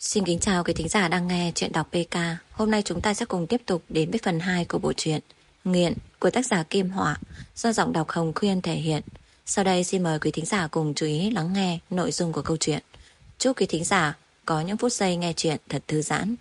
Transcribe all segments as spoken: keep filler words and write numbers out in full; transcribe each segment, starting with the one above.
Xin kính chào quý thính giả đang nghe chuyện đọc pê ca. Hôm nay chúng ta sẽ cùng tiếp tục đến với phần hai của bộ truyện Nghiện của tác giả Kim Họa do giọng đọc Hồng Khuyên thể hiện. Sau đây xin mời quý thính giả cùng chú ý lắng nghe nội dung của câu chuyện. Chúc quý thính giả có những phút giây nghe chuyện thật thư giãn.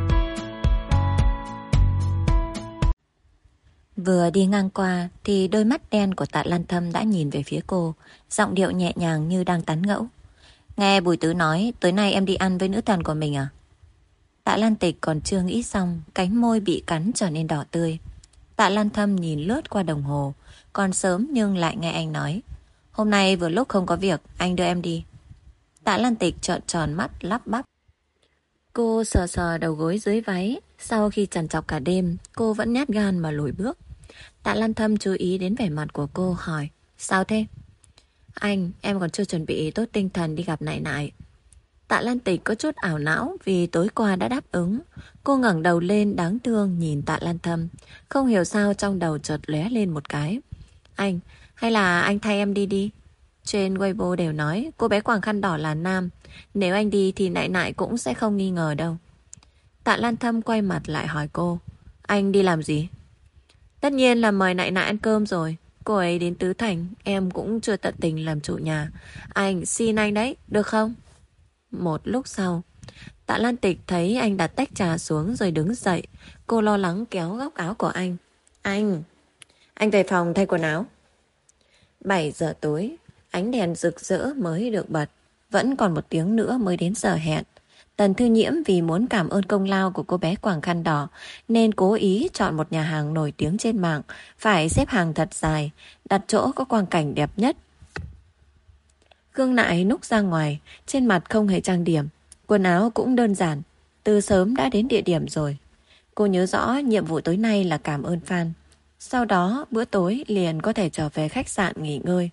Vừa đi ngang qua thì đôi mắt đen của Tạ Lan Thâm đã nhìn về phía cô, giọng điệu nhẹ nhàng như đang tán gẫu. Nghe Bùi Tứ nói tối nay em đi ăn với nữ thần của mình à? Tạ Lan Tịch còn chưa nghĩ xong, cánh môi bị cắn trở nên đỏ tươi. Tạ Lan Thâm nhìn lướt qua đồng hồ, còn sớm nhưng lại nghe anh nói. Hôm nay vừa lúc không có việc, anh đưa em đi. Tạ Lan Tịch trợn tròn mắt lắp bắp. Cô sờ sờ đầu gối dưới váy, sau khi trằn trọc cả đêm, cô vẫn nhát gan mà lùi bước. Tạ Lan Thâm chú ý đến vẻ mặt của cô hỏi, sao thế? Anh, em còn chưa chuẩn bị tốt tinh thần đi gặp nại nại. Tạ Lan Tịch có chút ảo não vì tối qua đã đáp ứng. Cô ngẩng đầu lên đáng thương nhìn Tạ Lan Thâm. Không hiểu sao trong đầu chợt lóe lên một cái. Anh, hay là anh thay em đi đi. Trên Weibo đều nói cô bé quàng khăn đỏ là nam. Nếu anh đi thì nại nại cũng sẽ không nghi ngờ đâu. Tạ Lan Thâm quay mặt lại hỏi cô. Anh đi làm gì? Tất nhiên là mời nại nại ăn cơm rồi. Cô ấy đến Tứ Thành, em cũng chưa tận tình làm chủ nhà. Anh, xin anh đấy, được không? Một lúc sau, Tạ Lan Tịch thấy anh đặt tách trà xuống rồi đứng dậy. Cô lo lắng kéo góc áo của anh. Anh, anh về phòng thay quần áo. bảy giờ tối, ánh đèn rực rỡ mới được bật. Vẫn còn một tiếng nữa mới đến giờ hẹn. Tần Thư Nhiễm vì muốn cảm ơn công lao của cô bé quàng khăn đỏ nên cố ý chọn một nhà hàng nổi tiếng trên mạng, phải xếp hàng thật dài, đặt chỗ có quang cảnh đẹp nhất. Khương Nại núp ra ngoài, trên mặt không hề trang điểm, quần áo cũng đơn giản, từ sớm đã đến địa điểm rồi. Cô nhớ rõ nhiệm vụ tối nay là cảm ơn fan. Sau đó bữa tối liền có thể trở về khách sạn nghỉ ngơi.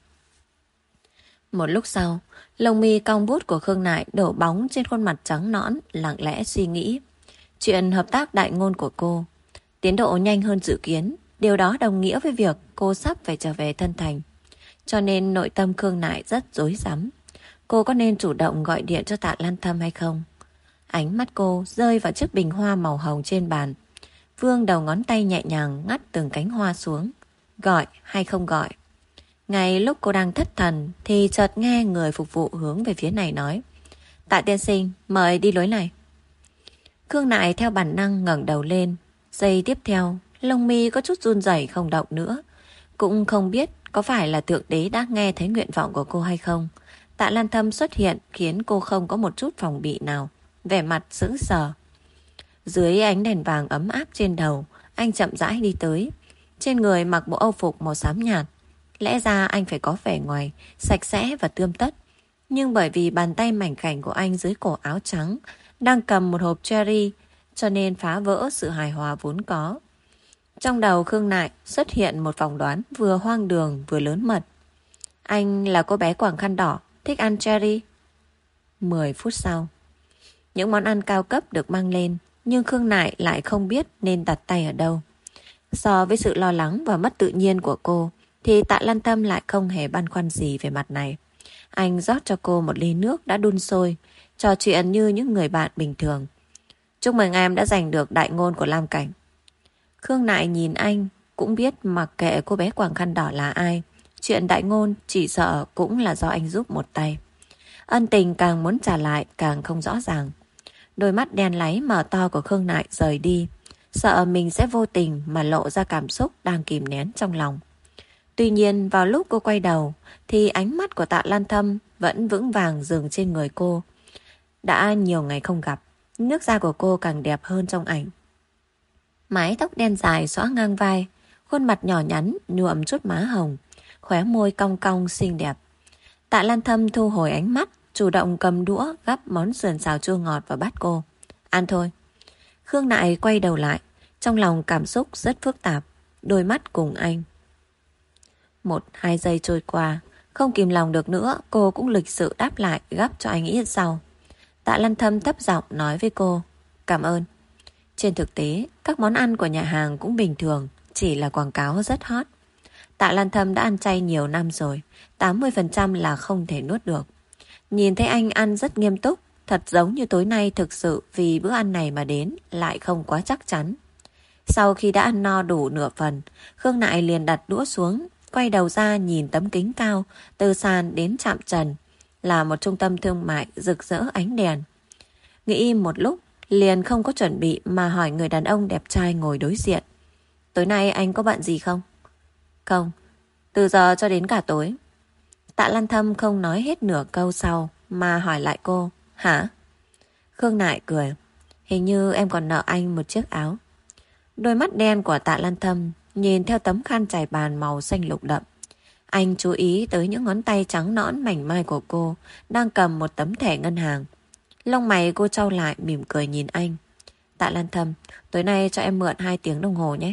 Một lúc sau, lông mi cong vút của Khương Nại đổ bóng trên khuôn mặt trắng nõn, lặng lẽ suy nghĩ. Chuyện hợp tác đại ngôn của cô. Tiến độ nhanh hơn dự kiến, điều đó đồng nghĩa với việc cô sắp phải trở về thân thành. Cho nên nội tâm Khương Nại rất rối rắm. Cô có nên chủ động gọi điện cho Tạ Lan Thâm hay không? Ánh mắt cô rơi vào chiếc bình hoa màu hồng trên bàn. Vương đầu ngón tay nhẹ nhàng ngắt từng cánh hoa xuống. Gọi hay không gọi? Ngay lúc cô đang thất thần thì chợt nghe người phục vụ hướng về phía này nói. Tạ tiên sinh, mời đi lối này. Khương Nại theo bản năng ngẩng đầu lên. Giây tiếp theo, lông mi có chút run rẩy không động nữa. Cũng không biết có phải là thượng đế đã nghe thấy nguyện vọng của cô hay không. Tạ Lan Thâm xuất hiện khiến cô không có một chút phòng bị nào. Vẻ mặt sững sờ. Dưới ánh đèn vàng ấm áp trên đầu, anh chậm rãi đi tới. Trên người mặc bộ âu phục màu xám nhạt. Lẽ ra anh phải có vẻ ngoài sạch sẽ và tươm tất. Nhưng bởi vì bàn tay mảnh khảnh của anh dưới cổ áo trắng đang cầm một hộp cherry, cho nên phá vỡ sự hài hòa vốn có. Trong đầu Khương Nại xuất hiện một phỏng đoán vừa hoang đường vừa lớn mật. Anh là cô bé quàng khăn đỏ, thích ăn cherry. Mười phút sau, những món ăn cao cấp được mang lên, nhưng Khương Nại lại không biết nên đặt tay ở đâu. So với sự lo lắng và mất tự nhiên của cô, thì Tạ Lan Thâm lại không hề băn khoăn gì về mặt này. Anh rót cho cô một ly nước đã đun sôi, trò chuyện như những người bạn bình thường. Chúc mừng em đã giành được đại ngôn của Lam Cảnh. Khương Nại nhìn anh, cũng biết mặc kệ cô bé quàng khăn đỏ là ai, chuyện đại ngôn chỉ sợ cũng là do anh giúp một tay. Ân tình càng muốn trả lại càng không rõ ràng. Đôi mắt đen láy mở to của Khương Nại rời đi, sợ mình sẽ vô tình mà lộ ra cảm xúc đang kìm nén trong lòng. Tuy nhiên vào lúc cô quay đầu thì ánh mắt của Tạ Lan Thâm vẫn vững vàng dừng trên người cô. Đã nhiều ngày không gặp, nước da của cô càng đẹp hơn trong ảnh. Mái tóc đen dài xõa ngang vai, khuôn mặt nhỏ nhắn nhuộm chút má hồng, khóe môi cong cong xinh đẹp. Tạ Lan Thâm thu hồi ánh mắt, chủ động cầm đũa gắp món sườn xào chua ngọt vào bát cô. Ăn thôi. Khương Nại quay đầu lại, trong lòng cảm xúc rất phức tạp, đôi mắt cùng anh. Một hai giây trôi qua, không kìm lòng được nữa, cô cũng lịch sự đáp lại gắp cho anh ít sau. Tạ Lan Thâm thấp giọng nói với cô, cảm ơn. Trên thực tế, các món ăn của nhà hàng cũng bình thường, chỉ là quảng cáo rất hot. Tạ Lan Thâm đã ăn chay nhiều năm rồi, tám mươi phần trăm là không thể nuốt được. Nhìn thấy anh ăn rất nghiêm túc, Thật giống như tối nay thực sự vì bữa ăn này mà đến, lại không quá chắc chắn. Sau khi đã ăn no đủ nửa phần, Khương Nại liền đặt đũa xuống, quay đầu ra nhìn tấm kính cao, từ sàn đến chạm trần, là một trung tâm thương mại rực rỡ ánh đèn. Nghĩ im một lúc, liền không có chuẩn bị mà hỏi người đàn ông đẹp trai ngồi đối diện. Tối nay anh có bận gì không? Không, từ giờ cho đến cả tối. Tạ Lan Thâm không nói hết nửa câu sau mà hỏi lại cô. Hả? Khương Nại cười. Hình như em còn nợ anh một chiếc áo. Đôi mắt đen của Tạ Lan Thâm nhìn theo tấm khăn trải bàn màu xanh lục đậm. Anh chú ý tới những ngón tay trắng nõn mảnh mai của cô đang cầm một tấm thẻ ngân hàng. Lông mày cô trao lại mỉm cười nhìn anh. Tạ Lan Thâm, tối nay cho em mượn hai tiếng đồng hồ nhé.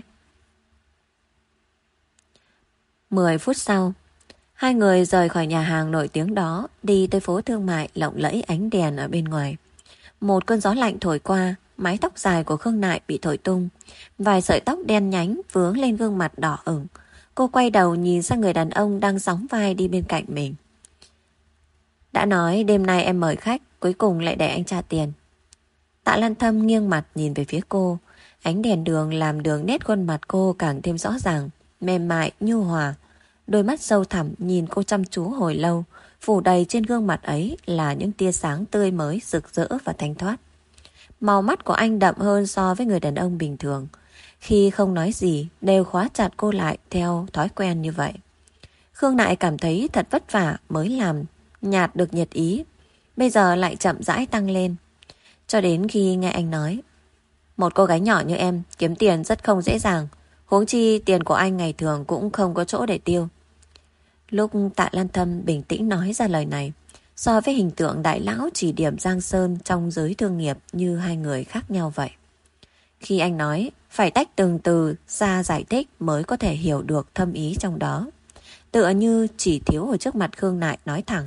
Mười phút sau, hai người rời khỏi nhà hàng nổi tiếng đó, đi tới phố thương mại lộng lẫy ánh đèn ở bên ngoài. Một cơn gió lạnh thổi qua, mái tóc dài của Khương Nại bị thổi tung. Vài sợi tóc đen nhánh vướng lên gương mặt đỏ ửng. Cô quay đầu nhìn sang người đàn ông đang sóng vai đi bên cạnh mình. Đã nói đêm nay em mời khách, cuối cùng lại để anh trả tiền. Tạ Lan Thâm nghiêng mặt nhìn về phía cô. Ánh đèn đường làm đường nét khuôn mặt cô càng thêm rõ ràng, mềm mại, nhu hòa. Đôi mắt sâu thẳm nhìn cô chăm chú hồi lâu, phủ đầy trên gương mặt ấy là những tia sáng tươi mới, rực rỡ và thanh thoát. Màu mắt của anh đậm hơn so với người đàn ông bình thường. Khi không nói gì, đều khóa chặt cô lại theo thói quen như vậy. Khương Nại cảm thấy thật vất vả mới làm nhạt được nhiệt ý. Bây giờ lại chậm rãi tăng lên. Cho đến khi nghe anh nói, một cô gái nhỏ như em kiếm tiền rất không dễ dàng. Huống chi tiền của anh ngày thường cũng không có chỗ để tiêu. Lúc Tạ Lan Thâm bình tĩnh nói ra lời này, so với hình tượng đại lão chỉ điểm Giang Sơn trong giới thương nghiệp như hai người khác nhau vậy. Khi anh nói, phải tách từng từ ra giải thích mới có thể hiểu được thâm ý trong đó. Tựa như chỉ thiếu ở trước mặt Khương Nại nói thẳng.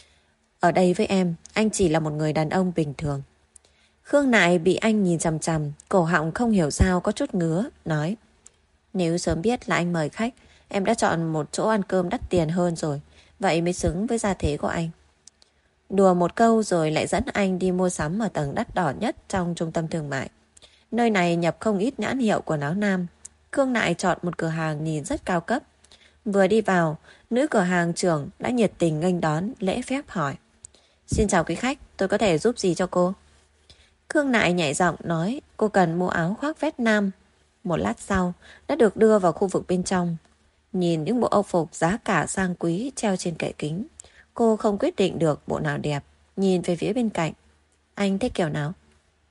Ở đây với em, anh chỉ là một người đàn ông bình thường. Khương Nại bị anh nhìn chằm chằm, cổ họng không hiểu sao có chút ngứa, nói. Nếu sớm biết là anh mời khách, em đã chọn một chỗ ăn cơm đắt tiền hơn rồi, vậy mới xứng với gia thế của anh. Đùa một câu rồi lại dẫn anh đi mua sắm ở tầng đắt đỏ nhất trong trung tâm thương mại. Nơi này nhập không ít nhãn hiệu quần áo nam. Khương Nại chọn một cửa hàng nhìn rất cao cấp. Vừa đi vào, nữ cửa hàng trưởng đã nhiệt tình nghênh đón, lễ phép hỏi. Xin chào quý khách, tôi có thể giúp gì cho cô? Khương Nại nhẹ giọng nói cô cần mua áo khoác vest nam. Một lát sau, đã được đưa vào khu vực bên trong. Nhìn những bộ âu phục giá cả sang quý treo trên kệ kính, cô không quyết định được bộ nào đẹp, nhìn về phía bên cạnh. Anh thích kiểu nào?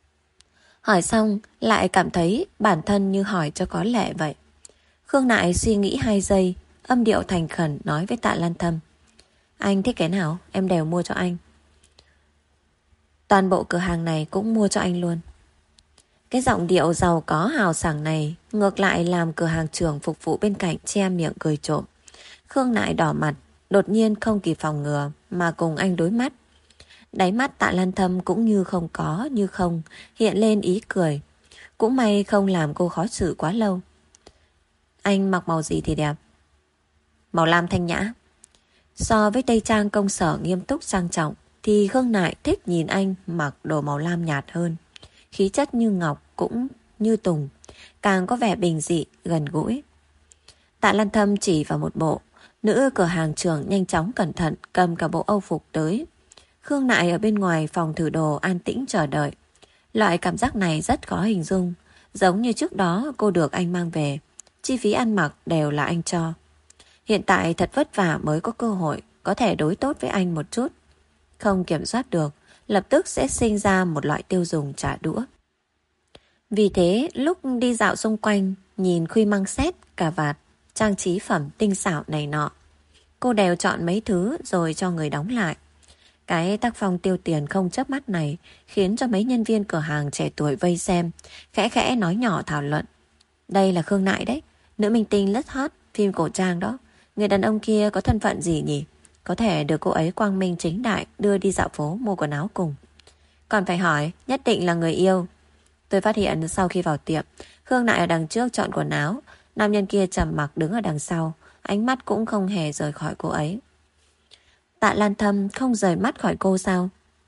Hỏi xong, lại cảm thấy bản thân như hỏi cho có lệ vậy. Khương Nại suy nghĩ hai giây, âm điệu thành khẩn nói với Tạ Lan Thâm. Anh thích cái nào, em đều mua cho anh. Toàn bộ cửa hàng này cũng mua cho anh luôn. Cái giọng điệu giàu có hào sảng này ngược lại làm cửa hàng trưởng phục vụ bên cạnh che miệng cười trộm. Khương Nại đỏ mặt, đột nhiên không kịp phòng ngừa mà cùng anh đối mắt. Đáy mắt Tạ Lan Thâm cũng như không có như không hiện lên ý cười. Cũng may không làm cô khó xử quá lâu. Anh mặc màu gì thì đẹp? Màu lam thanh nhã. So với tây trang công sở nghiêm túc sang trọng thì Khương Nại thích nhìn anh mặc đồ màu lam nhạt hơn. Khí chất như ngọc cũng như tùng, càng có vẻ bình dị, gần gũi. Tạ Lan Thâm chỉ vào một bộ. Nữ cửa hàng trưởng nhanh chóng cẩn thận cầm cả bộ âu phục tới. Khương Nại ở bên ngoài phòng thử đồ an tĩnh chờ đợi. Loại cảm giác này rất khó hình dung. Giống như trước đó cô được anh mang về, chi phí ăn mặc đều là anh cho. Hiện tại thật vất vả mới có cơ hội có thể đối tốt với anh một chút. Không kiểm soát được, lập tức sẽ sinh ra một loại tiêu dùng trả đũa. Vì thế lúc đi dạo xung quanh, nhìn khuy măng xét, cà vạt, trang trí phẩm tinh xảo này nọ, cô đều chọn mấy thứ rồi cho người đóng lại. Cái tác phong tiêu tiền không chớp mắt này khiến cho mấy nhân viên cửa hàng trẻ tuổi vây xem, khẽ khẽ nói nhỏ thảo luận. Đây là Khương Nại đấy, nữ minh tinh rất hot, phim cổ trang đó. Người đàn ông kia có thân phận gì nhỉ? Có thể được cô ấy quang minh chính đại đưa đi dạo phố mua quần áo cùng. Còn phải hỏi, nhất định là người yêu. Tôi phát hiện sau khi vào tiệm, Khương Nại ở đằng trước chọn quần áo, nam nhân kia trầm mặc đứng ở đằng sau, ánh mắt cũng không hề rời khỏi cô ấy. Tạ Lan Thâm không rời mắt khỏi cô sao?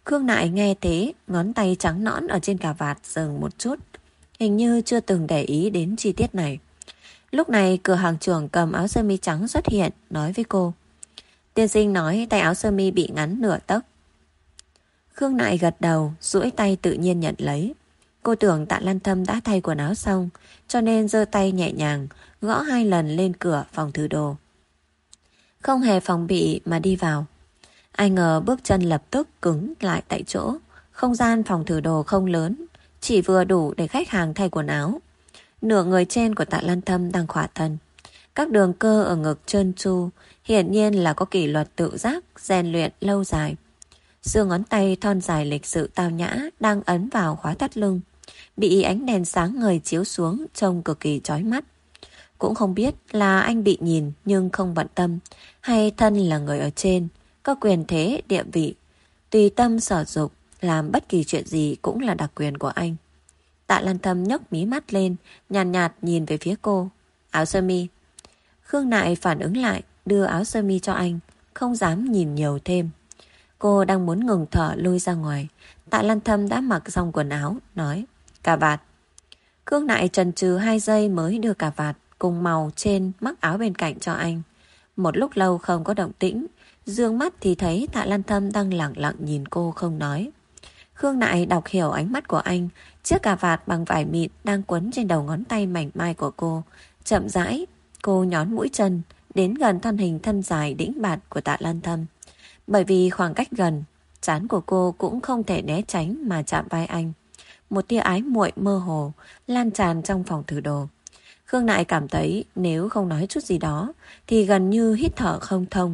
Khương Nại nghe thế, ngón tay trắng nõn ở trên cà vạt dừng một chút. Hình như chưa từng để ý đến chi tiết này. Lúc này cửa hàng trưởng cầm áo sơ mi trắng xuất hiện, nói với cô. Tiên sinh nói tay áo sơ mi bị ngắn nửa tấc. Khương Nại gật đầu, duỗi tay tự nhiên nhận lấy. Cô tưởng Tạ Lan Thâm đã thay quần áo xong, cho nên giơ tay nhẹ nhàng, gõ hai lần lên cửa phòng thử đồ. Không hề phòng bị mà đi vào. Ai ngờ bước chân lập tức cứng lại tại chỗ. Không gian phòng thử đồ không lớn, chỉ vừa đủ để khách hàng thay quần áo. Nửa người trên của Tạ Lan Thâm đang khỏa thân. Các đường cơ ở ngực trơn tru, hiển nhiên là có kỷ luật tự giác, rèn luyện lâu dài. Xương ngón tay thon dài lịch sự tao nhã đang ấn vào khóa thắt lưng, bị ánh đèn sáng ngời chiếu xuống trông cực kỳ chói mắt. Cũng không biết là anh bị nhìn nhưng không bận tâm, hay thân là người ở trên, có quyền thế địa vị, tùy tâm sở dục, làm bất kỳ chuyện gì cũng là đặc quyền của anh. Tạ Lan Thâm nhấc mí mắt lên, nhàn nhạt, nhạt nhìn về phía cô. Áo sơ mi. Khương Nại phản ứng lại, đưa áo sơ mi cho anh, không dám nhìn nhiều thêm. Cô đang muốn ngừng thở lui ra ngoài. Tạ Lan Thâm đã mặc xong quần áo, nói. Cà vạt. Khương Nại chần chừ hai giây mới đưa cà vạt cùng màu trên mắc áo bên cạnh cho anh. Một lúc lâu không có động tĩnh, dương mắt thì thấy Tạ Lan Thâm đang lặng lặng nhìn cô không nói. Khương Nại đọc hiểu ánh mắt của anh. Chiếc cà vạt bằng vải mịn đang quấn trên đầu ngón tay mảnh mai của cô. Chậm rãi, cô nhón mũi chân đến gần thân hình thân dài đĩnh bạt của Tạ Lan Thâm. Bởi vì khoảng cách gần, trán của cô cũng không thể né tránh mà chạm vai anh. Một tia ái muội mơ hồ lan tràn trong phòng thử đồ. Khương Nại cảm thấy nếu không nói chút gì đó thì gần như hít thở không thông.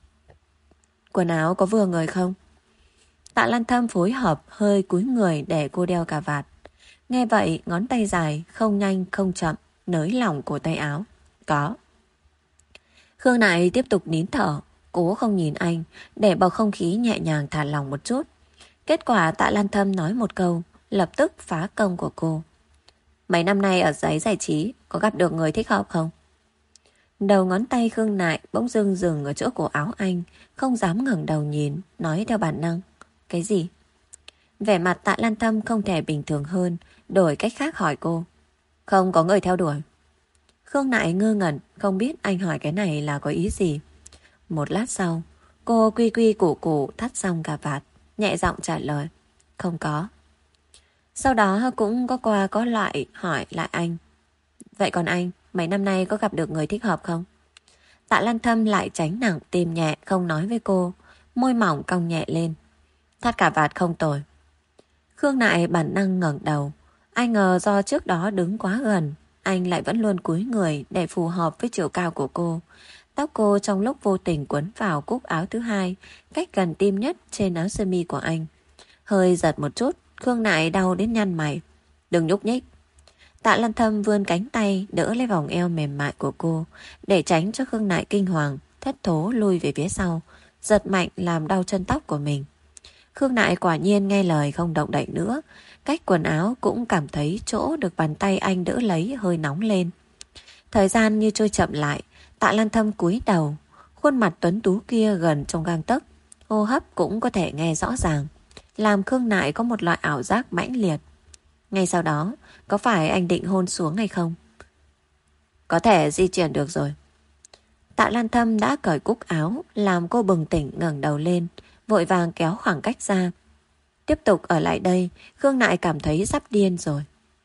Quần áo có vừa người không? Tạ Lan Thâm phối hợp hơi cúi người để cô đeo cà vạt. Nghe vậy ngón tay dài không nhanh không chậm nới lỏng cổ tay áo. Có. Khương Nại tiếp tục nín thở, cố không nhìn anh để bầu không khí nhẹ nhàng thả lỏng một chút. Kết quả Tạ Lan Thâm nói một câu lập tức phá công của cô. Mấy năm nay ở giấy giải trí có gặp được người thích hợp không? Đầu ngón tay Khương Nại bỗng dưng dừng ở chỗ cổ áo anh, không dám ngẩng đầu nhìn, nói theo bản năng. Cái gì? Vẻ mặt Tạ Lan Thâm không thể bình thường hơn, đổi cách khác hỏi cô. Không có người theo đuổi. Khương Nại ngơ ngẩn, không biết anh hỏi cái này là có ý gì. Một lát sau, cô quy quy củ củ thắt xong cà vạt, nhẹ giọng trả lời. Không có. Sau đó cũng có qua có lại hỏi lại anh. Vậy còn anh, mấy năm nay có gặp được người thích hợp không? Tạ Lan Thâm lại tránh nặng tim nhẹ không nói với cô, môi mỏng cong nhẹ lên. Thắt cà vạt không tồi. Khương Nại bản năng ngẩng đầu. Ai ngờ do trước đó đứng quá gần, anh lại vẫn luôn cúi người để phù hợp với chiều cao của cô. Tóc cô trong lúc vô tình quấn vào cúc áo thứ hai, cách gần tim nhất trên áo sơ mi của anh. Hơi giật một chút, Khương Nại đau đến nhăn mày. Đừng nhúc nhích. Tạ Lan Thâm vươn cánh tay đỡ lấy vòng eo mềm mại của cô, để tránh cho Khương Nại kinh hoàng, thất thố lui về phía sau, giật mạnh làm đau chân tóc của mình. Khương Nại quả nhiên nghe lời không động đậy nữa. Cách quần áo cũng cảm thấy chỗ được bàn tay anh đỡ lấy hơi nóng lên. Thời gian như trôi chậm lại. Tạ Lan Thâm cúi đầu, khuôn mặt tuấn tú kia gần trong gang tấc, hô hấp cũng có thể nghe rõ ràng, làm Khương Nại có một loại ảo giác mãnh liệt. Ngay sau đó, có phải anh định hôn xuống hay không? Có thể di chuyển được rồi. Tạ Lan Thâm đã cởi cúc áo, làm cô bừng tỉnh ngẩng đầu lên, vội vàng kéo khoảng cách ra. Tiếp tục ở lại đây, Khương Nại cảm thấy sắp điên rồi.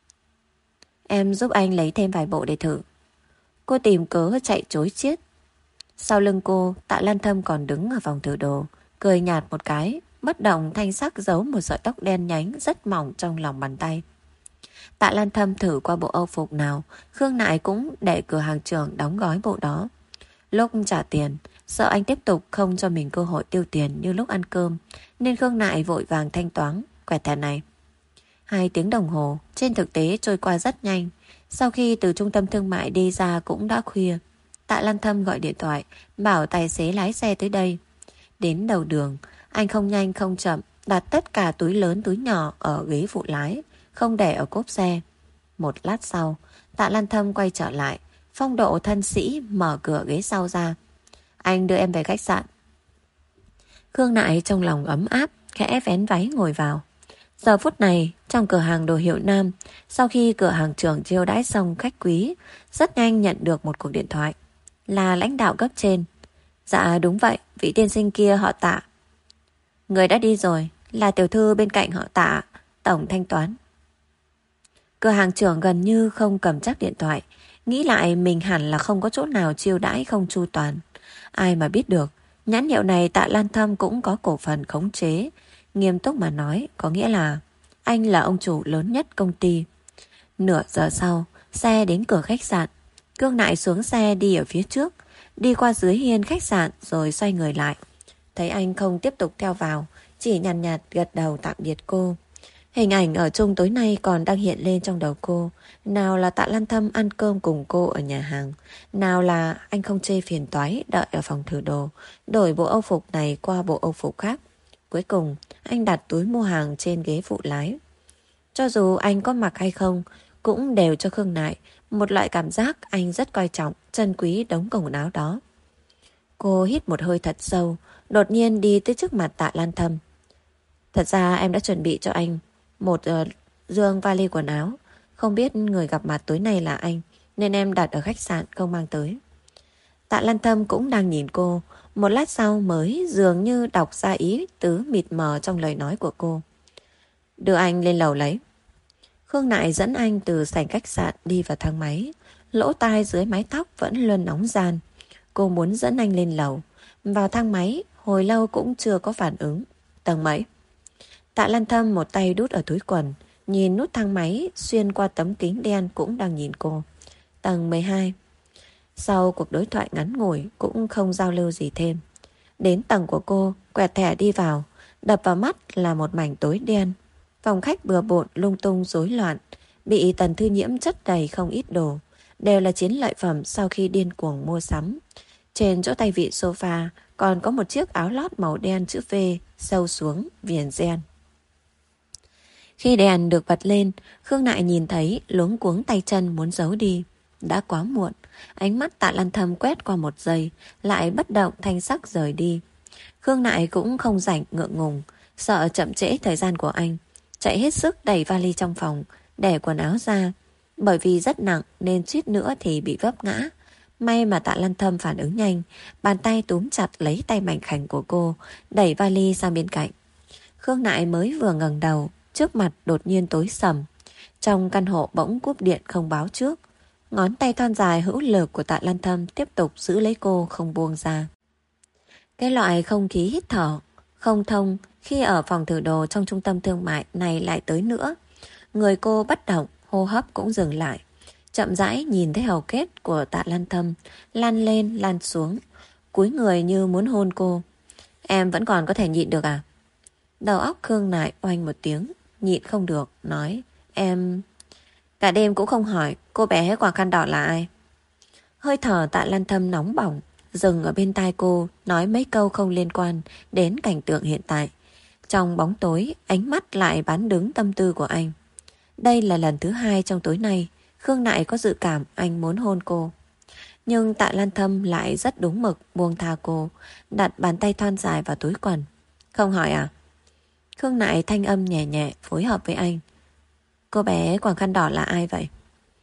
Em giúp anh lấy thêm vài bộ để thử. Cô tìm cớ chạy trối chết. Sau lưng cô, Tạ Lan Thâm còn đứng ở phòng thử đồ, cười nhạt một cái, bất động thanh sắc giấu một sợi tóc đen nhánh rất mỏng trong lòng bàn tay. Tạ Lan Thâm thử qua bộ âu phục nào, Khương Nại cũng để cửa hàng trưởng đóng gói bộ đó. Lúc trả tiền, sợ anh tiếp tục không cho mình cơ hội tiêu tiền như lúc ăn cơm, nên Khương Nại vội vàng thanh toán quẹt thẻ này. Hai tiếng đồng hồ trên thực tế trôi qua rất nhanh. Sau khi từ trung tâm thương mại đi ra cũng đã khuya. Tạ Lan Thâm gọi điện thoại bảo tài xế lái xe tới đây. Đến đầu đường, anh không nhanh không chậm đặt tất cả túi lớn túi nhỏ ở ghế phụ lái, không để ở cốp xe. Một lát sau, Tạ Lan Thâm quay trở lại, phong độ thân sĩ mở cửa ghế sau ra. Anh đưa em về khách sạn. Khương Nại trong lòng ấm áp, khẽ vén váy ngồi vào. Giờ phút này, trong cửa hàng đồ hiệu nam, sau khi cửa hàng trưởng chiêu đãi xong khách quý, rất nhanh nhận được một cuộc điện thoại. Là lãnh đạo cấp trên. Dạ đúng vậy, vị tiên sinh kia họ Tạ. Người đã đi rồi, là tiểu thư bên cạnh họ Tạ, tổng thanh toán. Cửa hàng trưởng gần như không cầm chắc điện thoại, nghĩ lại mình hẳn là không có chỗ nào chiêu đãi không chu toàn. Ai mà biết được, nhãn hiệu này Tạ Lan Thâm cũng có cổ phần khống chế. Nghiêm túc mà nói, có nghĩa là anh là ông chủ lớn nhất công ty. Nửa giờ sau, xe đến cửa khách sạn. Cương Nại xuống xe đi ở phía trước, đi qua dưới hiên khách sạn rồi xoay người lại. Thấy anh không tiếp tục theo vào, chỉ nhàn nhạt, nhạt gật đầu tạm biệt cô. Hình ảnh ở chung tối nay còn đang hiện lên trong đầu cô. Nào là Tạ Lan Thâm ăn cơm cùng cô ở nhà hàng, nào là anh không chê phiền toái đợi ở phòng thử đồ, đổi bộ âu phục này qua bộ âu phục khác. Cuối cùng, anh đặt túi mua hàng trên ghế phụ lái. Cho dù anh có mặc hay không, cũng đều cho Khương Nại một loại cảm giác anh rất coi trọng, trân quý đống quần áo đó. Cô hít một hơi thật sâu, đột nhiên đi tới trước mặt Tạ Lan Thâm. Thật ra em đã chuẩn bị cho anh một uh, dương vali quần áo. Không biết người gặp mặt tối nay là anh, nên em đặt ở khách sạn không mang tới. Tạ Lan Thâm cũng đang nhìn cô. Một lát sau mới dường như đọc ra ý tứ mịt mờ trong lời nói của cô. Đưa anh lên lầu lấy. Khương Nại dẫn anh từ sảnh khách sạn đi vào thang máy. Lỗ tai dưới mái tóc vẫn luôn nóng gian. Cô muốn dẫn anh lên lầu. Vào thang máy, hồi lâu cũng chưa có phản ứng. Tầng mấy? Tạ Lan Thâm một tay đút ở túi quần, nhìn nút thang máy xuyên qua tấm kính đen cũng đang nhìn cô. Tầng mười hai. Sau cuộc đối thoại ngắn ngủi cũng không giao lưu gì thêm. Đến tầng của cô, quẹt thẻ đi vào. Đập vào mắt là một mảnh tối đen. Phòng khách bừa bộn lung tung rối loạn, bị Tần Thư Nhiễm chất đầy không ít đồ, đều là chiến lợi phẩm sau khi điên cuồng mua sắm. Trên chỗ tay vịn sofa còn có một chiếc áo lót màu đen chữ V sâu xuống viền ren. Khi đèn được bật lên, Khương Nại nhìn thấy luống cuống tay chân muốn giấu đi. Đã quá muộn. Ánh mắt Tạ Lan Thâm quét qua một giây, lại bất động thanh sắc rời đi. Khương Nại cũng không rảnh ngượng ngùng, sợ chậm trễ thời gian của anh, chạy hết sức đẩy vali trong phòng, để quần áo ra. Bởi vì rất nặng nên suýt nữa thì bị vấp ngã. May mà Tạ Lan Thâm phản ứng nhanh, bàn tay túm chặt lấy tay mảnh khảnh của cô, đẩy vali sang bên cạnh. Khương Nại mới vừa ngẩng đầu, trước mặt đột nhiên tối sầm. Trong căn hộ bỗng cúp điện không báo trước. Ngón tay thon dài hữu lực của Tạ Lan Thâm tiếp tục giữ lấy cô không buông ra. Cái loại không khí hít thở không thông khi ở phòng thử đồ trong trung tâm thương mại này lại tới nữa. Người cô bất động, hô hấp cũng dừng lại. Chậm rãi nhìn thấy hầu kết của Tạ Lan Thâm lan lên lan xuống, cúi người như muốn hôn cô. Em vẫn còn có thể nhịn được à? Đầu óc Khương Nại oanh một tiếng, nhịn không được, nói em... Cả đêm cũng không hỏi cô bé quả khăn đỏ là ai. Hơi thở Tạ Lan Thâm nóng bỏng, dừng ở bên tai cô, nói mấy câu không liên quan đến cảnh tượng hiện tại. Trong bóng tối, ánh mắt lại bán đứng tâm tư của anh. Đây là lần thứ hai trong tối nay, Khương Nại có dự cảm anh muốn hôn cô. Nhưng Tạ Lan Thâm lại rất đúng mực buông tha cô, đặt bàn tay thon dài vào túi quần. Không hỏi à? Khương Nại thanh âm nhẹ nhẹ phối hợp với anh. Cô bé quàng khăn đỏ là ai vậy?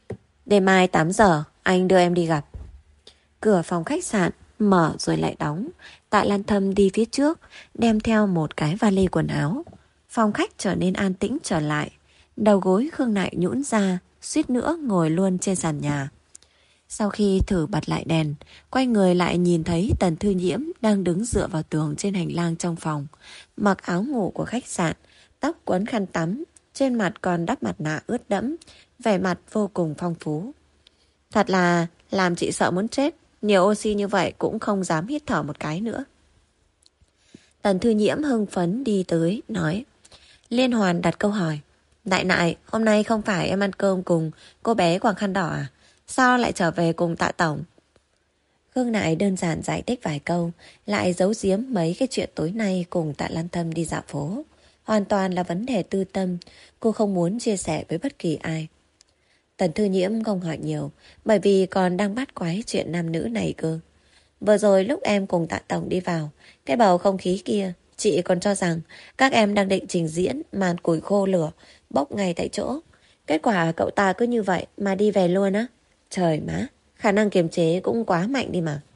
Đêm mai tám giờ anh đưa em đi gặp. Cửa phòng khách sạn mở rồi lại đóng. Tạ Lan Thâm đi phía trước, đem theo một cái vali quần áo. Phòng khách trở nên an tĩnh trở lại. Đầu gối Khương Nại nhũn ra, suýt nữa ngồi luôn trên sàn nhà. Sau khi thử bật lại đèn, quay người lại nhìn thấy Tần Thư Nhiễm đang đứng dựa vào tường trên hành lang trong phòng, mặc áo ngủ của khách sạn, tóc quấn khăn tắm, trên mặt còn đắp mặt nạ ướt đẫm, vẻ mặt vô cùng phong phú. Thật là làm chị sợ muốn chết, nhiều oxy như vậy cũng không dám hít thở một cái nữa. Tần Thư Nhiễm hưng phấn đi tới, nói. Liên Hoàn đặt câu hỏi. Đại Nại, hôm nay không phải em ăn cơm cùng cô bé quàng khăn đỏ à? Sao lại trở về cùng Tạ Tổng? Khương Nại đơn giản giải thích vài câu, lại giấu giếm mấy cái chuyện tối nay cùng Tạ Lan Thâm đi dạo phố. Hoàn toàn là vấn đề tư tâm, cô không muốn chia sẻ với bất kỳ ai. Tần Thư Nhiễm không hỏi nhiều, bởi vì còn đang bắt quái chuyện nam nữ này cơ. Vừa rồi lúc em cùng Tạ Tổng đi vào, cái bầu không khí kia Chị còn cho rằng các em đang định trình diễn màn củi khô lửa, bốc ngay tại chỗ. Kết quả cậu ta cứ như vậy mà đi về luôn á. Trời má, khả năng kiềm chế cũng quá mạnh đi mà.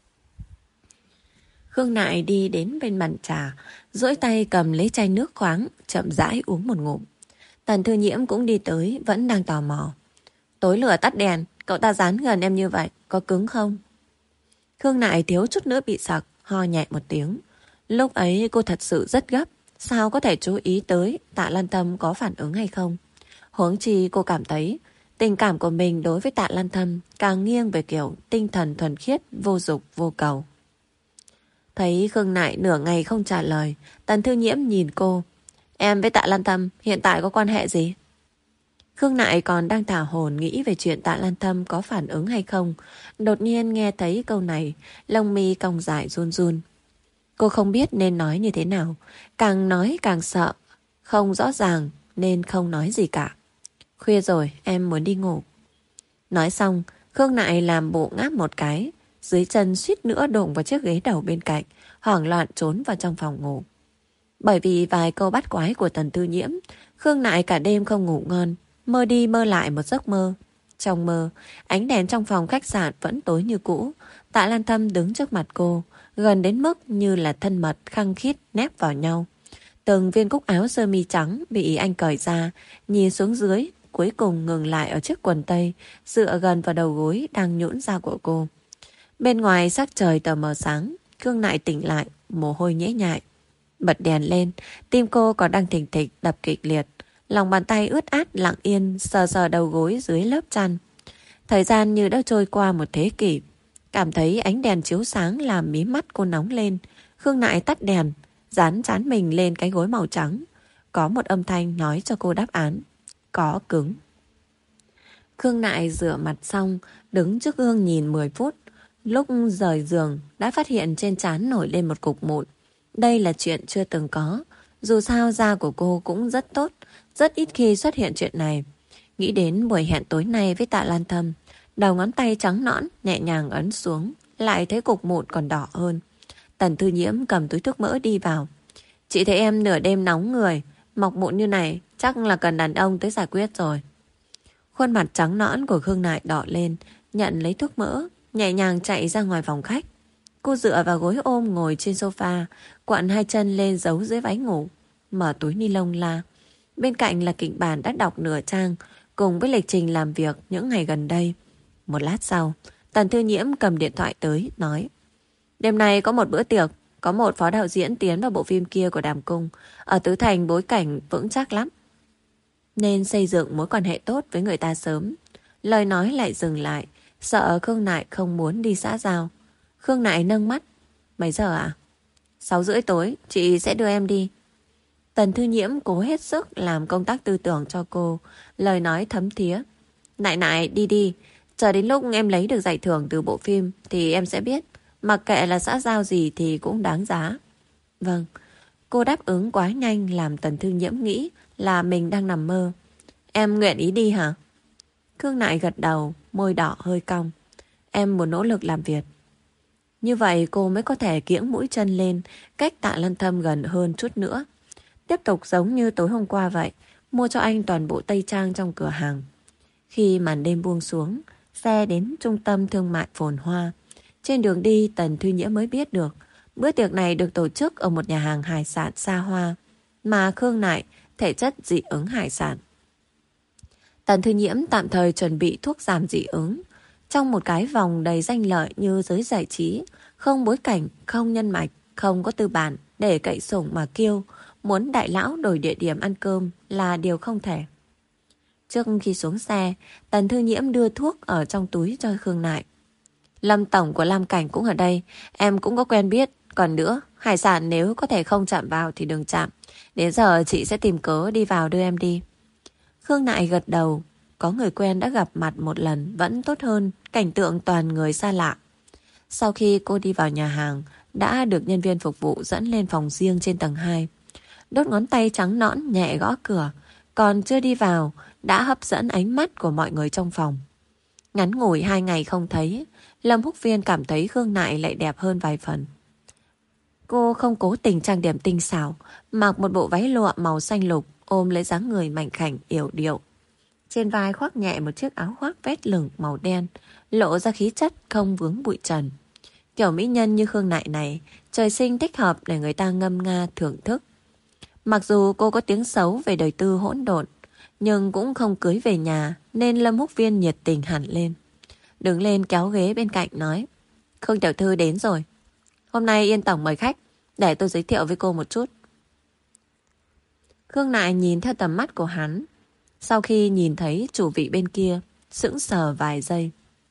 Khương Nại đi đến bên bàn trà, duỗi tay cầm lấy chai nước khoáng, chậm rãi uống một ngụm. Tần Thư Nhiễm cũng đi tới, vẫn đang tò mò. Tối lửa tắt đèn, cậu ta dán gần em như vậy, có cứng không? Khương Nại thiếu chút nữa bị sặc, ho nhẹ một tiếng. Lúc ấy cô thật sự rất gấp, sao có thể chú ý tới Tạ Lan Tâm có phản ứng hay không. Huống chi cô cảm thấy tình cảm của mình đối với Tạ Lan Tâm càng nghiêng về kiểu tinh thần thuần khiết, vô dục, vô cầu. Thấy Khương Nại nửa ngày không trả lời, Tần Thư Nhiễm nhìn cô. Em với Tạ Lan Tâm hiện tại có quan hệ gì? Khương Nại còn đang thả hồn nghĩ về chuyện Tạ Lan Tâm có phản ứng hay không. Đột nhiên nghe thấy câu này, lông mi cong dài run run. Cô không biết nên nói như thế nào, càng nói càng sợ, không rõ ràng nên không nói gì cả. Khuya rồi, em muốn đi ngủ. Nói xong, Khương Nại làm bộ ngáp một cái, dưới chân suýt nữa đụng vào chiếc ghế đầu bên cạnh, hoảng loạn trốn vào trong phòng ngủ. Bởi vì vài câu bắt quái của Tần Thư Nhiễm, Khương Nại cả đêm không ngủ ngon, mơ đi mơ lại một giấc mơ. Trong mơ, ánh đèn trong phòng khách sạn vẫn tối như cũ. Tạ Lan Tâm đứng trước mặt cô, gần đến mức như là thân mật khăng khít nép vào nhau. Từng viên cúc áo sơ mi trắng bị anh cởi ra, nhìn xuống dưới, cuối cùng ngừng lại ở chiếc quần tây, dựa gần vào đầu gối đang nhũn ra của cô. Bên ngoài sắc trời tờ mờ sáng, Khương Nại tỉnh lại, mồ hôi nhễ nhại. Bật đèn lên, tim cô còn đang thình thịch đập kịch liệt. Lòng bàn tay ướt át lặng yên sờ sờ đầu gối dưới lớp chăn. Thời gian như đã trôi qua một thế kỷ. Cảm thấy ánh đèn chiếu sáng làm mí mắt cô nóng lên. Khương Nại tắt đèn, dán chán mình lên cái gối màu trắng. Có một âm thanh nói cho cô đáp án. Có cứng. Khương Nại rửa mặt xong, đứng trước gương nhìn mười phút. Lúc rời giường đã phát hiện trên trán nổi lên một cục mụn. Đây là chuyện chưa từng có. Dù sao da của cô cũng rất tốt, rất ít khi xuất hiện chuyện này. Nghĩ đến buổi hẹn tối nay với Tạ Lan Tâm, đầu ngón tay trắng nõn nhẹ nhàng ấn xuống, lại thấy cục mụn còn đỏ hơn. Tần Thư Nhiễm cầm túi thuốc mỡ đi vào. Chị thấy em nửa đêm nóng người, mọc mụn như này chắc là cần đàn ông tới giải quyết rồi. Khuôn mặt trắng nõn của Khương Nại đỏ lên, nhận lấy thuốc mỡ, nhẹ nhàng chạy ra ngoài phòng khách. Cô dựa vào gối ôm ngồi trên sofa, quặn hai chân lên giấu dưới váy ngủ, mở túi ni lông la. Bên cạnh là kịch bản đã đọc nửa trang, cùng với lịch trình làm việc những ngày gần đây. Một lát sau, Tần Thư Nhiễm cầm điện thoại tới, nói: Đêm nay có một bữa tiệc, có một phó đạo diễn tiến vào bộ phim kia của Đàm Cung, ở Tứ Thành bối cảnh vững chắc lắm. Nên xây dựng mối quan hệ tốt với người ta sớm. Lời nói lại dừng lại, sợ Khương Nại không muốn đi xã giao. Khương Nại nâng mắt. Mấy giờ ạ? Sáu rưỡi tối, chị sẽ đưa em đi. Tần Thư Nhiễm cố hết sức làm công tác tư tưởng cho cô, lời nói thấm thía. Nại nại đi đi, chờ đến lúc em lấy được giải thưởng từ bộ phim thì em sẽ biết, mặc kệ là xã giao gì thì cũng đáng giá. Vâng, cô đáp ứng quá nhanh làm Tần Thư Nhiễm nghĩ là mình đang nằm mơ. Em nguyện ý đi hả? Khương Nại gật đầu, môi đỏ hơi cong. Em muốn nỗ lực làm việc. Như vậy cô mới có thể kiễng mũi chân lên, cách Tạ Lan Tâm gần hơn chút nữa. Tiếp tục giống như tối hôm qua vậy, mua cho anh toàn bộ tây trang trong cửa hàng. Khi màn đêm buông xuống, xe đến trung tâm thương mại phồn hoa. Trên đường đi, Tần Thư Nhiễm mới biết được bữa tiệc này được tổ chức ở một nhà hàng hải sản xa hoa, mà Khương Nại thể chất dị ứng hải sản. Tần Thư Nhiễm tạm thời chuẩn bị thuốc giảm dị ứng. Trong một cái vòng đầy danh lợi như giới giải trí, không bối cảnh, không nhân mạch, không có tư bản để cậy sủng mà kêu, muốn đại lão đổi địa điểm ăn cơm là điều không thể. Trước khi xuống xe, Tần Thư Nhiễm đưa thuốc ở trong túi cho Khương Nại. Lâm tổng của Lam Cảnh cũng ở đây, em cũng có quen biết. Còn nữa, hải sản nếu có thể không chạm vào thì đừng chạm. Đến giờ chị sẽ tìm cớ đi vào đưa em đi. Khương Nại gật đầu. Có người quen đã gặp mặt một lần vẫn tốt hơn cảnh tượng toàn người xa lạ. Sau khi cô đi vào nhà hàng, đã được nhân viên phục vụ dẫn lên phòng riêng trên tầng hai. Đốt ngón tay trắng nõn nhẹ gõ cửa, còn chưa đi vào đã hấp dẫn ánh mắt của mọi người trong phòng. Ngắn ngủi hai ngày không thấy, Lâm Húc Viên cảm thấy Khương Nại lại đẹp hơn vài phần. Cô không cố tình trang điểm tinh xảo, mặc một bộ váy lụa màu xanh lục, ôm lấy dáng người mảnh khảnh yểu điệu. Trên vai khoác nhẹ một chiếc áo khoác vét lửng màu đen, lộ ra khí chất không vướng bụi trần. Kiểu mỹ nhân như Khương Nại này, trời sinh thích hợp để người ta ngâm nga thưởng thức. Mặc dù cô có tiếng xấu về đời tư hỗn độn, nhưng cũng không cưới về nhà, nên Lâm Húc Viên nhiệt tình hẳn lên. Đứng lên kéo ghế bên cạnh nói: Khương tiểu thư đến rồi. Hôm nay Yên tổng mời khách, để tôi giới thiệu với cô một chút. Khương Nại nhìn theo tầm mắt của hắn. Sau khi nhìn thấy chủ vị bên kia, sững sờ vài giây.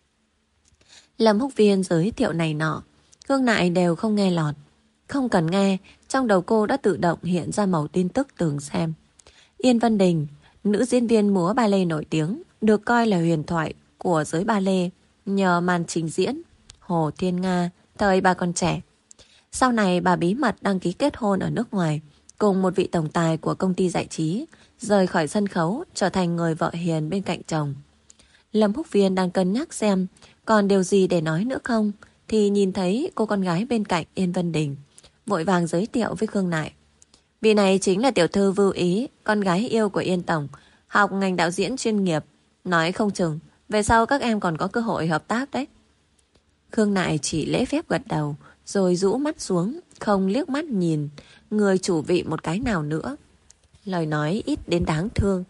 Lâm Húc Viên giới thiệu này nọ, Khương Nại đều không nghe lọt. Không cần nghe, trong đầu cô đã tự động hiện ra mẩu tin tức từng xem. Yên Vân Đình, nữ diễn viên múa ba lê nổi tiếng, được coi là huyền thoại của giới ba lê nhờ màn trình diễn Hồ Thiên Nga thời bà còn trẻ. Sau này bà bí mật đăng ký kết hôn ở nước ngoài cùng một vị tổng tài của công ty giải trí, rời khỏi sân khấu trở thành người vợ hiền bên cạnh chồng. Lâm Húc Viên đang cân nhắc xem còn điều gì để nói nữa không, thì nhìn thấy cô con gái bên cạnh Yên Vân Đình, vội vàng giới thiệu với Khương Nại. Vị này chính là tiểu thư Vưu Ý, con gái yêu của Yên tổng, học ngành đạo diễn chuyên nghiệp. Nói không chừng về sau các em còn có cơ hội hợp tác đấy. Khương Nại chỉ lễ phép gật đầu, rồi rũ mắt xuống, không liếc mắt nhìn người chủ vị một cái nào nữa. Lời nói ít đến đáng thương.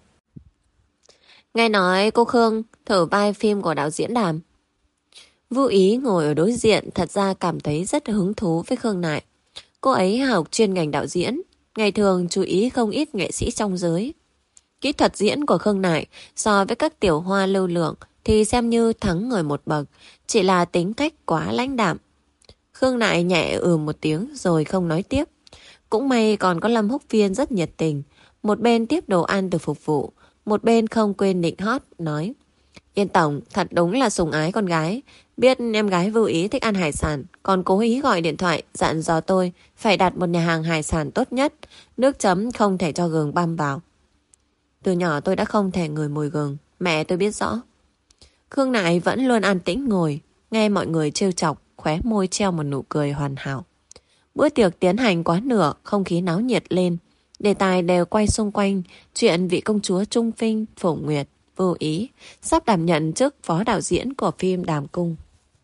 Nghe nói cô Khương thử vai phim của đạo diễn Đàm. Vưu Ý ngồi ở đối diện thật ra cảm thấy rất hứng thú với Khương Nại. Cô ấy học chuyên ngành đạo diễn, ngày thường chú ý không ít nghệ sĩ trong giới. Kỹ thuật diễn của Khương Nại so với các tiểu hoa lưu lượng thì xem như thắng người một bậc, chỉ là tính cách quá lãnh đạm. Khương Nại nhẹ ừ một tiếng rồi không nói tiếp. Cũng may còn có Lâm Húc Viên rất nhiệt tình, một bên tiếp đồ ăn được phục vụ, một bên không quên nịnh hót, nói: Yên tổng thật đúng là sủng ái con gái, biết em gái Vưu Ý thích ăn hải sản, còn cố ý gọi điện thoại dặn dò tôi phải đặt một nhà hàng hải sản tốt nhất, nước chấm không thể cho gừng băm vào. Từ nhỏ tôi đã không thể ngửi mùi gừng, mẹ tôi biết rõ. Khương Nại vẫn luôn an tĩnh ngồi, nghe mọi người trêu chọc, khóe môi treo một nụ cười hoàn hảo. Bữa tiệc tiến hành quá nửa, không khí náo nhiệt lên. Đề tài đều quay xung quanh chuyện vị công chúa Trung Pinh, Phổ Nguyệt, Vưu Ý sắp đảm nhận chức phó đạo diễn của phim Đàm Cung.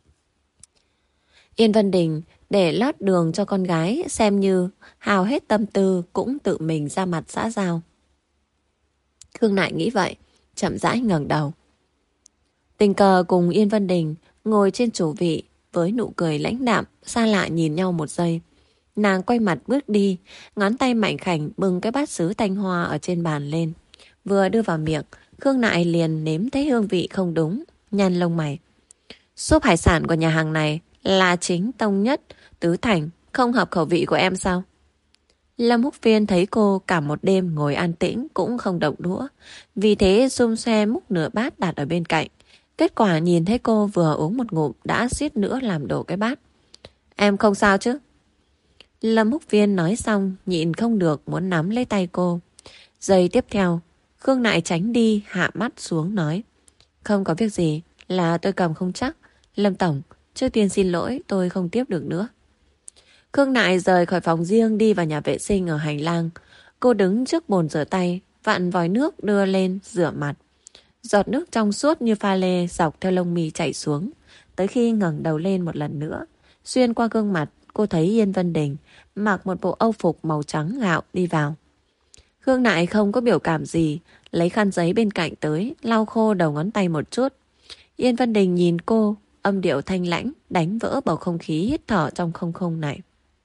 Yên Vân Đình để lót đường cho con gái, xem như hào hết tâm tư, cũng tự mình ra mặt xã giao. Khương Nại nghĩ vậy, chậm rãi ngẩng đầu. Tình cờ cùng Yên Vân Đình ngồi trên chủ vị với nụ cười lãnh đạm, xa lạ nhìn nhau một giây. Nàng quay mặt bước đi, ngón tay mạnh khảnh bưng cái bát sứ thanh hoa ở trên bàn lên. Vừa đưa vào miệng, Khương Nại liền nếm thấy hương vị không đúng, nhăn lông mày. Súp hải sản của nhà hàng này là chính tông nhất, tứ thành, không hợp khẩu vị của em sao? Lâm Húc Viên thấy cô cả một đêm ngồi an tĩnh cũng không động đũa, vì thế xum xoe múc nửa bát đặt ở bên cạnh. Kết quả nhìn thấy cô vừa uống một ngụm đã suýt nữa làm đổ cái bát. Em không sao chứ? Lâm Húc Viên nói xong nhịn không được muốn nắm lấy tay cô. Giây tiếp theo, Khương Nại tránh đi, hạ mắt xuống nói: Không có việc gì, là tôi cầm không chắc. Lâm tổng, trước tiên xin lỗi, tôi không tiếp được nữa. Khương Nại rời khỏi phòng riêng đi vào nhà vệ sinh ở hành lang. Cô đứng trước bồn rửa tay, vặn vòi nước đưa lên rửa mặt. Giọt nước trong suốt như pha lê dọc theo lông mi chảy xuống. Tới khi ngẩng đầu lên một lần nữa, xuyên qua gương mặt, cô thấy Yên Vân Đình mặc một bộ âu phục màu trắng gạo đi vào. Khương Nại không có biểu cảm gì, lấy khăn giấy bên cạnh tới, lau khô đầu ngón tay một chút. Yên Vân Đình nhìn cô, âm điệu thanh lãnh, đánh vỡ bầu không khí hít thở trong không không này.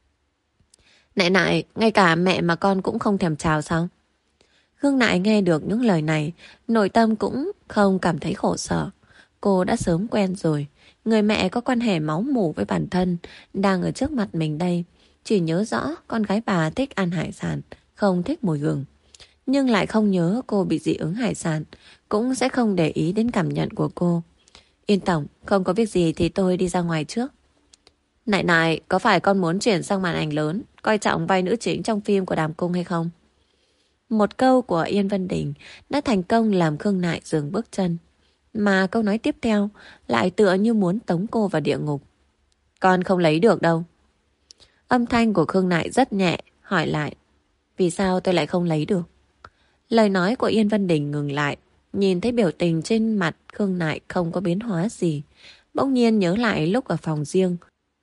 Nại nại, ngay cả mẹ mà con cũng không thèm chào sao? Khương Nại nghe được những lời này, nội tâm cũng không cảm thấy khổ sở. Cô đã sớm quen rồi. Người mẹ có quan hệ máu mủ với bản thân, đang ở trước mặt mình đây. Chỉ nhớ rõ con gái bà thích ăn hải sản, không thích mùi gừng. Nhưng lại không nhớ cô bị dị ứng hải sản, cũng sẽ không để ý đến cảm nhận của cô. Yên tổng, không có việc gì thì tôi đi ra ngoài trước. Nại nại, có phải con muốn chuyển sang màn ảnh lớn, coi trọng vai nữ chính trong phim của Đàm Cung hay không? Một câu của Yên Vân Đình đã thành công làm Khương Nại dừng bước chân. Mà câu nói tiếp theo lại tựa như muốn tống cô vào địa ngục. Con không lấy được đâu. Âm thanh của Khương Nại rất nhẹ, hỏi lại. Vì sao tôi lại không lấy được? Lời nói của Yên Vân Đình ngừng lại. Nhìn thấy biểu tình trên mặt Khương Nại không có biến hóa gì. Bỗng nhiên nhớ lại lúc ở phòng riêng.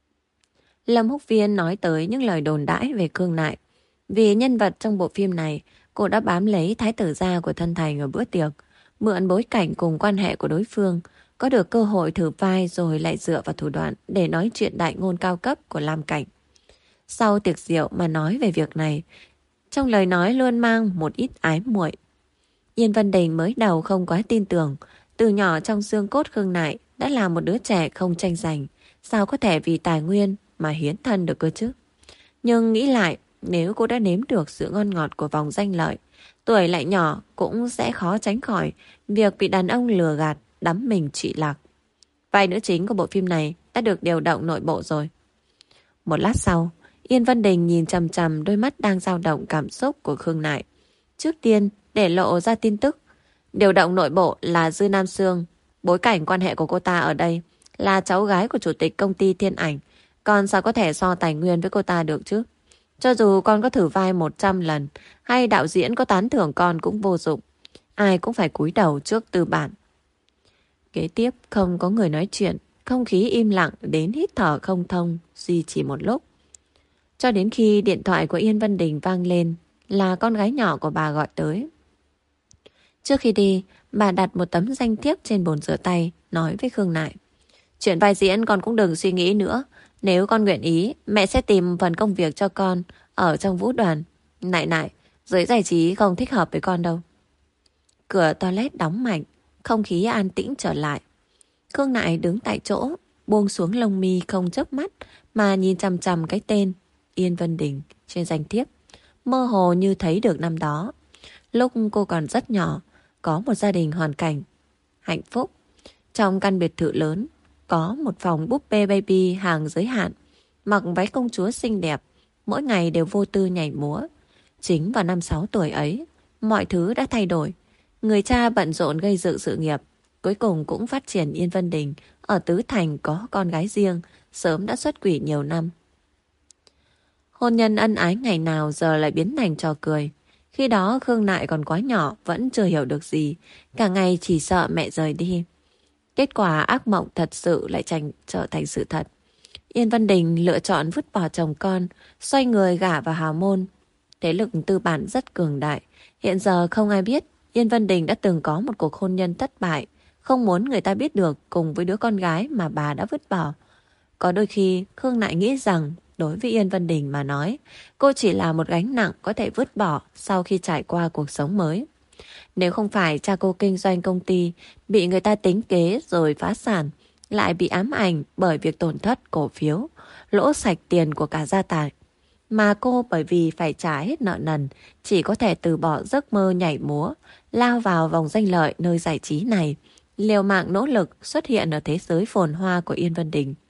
Lâm Húc Viên nói tới những lời đồn đãi về Khương Nại. Vì nhân vật trong bộ phim này, cô đã bám lấy thái tử gia của thân thành ở bữa tiệc, mượn bối cảnh cùng quan hệ của đối phương, có được cơ hội thử vai rồi lại dựa vào thủ đoạn để nói chuyện đại ngôn cao cấp của Lam Cảnh. Sau tiệc rượu mà nói về việc này, trong lời nói luôn mang một ít ái muội. Yên Vân Đình mới đầu không quá tin tưởng, từ nhỏ trong xương cốt Khương Nại đã là một đứa trẻ không tranh giành, sao có thể vì tài nguyên mà hiến thân được cơ chứ? Nhưng nghĩ lại, nếu cô đã nếm được sự ngon ngọt của vòng danh lợi, tuổi lại nhỏ cũng sẽ khó tránh khỏi việc bị đàn ông lừa gạt, đắm mình trụy lạc. Vai nữ chính của bộ phim này đã được điều động nội bộ rồi. Một lát sau, Yên Vân Đình nhìn chằm chằm đôi mắt đang dao động cảm xúc của Khương Nại. Trước tiên, để lộ ra tin tức. Điều động nội bộ là Dư Nam Sương. Bối cảnh quan hệ của cô ta ở đây là cháu gái của chủ tịch công ty Thiên Ảnh. Con sao có thể so tài nguyên với cô ta được chứ? Cho dù con có thử vai một trăm lần hay đạo diễn có tán thưởng con cũng vô dụng. Ai cũng phải cúi đầu trước tư bản. Kế tiếp không có người nói chuyện. Không khí im lặng đến hít thở không thông, duy trì một lúc. Cho đến khi điện thoại của Yên Vân Đình vang lên, là con gái nhỏ của bà gọi tới. Trước khi đi, bà đặt một tấm danh thiếp trên bồn rửa tay, nói với Khương Nại. Chuyện vai diễn con cũng đừng suy nghĩ nữa. Nếu con nguyện ý, mẹ sẽ tìm phần công việc cho con ở trong vũ đoàn. Nại nại, giới giải trí không thích hợp với con đâu. Cửa toilet đóng mạnh, không khí an tĩnh trở lại. Khương Nại đứng tại chỗ, buông xuống lông mi không chớp mắt mà nhìn chằm chằm cái tên Yên Vân Đình trên danh thiếp. Mơ hồ như thấy được năm đó, lúc cô còn rất nhỏ, có một gia đình hoàn cảnh hạnh phúc. Trong căn biệt thự lớn, có một phòng búp bê baby hàng giới hạn, mặc váy công chúa xinh đẹp, mỗi ngày đều vô tư nhảy múa. Chính vào năm sáu tuổi ấy, mọi thứ đã thay đổi. Người cha bận rộn gây dựng sự nghiệp, cuối cùng cũng phát triển Yên Vân Đình. Ở Tứ Thành có con gái riêng, sớm đã xuất quỷ nhiều năm. Hôn nhân ân ái ngày nào giờ lại biến thành trò cười. Khi đó Khương Nại còn quá nhỏ, vẫn chưa hiểu được gì, cả ngày chỉ sợ mẹ rời đi. Kết quả ác mộng thật sự lại thành, trở thành sự thật. Yên Vân Đình lựa chọn vứt bỏ chồng con, xoay người gả vào hào môn. Thế lực tư bản rất cường đại. Hiện giờ không ai biết Yên Vân Đình đã từng có một cuộc hôn nhân thất bại, không muốn người ta biết được cùng với đứa con gái mà bà đã vứt bỏ. Có đôi khi Khương Nại nghĩ rằng đối với Yên Vân Đình mà nói, cô chỉ là một gánh nặng có thể vứt bỏ sau khi trải qua cuộc sống mới. Nếu không phải cha cô kinh doanh công ty, bị người ta tính kế rồi phá sản, lại bị ám ảnh bởi việc tổn thất cổ phiếu, lỗ sạch tiền của cả gia tài. Mà cô bởi vì phải trả hết nợ nần, chỉ có thể từ bỏ giấc mơ nhảy múa, lao vào vòng danh lợi nơi giải trí này, liều mạng nỗ lực xuất hiện ở thế giới phồn hoa của Yên Vân Đình.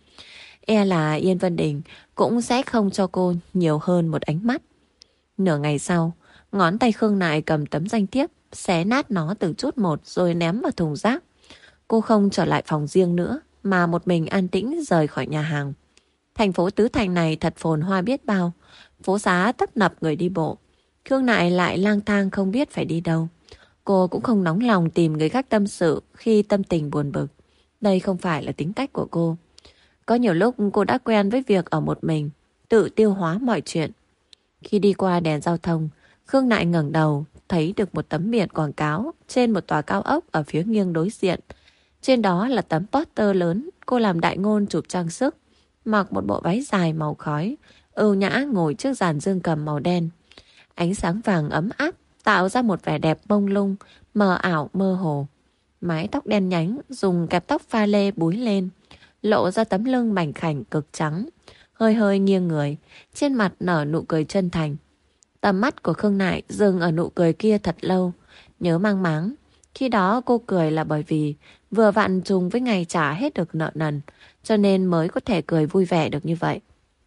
E là Yên Vân Đình cũng sẽ không cho cô nhiều hơn một ánh mắt. Nửa ngày sau, ngón tay Khương Nại cầm tấm danh thiếp, xé nát nó từng chút một rồi ném vào thùng rác. Cô không trở lại phòng riêng nữa, mà một mình an tĩnh rời khỏi nhà hàng. Thành phố Tứ Thành này thật phồn hoa biết bao, phố xá tấp nập người đi bộ. Khương Nại lại lang thang không biết phải đi đâu. Cô cũng không nóng lòng tìm người khác tâm sự khi tâm tình buồn bực. Đây không phải là tính cách của cô. Có nhiều lúc cô đã quen với việc ở một mình, tự tiêu hóa mọi chuyện. Khi đi qua đèn giao thông, Khương Nại ngẩng đầu, thấy được một tấm biển quảng cáo trên một tòa cao ốc ở phía nghiêng đối diện. Trên đó là tấm poster lớn, cô làm đại ngôn chụp trang sức, mặc một bộ váy dài màu khói, ưu nhã ngồi trước dàn dương cầm màu đen. Ánh sáng vàng ấm áp tạo ra một vẻ đẹp mông lung, mờ ảo mơ hồ. Mái tóc đen nhánh dùng kẹp tóc pha lê búi lên, lộ ra tấm lưng mảnh khảnh cực trắng, hơi hơi nghiêng người, trên mặt nở nụ cười chân thành. Tầm mắt của Khương Nại dừng ở nụ cười kia thật lâu, nhớ mang máng. Khi đó cô cười là bởi vì vừa vặn trùng với ngày trả hết được nợ nần, cho nên mới có thể cười vui vẻ được như vậy.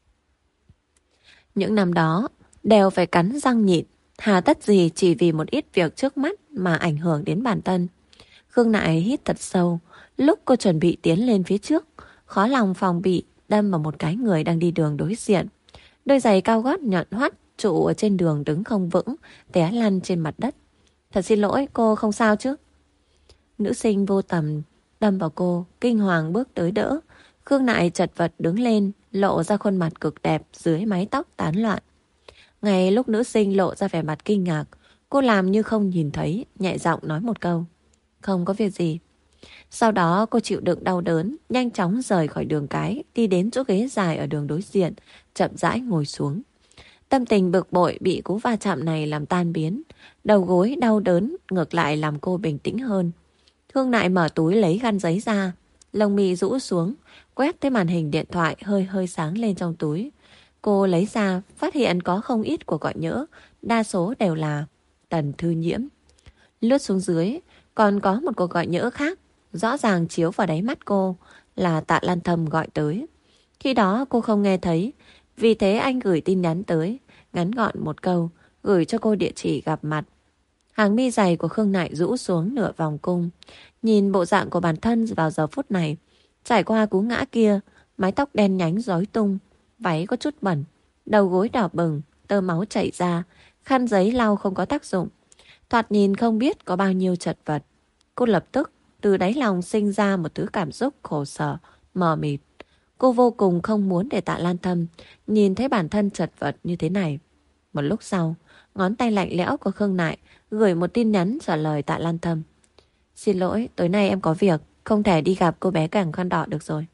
Những năm đó đều phải cắn răng nhịn, hà tất gì chỉ vì một ít việc trước mắt mà ảnh hưởng đến bản thân. Khương Nại hít thật sâu, lúc cô chuẩn bị tiến lên phía trước, khó lòng phòng bị đâm vào một cái người đang đi đường đối diện. Đôi giày cao gót nhọn hoắt trụ ở trên đường đứng không vững, té lăn trên mặt đất. Thật xin lỗi, cô không sao chứ? Nữ sinh vô tầm đâm vào cô, kinh hoàng bước tới đỡ. Khương Nại chật vật đứng lên, lộ ra khuôn mặt cực đẹp dưới mái tóc tán loạn. Ngay lúc nữ sinh lộ ra vẻ mặt kinh ngạc, cô làm như không nhìn thấy, nhẹ giọng nói một câu: không có việc gì. Sau đó cô chịu đựng đau đớn, nhanh chóng rời khỏi đường cái, đi đến chỗ ghế dài ở đường đối diện, chậm rãi ngồi xuống. Tâm tình bực bội bị cú va chạm này làm tan biến. Đầu gối đau đớn ngược lại làm cô bình tĩnh hơn. Khương Nại mở túi lấy khăn giấy ra, lông mi rũ xuống, quét tới màn hình điện thoại hơi hơi sáng lên trong túi. Cô lấy ra, phát hiện có không ít cuộc gọi nhỡ, đa số đều là Tần Thư Nhiễm. Lướt xuống dưới, còn có một cuộc gọi nhỡ khác, rõ ràng chiếu vào đáy mắt cô, là Tạ Lan Thâm gọi tới. Khi đó cô không nghe thấy, vì thế anh gửi tin nhắn tới, ngắn gọn một câu, gửi cho cô địa chỉ gặp mặt. Hàng mi dày của Khương Nại rũ xuống nửa vòng cung. Nhìn bộ dạng của bản thân vào giờ phút này, trải qua cú ngã kia, mái tóc đen nhánh rối tung, váy có chút bẩn, đầu gối đỏ bừng, tơ máu chảy ra, khăn giấy lau không có tác dụng. Thoạt nhìn không biết có bao nhiêu chật vật. Cô lập tức từ đáy lòng sinh ra một thứ cảm xúc khổ sở, mờ mịt. Cô vô cùng không muốn để Tạ Lan Thâm nhìn thấy bản thân chật vật như thế này. Một lúc sau, ngón tay lạnh lẽo của Khương Nại gửi một tin nhắn trả lời Tạ Lan Thâm: xin lỗi, tối nay em có việc, không thể đi gặp cô bé cẳng khăn đỏ được rồi.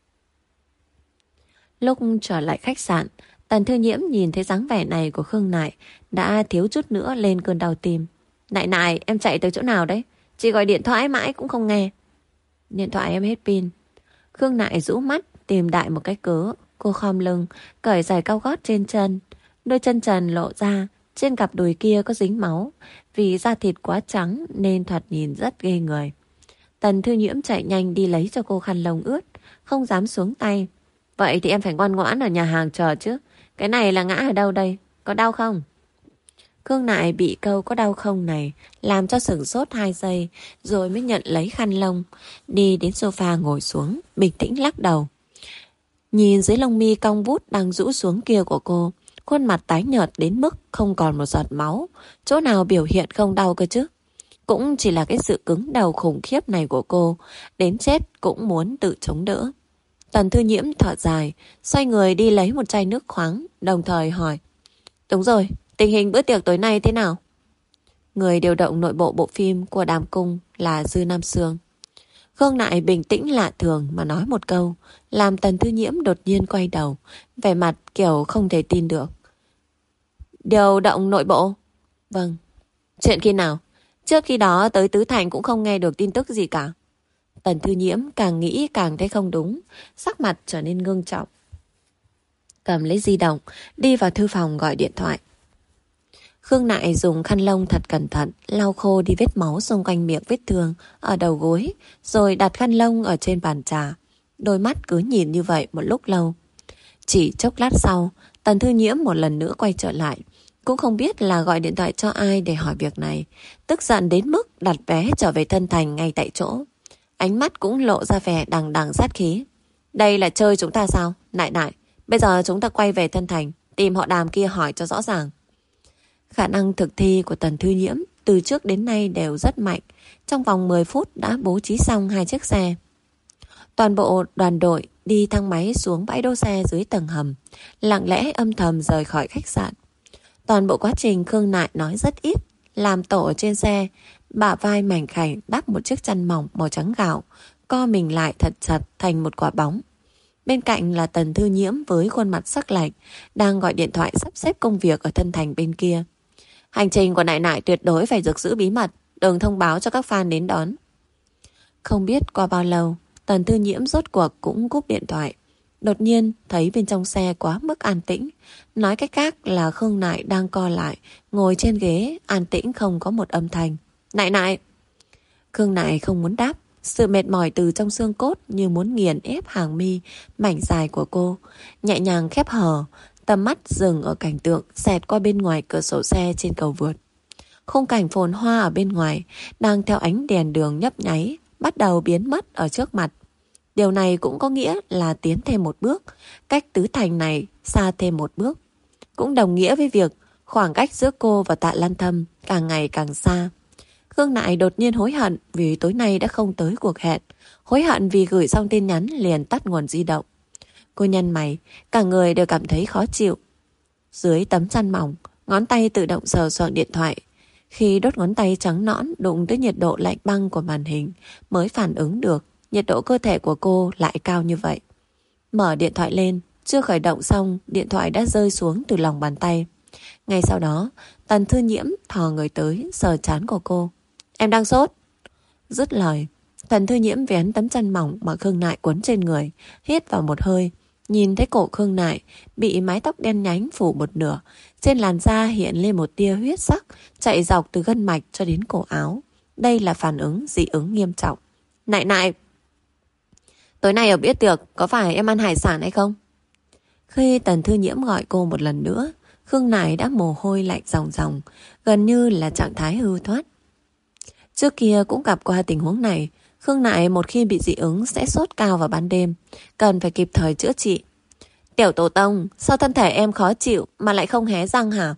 Lúc trở lại khách sạn, Tần Thư Nhiễm nhìn thấy dáng vẻ này của Khương Nại đã thiếu chút nữa lên cơn đau tim. Nại Nại, em chạy tới chỗ nào đấy? Chị gọi điện thoại mãi cũng không nghe. Điện thoại em hết pin. Khương Nại rũ mắt tìm đại một cái cớ. Cô khom lưng, cởi giày cao gót trên chân. Đôi chân trần lộ ra, trên cặp đùi kia có dính máu. Vì da thịt quá trắng nên thoạt nhìn rất ghê người. Tần Thư Nhiễm chạy nhanh đi lấy cho cô khăn lông ướt, không dám xuống tay. Vậy thì em phải ngoan ngoãn ở nhà hàng chờ chứ. Cái này là ngã ở đâu đây? Có đau không? Khương Nại bị câu có đau không này làm cho sửng sốt hai giây, rồi mới nhận lấy khăn lông, đi đến sofa ngồi xuống, bình tĩnh lắc đầu. Nhìn dưới lông mi cong vút đang rũ xuống kia của cô, khuôn mặt tái nhợt đến mức không còn một giọt máu, chỗ nào biểu hiện không đau cơ chứ. Cũng chỉ là cái sự cứng đầu khủng khiếp này của cô, đến chết cũng muốn tự chống đỡ. Tần Thư Nhiễm thở dài, xoay người đi lấy một chai nước khoáng, đồng thời hỏi: đúng rồi, tình hình bữa tiệc tối nay thế nào? Người điều động nội bộ bộ phim của Đàm Cung là Dư Nam Sương. Khương Nại bình tĩnh lạ thường mà nói một câu, làm Tần Thư Nhiễm đột nhiên quay đầu, vẻ mặt kiểu không thể tin được. Điều động nội bộ? Vâng. Chuyện khi nào? Trước khi đó tới Tứ Thành cũng không nghe được tin tức gì cả. Tần Thư Nhiễm càng nghĩ càng thấy không đúng, sắc mặt trở nên ngưng trọng. Cầm lấy di động, đi vào thư phòng gọi điện thoại. Khương Nại dùng khăn lông thật cẩn thận, lau khô đi vết máu xung quanh miệng vết thương ở đầu gối, rồi đặt khăn lông ở trên bàn trà. Đôi mắt cứ nhìn như vậy một lúc lâu. Chỉ chốc lát sau, Tần Thư Nhiễm một lần nữa quay trở lại. Cũng không biết là gọi điện thoại cho ai để hỏi việc này. Tức giận đến mức đặt vé trở về Thân Thành ngay tại chỗ. Ánh mắt cũng lộ ra vẻ đằng đằng sát khí. Đây là chơi chúng ta sao? Nại nại, bây giờ chúng ta quay về Thân Thành, tìm họ Đàm kia hỏi cho rõ ràng. Khả năng thực thi của Tần Thư Nhiễm từ trước đến nay đều rất mạnh. Trong vòng mười phút đã bố trí xong hai chiếc xe. Toàn bộ đoàn đội đi thang máy xuống bãi đỗ xe dưới tầng hầm, lặng lẽ âm thầm rời khỏi khách sạn. Toàn bộ quá trình Khương Nại nói rất ít, làm tổ ở trên xe, bả vai mảnh khảnh đắp một chiếc chăn mỏng màu trắng gạo, co mình lại thật chặt thành một quả bóng. Bên cạnh là Tần Thư Nhiễm với khuôn mặt sắc lạnh, đang gọi điện thoại sắp xếp công việc ở Thân Thành bên kia. Hành trình của Nại Nại tuyệt đối phải được giữ bí mật, đừng thông báo cho các fan đến đón. Không biết qua bao lâu, Tần Thư Nhiễm rốt cuộc cũng cúp điện thoại. Đột nhiên thấy bên trong xe quá mức an tĩnh. Nói cách khác là Khương Nại đang co lại, ngồi trên ghế, an tĩnh không có một âm thanh. Nại Nại! Khương Nại không muốn đáp. Sự mệt mỏi từ trong xương cốt như muốn nghiền ép hàng mi mảnh dài của cô. Nhẹ nhàng khép hờ, tầm mắt dừng ở cảnh tượng xẹt qua bên ngoài cửa sổ xe trên cầu vượt. Khung cảnh phồn hoa ở bên ngoài đang theo ánh đèn đường nhấp nháy bắt đầu biến mất ở trước mặt. Điều này cũng có nghĩa là tiến thêm một bước, cách tứ thành này xa thêm một bước. Cũng đồng nghĩa với việc khoảng cách giữa cô và Tạ Lan Thâm càng ngày càng xa. Khương Nại đột nhiên hối hận vì tối nay đã không tới cuộc hẹn. Hối hận vì gửi xong tin nhắn liền tắt nguồn di động. Cô nhăn mày, cả người đều cảm thấy khó chịu. Dưới tấm chăn mỏng, ngón tay tự động sờ soạng điện thoại. Khi đốt ngón tay trắng nõn đụng tới nhiệt độ lạnh băng của màn hình, mới phản ứng được nhiệt độ cơ thể của cô lại cao như vậy. Mở điện thoại lên, chưa khởi động xong, điện thoại đã rơi xuống từ lòng bàn tay. Ngay sau đó, Tần Thư Nhiễm thò người tới, sờ trán của cô. Em đang sốt. Dứt lời, Tần Thư Nhiễm vén tấm chăn mỏng mà Khương Nại quấn trên người, hít vào một hơi. Nhìn thấy cổ Khương Nại bị mái tóc đen nhánh phủ một nửa, trên làn da hiện lên một tia huyết sắc chạy dọc từ gân mạch cho đến cổ áo. Đây là phản ứng dị ứng nghiêm trọng. Nại Nại, tối nay ở bữa tiệc có phải em ăn hải sản hay không? Khi Tần Thư Nhiễm gọi cô một lần nữa, Khương Nại đã mồ hôi lạnh ròng ròng, gần như là trạng thái hư thoát. Trước kia cũng gặp qua tình huống này. Khương Nại một khi bị dị ứng sẽ sốt cao vào ban đêm, cần phải kịp thời chữa trị. Tiểu tổ tông, sao thân thể em khó chịu mà lại không hé răng hả?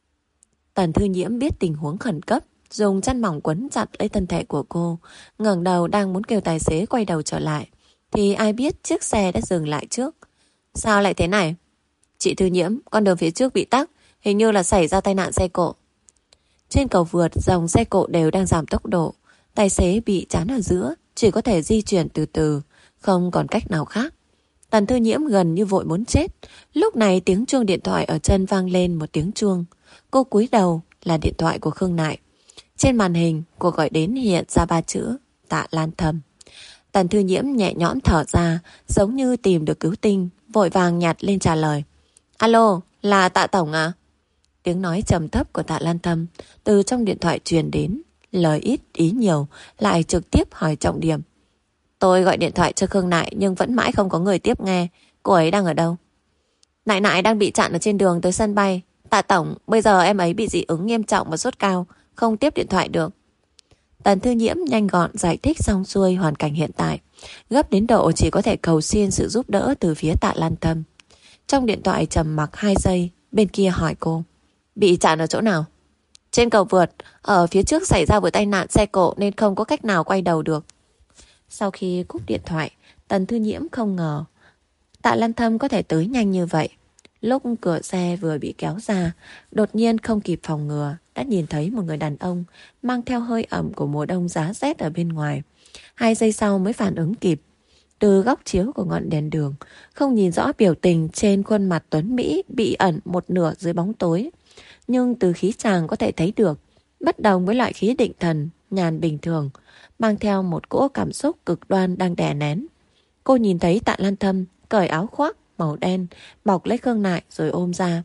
Tần Thư Nhiễm biết tình huống khẩn cấp, dùng chăn mỏng quấn chặt lấy thân thể của cô, ngẩng đầu đang muốn kêu tài xế quay đầu trở lại, thì ai biết chiếc xe đã dừng lại trước. Sao lại thế này? Chị Thư Nhiễm, con đường phía trước bị tắc, hình như là xảy ra tai nạn xe cộ. Trên cầu vượt, dòng xe cộ đều đang giảm tốc độ. Tài xế bị chắn ở giữa, chỉ có thể di chuyển từ từ, không còn cách nào khác. Tần Thư Nhiễm gần như vội muốn chết. Lúc này tiếng chuông điện thoại ở chân vang lên một tiếng chuông. Cô cúi đầu, là điện thoại của Khương Nại. Trên màn hình, cuộc gọi đến hiện ra ba chữ Tạ Lan Thâm. Tần Thư Nhiễm nhẹ nhõm thở ra, giống như tìm được cứu tinh, vội vàng nhặt lên trả lời. Alo, là Tạ Tổng à? Tiếng nói trầm thấp của Tạ Lan Thâm từ trong điện thoại truyền đến, lời ít ý nhiều, lại trực tiếp hỏi trọng điểm. Tôi gọi điện thoại cho Khương Nại nhưng vẫn mãi không có người tiếp nghe. Cô ấy đang ở đâu? Nại Nại đang bị chặn ở trên đường tới sân bay. Tạ Tổng, bây giờ em ấy bị dị ứng nghiêm trọng và sốt cao, không tiếp điện thoại được. Tần Thư Nhiễm nhanh gọn giải thích xong xuôi hoàn cảnh hiện tại, gấp đến độ chỉ có thể cầu xin sự giúp đỡ từ phía Tạ Lan Thâm. Trong điện thoại trầm mặc hai giây, bên kia hỏi cô. Bị chặn ở chỗ nào? Trên cầu vượt, ở phía trước xảy ra vụ tai nạn xe cộ nên không có cách nào quay đầu được. Sau khi cúp điện thoại, Tần Thư Nhiễm không ngờ Tạ Lan Thâm có thể tới nhanh như vậy. Lúc cửa xe vừa bị kéo ra, đột nhiên không kịp phòng ngừa, đã nhìn thấy một người đàn ông mang theo hơi ẩm của mùa đông giá rét ở bên ngoài. Hai giây sau mới phản ứng kịp. Từ góc chiếu của ngọn đèn đường, không nhìn rõ biểu tình trên khuôn mặt tuấn Mỹ bị ẩn một nửa dưới bóng tối. Nhưng từ khí chàng có thể thấy được, bất đồng với loại khí định thần, nhàn bình thường, mang theo một cỗ cảm xúc cực đoan đang đè nén. Cô nhìn thấy Tạ Lan Thâm cởi áo khoác màu đen, bọc lấy Khương Nại rồi ôm ra.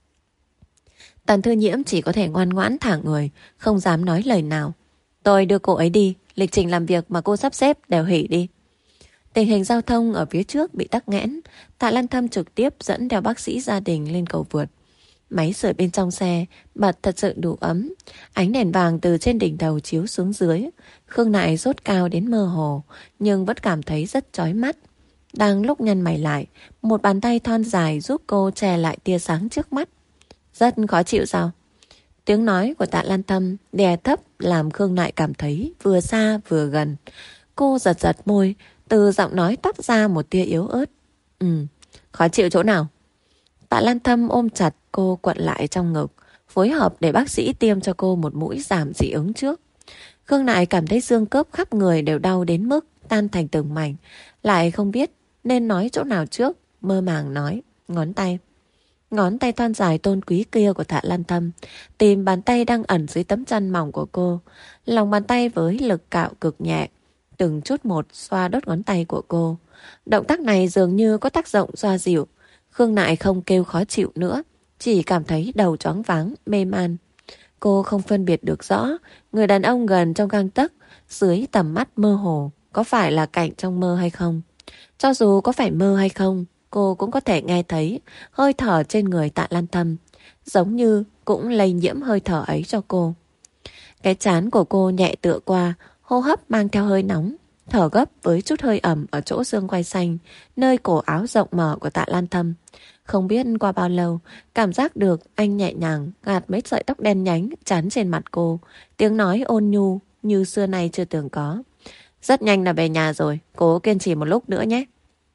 Tần Thư Nhiễm chỉ có thể ngoan ngoãn thả người, không dám nói lời nào. Tôi đưa cô ấy đi, lịch trình làm việc mà cô sắp xếp đều hủy đi. Tình hình giao thông ở phía trước bị tắc nghẽn, Tạ Lan Thâm trực tiếp dẫn theo bác sĩ gia đình lên cầu vượt. Máy sưởi bên trong xe bật thật sự đủ ấm, ánh đèn vàng từ trên đỉnh đầu chiếu xuống dưới. Khương Nại sốt cao đến mơ hồ, nhưng vẫn cảm thấy rất chói mắt. Đang lúc nhăn mày lại, một bàn tay thon dài giúp cô che lại tia sáng trước mắt. Rất khó chịu sao? Tiếng nói của Tạ Lan Thâm đè thấp làm Khương Nại cảm thấy vừa xa vừa gần. Cô giật giật môi, từ giọng nói toát ra một tia yếu ớt. Ừ, khó chịu chỗ nào? Tạ Lan Thâm ôm chặt cô quặn lại trong ngực, phối hợp để bác sĩ tiêm cho cô một mũi giảm dị ứng trước. Khương Nại cảm thấy xương khớp khắp người đều đau đến mức tan thành từng mảnh, lại không biết nên nói chỗ nào trước, mơ màng nói, ngón tay. Ngón tay thon dài tôn quý kia của Tạ Lan Thâm tìm bàn tay đang ẩn dưới tấm chăn mỏng của cô. Lòng bàn tay với lực cạo cực nhẹ, từng chút một xoa đốt ngón tay của cô. Động tác này dường như có tác dụng xoa dịu. Khương Nại không kêu khó chịu nữa, chỉ cảm thấy đầu choáng váng, mê man. Cô không phân biệt được rõ người đàn ông gần trong gang tấc, dưới tầm mắt mơ hồ, có phải là cảnh trong mơ hay không. Cho dù có phải mơ hay không, cô cũng có thể nghe thấy hơi thở trên người Tạ Lan Thâm, giống như cũng lây nhiễm hơi thở ấy cho cô. Cái trán của cô nhẹ tựa qua, hô hấp mang theo hơi nóng, thở gấp với chút hơi ẩm ở chỗ xương quai xanh, nơi cổ áo rộng mở của Tạ Lan Thâm. Không biết qua bao lâu, cảm giác được anh nhẹ nhàng gạt mấy sợi tóc đen nhánh chắn trên mặt cô. Tiếng nói ôn nhu như xưa nay chưa từng có. Rất nhanh là về nhà rồi, cố kiên trì một lúc nữa nhé.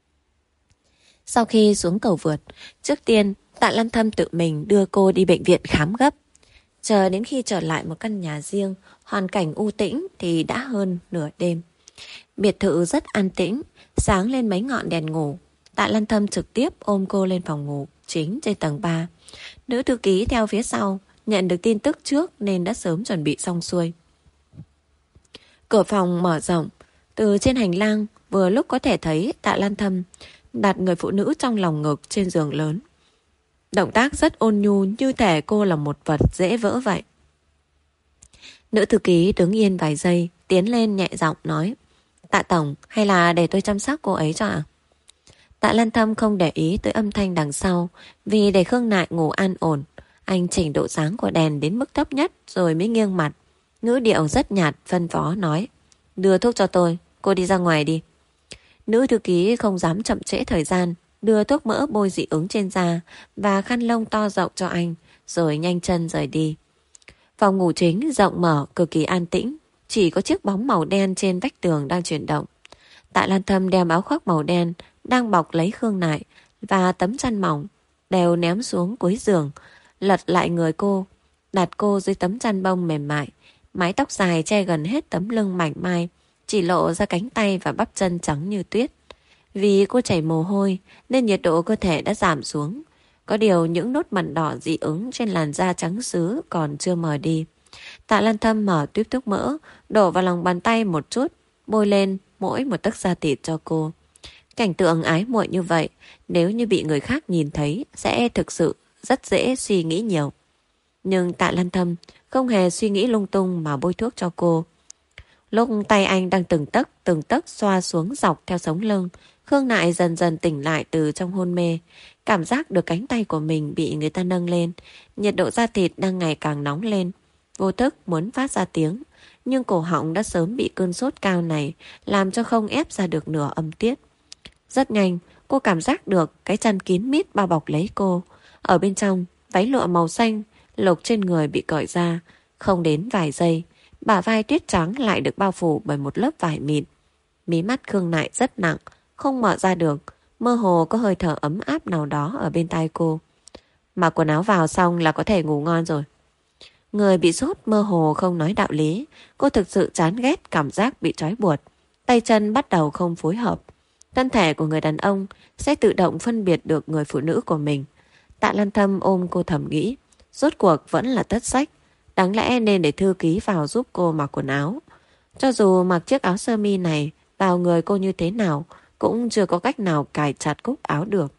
Sau khi xuống cầu vượt, trước tiên Tạ Lan Thâm tự mình đưa cô đi bệnh viện khám gấp. Chờ đến khi trở lại một căn nhà riêng, hoàn cảnh u tĩnh thì đã hơn nửa đêm. Biệt thự rất an tĩnh, sáng lên mấy ngọn đèn ngủ. Tạ Lan Thâm trực tiếp ôm cô lên phòng ngủ chính trên tầng ba. Nữ thư ký theo phía sau, nhận được tin tức trước nên đã sớm chuẩn bị xong xuôi. Cửa phòng mở rộng, từ trên hành lang vừa lúc có thể thấy Tạ Lan Thâm đặt người phụ nữ trong lòng ngực trên giường lớn. Động tác rất ôn nhu như thể cô là một vật dễ vỡ vậy. Nữ thư ký đứng yên vài giây, tiến lên nhẹ giọng nói: Tạ tổng, hay là để tôi chăm sóc cô ấy cho ạ? Tạ Lan Thâm không để ý tới âm thanh đằng sau, vì để Khương Nại ngủ an ổn. Anh chỉnh độ sáng của đèn đến mức thấp nhất rồi mới nghiêng mặt. Ngữ điệu rất nhạt phân phó nói: Đưa thuốc cho tôi, cô đi ra ngoài đi. Nữ thư ký không dám chậm trễ thời gian, đưa thuốc mỡ bôi dị ứng trên da và khăn lông to rộng cho anh, rồi nhanh chân rời đi. Phòng ngủ chính rộng mở, cực kỳ an tĩnh, chỉ có chiếc bóng màu đen trên vách tường đang chuyển động. Tạ Lan Thâm đem áo khoác màu đen đang bọc lấy Khương Nại và tấm chăn mỏng đều ném xuống cuối giường, lật lại người cô, đặt cô dưới tấm chăn bông mềm mại. Mái tóc dài che gần hết tấm lưng mảnh mai, chỉ lộ ra cánh tay và bắp chân trắng như tuyết. Vì cô chảy mồ hôi nên nhiệt độ cơ thể đã giảm xuống. Có điều những nốt mẩn đỏ dị ứng trên làn da trắng sứ còn chưa mờ đi. Tạ Lan Thâm mở tuyếp thuốc mỡ, đổ vào lòng bàn tay một chút, bôi lên mỗi một tấc da thịt cho cô. Cảnh tượng ái muội như vậy, nếu như bị người khác nhìn thấy sẽ thực sự rất dễ suy nghĩ nhiều. Nhưng Tạ Lan Thâm không hề suy nghĩ lung tung mà bôi thuốc cho cô. Lúc tay anh đang từng tấc từng tấc xoa xuống dọc theo sống lưng, Khương Nại dần dần tỉnh lại từ trong hôn mê. Cảm giác được cánh tay của mình bị người ta nâng lên, nhiệt độ da thịt đang ngày càng nóng lên. Vô thức muốn phát ra tiếng, nhưng cổ họng đã sớm bị cơn sốt cao này làm cho không ép ra được nửa âm tiết. Rất nhanh, cô cảm giác được cái chăn kín mít bao bọc lấy cô. Ở bên trong, váy lụa màu xanh lục trên người bị cởi ra. Không đến vài giây, bả vai tuyết trắng lại được bao phủ bởi một lớp vải mịn. Mí mắt Khương Nại rất nặng, không mở ra được. Mơ hồ có hơi thở ấm áp nào đó ở bên tai cô. Mặc quần áo vào xong là có thể ngủ ngon rồi. Người bị sốt mơ hồ không nói đạo lý. Cô thực sự chán ghét cảm giác bị trói buộc. Tay chân bắt đầu không phối hợp. Thân thể của người đàn ông sẽ tự động phân biệt được người phụ nữ của mình. Tạ Lan Thâm ôm cô thầm nghĩ, rốt cuộc vẫn là thất sách. Đáng lẽ nên để thư ký vào giúp cô mặc quần áo. Cho dù mặc chiếc áo sơ mi này vào người cô như thế nào, cũng chưa có cách nào cài chặt cúc áo được.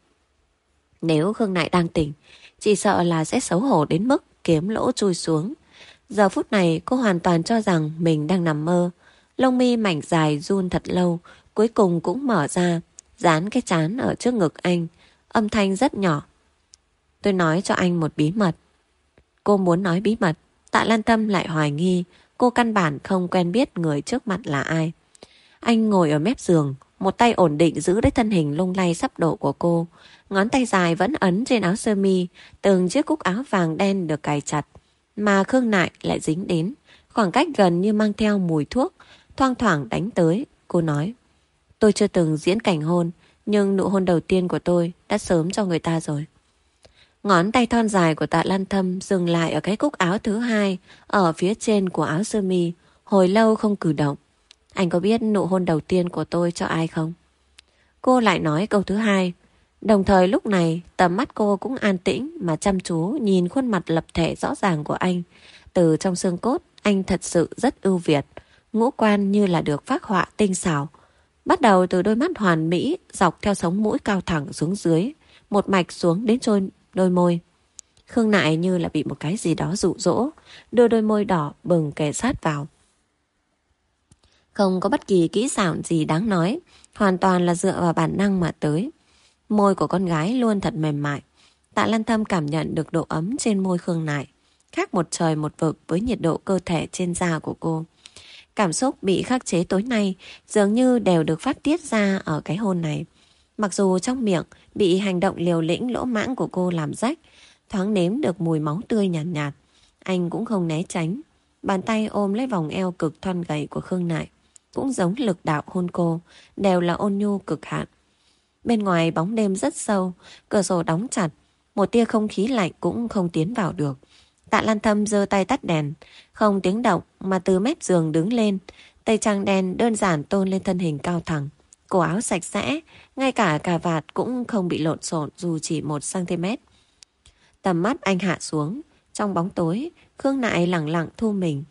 Nếu Khương Nại đang tỉnh, chỉ sợ là sẽ xấu hổ đến mức kiếm lỗ chui xuống. Giờ phút này cô hoàn toàn cho rằng mình đang nằm mơ. Lông mi mảnh dài run thật lâu, cuối cùng cũng mở ra, dán cái trán ở trước ngực anh. Âm thanh rất nhỏ. Tôi nói cho anh một bí mật. Cô muốn nói bí mật. Tạ Lan Thâm lại hoài nghi cô căn bản không quen biết người trước mặt là ai. Anh ngồi ở mép giường, một tay ổn định giữ lấy thân hình lung lay sắp đổ của cô. Ngón tay dài vẫn ấn trên áo sơ mi, từng chiếc cúc áo vàng đen được cài chặt. Mà Khương Nại lại dính đến, khoảng cách gần như mang theo mùi thuốc, thoang thoảng đánh tới. Cô nói, tôi chưa từng diễn cảnh hôn, nhưng nụ hôn đầu tiên của tôi đã sớm cho người ta rồi. Ngón tay thon dài của Tạ Lan Thâm dừng lại ở cái cúc áo thứ hai, ở phía trên của áo sơ mi, hồi lâu không cử động. Anh có biết nụ hôn đầu tiên của tôi cho ai không? Cô lại nói câu thứ hai. Đồng thời lúc này, tầm mắt cô cũng an tĩnh mà chăm chú nhìn khuôn mặt lập thể rõ ràng của anh. Từ trong xương cốt, anh thật sự rất ưu việt. Ngũ quan như là được phác họa tinh xảo. Bắt đầu từ đôi mắt hoàn mỹ, dọc theo sống mũi cao thẳng xuống dưới, một mạch xuống đến trôi đôi môi. Khương Nại như là bị một cái gì đó dụ dỗ, đưa đôi môi đỏ bừng kề sát vào. Không có bất kỳ kỹ xảo gì đáng nói, hoàn toàn là dựa vào bản năng mà tới. Môi của con gái luôn thật mềm mại. Tạ Lan Thâm cảm nhận được độ ấm trên môi Khương Nại, khác một trời một vực với nhiệt độ cơ thể trên da của cô. Cảm xúc bị khắc chế tối nay dường như đều được phát tiết ra ở cái hôn này. Mặc dù trong miệng bị hành động liều lĩnh lỗ mãng của cô làm rách, thoáng nếm được mùi máu tươi nhàn nhạt, nhạt, anh cũng không né tránh. Bàn tay ôm lấy vòng eo cực thon gầy của Khương Nại, cũng giống lực đạo hôn cô, đều là ôn nhu cực hạn. Bên ngoài bóng đêm rất sâu, cửa sổ đóng chặt, một tia không khí lạnh cũng không tiến vào được. Tạ Lan Thâm giơ tay tắt đèn, không tiếng động mà từ mép giường đứng lên, tây trang đen đơn giản tôn lên thân hình cao thẳng, cổ áo sạch sẽ, ngay cả cà vạt cũng không bị lộn xộn dù chỉ một xăng-ti-mét. Tầm mắt anh hạ xuống, trong bóng tối, Khương Nại lặng lặng thu mình.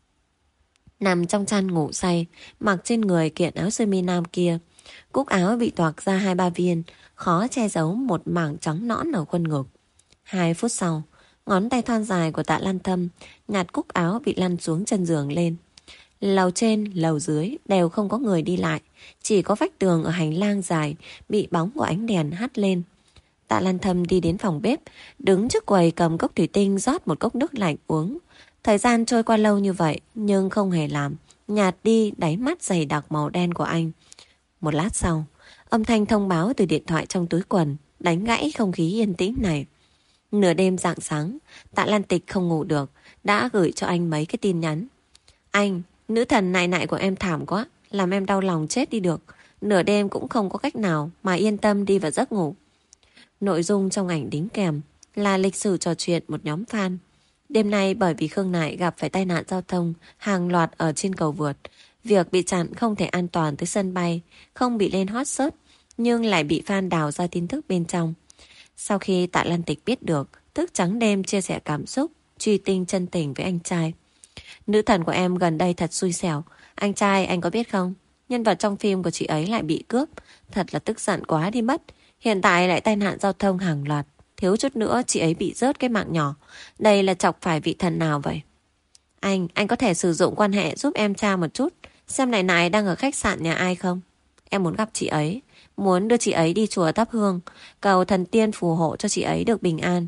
Nằm trong chăn ngủ say, mặc trên người kiện áo sơ mi nam kia. Cúc áo bị toạc ra hai ba viên, khó che giấu một mảng trắng nõn ở khuôn ngực. Hai phút sau, ngón tay thon dài của Tạ Lan Thâm nhặt cúc áo bị lăn xuống chân giường lên. Lầu trên, lầu dưới đều không có người đi lại, chỉ có vách tường ở hành lang dài bị bóng của ánh đèn hắt lên. Tạ Lan Thâm đi đến phòng bếp, đứng trước quầy cầm cốc thủy tinh rót một cốc nước lạnh uống. Thời gian trôi qua lâu như vậy nhưng không hề làm nhạt đi đáy mắt dày đặc màu đen của anh. Một lát sau, âm thanh thông báo từ điện thoại trong túi quần đánh gãy không khí yên tĩnh này. Nửa đêm rạng sáng, Tạ Lan Tịch không ngủ được, đã gửi cho anh mấy cái tin nhắn. Anh, nữ thần nại nại của em thảm quá, làm em đau lòng chết đi được. Nửa đêm cũng không có cách nào mà yên tâm đi vào giấc ngủ. Nội dung trong ảnh đính kèm là lịch sử trò chuyện một nhóm fan. Đêm nay bởi vì Khương Nại gặp phải tai nạn giao thông hàng loạt ở trên cầu vượt, việc bị chặn không thể an toàn tới sân bay, không bị lên hot search, nhưng lại bị fan đào ra tin tức bên trong. Sau khi Tạ Lan Tịch biết được, thức trắng đêm chia sẻ cảm xúc, truy tinh chân tình với anh trai. Nữ thần của em gần đây thật xui xẻo. Anh trai, anh có biết không? Nhân vật trong phim của chị ấy lại bị cướp. Thật là tức giận quá đi mất. Hiện tại lại tai nạn giao thông hàng loạt. Thiếu chút nữa chị ấy bị rớt cái mạng nhỏ. Đây là chọc phải vị thần nào vậy? Anh, anh có thể sử dụng quan hệ giúp em tra một chút, xem này này đang ở khách sạn nhà ai không? Em muốn gặp chị ấy, muốn đưa chị ấy đi chùa thắp hương, cầu thần tiên phù hộ cho chị ấy được bình an.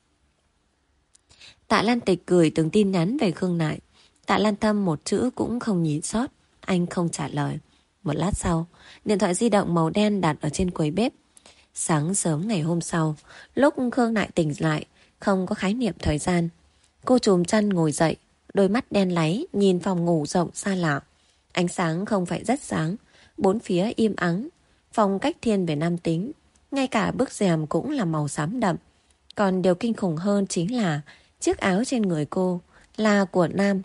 Tạ Lan Tịch gửi từng tin nhắn về Khương Nại. Tạ Lan Thâm một chữ cũng không nhìn sót. Anh không trả lời. Một lát sau, điện thoại di động màu đen đặt ở trên quầy bếp. Sáng sớm ngày hôm sau, lúc Khương Nại tỉnh lại, không có khái niệm thời gian. Cô chùm chăn ngồi dậy, đôi mắt đen láy nhìn phòng ngủ rộng xa lạ. Ánh sáng không phải rất sáng, bốn phía im ắng. Phong cách thiên về nam tính, ngay cả bức rèm cũng là màu xám đậm. Còn điều kinh khủng hơn chính là chiếc áo trên người cô là của nam.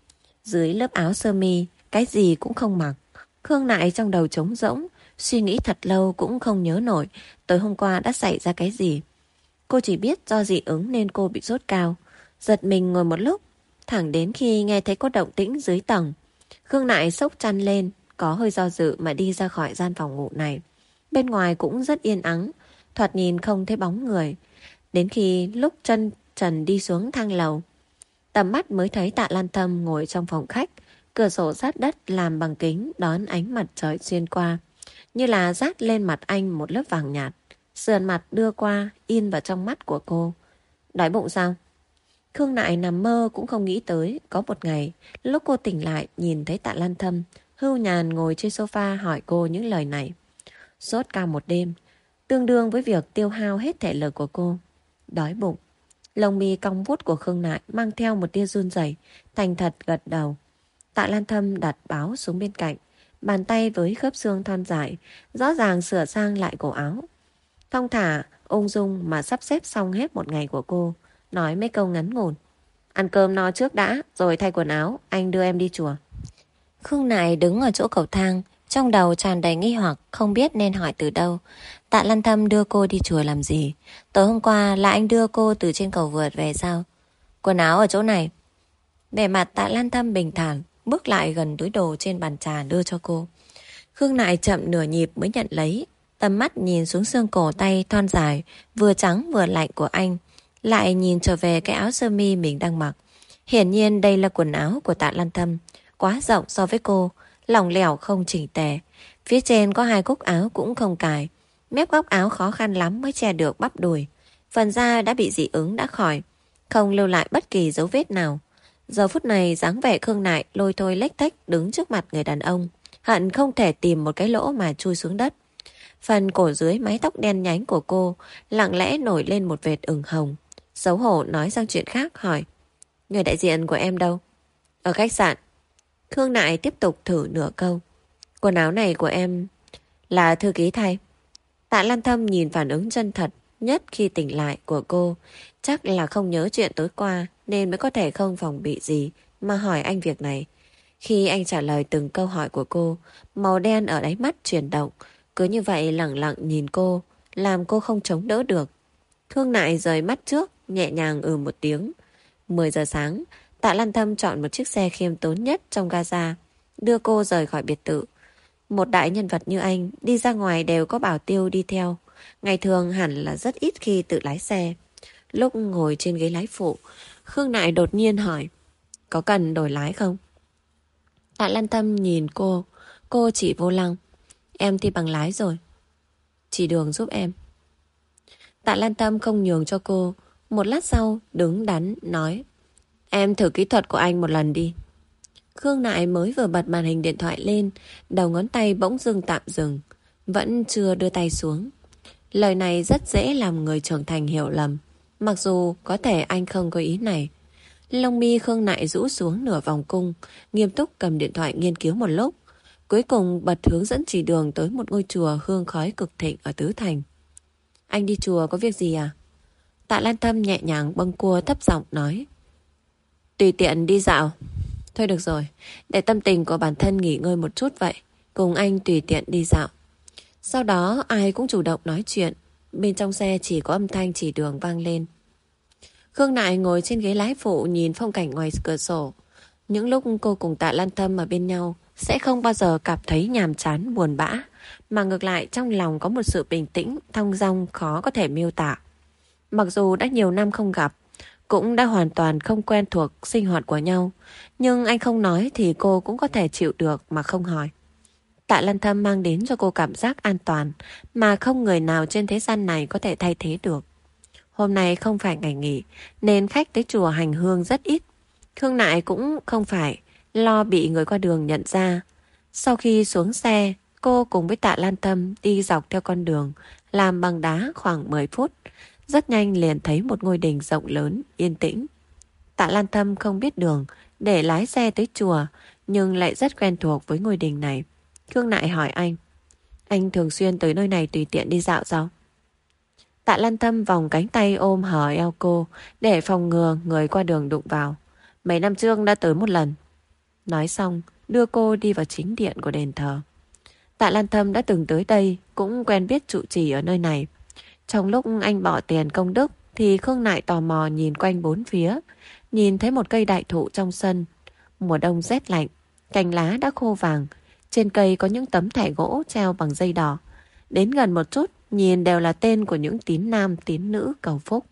Dưới lớp áo sơ mi, cái gì cũng không mặc. Khương Nại trong đầu trống rỗng, suy nghĩ thật lâu cũng không nhớ nổi tối hôm qua đã xảy ra cái gì. Cô chỉ biết do dị ứng nên cô bị sốt cao. Giật mình ngồi một lúc, thẳng đến khi nghe thấy có động tĩnh dưới tầng. Khương Nại xốc chăn lên, có hơi do dự mà đi ra khỏi gian phòng ngủ này. Bên ngoài cũng rất yên ắng, thoạt nhìn không thấy bóng người. Đến khi lúc chân trần đi xuống thang lầu, tầm mắt mới thấy Tạ Lan Thâm ngồi trong phòng khách, cửa sổ sát đất làm bằng kính đón ánh mặt trời xuyên qua, như là rát lên mặt anh một lớp vàng nhạt. Sườn mặt đưa qua, in vào trong mắt của cô. Đói bụng sao? Khương Nại nằm mơ cũng không nghĩ tới có một ngày, lúc cô tỉnh lại nhìn thấy Tạ Lan Thâm hưu nhàn ngồi trên sofa hỏi cô những lời này. Sốt cao một đêm, tương đương với việc tiêu hao hết thể lực của cô. Đói bụng. Lông mi cong vút của Khương Nại mang theo một tia run rẩy, thành thật gật đầu. Tạ Lan Thâm đặt báo xuống bên cạnh, bàn tay với khớp xương thon dài, rõ ràng sửa sang lại cổ áo. Thong thả, ung dung mà sắp xếp xong hết một ngày của cô, nói mấy câu ngắn ngủn. Ăn cơm no trước đã, rồi thay quần áo, anh đưa em đi chùa. Khương Nại đứng ở chỗ cầu thang, trong đầu tràn đầy nghi hoặc, không biết nên hỏi từ đâu. Tạ Lan Thâm đưa cô đi chùa làm gì? Tối hôm qua là anh đưa cô từ trên cầu vượt về sao? Quần áo ở chỗ này. Vẻ mặt Tạ Lan Thâm bình thản, bước lại gần túi đồ trên bàn trà đưa cho cô. Khương Nại chậm nửa nhịp mới nhận lấy, tầm mắt nhìn xuống xương cổ tay thon dài, vừa trắng vừa lạnh của anh, lại nhìn trở về cái áo sơ mi mình đang mặc. Hiển nhiên đây là quần áo của Tạ Lan Thâm, quá rộng so với cô, lỏng lẻo không chỉnh tề. Phía trên có hai cúc áo cũng không cài, mép góc áo khó khăn lắm mới che được bắp đùi. Phần da đã bị dị ứng đã khỏi, không lưu lại bất kỳ dấu vết nào. Giờ phút này dáng vẻ Khương Nại lôi thôi lếch thếch đứng trước mặt người đàn ông, hận không thể tìm một cái lỗ mà chui xuống đất. Phần cổ dưới mái tóc đen nhánh của cô lặng lẽ nổi lên một vệt ửng hồng. Xấu hổ nói sang chuyện khác, hỏi: người đại diện của em đâu? Ở khách sạn. Khương Nại tiếp tục thử nửa câu. Quần áo này của em là thư ký thay. Tạ Lan Thâm nhìn phản ứng chân thật nhất khi tỉnh lại của cô, chắc là không nhớ chuyện tối qua nên mới có thể không phòng bị gì mà hỏi anh việc này. Khi anh trả lời từng câu hỏi của cô, màu đen ở đáy mắt chuyển động, cứ như vậy lặng lặng nhìn cô, làm cô không chống đỡ được. Khương Nại rời mắt trước, nhẹ nhàng ừ một tiếng. mười giờ sáng, Tạ Lan Thâm chọn một chiếc xe khiêm tốn nhất trong Gaza, đưa cô rời khỏi biệt thự. Một đại nhân vật như anh, đi ra ngoài đều có bảo tiêu đi theo. Ngày thường hẳn là rất ít khi tự lái xe. Lúc ngồi trên ghế lái phụ, Khương Nại đột nhiên hỏi: có cần đổi lái không? Tạ Lan Thâm nhìn cô, cô chỉ vô lăng: em thi bằng lái rồi. Chỉ đường giúp em. Tạ Lan Thâm không nhường cho cô. Một lát sau đứng đắn nói: em thử kỹ thuật của anh một lần đi. Khương Nại mới vừa bật màn hình điện thoại lên, đầu ngón tay bỗng dưng tạm dừng, vẫn chưa đưa tay xuống. Lời này rất dễ làm người trưởng thành hiểu lầm, mặc dù có thể anh không có ý này. Lông mi Khương Nại rũ xuống nửa vòng cung, nghiêm túc cầm điện thoại nghiên cứu một lúc, cuối cùng bật hướng dẫn chỉ đường tới một ngôi chùa hương khói cực thịnh ở Tứ Thành. Anh đi chùa có việc gì à? Tạ Lan Thâm nhẹ nhàng bâng cua thấp giọng nói: tùy tiện đi dạo. Thôi được rồi, để tâm tình của bản thân nghỉ ngơi một chút vậy, cùng anh tùy tiện đi dạo. Sau đó ai cũng chủ động nói chuyện. Bên trong xe chỉ có âm thanh chỉ đường vang lên. Khương Nại ngồi trên ghế lái phụ nhìn phong cảnh ngoài cửa sổ. Những lúc cô cùng Tạ Lan Thâm ở bên nhau sẽ không bao giờ cảm thấy nhàm chán buồn bã, mà ngược lại trong lòng có một sự bình tĩnh thong dong khó có thể miêu tả. Mặc dù đã nhiều năm không gặp, cũng đã hoàn toàn không quen thuộc sinh hoạt của nhau, nhưng anh không nói thì cô cũng có thể chịu được mà không hỏi. Tạ Lan Thâm mang đến cho cô cảm giác an toàn mà không người nào trên thế gian này có thể thay thế được. Hôm nay không phải ngày nghỉ nên khách tới chùa hành hương rất ít. Khương Nại cũng không phải lo bị người qua đường nhận ra. Sau khi xuống xe, cô cùng với Tạ Lan Thâm đi dọc theo con đường làm bằng đá khoảng mười phút. Rất nhanh liền thấy một ngôi đình rộng lớn, yên tĩnh. Tạ Lan Thâm không biết đường để lái xe tới chùa, nhưng lại rất quen thuộc với ngôi đình này. Khương Nại hỏi anh: anh thường xuyên tới nơi này tùy tiện đi dạo sao? Tạ Lan Thâm vòng cánh tay ôm hở eo cô để phòng ngừa người qua đường đụng vào. Mấy năm trước đã tới một lần. Nói xong đưa cô đi vào chính điện của đền thờ. Tạ Lan Thâm đã từng tới đây, cũng quen biết trụ trì ở nơi này. Trong lúc anh bỏ tiền công đức thì Khương Nại tò mò nhìn quanh bốn phía, nhìn thấy một cây đại thụ trong sân. Mùa đông rét lạnh, cành lá đã khô vàng, trên cây có những tấm thẻ gỗ treo bằng dây đỏ. Đến gần một chút, nhìn đều là tên của những tín nam tín nữ cầu phúc.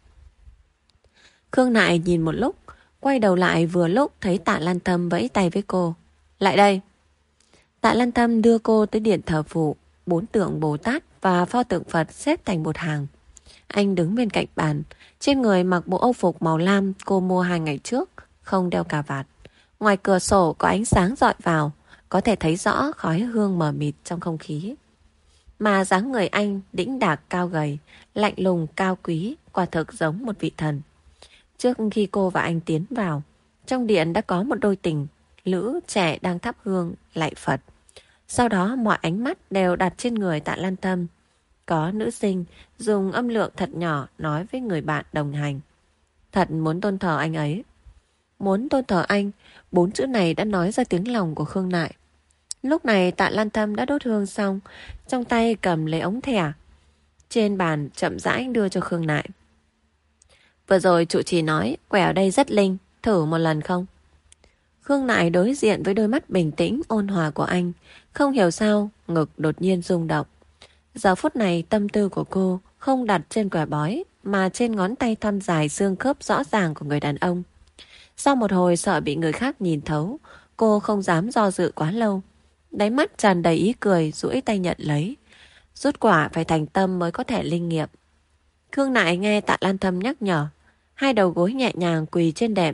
Khương Nại nhìn một lúc, quay đầu lại vừa lúc thấy Tạ Lan Thâm vẫy tay với cô: lại đây. Tạ Lan Thâm đưa cô tới điện thờ phụ, bốn tượng Bồ Tát và pho tượng Phật xếp thành một hàng. Anh đứng bên cạnh bàn, trên người mặc bộ âu phục màu lam cô mua hai ngày trước, không đeo cà vạt. Ngoài cửa sổ có ánh sáng rọi vào, có thể thấy rõ khói hương mờ mịt trong không khí. Mà dáng người anh đĩnh đạc cao gầy, lạnh lùng cao quý, quả thực giống một vị thần. Trước khi cô và anh tiến vào, trong điện đã có một đôi tình lữ trẻ đang thắp hương lạy Phật. Sau đó mọi ánh mắt đều đặt trên người Tạ Lan Thâm. Có nữ sinh dùng âm lượng thật nhỏ nói với người bạn đồng hành: thật muốn tôn thờ anh ấy. Muốn tôn thờ anh, bốn chữ này đã nói ra tiếng lòng của Khương Nại. Lúc này Tạ Lan Thâm đã đốt hương xong, trong tay cầm lấy ống thẻ. Trên bàn chậm rãi đưa cho Khương Nại. Vừa rồi trụ trì nói quẻ ở đây rất linh, thử một lần không? Khương Nại đối diện với đôi mắt bình tĩnh ôn hòa của anh, không hiểu sao ngực đột nhiên rung động. Giờ phút này tâm tư của cô không đặt trên quẻ bói mà trên ngón tay thon dài xương khớp rõ ràng của người đàn ông. Sau một hồi sợ bị người khác nhìn thấu, cô không dám do dự quá lâu. Đáy mắt tràn đầy ý cười, duỗi tay nhận lấy. Rút quả phải thành tâm mới có thể linh nghiệm. Khương Nại nghe Tạ Lan Thâm nhắc nhở, hai đầu gối nhẹ nhàng quỳ trên đệm,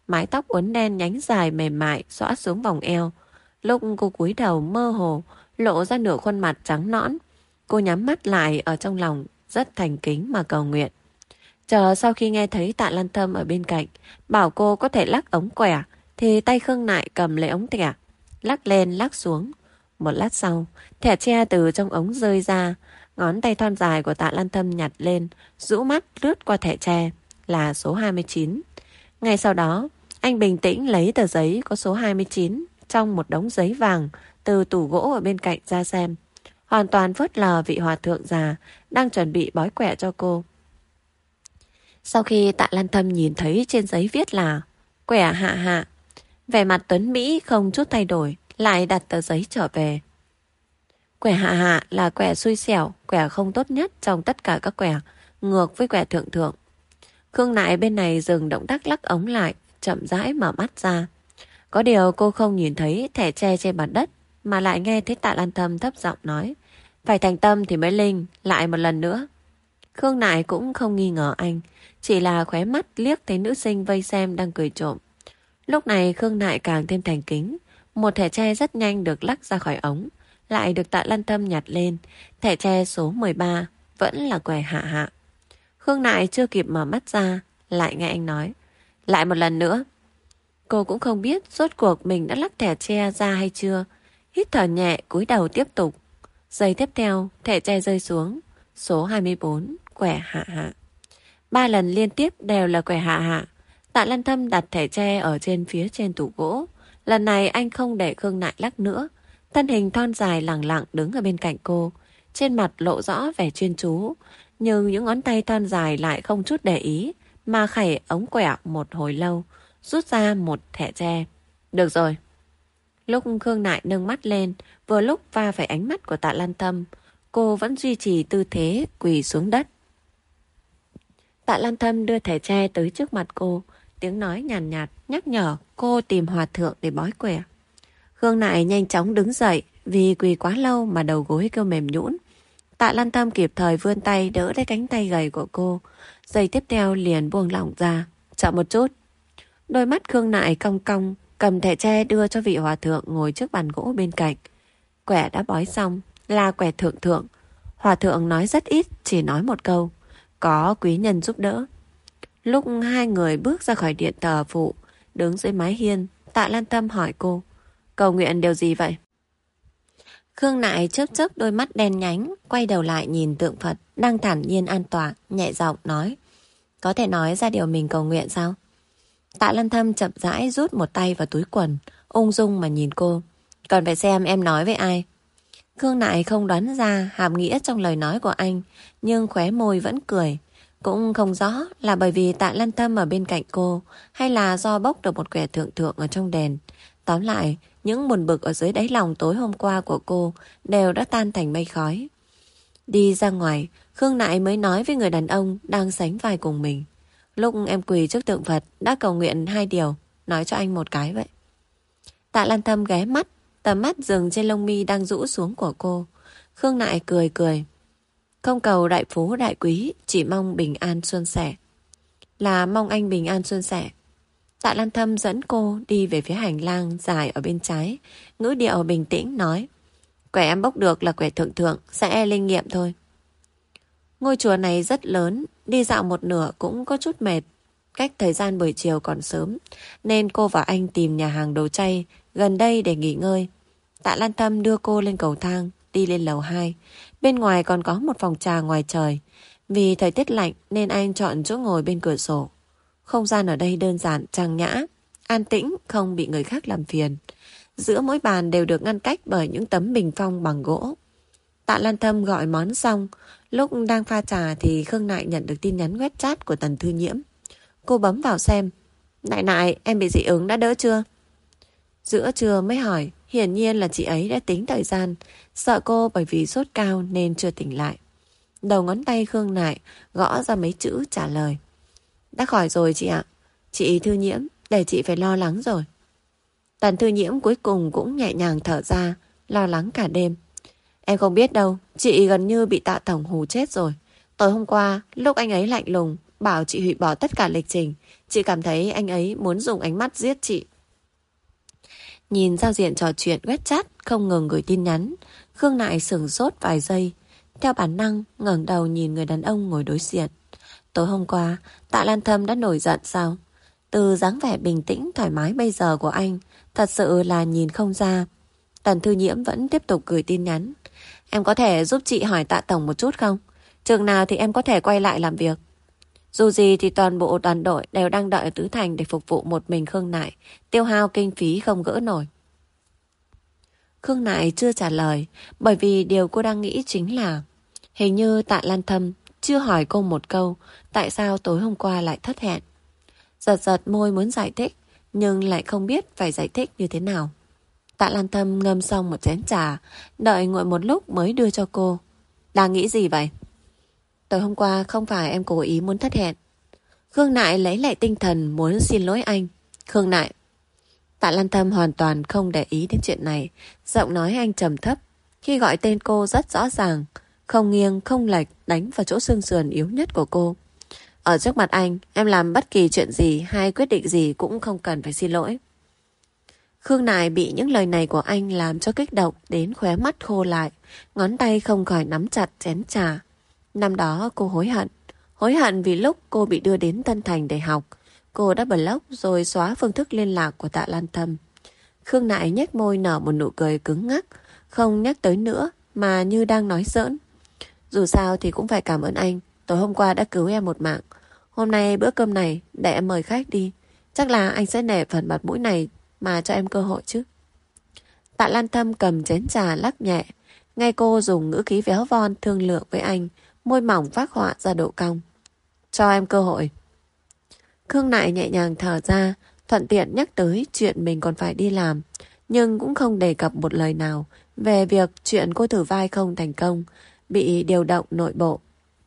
Mái tóc uốn đen nhánh dài mềm mại xõa xuống vòng eo. Lúc cô cúi đầu mơ hồ, lộ ra nửa khuôn mặt trắng nõn. Cô nhắm mắt lại ở trong lòng, rất thành kính mà cầu nguyện. Chờ sau khi nghe thấy Tạ Lan Thâm ở bên cạnh, bảo cô có thể lắc ống quẻ, thì tay Khương Nại cầm lấy ống thẻ, lắc lên lắc xuống. Một lát sau, thẻ tre từ trong ống rơi ra, ngón tay thon dài của Tạ Lan Thâm nhặt lên, rũ mắt lướt qua thẻ tre, là số hai mươi chín. Ngay sau đó, anh bình tĩnh lấy tờ giấy có số hai mươi chín trong một đống giấy vàng từ tủ gỗ ở bên cạnh ra xem. Hoàn toàn phớt lờ vị hòa thượng già đang chuẩn bị bói quẻ cho cô. Sau khi Tạ Lan Thâm nhìn thấy trên giấy viết là quẻ hạ hạ, vẻ mặt Tuấn Mỹ không chút thay đổi, lại đặt tờ giấy trở về. Quẻ hạ hạ là quẻ xui xẻo, quẻ không tốt nhất trong tất cả các quẻ, ngược với quẻ thượng thượng. Khương Nại bên này dừng động tác lắc ống lại, chậm rãi mở mắt ra. Có điều cô không nhìn thấy thẻ tre trên mặt đất, mà lại nghe thấy Tạ Lan Thâm thấp giọng nói, phải thành tâm thì mới linh, lại một lần nữa. Khương Nại cũng không nghi ngờ anh, chỉ là khóe mắt liếc thấy nữ sinh vây xem đang cười trộm. Lúc này Khương Nại càng thêm thành kính, một thẻ tre rất nhanh được lắc ra khỏi ống, lại được Tạ Lan Thâm nhặt lên. Thẻ tre số mười ba vẫn là quẻ hạ hạ. Khương Nại chưa kịp mở mắt ra, lại nghe anh nói, lại một lần nữa. Cô cũng không biết rốt cuộc mình đã lắc thẻ tre ra hay chưa. Hít thở nhẹ, cúi đầu tiếp tục. Giây tiếp theo, thẻ tre rơi xuống, số hai mươi bốn, quẻ hạ hạ. Ba lần liên tiếp đều là quẻ hạ hạ. Tạ Lan Thâm đặt thẻ tre ở trên phía trên tủ gỗ. Lần này anh không để Khương Nại lắc nữa. Thân hình thon dài lẳng lặng đứng ở bên cạnh cô, trên mặt lộ rõ vẻ chuyên chú, nhưng những ngón tay thon dài lại không chút để ý, mà khẩy ống quẻ một hồi lâu, rút ra một thẻ tre. Được rồi. Lúc Khương Nại nâng mắt lên, vừa lúc va phải ánh mắt của Tạ Lan Thâm, cô vẫn duy trì tư thế quỳ xuống đất. Tạ Lan Thâm đưa thẻ tre tới trước mặt cô, tiếng nói nhàn nhạt, nhạt nhắc nhở cô tìm hòa thượng để bói quẻ. Khương Nại nhanh chóng đứng dậy, vì quỳ quá lâu mà đầu gối kêu mềm nhũn. Tạ Lan Thâm kịp thời vươn tay đỡ lấy cánh tay gầy của cô, giây tiếp theo liền buông lỏng ra. Chậm một chút. Đôi mắt Khương Nại cong cong, cầm thẻ tre đưa cho vị hòa thượng ngồi trước bàn gỗ bên cạnh. Quẻ đã bói xong, là quẻ thượng thượng. Hòa thượng nói rất ít, chỉ nói một câu, có quý nhân giúp đỡ. Lúc hai người bước ra khỏi điện thờ phụ, đứng dưới mái hiên, Tạ Lan Thâm hỏi cô, cầu nguyện điều gì vậy? Khương Nại chớp chớp đôi mắt đen nhánh, quay đầu lại nhìn tượng Phật đang thản nhiên an tọa, nhẹ giọng nói, có thể nói ra điều mình cầu nguyện sao? Tạ Lan Thâm chậm rãi rút một tay vào túi quần, ung dung mà nhìn cô. Còn phải xem em nói với ai. Khương Nại không đoán ra hàm nghĩa trong lời nói của anh, nhưng khóe môi vẫn cười. Cũng không rõ là bởi vì Tạ Lan Thâm ở bên cạnh cô, hay là do bốc được một quẻ thượng thượng ở trong đèn. Tóm lại, những buồn bực ở dưới đáy lòng tối hôm qua của cô đều đã tan thành mây khói. Đi ra ngoài, Khương Nại mới nói với người đàn ông đang sánh vai cùng mình. Lúc em quỳ trước tượng Phật đã cầu nguyện hai điều, nói cho anh một cái vậy. Tạ Lan Thâm ghé mắt, tầm mắt dừng trên lông mi đang rũ xuống của cô. Khương Nại cười cười. Không cầu đại phú đại quý, chỉ mong bình an suôn sẻ. Là mong anh bình an suôn sẻ. Tạ Lan Thâm dẫn cô đi về phía hành lang dài ở bên trái, ngữ điệu bình tĩnh nói, quẻ em bốc được là quẻ thượng thượng, sẽ linh nghiệm thôi. Ngôi chùa này rất lớn, đi dạo một nửa cũng có chút mệt. Cách thời gian buổi chiều còn sớm, nên cô và anh tìm nhà hàng đồ chay gần đây để nghỉ ngơi. Tạ Lan Thâm đưa cô lên cầu thang, đi lên lầu hai. Bên ngoài còn có một phòng trà ngoài trời. Vì thời tiết lạnh nên anh chọn chỗ ngồi bên cửa sổ. Không gian ở đây đơn giản, trang nhã, an tĩnh, không bị người khác làm phiền. Giữa mỗi bàn đều được ngăn cách bởi những tấm bình phong bằng gỗ. Tạ Lan Thâm gọi món xong, lúc đang pha trà thì Khương Nại nhận được tin nhắn WeChat của Tần Thư Nhiễm. Cô bấm vào xem. Nại nại, em bị dị ứng đã đỡ chưa? Giữa trưa mới hỏi, hiển nhiên là chị ấy đã tính thời gian, sợ cô bởi vì sốt cao nên chưa tỉnh lại. Đầu ngón tay Khương Nại gõ ra mấy chữ trả lời. Đã khỏi rồi chị ạ. Chị Thư Nhiễm, để chị phải lo lắng rồi. Tần Thư Nhiễm cuối cùng cũng nhẹ nhàng thở ra, lo lắng cả đêm. Em không biết đâu, chị gần như bị Tạ Tổng hù chết rồi. Tối hôm qua, lúc anh ấy lạnh lùng, bảo chị hủy bỏ tất cả lịch trình. Chị cảm thấy anh ấy muốn dùng ánh mắt giết chị. Nhìn giao diện trò chuyện WeChat không ngừng gửi tin nhắn, Khương Nại sửng sốt vài giây. Theo bản năng ngẩng đầu nhìn người đàn ông ngồi đối diện. Tối hôm qua Tạ Lan Thâm đã nổi giận sao? Từ dáng vẻ bình tĩnh thoải mái bây giờ của anh, thật sự là nhìn không ra. Tần Thư Nhiễm vẫn tiếp tục gửi tin nhắn. Em có thể giúp chị hỏi Tạ Tổng một chút không? Chừng nào thì em có thể quay lại làm việc? Dù gì thì toàn bộ đoàn đội đều đang đợi ở Tứ Thành để phục vụ một mình Khương Nại, tiêu hao kinh phí không gỡ nổi. Khương Nại chưa trả lời, bởi vì điều cô đang nghĩ chính là hình như Tạ Lan Thâm chưa hỏi cô một câu tại sao tối hôm qua lại thất hẹn. Giật giật môi muốn giải thích, nhưng lại không biết phải giải thích như thế nào. Tạ Lan Thâm ngâm xong một chén trà, đợi nguội một lúc mới đưa cho cô. Đang nghĩ gì vậy? Tối hôm qua không phải em cố ý muốn thất hẹn. Khương Nại lấy lại tinh thần muốn xin lỗi anh. Khương Nại. Tạ Lan Thâm hoàn toàn không để ý đến chuyện này. Giọng nói anh trầm thấp. Khi gọi tên cô rất rõ ràng, không nghiêng không lệch, đánh vào chỗ xương sườn yếu nhất của cô. Ở trước mặt anh, em làm bất kỳ chuyện gì hay quyết định gì cũng không cần phải xin lỗi. Khương Nại bị những lời này của anh làm cho kích động đến khóe mắt khô lại, ngón tay không khỏi nắm chặt chén trà. Năm đó cô hối hận. Hối hận vì lúc cô bị đưa đến Tân Thành để học, cô đã block rồi xóa phương thức liên lạc của Tạ Lan Thâm. Khương Nại nhếch môi nở một nụ cười cứng ngắc, không nhắc tới nữa mà như đang nói giỡn. Dù sao thì cũng phải cảm ơn anh, tối hôm qua đã cứu em một mạng. Hôm nay bữa cơm này để em mời khách đi. Chắc là anh sẽ nể phần mặt mũi này mà cho em cơ hội chứ. Tạ Lan Thâm cầm chén trà lắc nhẹ, nghe cô dùng ngữ khí véo von thương lượng với anh, môi mỏng phác họa ra độ cong. Cho em cơ hội. Khương Nại nhẹ nhàng thở ra, thuận tiện nhắc tới chuyện mình còn phải đi làm, nhưng cũng không đề cập một lời nào về việc chuyện cô thử vai không thành công, bị điều động nội bộ.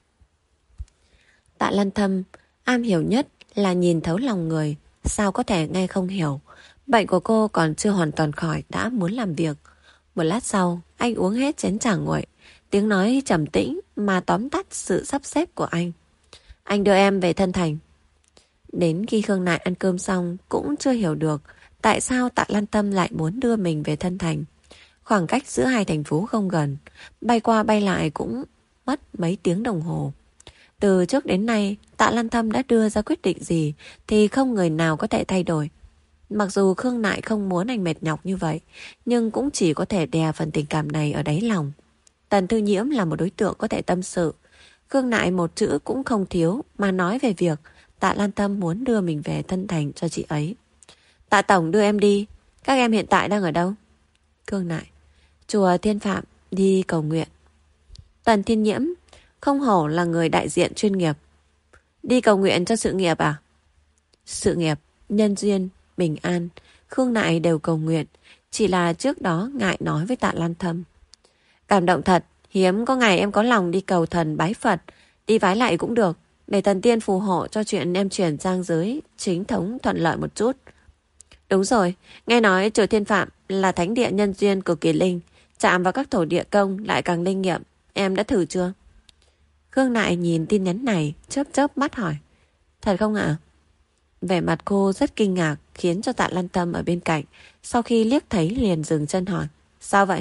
Tạ Lan Thâm am hiểu nhất là nhìn thấu lòng người, sao có thể nghe không hiểu. Bệnh của cô còn chưa hoàn toàn khỏi đã muốn làm việc. Một lát sau, anh uống hết chén trà nguội, tiếng nói trầm tĩnh mà tóm tắt sự sắp xếp của anh. Anh đưa em về Tân Thành. Đến khi Khương Nại ăn cơm xong cũng chưa hiểu được tại sao Tạ Lan Tâm lại muốn đưa mình về Tân Thành. Khoảng cách giữa hai thành phố không gần, bay qua bay lại cũng mất mấy tiếng đồng hồ. Từ trước đến nay, Tạ Lan Tâm đã đưa ra quyết định gì thì không người nào có thể thay đổi. Mặc dù Khương Nại không muốn anh mệt nhọc như vậy, nhưng cũng chỉ có thể đè phần tình cảm này ở đáy lòng. Tần Thư Nhiễm là một đối tượng có thể tâm sự. Khương Nại một chữ cũng không thiếu mà nói về việc Tạ Lan Tâm muốn đưa mình về Tân Thành cho chị ấy. Tạ Tổng đưa em đi. Các em hiện tại đang ở đâu? Khương Nại. Chùa Thiên Phạm, đi cầu nguyện. Tần Thiên Nhiễm. Không hổ là người đại diện chuyên nghiệp. Đi cầu nguyện cho sự nghiệp à? Sự nghiệp, nhân duyên, bình an, Khương Nại đều cầu nguyện. Chỉ là trước đó ngại nói với Tạ Lan Thâm. Cảm động thật, hiếm có ngày em có lòng đi cầu thần bái Phật. Đi vái lại cũng được, để thần tiên phù hộ cho chuyện em chuyển sang giới chính thống thuận lợi một chút. Đúng rồi, nghe nói chùa Thiên Phạm là thánh địa nhân duyên cực kỳ linh, chạm vào các thổ địa công lại càng linh nghiệm. Em đã thử chưa? Khương Nại nhìn tin nhắn này, chớp chớp mắt hỏi. Thật không ạ? Vẻ mặt cô rất kinh ngạc, khiến cho Tạ Lan Tâm ở bên cạnh sau khi liếc thấy liền dừng chân hỏi. Sao vậy?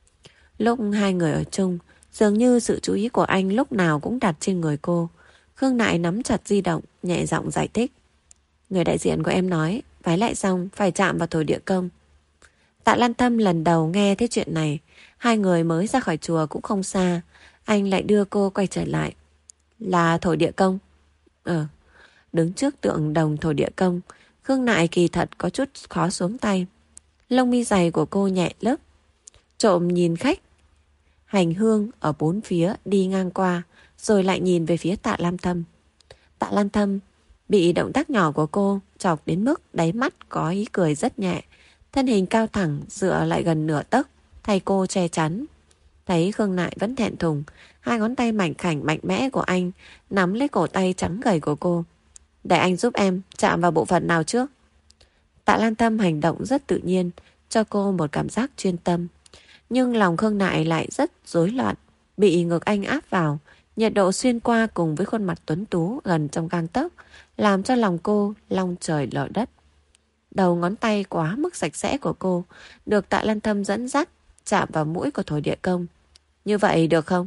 Lúc hai người ở chung, dường như sự chú ý của anh lúc nào cũng đặt trên người cô. Khương Nại nắm chặt di động, nhẹ giọng giải thích. Người đại diện của em nói, vái lại xong phải chạm vào thổ địa công. Tạ Lan Tâm lần đầu nghe thấy chuyện này. Hai người mới ra khỏi chùa cũng không xa. Anh lại đưa cô quay trở lại. Là thổ địa công? Ờ. Đứng trước tượng đồng thổ địa công, Khương Nại kỳ thật có chút khó xuống tay. Lông mi dày của cô nhẹ lớp, trộm nhìn khách hành hương ở bốn phía đi ngang qua, rồi lại nhìn về phía Tạ Lan Thâm. Tạ Lan Thâm bị động tác nhỏ của cô chọc đến mức đáy mắt có ý cười rất nhẹ. Thân hình cao thẳng dựa lại gần nửa tấc, thay cô che chắn. Thấy Khương Nại vẫn thẹn thùng, hai ngón tay mảnh khảnh mạnh mẽ của anh nắm lấy cổ tay trắng gầy của cô. Để anh giúp em chạm vào bộ phận nào trước? Tạ Lan Tâm hành động rất tự nhiên, cho cô một cảm giác chuyên tâm. Nhưng lòng Khương Nại lại rất rối loạn, bị ngực anh áp vào, Nhiệt độ xuyên qua cùng với khuôn mặt tuấn tú gần trong gang tấc làm cho lòng cô long trời lở đất. Đầu ngón tay quá mức sạch sẽ của cô được Tạ Lan Thâm dẫn dắt chạm vào mũi của thổ địa công. Như vậy được không?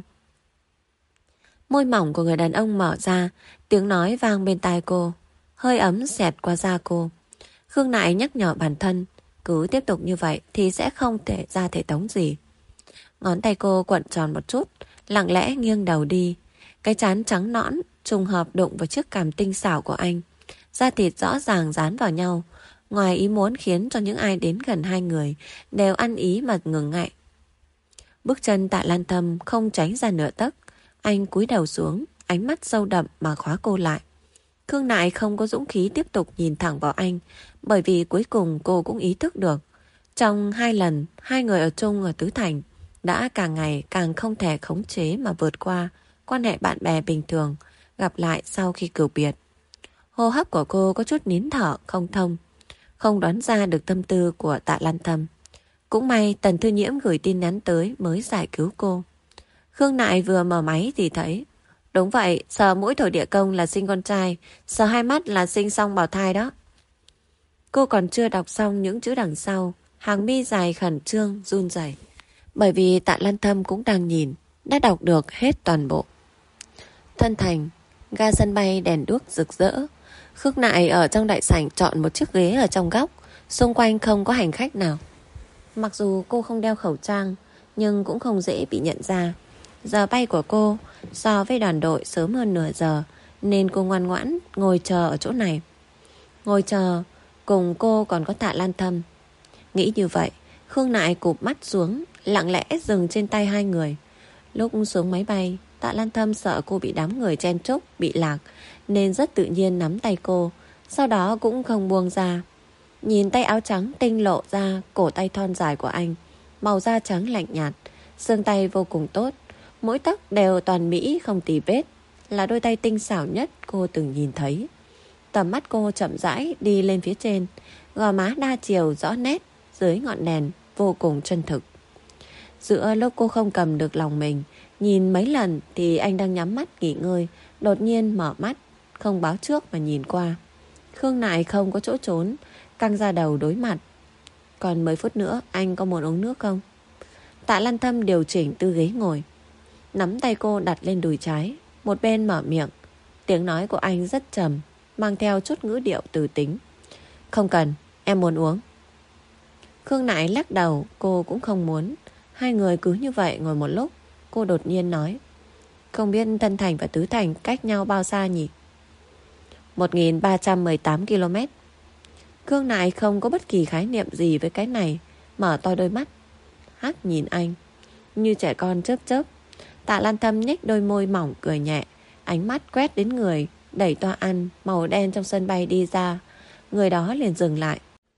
Môi mỏng của người đàn ông mở ra, tiếng nói vang bên tai cô, hơi ấm xẹt qua da cô. Khương Nại nhắc nhở bản thân, cứ tiếp tục như vậy thì sẽ không thể ra thể tống gì. Ngón tay cô quặn tròn một chút, lặng lẽ nghiêng đầu đi. Cái trán trắng nõn trùng hợp đụng vào chiếc cằm tinh xảo của anh. Da thịt rõ ràng dán vào nhau, ngoài ý muốn khiến cho những ai đến gần hai người đều ăn ý mà ngừng ngại. Bước chân Tạ Lan Thâm không tránh ra nửa tấc. Anh cúi đầu xuống, ánh mắt sâu đậm mà khóa cô lại. Khương Nại không có dũng khí tiếp tục nhìn thẳng vào anh, bởi vì cuối cùng cô cũng ý thức được. Trong hai lần, hai người ở chung ở Tứ Thành đã càng ngày càng không thể khống chế mà vượt qua quan hệ bạn bè bình thường, gặp lại sau khi cửu biệt. Hô hấp của cô có chút nín thở không thông, không đoán ra được tâm tư của Tạ Lan Thâm. Cũng may Tần Thư Nhiễm gửi tin nhắn tới mới giải cứu cô. Khương Nại vừa mở máy thì thấy, đúng vậy, sờ mũi thổ địa công là sinh con trai, sờ hai mắt là sinh xong bào thai đó. Cô còn chưa đọc xong những chữ đằng sau, hàng mi dài khẩn trương run rẩy, bởi vì Tạ Lan Thâm cũng đang nhìn, đã đọc được hết toàn bộ. Thân thành, ga sân bay đèn đuốc rực rỡ. Khương Nại ở trong đại sảnh chọn một chiếc ghế ở trong góc, xung quanh không có hành khách nào. Mặc dù cô không đeo khẩu trang, nhưng cũng không dễ bị nhận ra. Giờ bay của cô so với đoàn đội sớm hơn nửa giờ, nên cô ngoan ngoãn ngồi chờ ở chỗ này. Ngồi chờ, cùng cô còn có Tạ Lan Thâm. Nghĩ như vậy, Khương Nại cụp mắt xuống, lặng lẽ dừng trên tay hai người. Lúc xuống máy bay, Tạ Lan Thâm sợ cô bị đám người chen chúc, bị lạc, nên rất tự nhiên nắm tay cô, sau đó cũng không buông ra. Nhìn tay áo trắng tinh lộ ra cổ tay thon dài của anh, màu da trắng lạnh nhạt, xương tay vô cùng tốt, mỗi tấc đều toàn mỹ không tì vết, là đôi tay tinh xảo nhất cô từng nhìn thấy. Tầm mắt cô chậm rãi đi lên phía trên, gò má đa chiều rõ nét dưới ngọn đèn vô cùng chân thực. Giữa lúc cô không cầm được lòng mình, nhìn mấy lần thì anh đang nhắm mắt nghỉ ngơi, đột nhiên mở mắt, không báo trước mà nhìn qua. Khương Nại không có chỗ trốn, căng ra đầu đối mặt. Còn mười phút nữa anh có muốn uống nước không? Tạ Lan Thâm điều chỉnh tư ghế ngồi, nắm tay cô đặt lên đùi trái, một bên mở miệng. Tiếng nói của anh rất trầm, mang theo chút ngữ điệu từ tính. Không cần, em muốn uống. Khương Nại lắc đầu, cô cũng không muốn. Hai người cứ như vậy ngồi một lúc, cô đột nhiên nói, không biết Tân Thành và Tứ Thành cách nhau bao xa nhỉ? một nghìn ba trăm mười tám ki lô mét. Khương Nại không có bất kỳ khái niệm gì với cái này, mở to đôi mắt, hắt nhìn anh, như trẻ con chớp chớp. Tạ Lan Thâm nhếch đôi môi mỏng cười nhẹ, ánh mắt quét đến người đẩy toa ăn màu đen trong sân bay đi ra. Người đó liền dừng lại.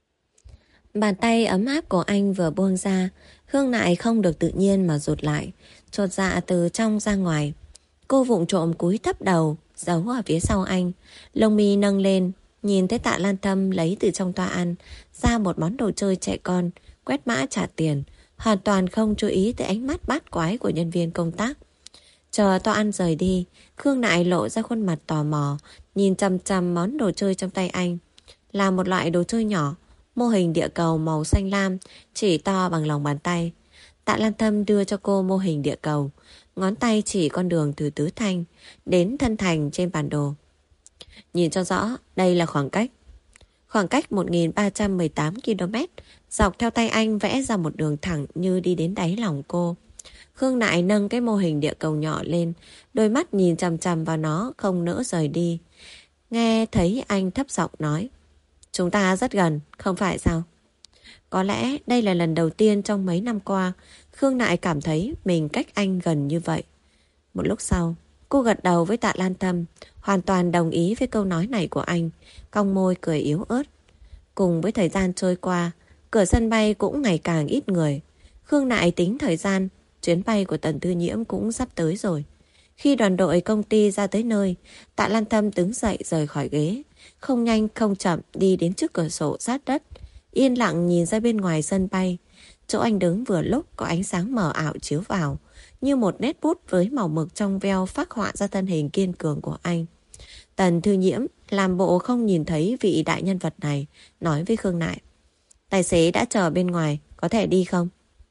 Bàn tay ấm áp của anh vừa buông ra, Khương Nại không được tự nhiên mà rụt lại, chột dạ từ trong ra ngoài. Cô vụng trộm cúi thấp đầu, giấu ở phía sau anh, lông mi nâng lên, nhìn thấy Tạ Lan Thâm lấy từ trong toa ăn ra một món đồ chơi trẻ con, quét mã trả tiền, hoàn toàn không chú ý tới ánh mắt bát quái của nhân viên công tác. Chờ toa ăn rời đi, Khương Nại lộ ra khuôn mặt tò mò, nhìn chằm chằm món đồ chơi trong tay anh. Là một loại đồ chơi nhỏ, mô hình địa cầu màu xanh lam, chỉ to bằng lòng bàn tay. Tạ Lan Thâm đưa cho cô mô hình địa cầu, ngón tay chỉ con đường từ Tứ Thành đến Thân Thành trên bản đồ. Nhìn cho rõ, đây là khoảng cách. Khoảng cách một nghìn ba trăm mười tám ki lô mét, dọc theo tay anh vẽ ra một đường thẳng như đi đến đáy lòng cô. Khương Nại nâng cái mô hình địa cầu nhỏ lên, đôi mắt nhìn chằm chằm vào nó không nỡ rời đi. Nghe thấy anh thấp giọng nói, chúng ta rất gần, không phải sao? Có lẽ đây là lần đầu tiên trong mấy năm qua Khương Nại cảm thấy mình cách anh gần như vậy. Một lúc sau, cô gật đầu với Tạ Lan Thâm, hoàn toàn đồng ý với câu nói này của anh, cong môi cười yếu ớt. Cùng với thời gian trôi qua, cửa sân bay cũng ngày càng ít người. Khương Nại tính thời gian, chuyến bay của Tần Thư Nhiễm cũng sắp tới rồi. Khi đoàn đội công ty ra tới nơi, Tạ Lan Thâm đứng dậy rời khỏi ghế, không nhanh không chậm đi đến trước cửa sổ sát đất, yên lặng nhìn ra bên ngoài sân bay. Chỗ anh đứng vừa lúc có ánh sáng mờ ảo chiếu vào, như một nét bút với màu mực trong veo phác họa ra thân hình kiên cường của anh. Tần Thư Nhiễm làm bộ không nhìn thấy vị đại nhân vật này, nói với Khương Nại. Tài xế đã chờ bên ngoài, có thể đi không?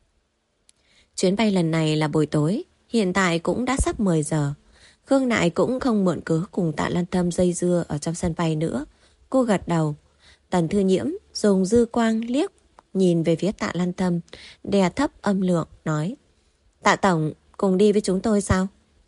Chuyến bay lần này là buổi tối, hiện tại cũng đã sắp mười giờ. Khương Nại cũng không mượn cớ cùng Tạ Lan Thâm dây dưa ở trong sân bay nữa. Cô gật đầu. Tần Thư Nhiễm dùng dư quang liếc nhìn về phía Tạ Lan Thâm, đè thấp âm lượng, nói. Tạ Tổng cùng đi với chúng tôi sao?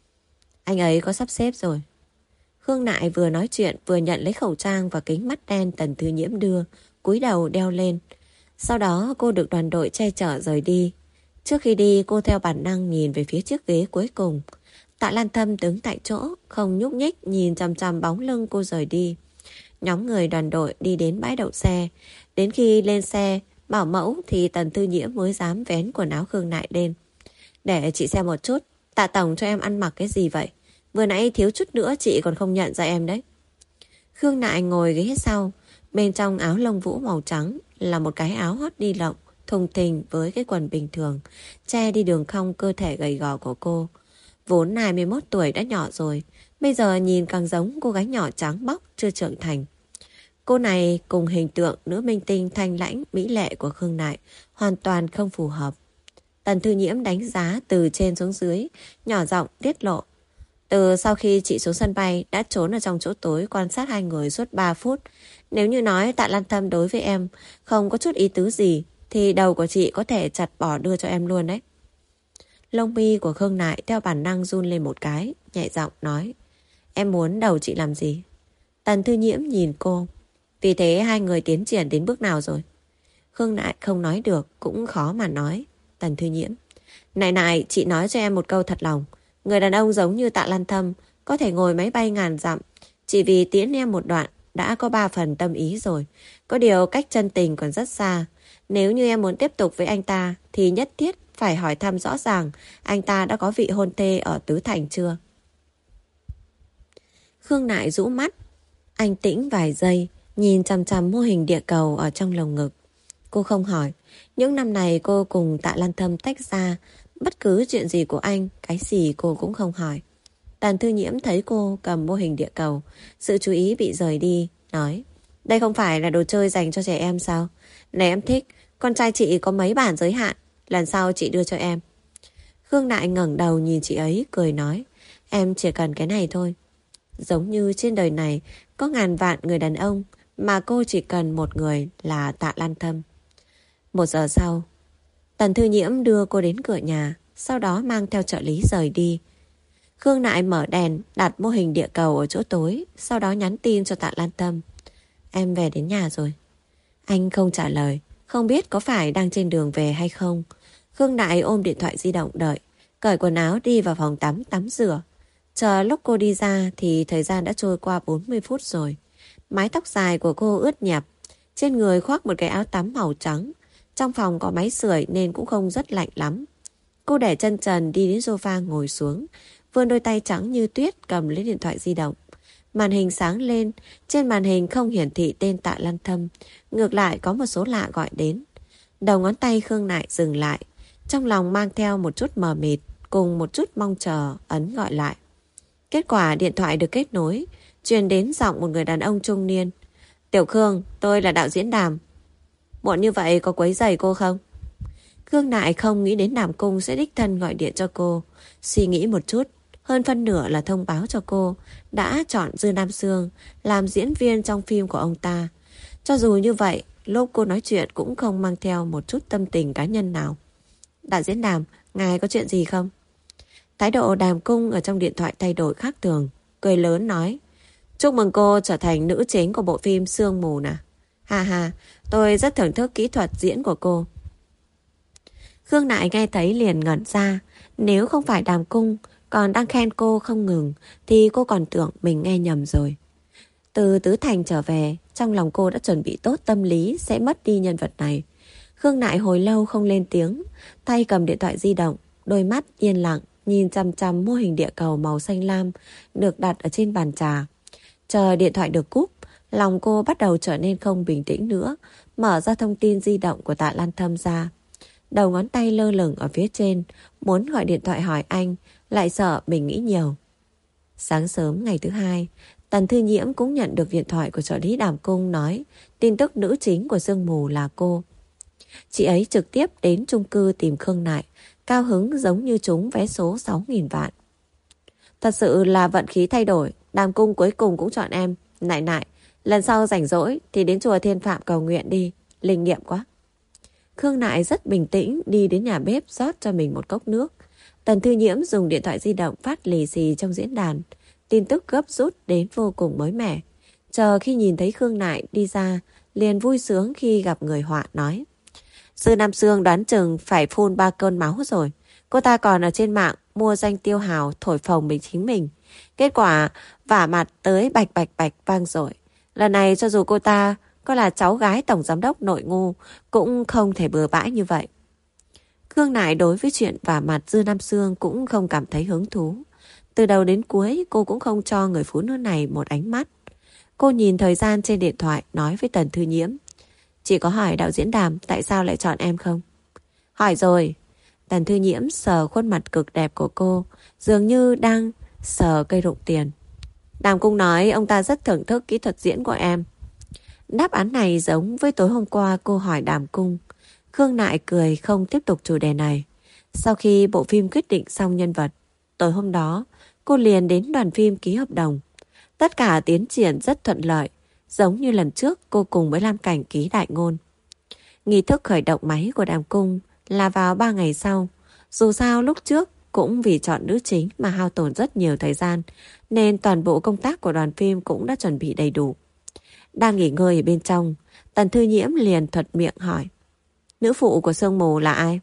Anh ấy có sắp xếp rồi. Khương Nại vừa nói chuyện vừa nhận lấy khẩu trang và kính mắt đen Tần Thư Nhiễm đưa, cúi đầu đeo lên. Sau đó cô được đoàn đội che chở rời đi. Trước khi đi cô theo bản năng nhìn về phía chiếc ghế cuối cùng. Tạ Lan Thâm đứng tại chỗ, không nhúc nhích, nhìn chằm chằm bóng lưng cô rời đi. Nhóm người đoàn đội đi đến bãi đậu xe. Đến khi lên xe bảo mẫu thì Tần Thư Nhiễm mới dám vén quần áo Khương Nại lên. Để chị xem một chút, Tạ Tổng cho em ăn mặc cái gì vậy? Vừa nãy thiếu chút nữa chị còn không nhận ra em đấy. Khương Nại ngồi ghế sau. Bên trong áo lông vũ màu trắng là một cái áo hot đi lộng, thùng thình với cái quần bình thường, che đi đường cong cơ thể gầy gò của cô. Vốn hai mươi mốt tuổi đã nhỏ rồi, bây giờ nhìn càng giống cô gái nhỏ trắng bóc chưa trưởng thành. Cô này cùng hình tượng nữ minh tinh thanh lãnh mỹ lệ của Khương Nại hoàn toàn không phù hợp. Tần Thư Nhiễm đánh giá từ trên xuống dưới, nhỏ giọng tiết lộ. Từ sau khi chị xuống sân bay đã trốn ở trong chỗ tối quan sát hai người suốt ba phút. Nếu như nói Tạ Lan Thâm đối với em không có chút ý tứ gì thì đầu của chị có thể chặt bỏ đưa cho em luôn đấy. Lông mi của Khương Nại theo bản năng run lên một cái, nhẹ giọng nói. Em muốn đầu chị làm gì? Tần Thư Nhiễm nhìn cô. Vì thế hai người tiến triển đến bước nào rồi? Khương Nại không nói được, cũng khó mà nói. Tần Thư Nhiễm. Nại nại, chị nói cho em một câu thật lòng. Người đàn ông giống như Tạ Lan Thâm có thể ngồi máy bay ngàn dặm, chỉ vì tiễn em một đoạn đã có ba phần tâm ý rồi. Có điều cách chân tình còn rất xa. Nếu như em muốn tiếp tục với anh ta thì nhất thiết phải hỏi thăm rõ ràng anh ta đã có vị hôn thê ở Tứ Thành chưa. Khương Nại rũ mắt. Anh tĩnh vài giây, nhìn chằm chằm mô hình địa cầu ở trong lồng ngực. Cô không hỏi. Những năm này cô cùng Tạ Lan Thâm tách ra. Bất cứ chuyện gì của anh, cái gì cô cũng không hỏi. Tần Thư Nhiễm thấy cô cầm mô hình địa cầu, sự chú ý bị rời đi, nói. Đây không phải là đồ chơi dành cho trẻ em sao? Này em thích, con trai chị có mấy bản giới hạn, lần sau chị đưa cho em. Khương Nại ngẩng đầu nhìn chị ấy, cười nói. Em chỉ cần cái này thôi. Giống như trên đời này có ngàn vạn người đàn ông, mà cô chỉ cần một người là Tạ Lan Thâm. Một giờ sau, Tần Thư Nhiễm đưa cô đến cửa nhà, sau đó mang theo trợ lý rời đi. Khương Nại mở đèn, đặt mô hình địa cầu ở chỗ tối, sau đó nhắn tin cho Tạ Lan Thâm. Em về đến nhà rồi. Anh không trả lời, không biết có phải đang trên đường về hay không. Khương Nại ôm điện thoại di động đợi, cởi quần áo đi vào phòng tắm tắm rửa. Chờ lúc cô đi ra thì thời gian đã trôi qua bốn mươi phút rồi. Mái tóc dài của cô ướt nhẹp, trên người khoác một cái áo tắm màu trắng. Trong phòng có máy sưởi nên cũng không rất lạnh lắm. Cô để chân trần đi đến sofa ngồi xuống, vươn đôi tay trắng như tuyết cầm lấy điện thoại di động. Màn hình sáng lên, trên màn hình không hiển thị tên Tạ Lan Thâm, ngược lại có một số lạ gọi đến. Đầu ngón tay Khương Nại dừng lại, trong lòng mang theo một chút mờ mịt cùng một chút mong chờ, ấn gọi lại. Kết quả điện thoại được kết nối, truyền đến giọng một người đàn ông trung niên. Tiểu Khương, tôi là đạo diễn Đàm. Muộn như vậy có quấy rầy cô không? Khương Nại không nghĩ đến Đàm Cung sẽ đích thân gọi điện cho cô. Suy nghĩ một chút, hơn phân nửa là thông báo cho cô đã chọn Dư Nam Sương làm diễn viên trong phim của ông ta. Cho dù như vậy, lúc cô nói chuyện cũng không mang theo một chút tâm tình cá nhân nào. Đạo diễn Đàm, ngài có chuyện gì không? Thái độ Đàm Cung ở trong điện thoại thay đổi khác thường, cười lớn nói. Chúc mừng cô trở thành nữ chính của bộ phim Sương Mù nè. Hà hà, tôi rất thưởng thức kỹ thuật diễn của cô. Khương Nại nghe thấy liền ngẩn ra. Nếu không phải Đàm Cung còn đang khen cô không ngừng thì cô còn tưởng mình nghe nhầm rồi. Từ Tứ Thành trở về, trong lòng cô đã chuẩn bị tốt tâm lý sẽ mất đi nhân vật này. Khương Nại hồi lâu không lên tiếng, tay cầm điện thoại di động, đôi mắt yên lặng nhìn chằm chằm mô hình địa cầu màu xanh lam được đặt ở trên bàn trà. Chờ điện thoại được cúp, lòng cô bắt đầu trở nên không bình tĩnh nữa, mở ra thông tin di động của Tạ Lan Thâm ra. đầu ngón tay lơ lửng ở phía trên, muốn gọi điện thoại hỏi anh, lại sợ mình nghĩ nhiều. Sáng sớm ngày thứ hai, Tần Thư Nhiễm cũng nhận được điện thoại của trợ lý Đàm Cung nói tin tức nữ chính của Sương Mù là cô. Chị ấy trực tiếp đến chung cư tìm Khương Nại, cao hứng giống như trúng vé số sáu nghìn vạn. Thật sự là vận khí thay đổi, Đàm Cung cuối cùng cũng chọn em. Nại nại, lần sau rảnh rỗi thì đến chùa Thiên Phạm cầu nguyện đi, linh nghiệm quá. Khương Nại rất bình tĩnh đi đến nhà bếp rót cho mình một cốc nước. Tần Thư Nhiễm dùng điện thoại di động phát lì xì trong diễn đàn. Tin tức gấp rút đến vô cùng mới mẻ. Chờ khi nhìn thấy Khương Nại đi ra, liền vui sướng khi gặp người họa nói. Sư Nam Sương đoán chừng phải phun ba cơn máu rồi. Cô ta còn ở trên mạng mua danh tiêu hào thổi phồng mình chính mình. Kết quả vả mặt tới bạch bạch bạch vang dội. Lần này cho dù cô ta có là cháu gái tổng giám đốc nội ngu cũng không thể bừa bãi như vậy. Khương Nại đối với chuyện vả mặt Dư Nam Sương cũng không cảm thấy hứng thú. Từ đầu đến cuối cô cũng không cho người phụ nữ này một ánh mắt. Cô nhìn thời gian trên điện thoại nói với Tần Thư Nhiễm. Chỉ có hỏi đạo diễn Đàm tại sao lại chọn em không? Hỏi rồi. Tần Thư Nhiễm sờ khuôn mặt cực đẹp của cô, dường như đang sờ cây rụng tiền. Đàm Cung nói ông ta rất thưởng thức kỹ thuật diễn của em. Đáp án này giống với tối hôm qua cô hỏi Đàm Cung. Khương Nại cười không tiếp tục chủ đề này. Sau khi bộ phim quyết định xong nhân vật, tối hôm đó cô liền đến đoàn phim ký hợp đồng. Tất cả tiến triển rất thuận lợi, giống như lần trước cô cùng với Lam Cảnh ký đại ngôn. Nghi thức khởi động máy của Đàm Cung là vào ba ngày sau. Dù sao lúc trước cũng vì chọn nữ chính mà hao tổn rất nhiều thời gian, nên toàn bộ công tác của đoàn phim cũng đã chuẩn bị đầy đủ. Đang nghỉ ngơi ở bên trong, Tần Thư Nhiễm liền thuật miệng hỏi. Nữ phụ của Sương Mù là ai?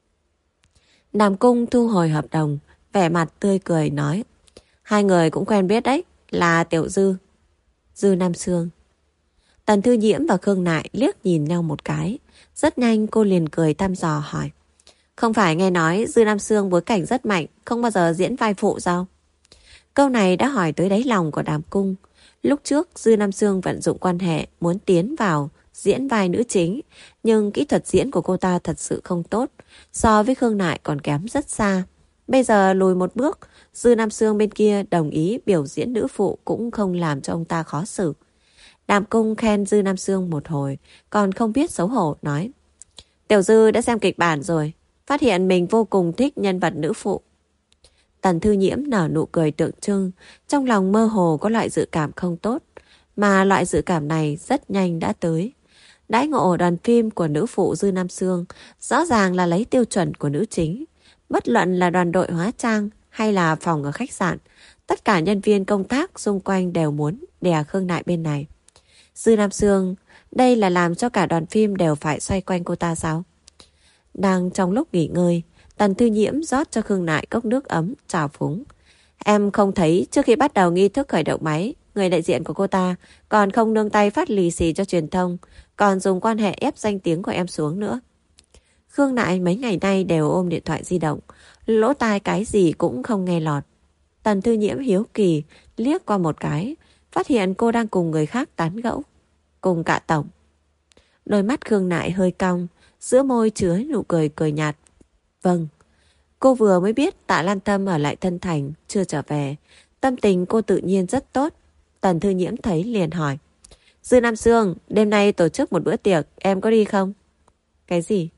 Đàm Cung thu hồi hợp đồng, vẻ mặt tươi cười nói. Hai người cũng quen biết đấy, là Tiểu Dư. Dư Nam Sương. Tần Thư Nhiễm và Khương Nại liếc nhìn nhau một cái. Rất nhanh cô liền cười thăm dò hỏi. Không phải nghe nói Dư Nam Sương bối cảnh rất mạnh, không bao giờ diễn vai phụ sao? Câu này đã hỏi tới đáy lòng của Đàm Cung. Lúc trước Dư Nam Sương vận dụng quan hệ muốn tiến vào diễn vai nữ chính, nhưng kỹ thuật diễn của cô ta thật sự không tốt, so với Khương Nại còn kém rất xa. Bây giờ lùi một bước, Dư Nam Sương bên kia đồng ý biểu diễn nữ phụ cũng không làm cho ông ta khó xử. Đàm Cung khen Dư Nam Sương một hồi, còn không biết xấu hổ nói. Tiểu Dư đã xem kịch bản rồi, phát hiện mình vô cùng thích nhân vật nữ phụ. Tần Thư Nhiễm nở nụ cười tượng trưng, trong lòng mơ hồ có loại dự cảm không tốt, mà loại dự cảm này rất nhanh đã tới. Đãi ngộ đoàn phim của nữ phụ Dư Nam Sương rõ ràng là lấy tiêu chuẩn của nữ chính. Bất luận là đoàn đội hóa trang hay là phòng ở khách sạn, tất cả nhân viên công tác xung quanh đều muốn đè Khương Nại bên này. Dư Nam Sương, đây là làm cho cả đoàn phim đều phải xoay quanh cô ta sao? Đang trong lúc nghỉ ngơi, Tần Thư Nhiễm rót cho Khương Nại cốc nước ấm, trào phúng. Em không thấy trước khi bắt đầu nghi thức khởi động máy, người đại diện của cô ta còn không nương tay phát lì xì cho truyền thông, còn dùng quan hệ ép danh tiếng của em xuống nữa. Khương Nại mấy ngày nay đều ôm điện thoại di động, lỗ tai cái gì cũng không nghe lọt. Tần Thư Nhiễm hiếu kỳ liếc qua một cái, phát hiện cô đang cùng người khác tán gẫu, cùng cả tổng. Đôi mắt Khương Nại hơi cong, giữa môi chứa nụ cười cười nhạt. Vâng, cô vừa mới biết Tạ Lan Tâm ở lại Tân Thành, chưa trở về. Tâm tình cô tự nhiên rất tốt. Tần Thư Nhiễm thấy liền hỏi. Dư Nam Sương, đêm nay tổ chức một bữa tiệc, em có đi không? Cái gì?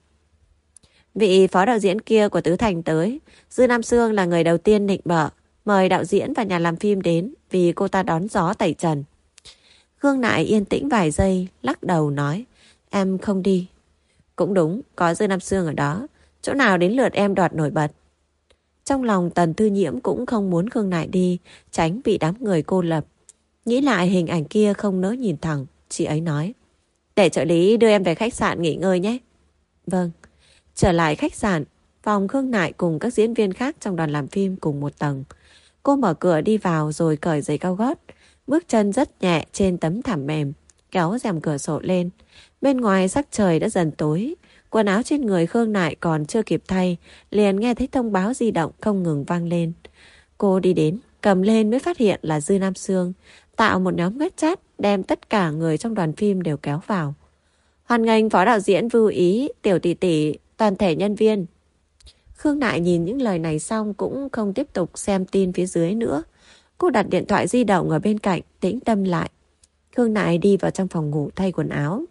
Vị phó đạo diễn kia của Tứ Thành tới. Dư Nam Sương là người đầu tiên định bợ, mời đạo diễn và nhà làm phim đến vì cô ta đón gió tẩy trần. Khương Nại yên tĩnh vài giây, lắc đầu nói. Em không đi. Cũng đúng, có Dư Nam Sương ở đó, chỗ nào đến lượt em đoạt nổi bật. Trong lòng Tần Thư Nhiễm cũng không muốn Khương Nại đi, tránh bị đám người cô lập. Nghĩ lại hình ảnh kia không nỡ nhìn thẳng, chị ấy nói. Để trợ lý đưa em về khách sạn nghỉ ngơi nhé. Vâng. Trở lại khách sạn, phòng Khương Nại cùng các diễn viên khác trong đoàn làm phim cùng một tầng. Cô mở cửa đi vào rồi cởi giày cao gót, bước chân rất nhẹ trên tấm thảm mềm, kéo rèm cửa sổ lên. Bên ngoài sắc trời đã dần tối, quần áo trên người Khương Nại còn chưa kịp thay, liền nghe thấy thông báo di động không ngừng vang lên. Cô đi đến, cầm lên mới phát hiện là Dư Nam Sương, tạo một nhóm ghét chat đem tất cả người trong đoàn phim đều kéo vào. Hoan nghênh phó đạo diễn Vưu Ý, tiểu tỷ tỷ toàn thể nhân viên. Khương Nại nhìn những lời này xong cũng không tiếp tục xem tin phía dưới nữa. Cô đặt điện thoại di động ở bên cạnh, tĩnh tâm lại. Khương Nại đi vào trong phòng ngủ thay quần áo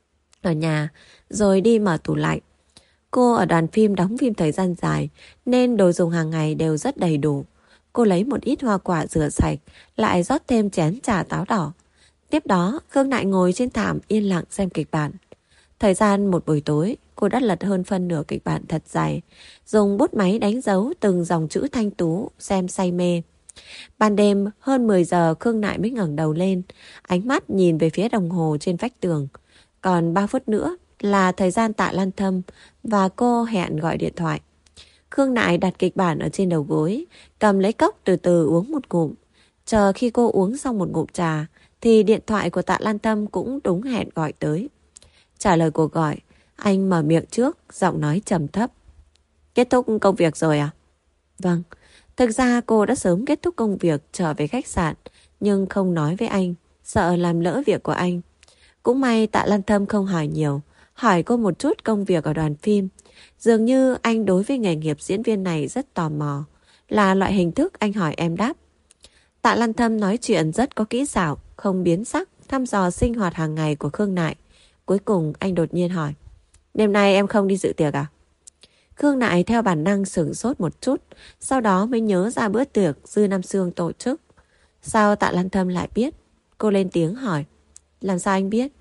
ở nhà, rồi đi mở tủ lạnh. Cô ở đoàn phim đóng phim thời gian dài, nên đồ dùng hàng ngày đều rất đầy đủ. Cô lấy một ít hoa quả rửa sạch, lại rót thêm chén trà táo đỏ. Tiếp đó, Khương Nại ngồi trên thảm yên lặng xem kịch bản. Thời gian một buổi tối, cô đã lật hơn phân nửa kịch bản thật dài, dùng bút máy đánh dấu từng dòng chữ thanh tú, xem say mê. Ban đêm, hơn mười giờ Khương Nại mới ngẩng đầu lên, ánh mắt nhìn về phía đồng hồ trên vách tường. Còn ba phút nữa là thời gian Tạ Lan Thâm và cô hẹn gọi điện thoại. Khương Nại đặt kịch bản ở trên đầu gối, cầm lấy cốc từ từ uống một ngụm. Chờ khi cô uống xong một ngụm trà, thì điện thoại của Tạ Lan Thâm cũng đúng hẹn gọi tới. Trả lời cuộc gọi, anh mở miệng trước, giọng nói trầm thấp. Kết thúc công việc rồi à? Vâng, thực ra cô đã sớm kết thúc công việc trở về khách sạn, nhưng không nói với anh, sợ làm lỡ việc của anh. Cũng may Tạ Lan Thâm không hỏi nhiều, hỏi cô một chút công việc ở đoàn phim. Dường như anh đối với nghề nghiệp diễn viên này rất tò mò, là loại hình thức anh hỏi em đáp. Tạ Lan Thâm nói chuyện rất có kỹ xảo, không biến sắc, thăm dò sinh hoạt hàng ngày của Khương Nại. Cuối cùng anh đột nhiên hỏi, đêm nay em không đi dự tiệc à? Khương Nại theo bản năng sửng sốt một chút, sau đó mới nhớ ra bữa tiệc Dư Nam Sương tổ chức. Sao Tạ Lan Thâm lại biết? Cô lên tiếng hỏi, làm sao anh biết?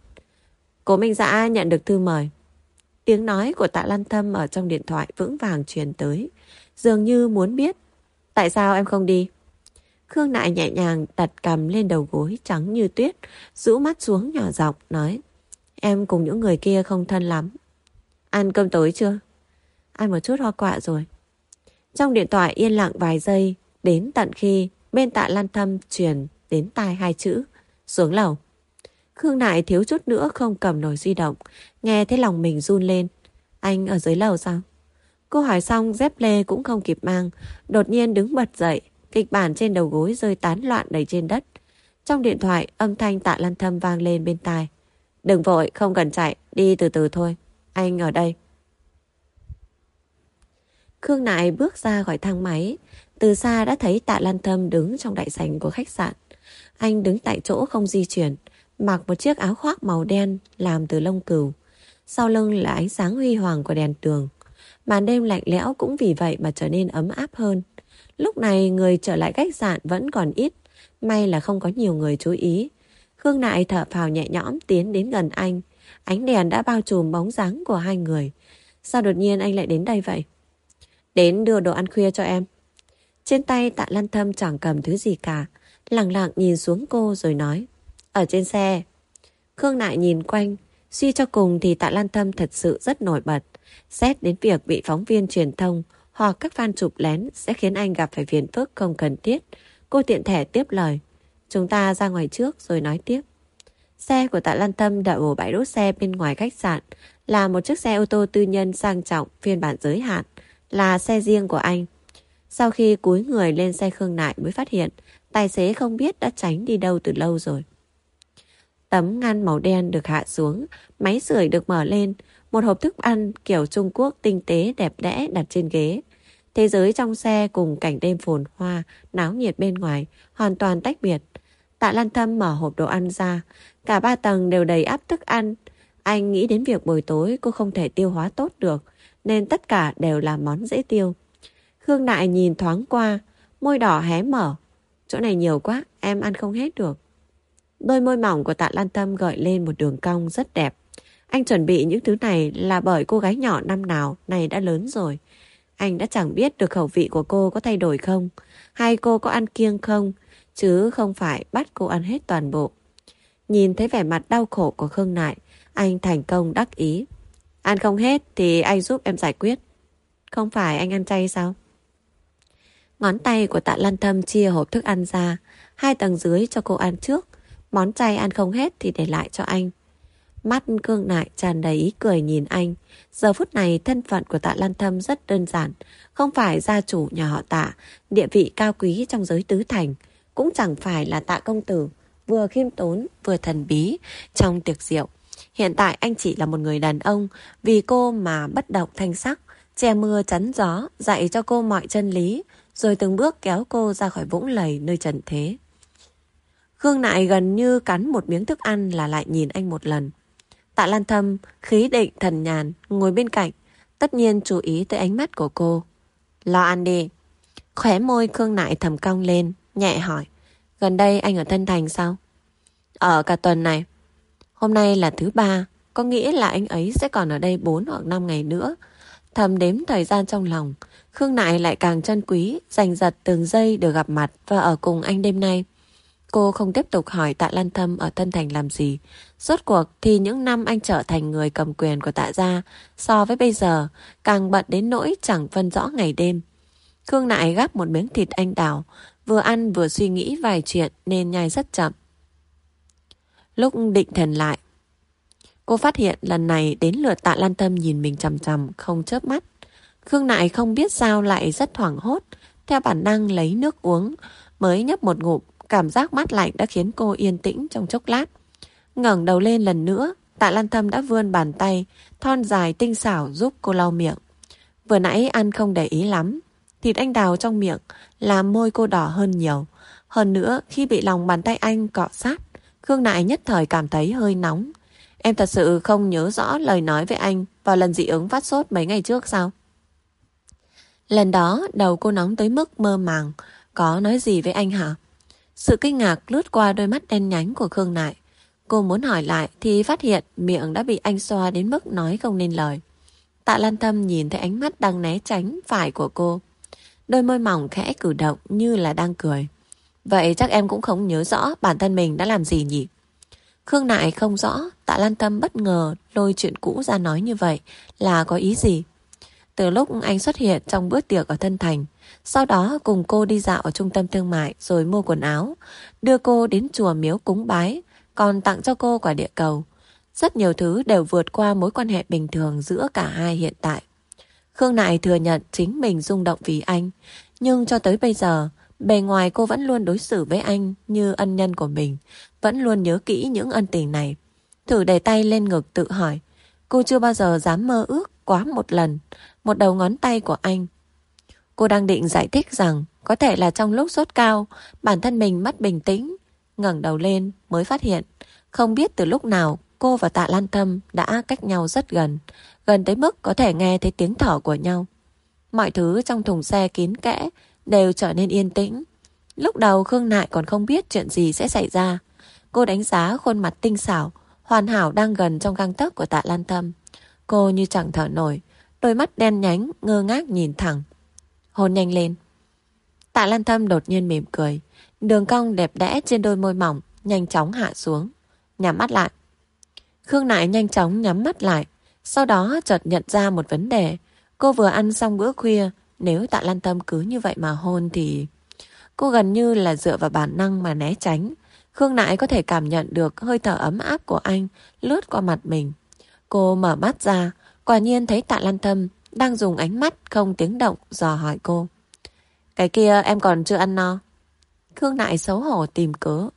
Cố Minh Dã nhận được thư mời. Tiếng nói của Tạ Lan Thâm ở trong điện thoại vững vàng truyền tới, dường như muốn biết. Tại sao em không đi? Khương Nại nhẹ nhàng đặt cằm lên đầu gối trắng như tuyết, rũ mắt xuống nhỏ giọng nói, em cùng những người kia không thân lắm. Ăn cơm tối chưa? Ăn một chút hoa quả rồi. Trong điện thoại yên lặng vài giây, đến tận khi bên Tạ Lan Thâm truyền đến tai hai chữ, xuống lầu. Khương Nại thiếu chút nữa không cầm nổi di động, nghe thấy lòng mình run lên. Anh ở dưới lầu sao? Cô hỏi xong dép lê cũng không kịp mang, đột nhiên đứng bật dậy, kịch bản trên đầu gối rơi tán loạn đầy trên đất. Trong điện thoại âm thanh Tạ Lan Thâm vang lên bên tai. Đừng vội, không cần chạy, đi từ từ thôi. Anh ở đây. Khương Nại bước ra khỏi thang máy, từ xa đã thấy Tạ Lan Thâm đứng trong đại sảnh của khách sạn. Anh đứng tại chỗ không di chuyển, mặc một chiếc áo khoác màu đen làm từ lông cừu. Sau lưng là ánh sáng huy hoàng của đèn tường. Màn đêm lạnh lẽo cũng vì vậy mà trở nên ấm áp hơn. Lúc này người trở lại khách sạn vẫn còn ít, may là không có nhiều người chú ý. Khương Nại thở phào nhẹ nhõm tiến đến gần anh. Ánh đèn đã bao trùm bóng dáng của hai người. Sao đột nhiên anh lại đến đây vậy? Đến đưa đồ ăn khuya cho em. Trên tay Tạ Lan Thâm chẳng cầm thứ gì cả, lặng lặng nhìn xuống cô rồi nói, ở trên xe. Khương Nại nhìn quanh, suy cho cùng thì Tạ Lan Thâm thật sự rất nổi bật. Xét đến việc bị phóng viên truyền thông hoặc các fan chụp lén sẽ khiến anh gặp phải phiền phức không cần thiết. Cô tiện thể tiếp lời, chúng ta ra ngoài trước rồi nói tiếp. Xe của Tạ Lan Thâm đậu ở bãi đỗ xe bên ngoài khách sạn, là một chiếc xe ô tô tư nhân sang trọng phiên bản giới hạn, là xe riêng của anh. Sau khi cúi người lên xe Khương Nại mới phát hiện tài xế không biết đã tránh đi đâu từ lâu rồi. Tấm ngăn màu đen được hạ xuống, máy sưởi được mở lên, một hộp thức ăn kiểu Trung Quốc tinh tế đẹp đẽ đặt trên ghế. Thế giới trong xe cùng cảnh đêm phồn hoa, náo nhiệt bên ngoài, hoàn toàn tách biệt. Tạ Lan Thâm mở hộp đồ ăn ra, cả ba tầng đều đầy ắp thức ăn. Anh nghĩ đến việc buổi tối cô không thể tiêu hóa tốt được, nên tất cả đều là món dễ tiêu. Khương Nại nhìn thoáng qua, môi đỏ hé mở. Chỗ này nhiều quá, em ăn không hết được. Đôi môi mỏng của Tạ Lan Thâm gợi lên một đường cong rất đẹp. Anh chuẩn bị những thứ này là bởi cô gái nhỏ năm nào này đã lớn rồi. Anh đã chẳng biết được khẩu vị của cô có thay đổi không, hay cô có ăn kiêng không, chứ không phải bắt cô ăn hết toàn bộ. Nhìn thấy vẻ mặt đau khổ của Khương Nại, anh thành công đắc ý. Ăn không hết thì anh giúp em giải quyết. Không phải anh ăn chay sao? Ngón tay của Tạ Lan Thâm chia hộp thức ăn ra, hai tầng dưới cho cô ăn trước, món chay ăn không hết thì để lại cho anh. Mắt Khương Nại tràn đầy ý cười nhìn anh. Giờ phút này thân phận của Tạ Lan Thâm rất đơn giản, không phải gia chủ nhà họ Tạ, địa vị cao quý trong giới tứ thành, cũng chẳng phải là Tạ công tử, vừa khiêm tốn vừa thần bí trong tiệc rượu. Hiện tại anh chỉ là một người đàn ông vì cô mà bất động thanh sắc, che mưa chắn gió, dạy cho cô mọi chân lý, rồi từng bước kéo cô ra khỏi vũng lầy nơi trần thế. Khương Nại gần như cắn một miếng thức ăn là lại nhìn anh một lần. Tạ Lan Thâm khí định thần nhàn ngồi bên cạnh, tất nhiên chú ý tới ánh mắt của cô. Lo ăn đi. Khóe môi Khương Nại thầm cong lên, nhẹ hỏi. Gần đây anh ở Tân Thành sao? Ở cả tuần này. Hôm nay là thứ ba, có nghĩa là anh ấy sẽ còn ở đây bốn hoặc năm ngày nữa. Thầm đếm thời gian trong lòng, Khương Nại lại càng trân quý, giành giật từng giây được gặp mặt và ở cùng anh đêm nay. Cô không tiếp tục hỏi Tạ Lan Thâm ở Tân Thành làm gì. Rốt cuộc thì những năm anh trở thành người cầm quyền của Tạ gia, so với bây giờ, càng bận đến nỗi chẳng phân rõ ngày đêm. Khương Nại gắp một miếng thịt anh đào, vừa ăn vừa suy nghĩ vài chuyện nên nhai rất chậm. Lúc định thần lại, cô phát hiện lần này đến lượt Tạ Lan Thâm nhìn mình chằm chằm không chớp mắt. Khương Nại không biết sao lại rất hoảng hốt, theo bản năng lấy nước uống, mới nhấp một ngụm, cảm giác mát lạnh đã khiến cô yên tĩnh trong chốc lát. Ngẩng đầu lên lần nữa, Tạ Lan Thâm đã vươn bàn tay, thon dài tinh xảo giúp cô lau miệng. Vừa nãy ăn không để ý lắm, thịt anh đào trong miệng làm môi cô đỏ hơn nhiều. Hơn nữa, khi bị lòng bàn tay anh cọ sát, Khương Nại nhất thời cảm thấy hơi nóng. Em thật sự không nhớ rõ lời nói với anh vào lần dị ứng phát sốt mấy ngày trước sao? Lần đó, đầu cô nóng tới mức mơ màng. Có nói gì với anh hả? Sự kinh ngạc lướt qua đôi mắt đen nhánh của Khương Nại. Cô muốn hỏi lại thì phát hiện miệng đã bị anh xoa đến mức nói không nên lời. Tạ Lan Thâm nhìn thấy ánh mắt đang né tránh phải của cô. Đôi môi mỏng khẽ cử động như là đang cười. Vậy chắc em cũng không nhớ rõ bản thân mình đã làm gì nhỉ? Khương Nại không rõ Tạ Lan Thâm bất ngờ lôi chuyện cũ ra nói như vậy là có ý gì. Từ lúc anh xuất hiện trong bữa tiệc ở Tân Thành, sau đó cùng cô đi dạo ở trung tâm thương mại rồi mua quần áo, đưa cô đến chùa miếu cúng bái, còn tặng cho cô quả địa cầu. Rất nhiều thứ đều vượt qua mối quan hệ bình thường giữa cả hai hiện tại. Khương Nại thừa nhận chính mình rung động vì anh, nhưng cho tới bây giờ, bề ngoài cô vẫn luôn đối xử với anh như ân nhân của mình, vẫn luôn nhớ kỹ những ân tình này. Thử để tay lên ngực tự hỏi, cô chưa bao giờ dám mơ ước quá một lần một đầu ngón tay của anh. Cô đang định giải thích rằng có thể là trong lúc sốt cao, bản thân mình mất bình tĩnh. Ngẩng đầu lên mới phát hiện, không biết từ lúc nào cô và Tạ Lan Thâm đã cách nhau rất gần, gần tới mức có thể nghe thấy tiếng thở của nhau. Mọi thứ trong thùng xe kín kẽ đều trở nên yên tĩnh. Lúc đầu Khương Nại còn không biết chuyện gì sẽ xảy ra. Cô đánh giá khuôn mặt tinh xảo, hoàn hảo đang gần trong gang tấc của Tạ Lan Thâm. Cô như chẳng thở nổi, đôi mắt đen nhánh ngơ ngác nhìn thẳng. Hôn nhanh lên. Tạ Lan Thâm đột nhiên mỉm cười, đường cong đẹp đẽ trên đôi môi mỏng nhanh chóng hạ xuống. Nhắm mắt lại. Khương Nại nhanh chóng nhắm mắt lại, sau đó chợt nhận ra một vấn đề. Cô vừa ăn xong bữa khuya, nếu Tạ Lan Thâm cứ như vậy mà hôn thì... Cô gần như là dựa vào bản năng mà né tránh. Khương Nại có thể cảm nhận được hơi thở ấm áp của anh lướt qua mặt mình. Cô mở mắt ra, quả nhiên thấy Tạ Lan Thâm đang dùng ánh mắt không tiếng động dò hỏi cô. Cái kia em còn chưa ăn no. Khương Nại xấu hổ tìm cớ.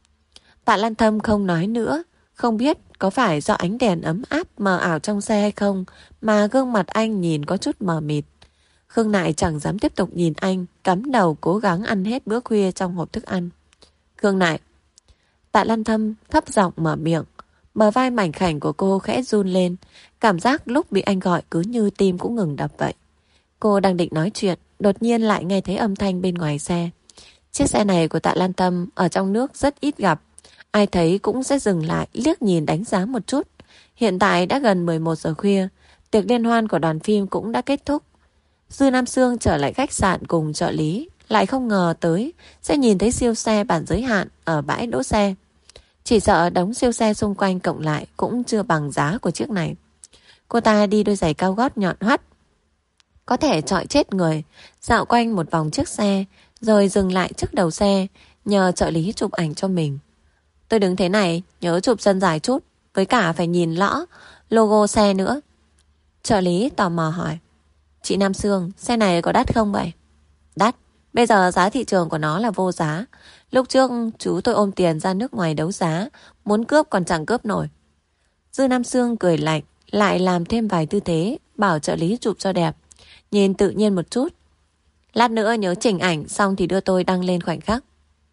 Tạ Lan Thâm không nói nữa. Không biết có phải do ánh đèn ấm áp mờ ảo trong xe hay không mà gương mặt anh nhìn có chút mờ mịt. Khương Nại chẳng dám tiếp tục nhìn anh, cắm đầu cố gắng ăn hết bữa khuya trong hộp thức ăn. Khương Nại. Tạ Lan Thâm thấp giọng mở miệng. Bờ vai mảnh khảnh của cô khẽ run lên. Cảm giác lúc bị anh gọi cứ như tim cũng ngừng đập vậy. Cô đang định nói chuyện, đột nhiên lại nghe thấy âm thanh bên ngoài xe. Chiếc xe này của Tạ Lan Thâm ở trong nước rất ít gặp. Ai thấy cũng sẽ dừng lại liếc nhìn đánh giá một chút. Hiện tại đã gần mười một giờ khuya, tiệc liên hoan của đoàn phim cũng đã kết thúc. Dư Nam Sương trở lại khách sạn cùng trợ lý, lại không ngờ tới sẽ nhìn thấy siêu xe bản giới hạn ở bãi đỗ xe. Chỉ sợ đống siêu xe xung quanh cộng lại cũng chưa bằng giá của chiếc này. Cô ta đi đôi giày cao gót nhọn hoắt, có thể chọi chết người, dạo quanh một vòng chiếc xe, rồi dừng lại trước đầu xe, nhờ trợ lý chụp ảnh cho mình. Tôi đứng thế này, nhớ chụp chân dài chút, với cả phải nhìn rõ logo xe nữa. Trợ lý tò mò hỏi, chị Nam Sương, xe này có đắt không vậy? Đắt, bây giờ giá thị trường của nó là vô giá. Lúc trước chú tôi ôm tiền ra nước ngoài đấu giá, muốn cướp còn chẳng cướp nổi. Dư Nam Sương cười lạnh, lại làm thêm vài tư thế, bảo trợ lý chụp cho đẹp, nhìn tự nhiên một chút. Lát nữa nhớ chỉnh ảnh xong thì đưa tôi đăng lên khoảnh khắc.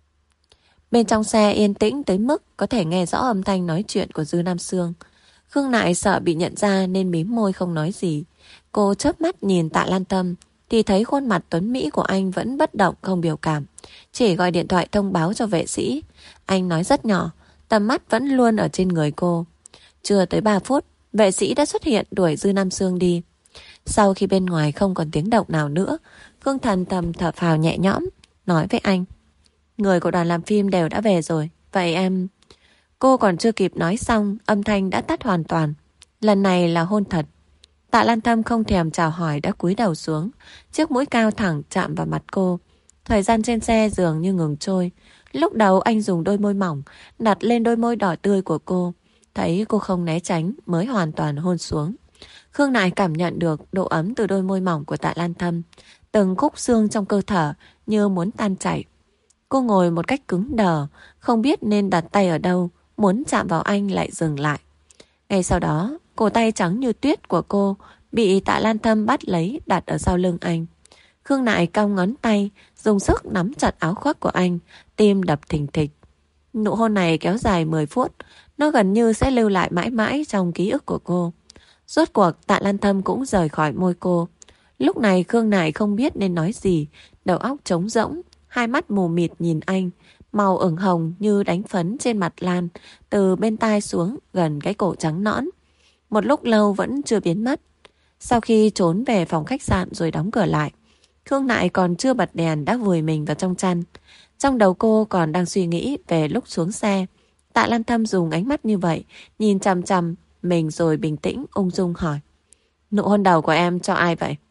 Bên trong xe yên tĩnh tới mức có thể nghe rõ âm thanh nói chuyện của Dư Nam Sương. Khương Nại sợ bị nhận ra nên mím môi không nói gì. Cô chớp mắt nhìn Tạ Lan Tâm thì thấy khuôn mặt tuấn Mỹ của anh vẫn bất động không biểu cảm. Chỉ gọi điện thoại thông báo cho vệ sĩ. Anh nói rất nhỏ, tầm mắt vẫn luôn ở trên người cô. Chưa tới ba phút, vệ sĩ đã xuất hiện đuổi Dư Nam Sương đi. Sau khi bên ngoài không còn tiếng động nào nữa, Khương Thần thầm thở phào nhẹ nhõm, nói với anh. Người của đoàn làm phim đều đã về rồi. Vậy em... Cô còn chưa kịp nói xong, âm thanh đã tắt hoàn toàn. Lần này là hôn thật. Tạ Lan Tâm không thèm chào hỏi đã cúi đầu xuống. Chiếc mũi cao thẳng chạm vào mặt cô. Thời gian trên xe dường như ngừng trôi. Lúc đầu anh dùng đôi môi mỏng đặt lên đôi môi đỏ tươi của cô. Thấy cô không né tránh mới hoàn toàn hôn xuống. Khương Nại cảm nhận được độ ấm từ đôi môi mỏng của Tạ Lan Tâm. Từng khúc xương trong cơ thể như muốn tan chảy. Cô ngồi một cách cứng đờ, không biết nên đặt tay ở đâu, muốn chạm vào anh lại dừng lại. Ngay sau đó, cổ tay trắng như tuyết của cô bị Tạ Lan Tâm bắt lấy đặt ở sau lưng anh. Khương Nại cong ngón tay, dùng sức nắm chặt áo khoác của anh, tim đập thình thịch. Nụ hôn này kéo dài mười phút, nó gần như sẽ lưu lại mãi mãi trong ký ức của cô. Rốt cuộc Tạ Lan Tâm cũng rời khỏi môi cô. Lúc này Khương Nại không biết nên nói gì, đầu óc trống rỗng, hai mắt mù mịt nhìn anh, màu ửng hồng như đánh phấn trên mặt Lan, từ bên tai xuống gần cái cổ trắng nõn. Một lúc lâu vẫn chưa biến mất. Sau khi trốn về phòng khách sạn rồi đóng cửa lại, Khương Nại còn chưa bật đèn đã vùi mình vào trong chăn. Trong đầu cô còn đang suy nghĩ về lúc xuống xe. Tạ Lan Tâm dùng ánh mắt như vậy, nhìn chằm chằm mình rồi bình tĩnh ung dung hỏi. Nụ hôn đầu của em cho ai vậy?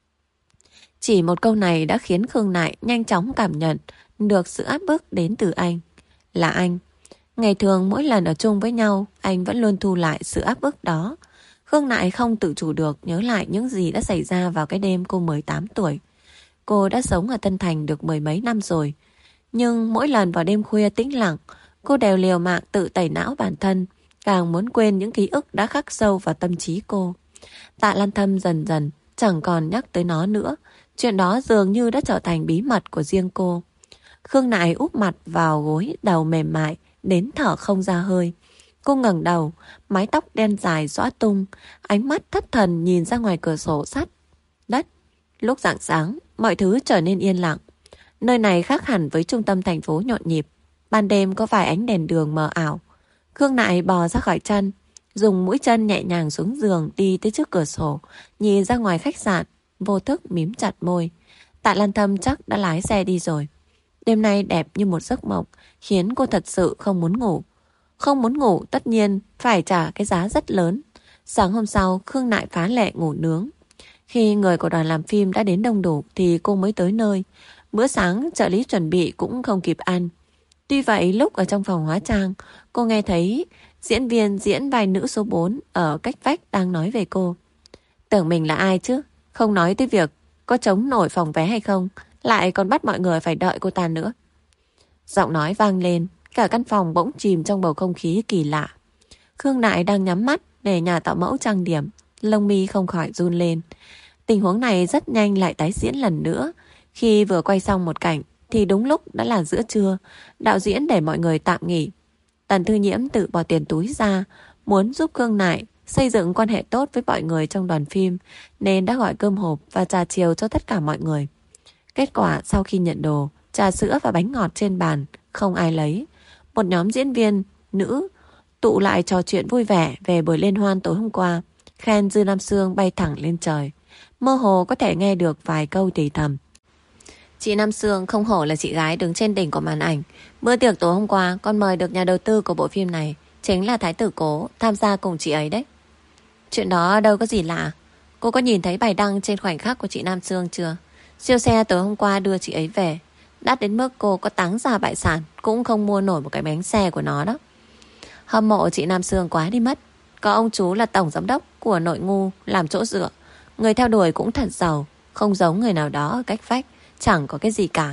Chỉ một câu này đã khiến Khương Nại nhanh chóng cảm nhận được sự áp bức đến từ anh. Là anh. Ngày thường mỗi lần ở chung với nhau, anh vẫn luôn thu lại sự áp bức đó. Khương Nại không tự chủ được nhớ lại những gì đã xảy ra vào cái đêm cô mười tám tuổi. Cô đã sống ở Tân Thành được mười mấy năm rồi. Nhưng mỗi lần vào đêm khuya tĩnh lặng, cô đều liều mạng tự tẩy não bản thân, càng muốn quên những ký ức đã khắc sâu vào tâm trí cô. Tạ Lan Tâm dần dần chẳng còn nhắc tới nó nữa. Chuyện đó dường như đã trở thành bí mật của riêng cô. Khương Nại úp mặt vào gối, đầu mềm mại đến thở không ra hơi. Cô ngẩng đầu, mái tóc đen dài xõa tung, ánh mắt thất thần nhìn ra ngoài cửa sổ sắt đất. Lúc rạng sáng, mọi thứ trở nên yên lặng. Nơi này khác hẳn với trung tâm thành phố nhộn nhịp. Ban đêm có vài ánh đèn đường mờ ảo. Khương Nại bò ra khỏi chăn, dùng mũi chân nhẹ nhàng xuống giường đi tới trước cửa sổ, nhìn ra ngoài khách sạn, vô thức mím chặt môi. Tạ Lan Tâm chắc đã lái xe đi rồi. Đêm nay đẹp như một giấc mộng, khiến cô thật sự không muốn ngủ. Không muốn ngủ tất nhiên phải trả cái giá rất lớn. Sáng hôm sau, Khương Nại phá lệ ngủ nướng. Khi người của đoàn làm phim đã đến đông đủ thì cô mới tới nơi. Bữa sáng trợ lý chuẩn bị cũng không kịp ăn. Tuy vậy lúc ở trong phòng hóa trang, cô nghe thấy diễn viên diễn vai nữ số bốn ở cách vách đang nói về cô. Tưởng mình là ai chứ? Không nói tới việc có chống nổi phòng vé hay không, lại còn bắt mọi người phải đợi cô ta nữa. Giọng nói vang lên, cả căn phòng bỗng chìm trong bầu không khí kỳ lạ. Khương Nại đang nhắm mắt để nhà tạo mẫu trang điểm, lông mi không khỏi run lên. Tình huống này rất nhanh lại tái diễn lần nữa. Khi vừa quay xong một cảnh thì đúng lúc đã là giữa trưa. Đạo diễn để mọi người tạm nghỉ. Tần Thư Nhiễm tự bỏ tiền túi ra, muốn giúp Khương Nại xây dựng quan hệ tốt với mọi người trong đoàn phim, nên đã gọi cơm hộp và trà chiều cho tất cả mọi người. Kết quả sau khi nhận đồ, trà sữa và bánh ngọt trên bàn không ai lấy. Một nhóm diễn viên nữ tụ lại trò chuyện vui vẻ về buổi liên hoan tối hôm qua, khen Dư Nam Sương bay thẳng lên trời. Mơ hồ có thể nghe được vài câu thì thầm. Chị Nam Sương không hổ là chị gái đứng trên đỉnh của màn ảnh. Bữa tiệc tối hôm qua con mời được nhà đầu tư của bộ phim này, chính là Thái tử Cố, tham gia cùng chị ấy đấy. Chuyện đó đâu có gì lạ. Cô có nhìn thấy bài đăng trên khoảnh khắc của chị Nam Sương chưa? Siêu xe tối hôm qua đưa chị ấy về, đắt đến mức cô có táng ra bại sản cũng không mua nổi một cái bánh xe của nó đó. Hâm mộ chị Nam Sương quá đi mất. Có ông chú là tổng giám đốc của Nội Ngu làm chỗ dựa, người theo đuổi cũng thật giàu, không giống người nào đó ở cách vách, chẳng có cái gì cả.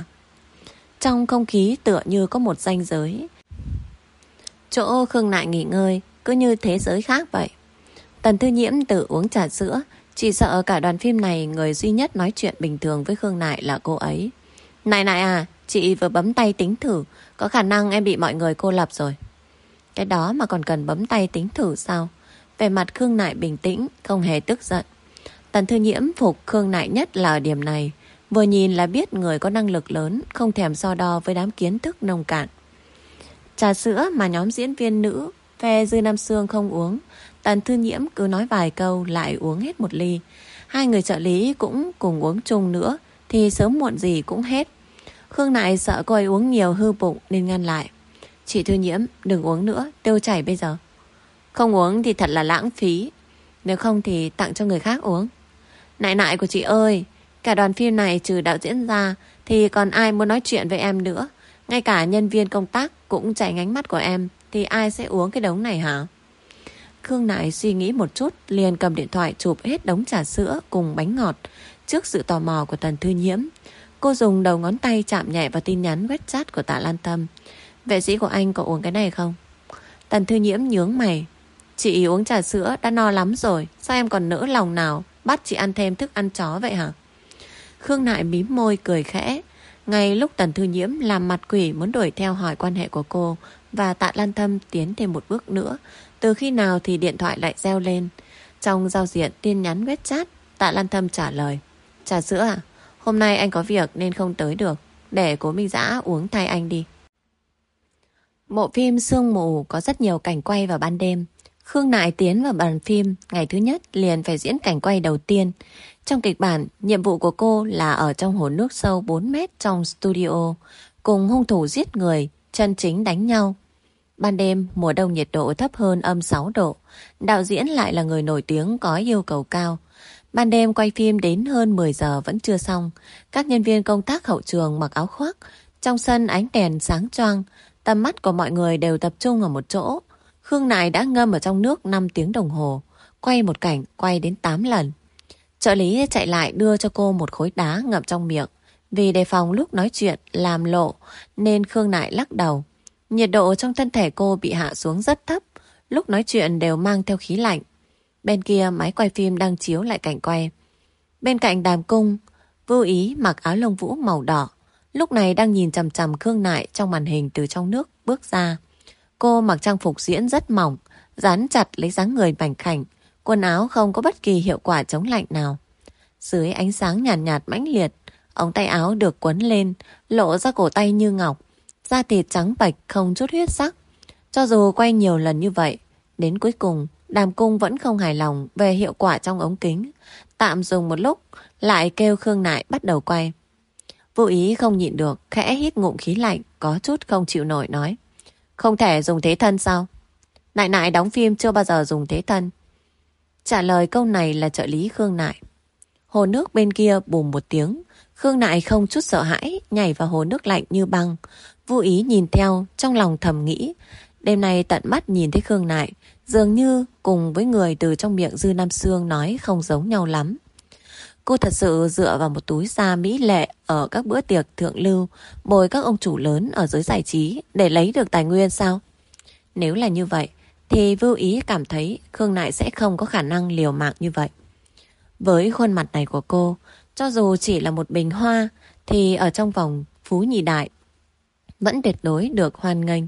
Trong không khí tựa như có một ranh giới. Chỗ Khương Nại nghỉ ngơi cứ như thế giới khác vậy. Tần Thư Nhiễm tự uống trà sữa, chỉ sợ cả đoàn phim này người duy nhất nói chuyện bình thường với Khương Nại là cô ấy. Nại Nại à, chị vừa bấm tay tính thử, có khả năng em bị mọi người cô lập rồi. Cái đó mà còn cần bấm tay tính thử sao? Về mặt Khương Nại bình tĩnh, không hề tức giận. Tần Thư Nhiễm phục Khương Nại nhất là ở điểm này. Vừa nhìn là biết người có năng lực lớn, không thèm so đo với đám kiến thức nông cạn. Trà sữa mà nhóm diễn viên nữ phe Dư Nam Sương không uống, Tần Thư Nhiễm cứ nói vài câu lại uống hết một ly. Hai người trợ lý cũng cùng uống chung nữa thì sớm muộn gì cũng hết. Khương Nại sợ cô ấy uống nhiều hư bụng nên ngăn lại. Chị Thư Nhiễm, đừng uống nữa, tiêu chảy bây giờ. Không uống thì thật là lãng phí. Nếu không thì tặng cho người khác uống. Nại nại của chị ơi, cả đoàn phim này trừ đạo diễn ra thì còn ai muốn nói chuyện với em nữa. Ngay cả nhân viên công tác cũng tránh ánh mắt của em, thì ai sẽ uống cái đống này hả? Khương Nại suy nghĩ một chút, liền cầm điện thoại chụp hết đống trà sữa cùng bánh ngọt. Trước sự tò mò của Tần Thư Nhiễm, cô dùng đầu ngón tay chạm nhẹ vào tin nhắn WeChat của Tạ Lan Tâm. Vệ sĩ của anh có uống cái này không? Tần Thư Nhiễm nhướng mày. Chị uống trà sữa đã no lắm rồi, sao em còn nỡ lòng nào bắt chị ăn thêm thức ăn chó vậy hả? Khương Nại mím môi cười khẽ. Ngay lúc Tần Thư Nhiễm làm mặt quỷ muốn đuổi theo hỏi quan hệ của cô và Tạ Lan Tâm tiến thêm một bước nữa, từ khi nào thì điện thoại lại reo lên. Trong giao diện tin nhắn WeChat, Tạ Lan Tâm trả lời. Trà sữa à? Hôm nay anh có việc nên không tới được, để Cố Minh Dã uống thay anh đi. Bộ phim Sương Mù có rất nhiều cảnh quay vào ban đêm. Khương Nại tiến vào bàn phim, ngày thứ nhất liền phải diễn cảnh quay đầu tiên. Trong kịch bản, nhiệm vụ của cô là ở trong hồ nước sâu bốn mét trong studio, cùng hung thủ giết người, chân chính đánh nhau. Ban đêm, mùa đông nhiệt độ thấp hơn âm sáu độ. Đạo diễn lại là người nổi tiếng có yêu cầu cao. Ban đêm quay phim đến hơn mười giờ vẫn chưa xong. Các nhân viên công tác hậu trường mặc áo khoác. Trong sân ánh đèn sáng choang. Tầm mắt của mọi người đều tập trung ở một chỗ. Khương Nại đã ngâm ở trong nước năm tiếng đồng hồ. Quay một cảnh, quay đến tám lần. Trợ lý chạy lại đưa cho cô một khối đá ngậm trong miệng. Vì đề phòng lúc nói chuyện làm lộ nên Khương Nại lắc đầu. Nhiệt độ trong thân thể cô bị hạ xuống rất thấp. Lúc nói chuyện đều mang theo khí lạnh. Bên kia máy quay phim đang chiếu lại cảnh quay. Bên cạnh Đàm Cung, Vưu Ý mặc áo lông vũ màu đỏ. Lúc này đang nhìn chằm chằm Khương Nại trong màn hình từ trong nước bước ra. Cô mặc trang phục diễn rất mỏng, dán chặt lấy dáng người mảnh khảnh. Quần áo không có bất kỳ hiệu quả chống lạnh nào. Dưới ánh sáng nhàn nhạt, nhạt mãnh liệt, ống tay áo được quấn lên, lộ ra cổ tay như ngọc. Da thịt trắng bạch không chút huyết sắc. Cho dù quay nhiều lần như vậy, đến cuối cùng Đàm Cung vẫn không hài lòng về hiệu quả trong ống kính. Tạm dùng một lúc, lại kêu Khương Nại bắt đầu quay. Vô Ý không nhịn được, khẽ hít ngụm khí lạnh, có chút không chịu nổi nói. Không thể dùng thế thân sao? Nại Nại đóng phim chưa bao giờ dùng thế thân. Trả lời câu này là trợ lý Khương Nại. Hồ nước bên kia bùm một tiếng. Khương Nại không chút sợ hãi, nhảy vào hồ nước lạnh như băng. Vô Ý nhìn theo, trong lòng thầm nghĩ. Đêm nay tận mắt nhìn thấy Khương Nại, dường như cùng với người từ trong miệng Dư Nam Sương nói không giống nhau lắm. Cô thật sự dựa vào một túi da mỹ lệ ở các bữa tiệc thượng lưu, bồi các ông chủ lớn ở giới giải trí để lấy được tài nguyên sao? Nếu là như vậy, thì Vưu Ý cảm thấy Khương Nại sẽ không có khả năng liều mạng như vậy. Với khuôn mặt này của cô, cho dù chỉ là một bình hoa, thì ở trong vòng Phú Nhị Đại vẫn tuyệt đối được hoan nghênh.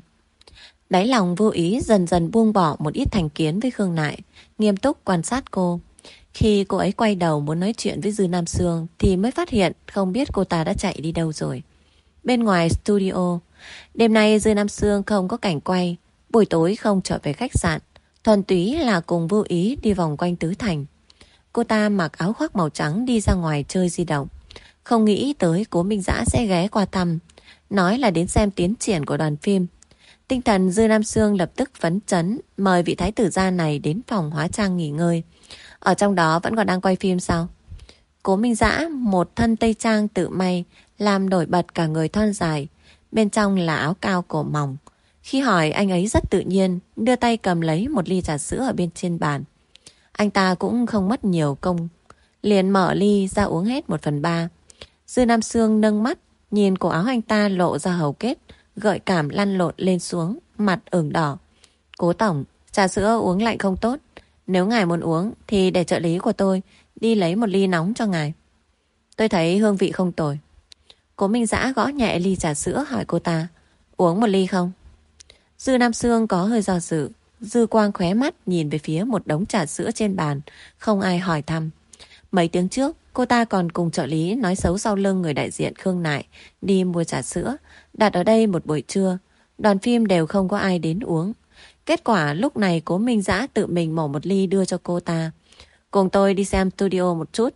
Đáy lòng Vô Ý dần dần buông bỏ một ít thành kiến với Khương Nại, nghiêm túc quan sát cô. Khi cô ấy quay đầu muốn nói chuyện với Dư Nam Sương thì mới phát hiện không biết cô ta đã chạy đi đâu rồi. Bên ngoài studio, đêm nay Dư Nam Sương không có cảnh quay, buổi tối không trở về khách sạn, thuần túy là cùng Vô Ý đi vòng quanh Tứ Thành. Cô ta mặc áo khoác màu trắng đi ra ngoài chơi di động. Không nghĩ tới Cố Minh Dã sẽ ghé qua thăm, nói là đến xem tiến triển của đoàn phim. Tinh thần Dư Nam Sương lập tức phấn chấn, mời vị thái tử gia này đến phòng hóa trang nghỉ ngơi. Ở trong đó vẫn còn đang quay phim sao? Cố Minh Dã một thân tây trang tự may, làm nổi bật cả người thon dài. Bên trong là áo cao cổ mỏng. Khi hỏi anh ấy rất tự nhiên, đưa tay cầm lấy một ly trà sữa ở bên trên bàn. Anh ta cũng không mất nhiều công, liền mở ly ra uống hết một phần ba. Dư Nam Sương nâng mắt, nhìn cổ áo anh ta lộ ra hầu kết, gợi cảm lăn lộn lên xuống, mặt ửng đỏ. Cố tổng, Trà sữa uống lạnh không tốt. Nếu ngài muốn uống thì để trợ lý của tôi đi lấy một ly nóng cho ngài. Tôi thấy hương vị không tồi. Cố Minh Dã gõ nhẹ ly trà sữa hỏi cô ta, uống một ly không? Dư Nam Sương có hơi do dự, dư quang khóe mắt nhìn về phía một đống trà sữa trên bàn, không ai hỏi thăm. Mấy tiếng trước, cô ta còn cùng trợ lý nói xấu sau lưng người đại diện Khương Nại đi mua trà sữa, đặt ở đây một buổi trưa. Đoàn phim đều không có ai đến uống. Kết quả lúc này Cố Minh Dã tự mình mổ một ly đưa cho cô ta. Cùng tôi đi xem studio một chút.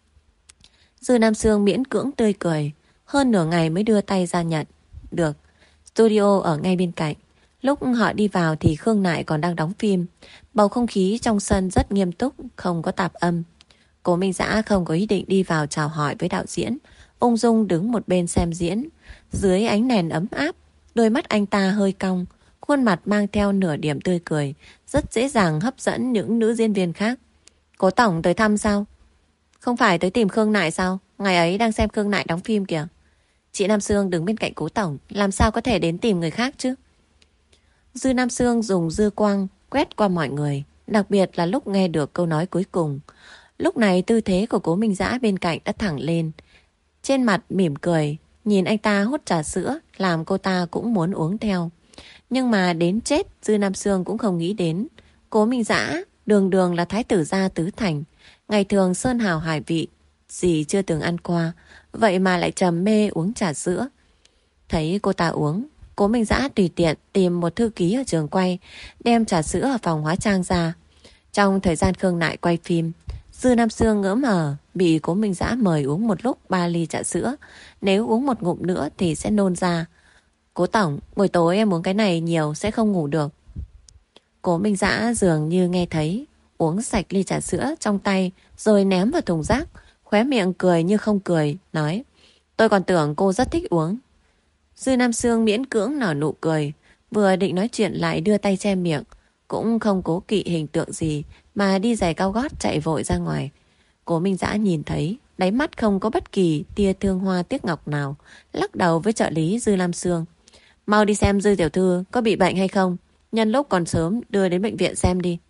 Dư Nam Sương miễn cưỡng tươi cười, hơn nửa ngày mới đưa tay ra nhận. Được, studio ở ngay bên cạnh. Lúc họ đi vào thì Khương Nại còn đang đóng phim. Bầu không khí trong sân rất nghiêm túc, không có tạp âm. Cố Minh Dã không có ý định đi vào chào hỏi với đạo diễn, ung dung đứng một bên xem diễn. Dưới ánh đèn ấm áp, đôi mắt anh ta hơi cong, khuôn mặt mang theo nửa điểm tươi cười, rất dễ dàng hấp dẫn những nữ diễn viên khác. Cố tổng tới thăm sao? Không phải tới tìm Khương Nại sao? Ngày ấy đang xem Khương Nại đóng phim kìa. Chị Nam Sương đứng bên cạnh Cố tổng, làm sao có thể đến tìm người khác chứ? Dư Nam Sương dùng dư quang quét qua mọi người, đặc biệt là lúc nghe được câu nói cuối cùng. Lúc này tư thế của Cố Minh Dã bên cạnh đã thẳng lên, trên mặt mỉm cười, nhìn anh ta hút trà sữa, làm cô ta cũng muốn uống theo. Nhưng mà đến chết Dư Nam Sương cũng không nghĩ đến, Cố Minh Dã đường đường là thái tử gia tứ thành, ngày thường sơn hào hải vị gì chưa từng ăn qua, vậy mà lại trầm mê uống trà sữa. Thấy cô ta uống, Cố Minh Dã tùy tiện tìm một thư ký ở trường quay, đem trà sữa ở phòng hóa trang ra. Trong thời gian Khương Nại quay phim, Dư Nam Sương ngỡ mờ bị Cố Minh Dã mời uống một lúc ba ly trà sữa, nếu uống một ngụm nữa thì sẽ nôn ra. Cố tổng, buổi tối em uống cái này nhiều sẽ không ngủ được. Cố Minh Dã dường như nghe thấy, uống sạch ly trà sữa trong tay rồi ném vào thùng rác, khóe miệng cười như không cười, nói, tôi còn tưởng cô rất thích uống. Dư Nam Sương miễn cưỡng nở nụ cười, vừa định nói chuyện lại đưa tay che miệng, cũng không cố kỵ hình tượng gì mà đi giày cao gót chạy vội ra ngoài. Cố Minh Dã nhìn thấy, đáy mắt không có bất kỳ tia thương hoa tiếc ngọc nào, lắc đầu với trợ lý Dư Nam Sương. Mau đi xem Dư tiểu thư có bị bệnh hay không, nhân lúc còn sớm đưa đến bệnh viện xem đi.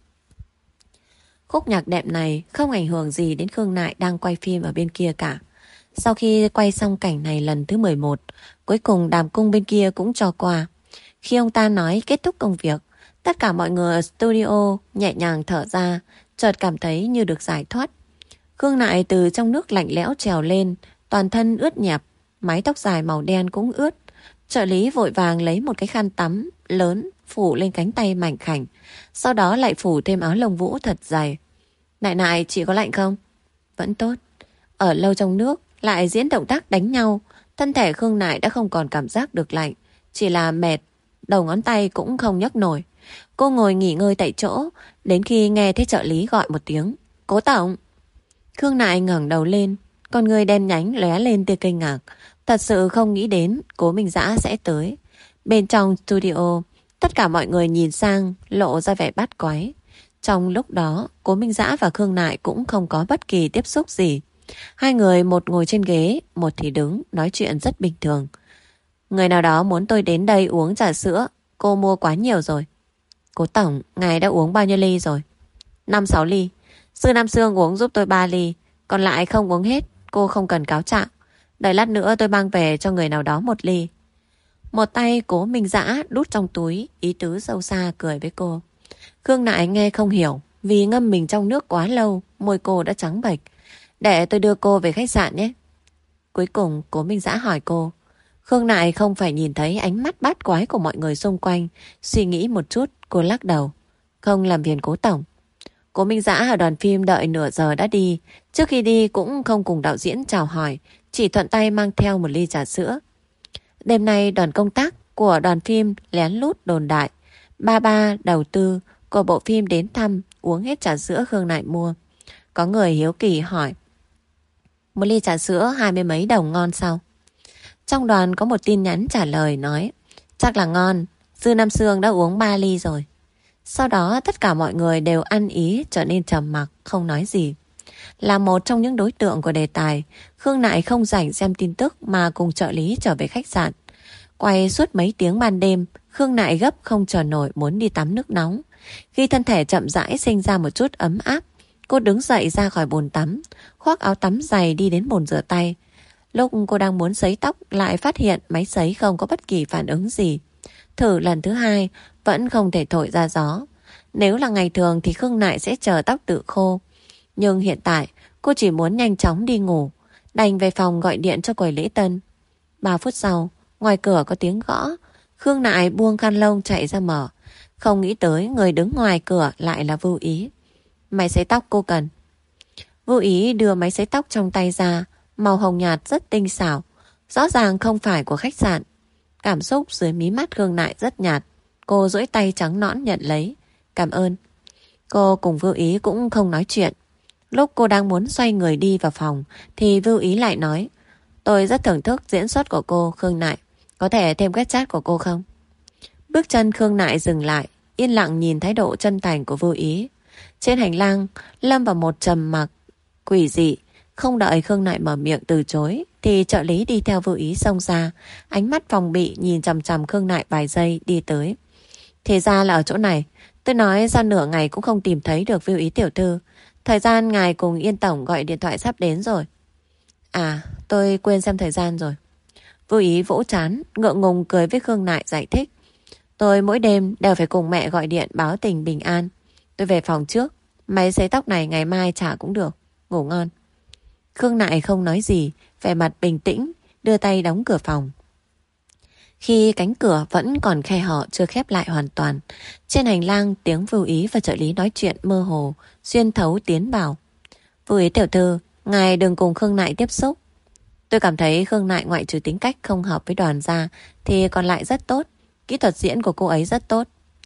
Khúc nhạc đẹp này không ảnh hưởng gì đến Khương Nại đang quay phim ở bên kia cả. Sau khi quay xong cảnh này lần thứ mười một, cuối cùng đàm cung bên kia cũng cho qua. Khi ông ta nói kết thúc công việc, tất cả mọi người ở studio nhẹ nhàng thở ra, chợt cảm thấy như được giải thoát. Khương Nại từ trong nước lạnh lẽo trèo lên, toàn thân ướt nhẹp, mái tóc dài màu đen cũng ướt. Trợ lý vội vàng lấy một cái khăn tắm lớn phủ lên cánh tay mảnh khảnh, sau đó lại phủ thêm áo lông vũ thật dày. Nại nại, chị có lạnh không? Vẫn tốt. Ở lâu trong nước lại diễn động tác đánh nhau, thân thể Khương Nại đã không còn cảm giác được lạnh, chỉ là mệt, đầu ngón tay cũng không nhấc nổi. Cô ngồi nghỉ ngơi tại chỗ, đến khi nghe thấy trợ lý gọi một tiếng, Cố tổng. Khương Nại ngẩng đầu lên, con người đen nhánh lóe lên tia kinh ngạc, thật sự không nghĩ đến Cố Minh Dã sẽ tới. Bên trong studio, tất cả mọi người nhìn sang, lộ ra vẻ bắt quái. Trong lúc đó, Cố Minh Dã và Khương Nại cũng không có bất kỳ tiếp xúc gì. Hai người một ngồi trên ghế, một thì đứng, nói chuyện rất bình thường. Người nào đó muốn tôi đến đây uống trà sữa, cô mua quá nhiều rồi. Cố tổng, ngài đã uống bao nhiêu ly rồi? Năm sáu ly. Sư Nam Sương uống giúp tôi ba ly, còn lại không uống hết, cô không cần cáo trạng. Đợi lát nữa tôi mang về cho người nào đó một ly. Một tay Cố Minh Dã đút trong túi, ý tứ sâu xa cười với cô. Khương Nại nghe không hiểu, vì ngâm mình trong nước quá lâu, môi cô đã trắng bệch. Để tôi đưa cô về khách sạn nhé. Cuối cùng Cố Minh Dã hỏi cô. Khương Nại không phải nhìn thấy ánh mắt bát quái của mọi người xung quanh, suy nghĩ một chút, cô lắc đầu. Không làm phiền Cố tổng. Cố Minh Dã ở đoàn phim đợi nửa giờ đã đi, trước khi đi cũng không cùng đạo diễn chào hỏi, chỉ thuận tay mang theo một ly trà sữa. Đêm nay đoàn công tác của đoàn phim lén lút đồn đại, ba ba đầu tư của bộ phim đến thăm, uống hết trà sữa Khương Nại mua. Có người hiếu kỳ hỏi, một ly trà sữa hai mươi mấy đồng ngon sao? Trong đoàn có một tin nhắn trả lời nói, chắc là ngon, Dư Nam Sương đã uống ba ly rồi. Sau đó tất cả mọi người đều ăn ý trở nên trầm mặc, không nói gì. Là một trong những đối tượng của đề tài, Khương Nại không rảnh xem tin tức mà cùng trợ lý trở về khách sạn. Quay suốt mấy tiếng ban đêm, Khương Nại gấp không chờ nổi muốn đi tắm nước nóng. Khi thân thể chậm rãi sinh ra một chút ấm áp, cô đứng dậy ra khỏi bồn tắm, khoác áo tắm dày đi đến bồn rửa tay. Lúc cô đang muốn sấy tóc lại phát hiện máy sấy không có bất kỳ phản ứng gì. Thử lần thứ hai vẫn không thể thổi ra gió. Nếu là ngày thường thì Khương Nại sẽ chờ tóc tự khô. Nhưng hiện tại cô chỉ muốn nhanh chóng đi ngủ, đành về phòng gọi điện cho quầy lễ tân. Ba phút sau, ngoài cửa có tiếng gõ. Khương Nại buông khăn lông chạy ra mở. Không nghĩ tới người đứng ngoài cửa lại là Vưu Ý. Máy sấy tóc cô cần. Vưu Ý đưa máy sấy tóc trong tay ra, màu hồng nhạt rất tinh xảo, rõ ràng không phải của khách sạn. Cảm xúc dưới mí mắt Khương Nại rất nhạt. Cô duỗi tay trắng nõn nhận lấy. Cảm ơn. Cô cùng Vưu Ý cũng không nói chuyện. Lúc cô đang muốn xoay người đi vào phòng thì Vưu Ý lại nói: Tôi rất thưởng thức diễn xuất của cô, Khương Nại. Có thể thêm kết chat của cô không? Bước chân Khương Nại dừng lại, yên lặng nhìn thái độ chân thành của Vưu Ý. Trên hành lang lâm vào một trầm mặc quỷ dị. Không đợi Khương Nại mở miệng từ chối thì trợ lý đi theo Vưu Ý xông ra, ánh mắt phòng bị nhìn chằm chằm Khương Nại vài giây đi tới. Thì ra là ở chỗ này. Tôi nói sao nửa ngày cũng không tìm thấy được Vưu Ý tiểu thư. Thời gian ngài cùng Yên tổng gọi điện thoại sắp đến rồi. À, tôi quên xem thời gian rồi. Vưu Ý vỗ trán, ngượng ngùng cười với Khương Nại giải thích. Tôi mỗi đêm đều phải cùng mẹ gọi điện báo tình bình an. Tôi về phòng trước. Máy sấy tóc này ngày mai trả cũng được. Ngủ ngon. Khương Nại không nói gì, vẻ mặt bình tĩnh, đưa tay đóng cửa phòng. Khi cánh cửa vẫn còn khe hở chưa khép lại hoàn toàn, trên hành lang tiếng Vưu Ý và trợ lý nói chuyện mơ hồ, xuyên thấu tiến vào. Vưu Ý tiểu thư, ngài đừng cùng Khương Nại tiếp xúc. Tôi cảm thấy Khương Nại ngoại trừ tính cách không hợp với đoàn ra thì còn lại rất tốt. Kỹ thuật diễn của cô ấy rất tốt.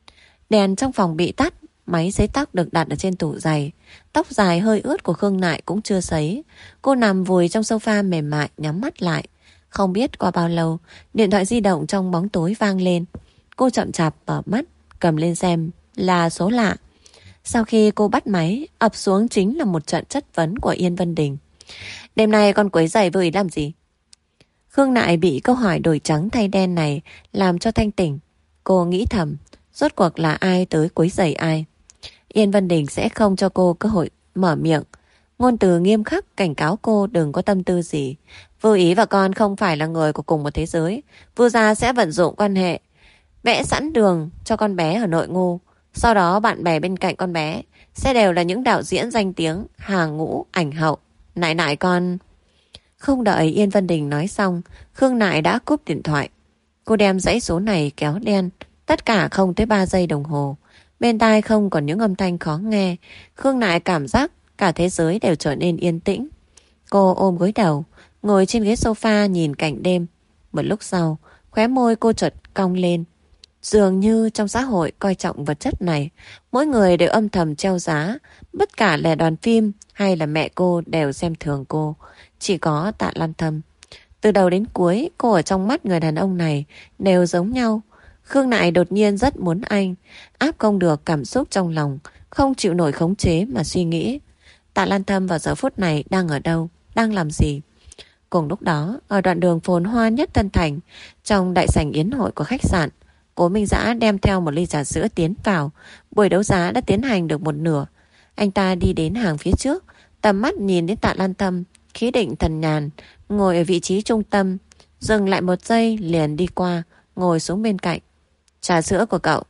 Đèn trong phòng bị tắt, máy sấy tóc được đặt ở trên tủ giày. Tóc dài hơi ướt của Khương Nại cũng chưa sấy. Cô nằm vùi trong sofa mềm mại, nhắm mắt lại. Không biết qua bao lâu, điện thoại di động trong bóng tối vang lên. Cô chậm chạp mở mắt, cầm lên xem là số lạ. Sau khi cô bắt máy, ập xuống chính là một trận chất vấn của Yên Vân Đình. Đêm nay con quấy rầy Vưu Ý làm gì? Khương Nại bị câu hỏi đổi trắng thay đen này làm cho thanh tỉnh. Cô nghĩ thầm, rốt cuộc là ai tới quấy rầy ai? Yên Vân Đình sẽ không cho cô cơ hội mở miệng. Ngôn từ nghiêm khắc cảnh cáo cô đừng có tâm tư gì. Vưu Ý và con không phải là người của cùng một thế giới. Vưu gia sẽ vận dụng quan hệ, vẽ sẵn đường cho con bé ở nội ngu. Sau đó bạn bè bên cạnh con bé sẽ đều là những đạo diễn danh tiếng, hàng ngũ, ảnh hậu. Nại nại con... Không đợi Yên Vân Đình nói xong, Khương Nại đã cúp điện thoại. Cô đem dãy số này kéo đen, tất cả không tới ba giây đồng hồ. Bên tai không còn những âm thanh khó nghe. Khương Nại cảm giác cả thế giới đều trở nên yên tĩnh. Cô ôm gối đầu, ngồi trên ghế sofa nhìn cảnh đêm. Một lúc sau, khóe môi cô chợt cong lên. Dường như trong xã hội coi trọng vật chất này, mỗi người đều âm thầm treo giá. Bất cả là đoàn phim hay là mẹ cô đều xem thường cô. Chỉ có Tạ Lan Thâm. Từ đầu đến cuối, cô ở trong mắt người đàn ông này đều giống nhau. Khương Nại đột nhiên rất muốn anh, áp không được cảm xúc trong lòng, không chịu nổi khống chế mà suy nghĩ. Tạ Lan Thâm vào giờ phút này đang ở đâu, đang làm gì? Cùng lúc đó, ở đoạn đường phồn hoa nhất Tân Thành, trong đại sảnh yến hội của khách sạn, Cố Minh Dã đem theo một ly trà sữa tiến vào. Buổi đấu giá đã tiến hành được một nửa. Anh ta đi đến hàng phía trước, tầm mắt nhìn đến Tạ Lan Thâm, khí định thần nhàn, ngồi ở vị trí trung tâm, dừng lại một giây liền đi qua, ngồi xuống bên cạnh. Trà sữa của cậu.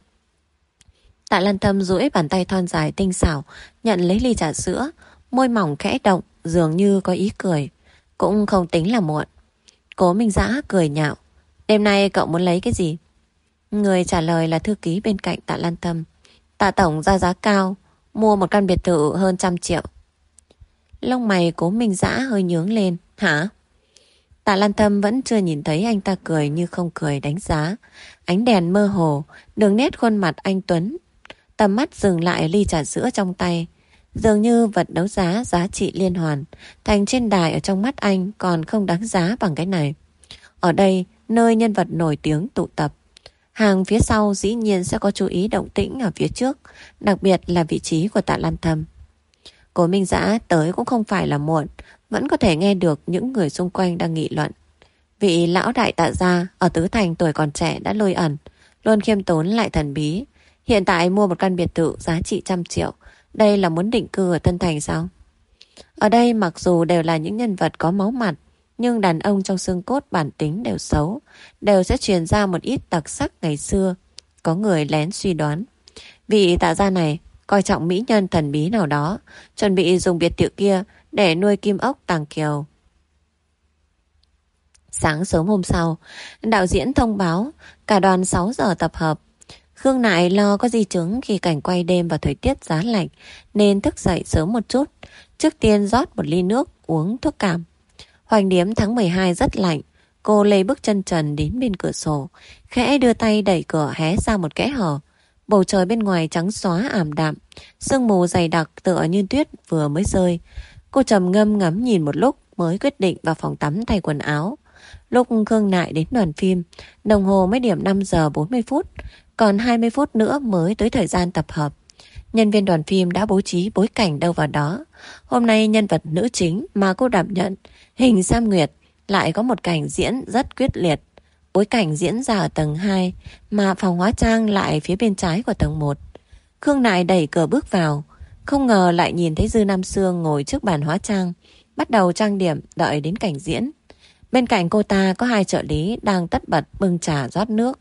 Tạ Lan Thâm duỗi bàn tay thon dài tinh xảo, nhận lấy ly trà sữa, môi mỏng khẽ động, dường như có ý cười. Cũng không tính là muộn. Cố Minh Dã cười nhạo. Đêm nay cậu muốn lấy cái gì? Người trả lời là thư ký bên cạnh Tạ Lan Thâm. Tạ tổng ra giá cao, mua một căn biệt thự hơn trăm triệu. Lông mày Cố Minh Dã hơi nhướng lên. Hả? Tạ Lan Thâm vẫn chưa nhìn thấy anh ta cười như không cười đánh giá. Ánh đèn mơ hồ, đường nét khuôn mặt anh Tuấn. Tầm mắt dừng lại ly trà sữa trong tay. Dường như vật đấu giá giá trị liên hoàn, thành trên đài ở trong mắt anh còn không đáng giá bằng cái này. Ở đây, nơi nhân vật nổi tiếng tụ tập, hàng phía sau dĩ nhiên sẽ có chú ý động tĩnh ở phía trước, đặc biệt là vị trí của Tạ Lan Thâm. Cố Minh Dã tới cũng không phải là muộn, vẫn có thể nghe được những người xung quanh đang nghị luận. Vị lão đại Tạ gia ở Tứ Thành tuổi còn trẻ đã lôi ẩn, luôn khiêm tốn lại thần bí. Hiện tại mua một căn biệt thự giá trị trăm triệu. Đây là muốn định cư ở Tân Thành sao? Ở đây mặc dù đều là những nhân vật có máu mặt, nhưng đàn ông trong xương cốt bản tính đều xấu, đều sẽ truyền ra một ít đặc sắc ngày xưa. Có người lén suy đoán, vị Tạ gia này coi trọng mỹ nhân thần bí nào đó, chuẩn bị dùng biệt thự kia để nuôi kim ốc tàng kiều. Sáng sớm hôm sau, đạo diễn thông báo cả đoàn sáu giờ tập hợp. Khương Nại lo có di chứng khi cảnh quay đêm và thời tiết giá lạnh nên thức dậy sớm một chút. Trước tiên rót một ly nước uống thuốc cảm. Hoành điếm tháng mười hai rất lạnh. Cô lê bước chân trần đến bên cửa sổ, khẽ đưa tay đẩy cửa hé ra một kẽ hở. Bầu trời bên ngoài trắng xóa ảm đạm, sương mù dày đặc tựa như tuyết vừa mới rơi. Cô trầm ngâm ngắm nhìn một lúc mới quyết định vào phòng tắm thay quần áo. Lúc Khương Nại đến đoàn phim, đồng hồ mới điểm năm giờ bốn mươi phút, còn hai mươi phút nữa mới tới thời gian tập hợp. Nhân viên đoàn phim đã bố trí bối cảnh đâu vào đó. Hôm nay nhân vật nữ chính mà cô đảm nhận, Hình Sam Nguyệt, lại có một cảnh diễn rất quyết liệt. Bối cảnh diễn ra ở tầng hai, mà phòng hóa trang lại phía bên trái của tầng một. Khương Nại đẩy cửa bước vào, không ngờ lại nhìn thấy Dư Nam Sương ngồi trước bàn hóa trang, bắt đầu trang điểm đợi đến cảnh diễn. Bên cạnh cô ta có hai trợ lý đang tất bật bưng trà rót nước.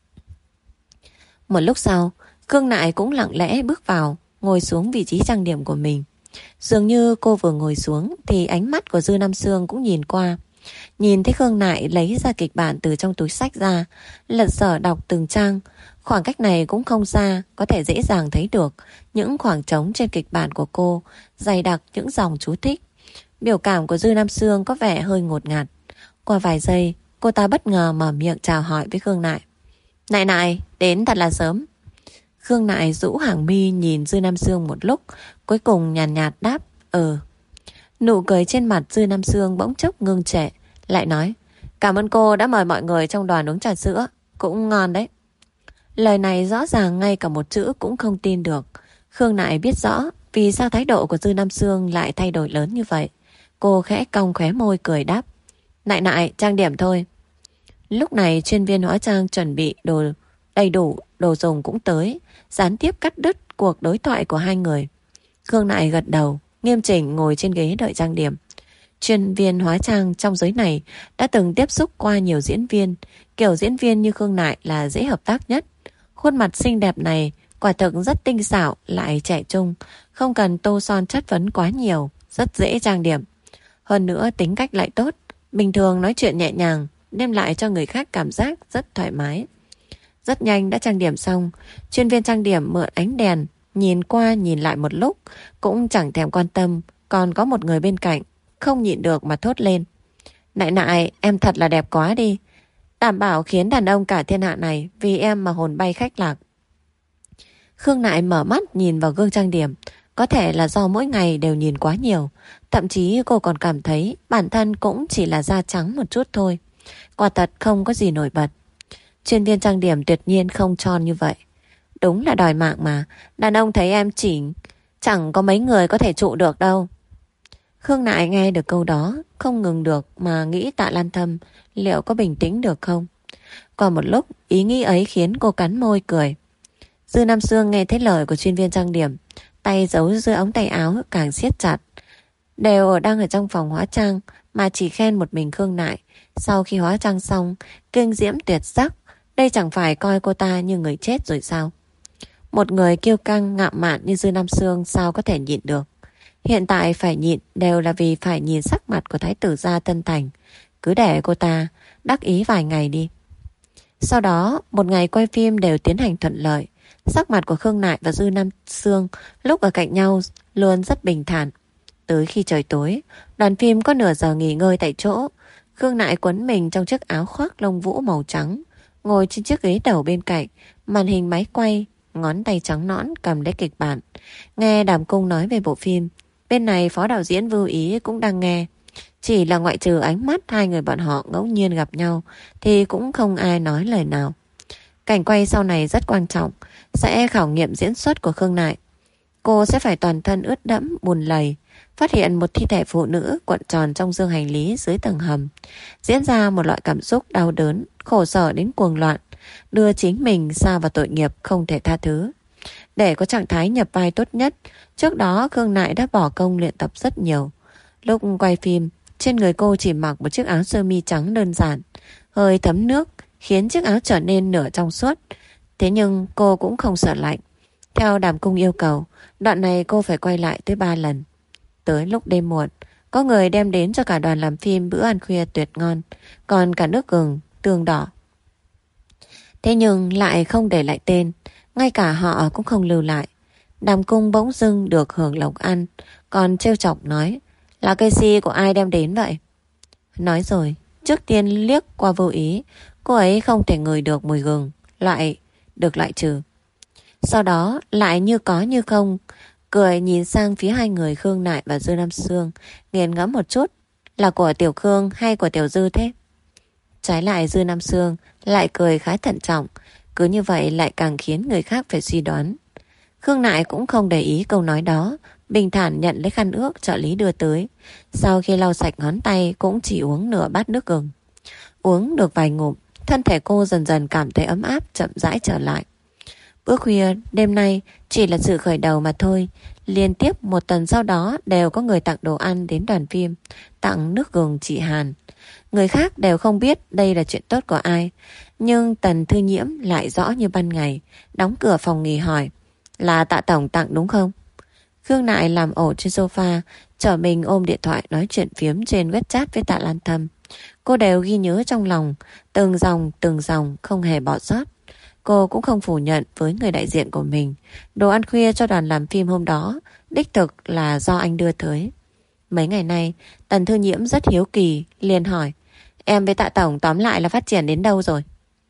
Một lúc sau, Khương Nại cũng lặng lẽ bước vào, ngồi xuống vị trí trang điểm của mình. Dường như cô vừa ngồi xuống thì ánh mắt của Dư Nam Sương cũng nhìn qua. Nhìn thấy Khương Nại lấy ra kịch bản từ trong túi sách ra, lật dở đọc từng trang. Khoảng cách này cũng không xa, có thể dễ dàng thấy được những khoảng trống trên kịch bản của cô, dày đặc những dòng chú thích. Biểu cảm của Dư Nam Sương có vẻ hơi ngột ngạt. Qua vài giây, cô ta bất ngờ mở miệng chào hỏi với Khương Nại. Nại Nại, đến thật là sớm. Khương Nại rũ hàng mi nhìn Dư Nam Sương một lúc, cuối cùng nhàn nhạt, nhạt đáp, ừ. Nụ cười trên mặt Dư Nam Sương bỗng chốc ngưng trệ, lại nói, cảm ơn cô đã mời mọi người trong đoàn uống trà sữa, cũng ngon đấy. Lời này rõ ràng ngay cả một chữ cũng không tin được. Khương Nại biết rõ vì sao thái độ của Dư Nam Sương lại thay đổi lớn như vậy. Cô khẽ cong khóe môi cười đáp, Nại Nại, trang điểm thôi. Lúc này chuyên viên hóa trang chuẩn bị đồ đầy đủ, đồ dùng cũng tới, gián tiếp cắt đứt cuộc đối thoại của hai người. Khương Nại gật đầu, nghiêm chỉnh ngồi trên ghế đợi trang điểm. Chuyên viên hóa trang trong giới này đã từng tiếp xúc qua nhiều diễn viên. Kiểu diễn viên như Khương Nại là dễ hợp tác nhất. Khuôn mặt xinh đẹp này quả thực rất tinh xảo, lại trẻ trung, không cần tô son chất phấn quá nhiều, rất dễ trang điểm. Hơn nữa tính cách lại tốt, bình thường nói chuyện nhẹ nhàng, đem lại cho người khác cảm giác rất thoải mái. Rất nhanh đã trang điểm xong, chuyên viên trang điểm mượn ánh đèn, nhìn qua nhìn lại một lúc, cũng chẳng thèm quan tâm, còn có một người bên cạnh, không nhịn được mà thốt lên. Nại Nại, em thật là đẹp quá đi, đảm bảo khiến đàn ông cả thiên hạ này vì em mà hồn bay khách lạc. Khương Nại mở mắt nhìn vào gương trang điểm, có thể là do mỗi ngày đều nhìn quá nhiều, thậm chí cô còn cảm thấy bản thân cũng chỉ là da trắng một chút thôi. Quả thật không có gì nổi bật. Chuyên viên trang điểm tuyệt nhiên không tròn như vậy. Đúng là đòi mạng mà, đàn ông thấy em chỉ chẳng có mấy người có thể trụ được đâu. Khương Nại nghe được câu đó, không ngừng được mà nghĩ Tạ Lan Thâm liệu có bình tĩnh được không. Qua một lúc, ý nghĩ ấy khiến cô cắn môi cười. Dư Nam Sương nghe thấy lời của chuyên viên trang điểm, tay giấu dưới ống tay áo càng siết chặt. Đều đang ở trong phòng hóa trang mà chỉ khen một mình Khương Nại. Sau khi hóa trang xong, kinh diễm tuyệt sắc, đây chẳng phải coi cô ta như người chết rồi sao? Một người kiêu căng ngạo mạn như Dư Nam Sương sao có thể nhịn được? Hiện tại phải nhịn đều là vì phải nhìn sắc mặt của thái tử gia Tân Thành. Cứ để cô ta đắc ý vài ngày đi. Sau đó, một ngày quay phim đều tiến hành thuận lợi. Sắc mặt của Khương Nại và Dư Nam Sương lúc ở cạnh nhau luôn rất bình thản. Tới khi trời tối, đoàn phim có nửa giờ nghỉ ngơi tại chỗ. Khương Nại quấn mình trong chiếc áo khoác lông vũ màu trắng, ngồi trên chiếc ghế đầu bên cạnh, màn hình máy quay, ngón tay trắng nõn cầm lấy kịch bản. Nghe Đàm Cung nói về bộ phim, bên này phó đạo diễn Vưu Ý cũng đang nghe. Chỉ là ngoại trừ ánh mắt hai người bọn họ ngẫu nhiên gặp nhau thì cũng không ai nói lời nào. Cảnh quay sau này rất quan trọng, sẽ khảo nghiệm diễn xuất của Khương Nại. cô sẽ phải toàn thân ướt đẫm, bùn lầy, phát hiện một thi thể phụ nữ cuộn tròn trong dương hành lý dưới tầng hầm. Diễn ra một loại cảm xúc đau đớn, khổ sở đến cuồng loạn, đưa chính mình sa vào tội nghiệp không thể tha thứ. Để có trạng thái nhập vai tốt nhất, trước đó Khương Nại đã bỏ công luyện tập rất nhiều. Lúc quay phim, trên người cô chỉ mặc một chiếc áo sơ mi trắng đơn giản, hơi thấm nước khiến chiếc áo trở nên nửa trong suốt. Thế nhưng cô cũng không sợ lạnh. Theo Đàm Cung yêu cầu, đoạn này cô phải quay lại tới ba lần. Tới lúc đêm muộn, có người đem đến cho cả đoàn làm phim bữa ăn khuya tuyệt ngon, còn cả nước gừng, tương đỏ. Thế nhưng lại không để lại tên, ngay cả họ cũng không lưu lại. Đàm Cung bỗng dưng được hưởng lộc ăn, còn trêu chọc nói, là cây si của ai đem đến vậy? Nói rồi, trước tiên liếc qua vô ý, cô ấy không thể ngửi được mùi gừng, loại được loại trừ. Sau đó lại như có như không, cười nhìn sang phía hai người Khương Nại và Dư Nam Sương, nghiền ngẫm một chút, là của Tiểu Khương hay của Tiểu Dư thế? Trái lại Dư Nam Sương lại cười khá thận trọng, cứ như vậy lại càng khiến người khác phải suy đoán. Khương Nại cũng không để ý câu nói đó, bình thản nhận lấy khăn ướt trợ lý đưa tới. Sau khi lau sạch ngón tay cũng chỉ uống nửa bát nước gừng. Uống được vài ngụm, thân thể cô dần dần cảm thấy ấm áp, chậm rãi trở lại. Bữa khuya đêm nay chỉ là sự khởi đầu mà thôi. Liên tiếp một tuần sau đó đều có người tặng đồ ăn đến đoàn phim, tặng nước gừng chị Hàn. Người khác đều không biết đây là chuyện tốt của ai, nhưng Tần Thư Nhiễm lại rõ như ban ngày, đóng cửa phòng nghỉ hỏi, là Tạ Tổng tặng đúng không? Khương Nại làm ổ trên sofa, trở mình ôm điện thoại nói chuyện phiếm trên web chat với Tạ Lan Thâm. Cô đều ghi nhớ trong lòng, từng dòng từng dòng không hề bỏ sót. Cô cũng không phủ nhận với người đại diện của mình, đồ ăn khuya cho đoàn làm phim hôm đó đích thực là do anh đưa tới. Mấy ngày nay Tần Thư Nhiễm rất hiếu kỳ, liền hỏi, em với Tạ Tổng tóm lại là phát triển đến đâu rồi?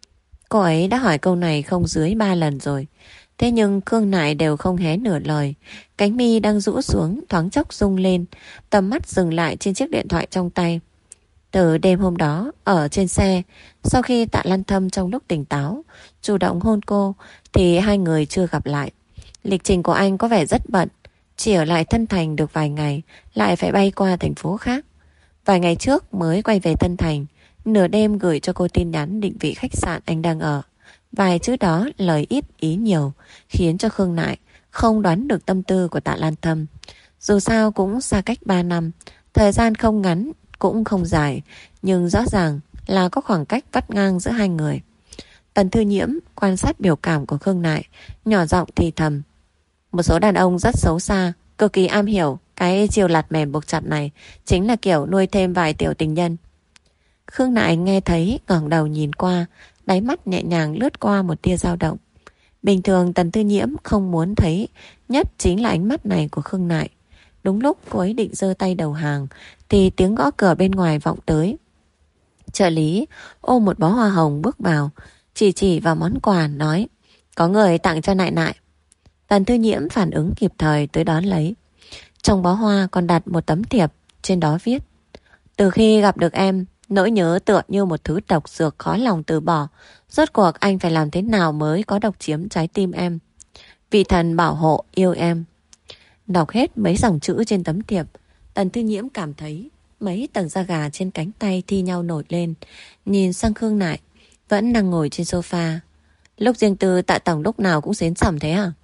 Cô ấy đã hỏi câu này không dưới ba lần rồi. Thế nhưng Khương Nại đều không hé nửa lời. Cánh mi đang rũ xuống thoáng chốc rung lên, tầm mắt dừng lại trên chiếc điện thoại trong tay. Từ đêm hôm đó, ở trên xe, sau khi Tạ Lan Thâm trong lúc tỉnh táo chủ động hôn cô, thì hai người chưa gặp lại. Lịch trình của anh có vẻ rất bận, chỉ ở lại Tân Thành được vài ngày, lại phải bay qua thành phố khác. Vài ngày trước mới quay về Tân Thành, nửa đêm gửi cho cô tin nhắn định vị khách sạn anh đang ở. Vài chữ đó lời ít ý nhiều, khiến cho Khương Nại không đoán được tâm tư của Tạ Lan Thâm. Dù sao cũng xa cách ba năm, thời gian không ngắn cũng không dài, nhưng rõ ràng là có khoảng cách vắt ngang giữa hai người. Tần Thư Nhiễm quan sát biểu cảm của Khương Nại, nhỏ giọng thì thầm, một số đàn ông rất xấu xa, cực kỳ am hiểu cái chiều lạt mềm buộc chặt này, chính là kiểu nuôi thêm vài tiểu tình nhân. Khương Nại nghe thấy ngẩng đầu nhìn qua, đáy mắt nhẹ nhàng lướt qua một tia dao động. Bình thường Tần Thư Nhiễm không muốn thấy nhất chính là ánh mắt này của Khương Nại. Đúng lúc cô ấy định giơ tay đầu hàng thì tiếng gõ cửa bên ngoài vọng tới. Trợ lý ôm một bó hoa hồng bước vào, chỉ chỉ vào món quà nói, có người tặng cho Nại Nại. Tần Thư Nhiễm phản ứng kịp thời tới đón lấy. Trong bó hoa còn đặt một tấm thiệp, trên đó viết, từ khi gặp được em, nỗi nhớ tựa như một thứ độc dược khó lòng từ bỏ. Rốt cuộc anh phải làm thế nào mới có độc chiếm trái tim em? Vị thần bảo hộ yêu em. Đọc hết mấy dòng chữ trên tấm thiệp, Tần Thư Nhiễm cảm thấy mấy tầng da gà trên cánh tay thi nhau nổi lên. Nhìn sang Khương Nại vẫn đang ngồi trên sofa. Lúc riêng tư Tạ Tổng lúc nào cũng xến xẩm thế à?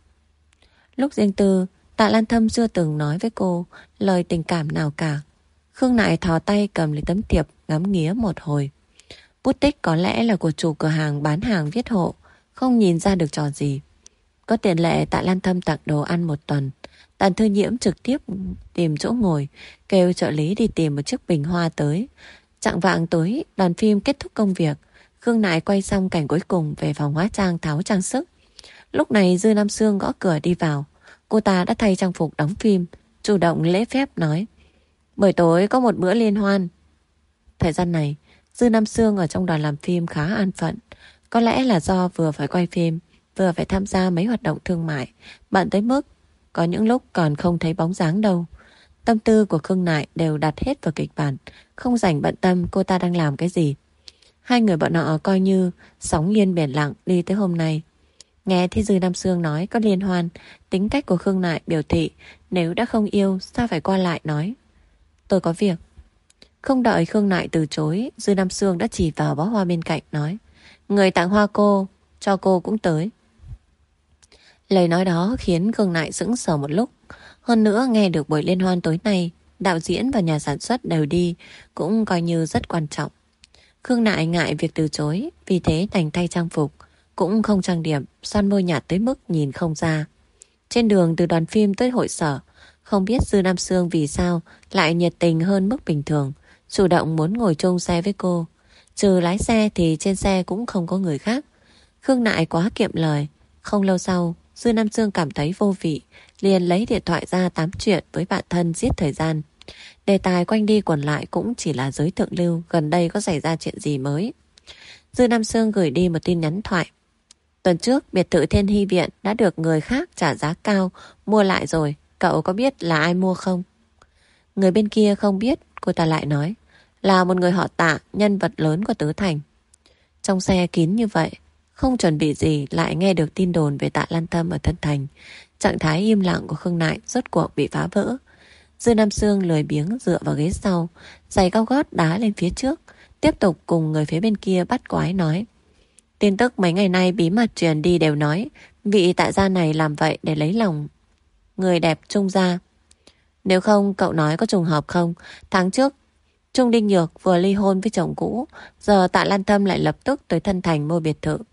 Lúc riêng tư Tạ Lan Thâm chưa từng nói với cô lời tình cảm nào cả. Khương Nại thò tay cầm lấy tấm thiệp, ngắm nghía một hồi. Bút tích có lẽ là của chủ cửa hàng bán hàng viết hộ, không nhìn ra được trò gì. Có tiền lệ Tạ Lan Thâm tặng đồ ăn một tuần. Tần Thư Nhiễm trực tiếp tìm chỗ ngồi, kêu trợ lý đi tìm một chiếc bình hoa tới. Chạng vạng tối, đoàn phim kết thúc công việc. Khương Nại quay xong cảnh cuối cùng về phòng hóa trang tháo trang sức. Lúc này Dư Nam Sương gõ cửa đi vào. Cô ta đã thay trang phục đóng phim, chủ động lễ phép nói, buổi tối có một bữa liên hoan. Thời gian này Dư Nam Sương ở trong đoàn làm phim khá an phận. Có lẽ là do vừa phải quay phim, vừa phải tham gia mấy hoạt động thương mại, bận tới mức có những lúc còn không thấy bóng dáng đâu. Tâm tư của Khương Nại đều đặt hết vào kịch bản, không rảnh bận tâm cô ta đang làm cái gì. Hai người bọn họ coi như sóng yên biển lặng đi tới hôm nay. Nghe thấy Dư Nam Sương nói có liên hoan, tính cách của Khương Nại biểu thị nếu đã không yêu sao phải qua lại nói tôi có việc. Không đợi Khương Nại từ chối, Dư Nam Sương đã chỉ vào bó hoa bên cạnh nói người tặng hoa cô, cho cô cũng tới. Lời nói đó khiến Khương Nại sững sờ một lúc. Hơn nữa nghe được buổi liên hoan tối nay đạo diễn và nhà sản xuất đều đi, cũng coi như rất quan trọng. Khương Nại ngại việc từ chối, vì thế đành thay trang phục, cũng không trang điểm, son môi nhạt tới mức nhìn không ra. Trên đường từ đoàn phim tới hội sở, không biết Dư Nam Sương vì sao lại nhiệt tình hơn mức bình thường, chủ động muốn ngồi chung xe với cô. Trừ lái xe thì trên xe cũng không có người khác. Khương Nại quá kiệm lời. Không lâu sau, Dư Nam Sương cảm thấy vô vị, liền lấy điện thoại ra tám chuyện với bạn thân giết thời gian. Đề tài quanh đi quẩn lại cũng chỉ là giới thượng lưu gần đây có xảy ra chuyện gì mới. Dư Nam Sương gửi đi một tin nhắn thoại. Tuần trước biệt thự Thiên Hy Viện đã được người khác trả giá cao mua lại rồi, cậu có biết là ai mua không? Người bên kia không biết, cô ta lại nói là một người họ Tạ, nhân vật lớn của Tứ Thành. Trong xe kín như vậy, không chuẩn bị gì lại nghe được tin đồn về Tạ Lan Tâm ở Tân Thành. Trạng thái im lặng của Khương Nại rốt cuộc bị phá vỡ. Dư Nam Sương lười biếng dựa vào ghế sau, giày cao gót đá lên phía trước, tiếp tục cùng người phía bên kia bắt quái nói. Tin tức mấy ngày nay bí mật truyền đi đều nói vị Tạ gia này làm vậy để lấy lòng người đẹp Trung gia. Nếu không cậu nói có trùng hợp không? Tháng trước Trung Đinh Nhược vừa ly hôn với chồng cũ, giờ Tạ Lan Tâm lại lập tức tới Tân Thành mua biệt thự.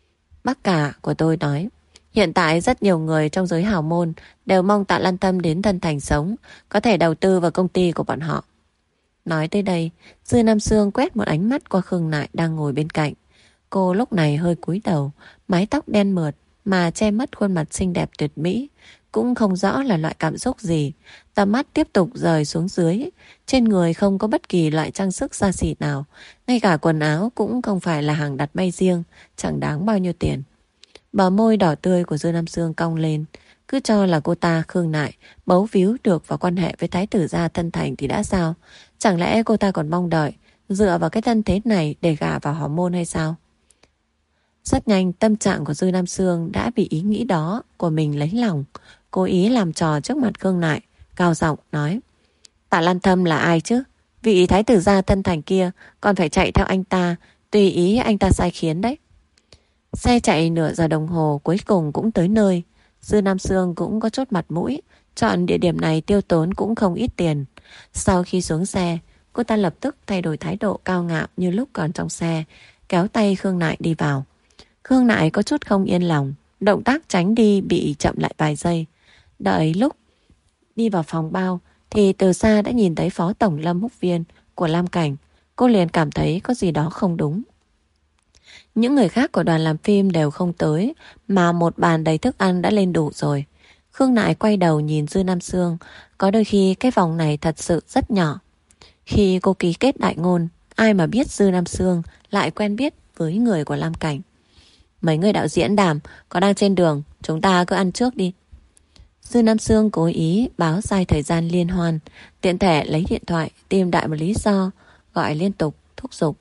Bác cả của tôi nói hiện tại rất nhiều người trong giới hào môn đều mong Tạ Lan Tâm đến Tân Thành sống, có thể đầu tư vào công ty của bọn họ. Nói tới đây, Dư Nam Sương quét một ánh mắt qua Khương Nại đang ngồi bên cạnh. Cô lúc này hơi cúi đầu, mái tóc đen mượt mà che mất khuôn mặt xinh đẹp tuyệt mỹ, cũng không rõ là loại cảm xúc gì. Tầm mắt tiếp tục rời xuống dưới, trên người không có bất kỳ loại trang sức xa xỉ nào, ngay cả quần áo cũng không phải là hàng đặt may riêng, chẳng đáng bao nhiêu tiền. Bờ môi đỏ tươi của Dư Nam Sương cong lên, cứ cho là cô ta Khương Nại bấu víu được vào quan hệ với thái tử gia Tân Thành thì đã sao? Chẳng lẽ cô ta còn mong đợi dựa vào cái thân thế này để gả vào hào môn hay sao? Rất nhanh tâm trạng của Dư Nam Sương đã bị ý nghĩ đó của mình lấy lòng. Cố ý làm trò trước mặt Khương Nại, cao giọng nói: Tạ Lan Thâm là ai chứ? Vị thái tử gia Tân Thành kia còn phải chạy theo anh ta, tùy ý anh ta sai khiến đấy. Xe chạy nửa giờ đồng hồ cuối cùng cũng tới nơi. Dư Nam Sương cũng có chút mặt mũi, chọn địa điểm này tiêu tốn cũng không ít tiền. Sau khi xuống xe, cô ta lập tức thay đổi thái độ cao ngạo như lúc còn trong xe, kéo tay Khương Nại đi vào. Khương Nại có chút không yên lòng, động tác tránh đi bị chậm lại vài giây. Đợi lúc đi vào phòng bao thì từ xa đã nhìn thấy Phó Tổng Lâm Húc Viên của Lam Cảnh. Cô liền cảm thấy có gì đó không đúng. Những người khác của đoàn làm phim đều không tới, mà một bàn đầy thức ăn đã lên đủ rồi. Khương Nại quay đầu nhìn Dư Nam Sương, có đôi khi cái vòng này thật sự rất nhỏ. Khi cô ký kết đại ngôn, ai mà biết Dư Nam Sương lại quen biết với người của Lam Cảnh. Mấy người đạo diễn Đàm có đang trên đường, chúng ta cứ ăn trước đi. Dư Nam Sương cố ý báo sai thời gian liên hoan, tiện thể lấy điện thoại tìm đại một lý do, gọi liên tục thúc giục.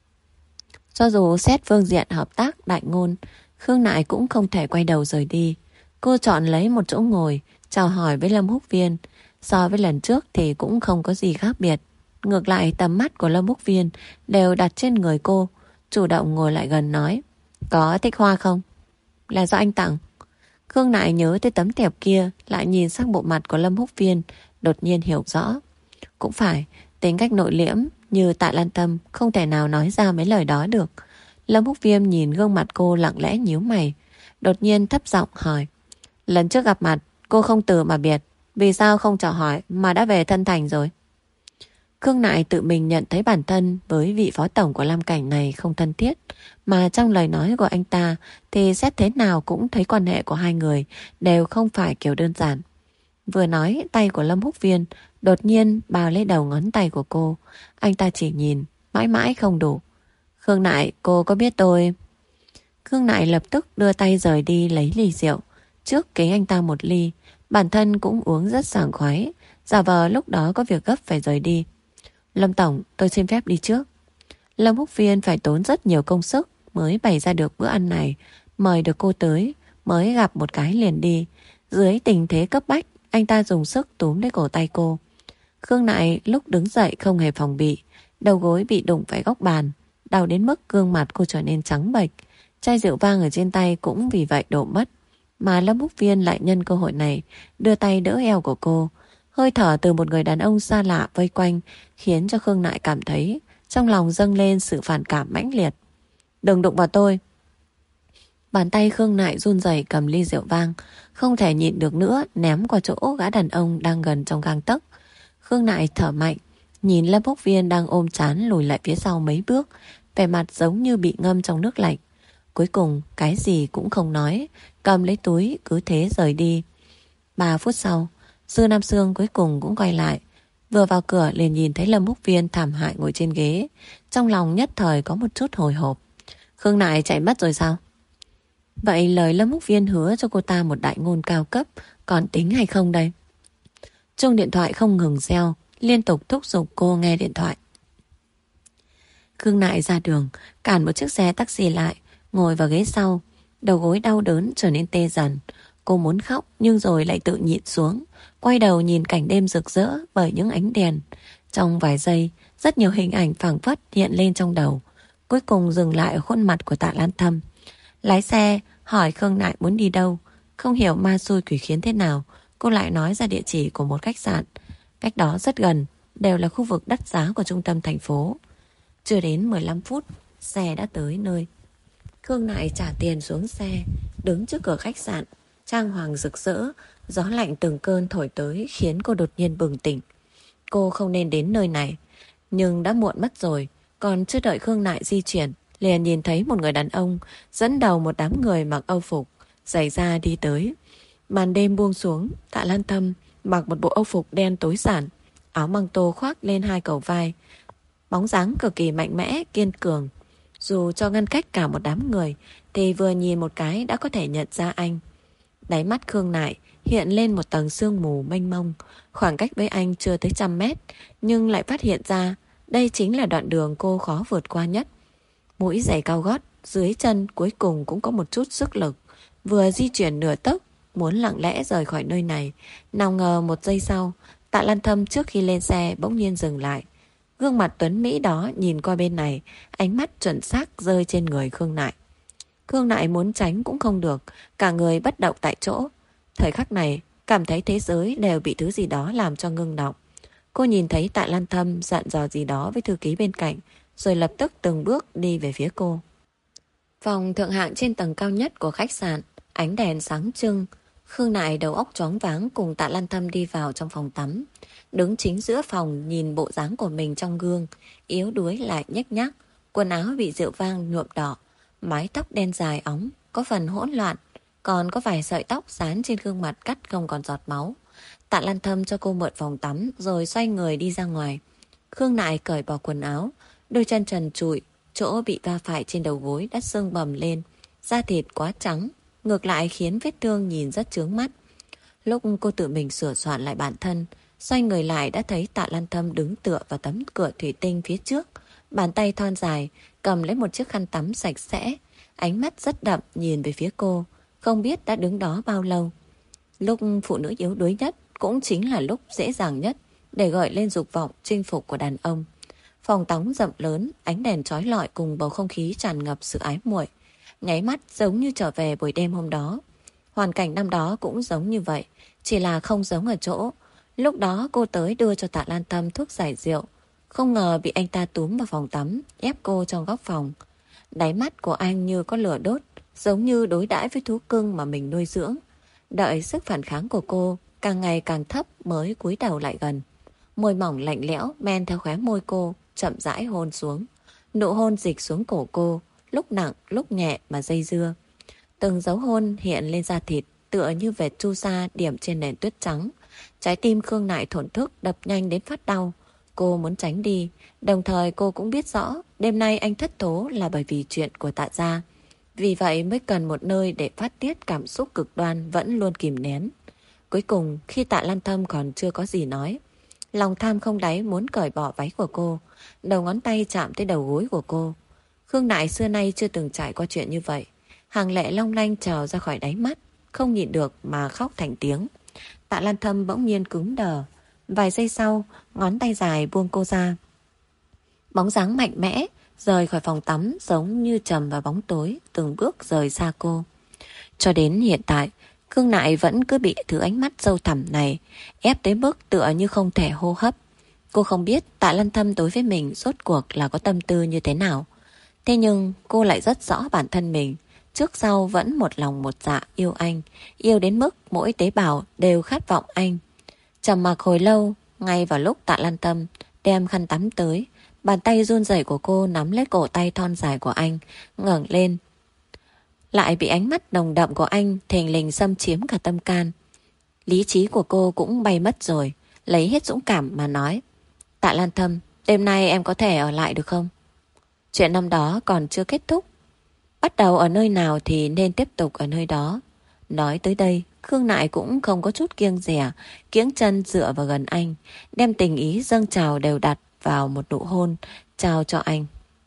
Cho dù xét phương diện hợp tác đại ngôn, Khương Nại cũng không thể quay đầu rời đi. Cô chọn lấy một chỗ ngồi, chào hỏi với Lâm Húc Viên. So với lần trước thì cũng không có gì khác biệt. Ngược lại tầm mắt của Lâm Húc Viên đều đặt trên người cô, chủ động ngồi lại gần nói: Có thích hoa không? Là do anh tặng. Khương Nại nhớ tới tấm thiệp kia, lại nhìn sang bộ mặt của Lâm Húc Viên, đột nhiên hiểu rõ. Cũng phải, tính cách nội liễm như Tạ Lan Tâm không thể nào nói ra mấy lời đó được. Lâm Húc Viêm nhìn gương mặt cô lặng lẽ nhíu mày, đột nhiên thấp giọng hỏi: Lần trước gặp mặt cô không từ mà biệt, vì sao không chào hỏi mà đã về Tân Thành rồi? Khương Nại tự mình nhận thấy bản thân với vị phó tổng của Lam Cảnh này không thân thiết, mà trong lời nói của anh ta thì xét thế nào cũng thấy quan hệ của hai người đều không phải kiểu đơn giản. Vừa nói, tay của Lâm Húc Viên đột nhiên bào lấy đầu ngón tay của cô. Anh ta chỉ nhìn, mãi mãi không đủ. Khương Nại, cô có biết tôi... Khương Nại lập tức đưa tay rời đi lấy ly rượu. Trước kế anh ta một ly, bản thân cũng uống rất sảng khoái, giả vờ lúc đó có việc gấp phải rời đi. Lâm Tổng, tôi xin phép đi trước. Lâm Húc Viên phải tốn rất nhiều công sức mới bày ra được bữa ăn này, mời được cô tới. mới gặp một cái liền đi. Dưới tình thế cấp bách, anh ta dùng sức túm lấy cổ tay cô. Khương Nại lúc đứng dậy không hề phòng bị, đầu gối bị đụng phải góc bàn, đau đến mức gương mặt cô trở nên trắng bệch. Chai rượu vang ở trên tay cũng vì vậy đổ mất. Mà Lâm Húc Viên lại nhân cơ hội này đưa tay đỡ eo của cô. Hơi thở từ một người đàn ông xa lạ vây quanh khiến cho Khương Nại cảm thấy trong lòng dâng lên sự phản cảm mãnh liệt. Đừng đụng vào tôi. Bàn tay Khương Nại run rẩy cầm ly rượu vang, không thể nhịn được nữa ném qua chỗ gã đàn ông đang gần trong gang tấc. Khương Nại thở mạnh, nhìn Lâm Húc Viên đang ôm trán lùi lại phía sau mấy bước, vẻ mặt giống như bị ngâm trong nước lạnh. Cuối cùng cái gì cũng không nói, cầm lấy túi cứ thế rời đi. Ba phút sau, Dư Nam Sương cuối cùng cũng quay lại. Vừa vào cửa liền nhìn thấy Lâm Húc Viên thảm hại ngồi trên ghế. Trong lòng nhất thời có một chút hồi hộp. Khương Nại chạy mất rồi sao? Vậy lời Lâm Húc Viên hứa cho cô ta một đại ngôn cao cấp còn tính hay không đây? Chuông điện thoại không ngừng reo, liên tục thúc giục cô nghe điện thoại. Khương Nại ra đường, cản một chiếc xe taxi lại, ngồi vào ghế sau. Đầu gối đau đớn trở nên tê dần. Cô muốn khóc nhưng rồi lại tự nhịn xuống, quay đầu nhìn cảnh đêm rực rỡ bởi những ánh đèn. Trong vài giây, rất nhiều hình ảnh phảng phất hiện lên trong đầu, cuối cùng dừng lại ở khuôn mặt của Tạ Lan Thâm. Lái xe hỏi Khương Nại muốn đi đâu. Không hiểu ma xui quỷ khiến thế nào, cô lại nói ra địa chỉ của một khách sạn. Cách đó rất gần, đều là khu vực đắt giá của trung tâm thành phố. Chưa đến mười lăm phút, xe đã tới nơi. Khương Nại trả tiền xuống xe, đứng trước cửa khách sạn. Trang hoàng rực rỡ, gió lạnh từng cơn thổi tới khiến cô đột nhiên bừng tỉnh. Cô không nên đến nơi này, nhưng đã muộn mất rồi. Còn chưa đợi Khương Nại di chuyển, liền nhìn thấy một người đàn ông dẫn đầu một đám người mặc âu phục, giày da đi tới. Màn đêm buông xuống, Tạ Lan Thâm mặc một bộ âu phục đen tối giản, áo măng tô khoác lên hai cầu vai, bóng dáng cực kỳ mạnh mẽ, kiên cường. Dù cho ngăn cách cả một đám người thì vừa nhìn một cái đã có thể nhận ra anh. Đáy mắt Khương Nại hiện lên một tầng sương mù mênh mông. Khoảng cách với anh chưa tới trăm mét, nhưng lại phát hiện ra đây chính là đoạn đường cô khó vượt qua nhất. Mũi giày cao gót, dưới chân cuối cùng cũng có một chút sức lực. Vừa di chuyển nửa tấc, muốn lặng lẽ rời khỏi nơi này. Nào ngờ một giây sau, Tạ Lan Thâm trước khi lên xe bỗng nhiên dừng lại. Gương mặt tuấn Mỹ đó nhìn qua bên này, ánh mắt chuẩn xác rơi trên người Khương Nại. Khương Nại muốn tránh cũng không được, cả người bất động tại chỗ. Thời khắc này, cảm thấy thế giới đều bị thứ gì đó làm cho ngưng động. Cô nhìn thấy Tạ Lan Thâm dặn dò gì đó với thư ký bên cạnh, rồi lập tức từng bước đi về phía cô. Phòng thượng hạng trên tầng cao nhất của khách sạn, ánh đèn sáng trưng. Khương Nại đầu óc choáng váng cùng Tạ Lan Thâm đi vào trong phòng tắm. Đứng chính giữa phòng nhìn bộ dáng của mình trong gương, yếu đuối lại nhếch nhác, quần áo bị rượu vang nhuộm đỏ, mái tóc đen dài óng, có phần hỗn loạn, còn có vài sợi tóc dán trên gương mặt cắt không còn giọt máu. Tạ Lan Thâm cho cô mượn phòng tắm rồi xoay người đi ra ngoài. Khương Nại cởi bỏ quần áo, đôi chân trần trụi, chỗ bị va phải trên đầu gối đã sưng bầm lên, da thịt quá trắng, ngược lại khiến vết thương nhìn rất chướng mắt. Lúc cô tự mình sửa soạn lại bản thân, xoay người lại đã thấy Tạ Lan Thâm đứng tựa vào tấm cửa thủy tinh phía trước, bàn tay thon dài cầm lấy một chiếc khăn tắm sạch sẽ, ánh mắt rất đậm nhìn về phía cô, không biết đã đứng đó bao lâu. Lúc phụ nữ yếu đuối nhất cũng chính là lúc dễ dàng nhất để gợi lên dục vọng chinh phục của đàn ông. Phòng tắm rộng lớn, ánh đèn chói lọi cùng bầu không khí tràn ngập sự ái muội, nháy mắt giống như trở về buổi đêm hôm đó. Hoàn cảnh năm đó cũng giống như vậy, chỉ là không giống ở chỗ lúc đó cô tới đưa cho Tạ Lan Thâm thuốc giải rượu, không ngờ bị anh ta túm vào phòng tắm, ép cô trong góc phòng. Đáy mắt của anh như có lửa đốt, giống như đối đãi với thú cưng mà mình nuôi dưỡng. Đợi sức phản kháng của cô càng ngày càng thấp mới cúi đầu lại gần. Môi mỏng lạnh lẽo men theo khóe môi cô, chậm rãi hôn xuống. Nụ hôn dịch xuống cổ cô, lúc nặng lúc nhẹ mà dây dưa. Từng dấu hôn hiện lên da thịt, tựa như vệt chu sa điểm trên nền tuyết trắng. Trái tim Khương Nại thổn thức đập nhanh đến phát đau. Cô muốn tránh đi, đồng thời cô cũng biết rõ đêm nay anh thất thố là bởi vì chuyện của Tạ gia. Vì vậy mới cần một nơi để phát tiết cảm xúc cực đoan vẫn luôn kìm nén. Cuối cùng khi Tạ Lan Thâm còn chưa có gì nói, lòng tham không đáy muốn cởi bỏ váy của cô, đầu ngón tay chạm tới đầu gối của cô. Khương Nại xưa nay chưa từng trải qua chuyện như vậy. hàng lệ long lanh trào ra khỏi đáy mắt, không nhịn được mà khóc thành tiếng. Tạ Lan Thâm bỗng nhiên cứng đờ. Vài giây sau, ngón tay dài buông cô ra. Bóng dáng mạnh mẽ rời khỏi phòng tắm, giống như trầm vào bóng tối, từng bước rời xa cô. Cho đến hiện tại, Khương Nại vẫn cứ bị thứ ánh mắt sâu thẳm này ép tới mức tựa như không thể hô hấp. Cô không biết Tạ Lan Thâm đối với mình rốt cuộc là có tâm tư như thế nào. Thế nhưng cô lại rất rõ bản thân mình, trước sau vẫn một lòng một dạ yêu anh, yêu đến mức mỗi tế bào đều khát vọng anh. Trầm mặc hồi lâu, ngay vào lúc Tạ Lan Thâm đem khăn tắm tới, bàn tay run rẩy của cô nắm lấy cổ tay thon dài của anh, ngẩng lên. Lại bị ánh mắt nồng đậm của anh thình lình xâm chiếm cả tâm can. Lý trí của cô cũng bay mất rồi, lấy hết dũng cảm mà nói: Tạ Lan Thâm, đêm nay em có thể ở lại được không? Chuyện năm đó còn chưa kết thúc. Bắt đầu ở nơi nào thì nên tiếp tục ở nơi đó. Nói tới đây, Khương Nại cũng không có chút kiêng dè, kiễng chân dựa vào gần anh, đem tình ý dâng trào đều đặt vào một nụ hôn, trao cho anh.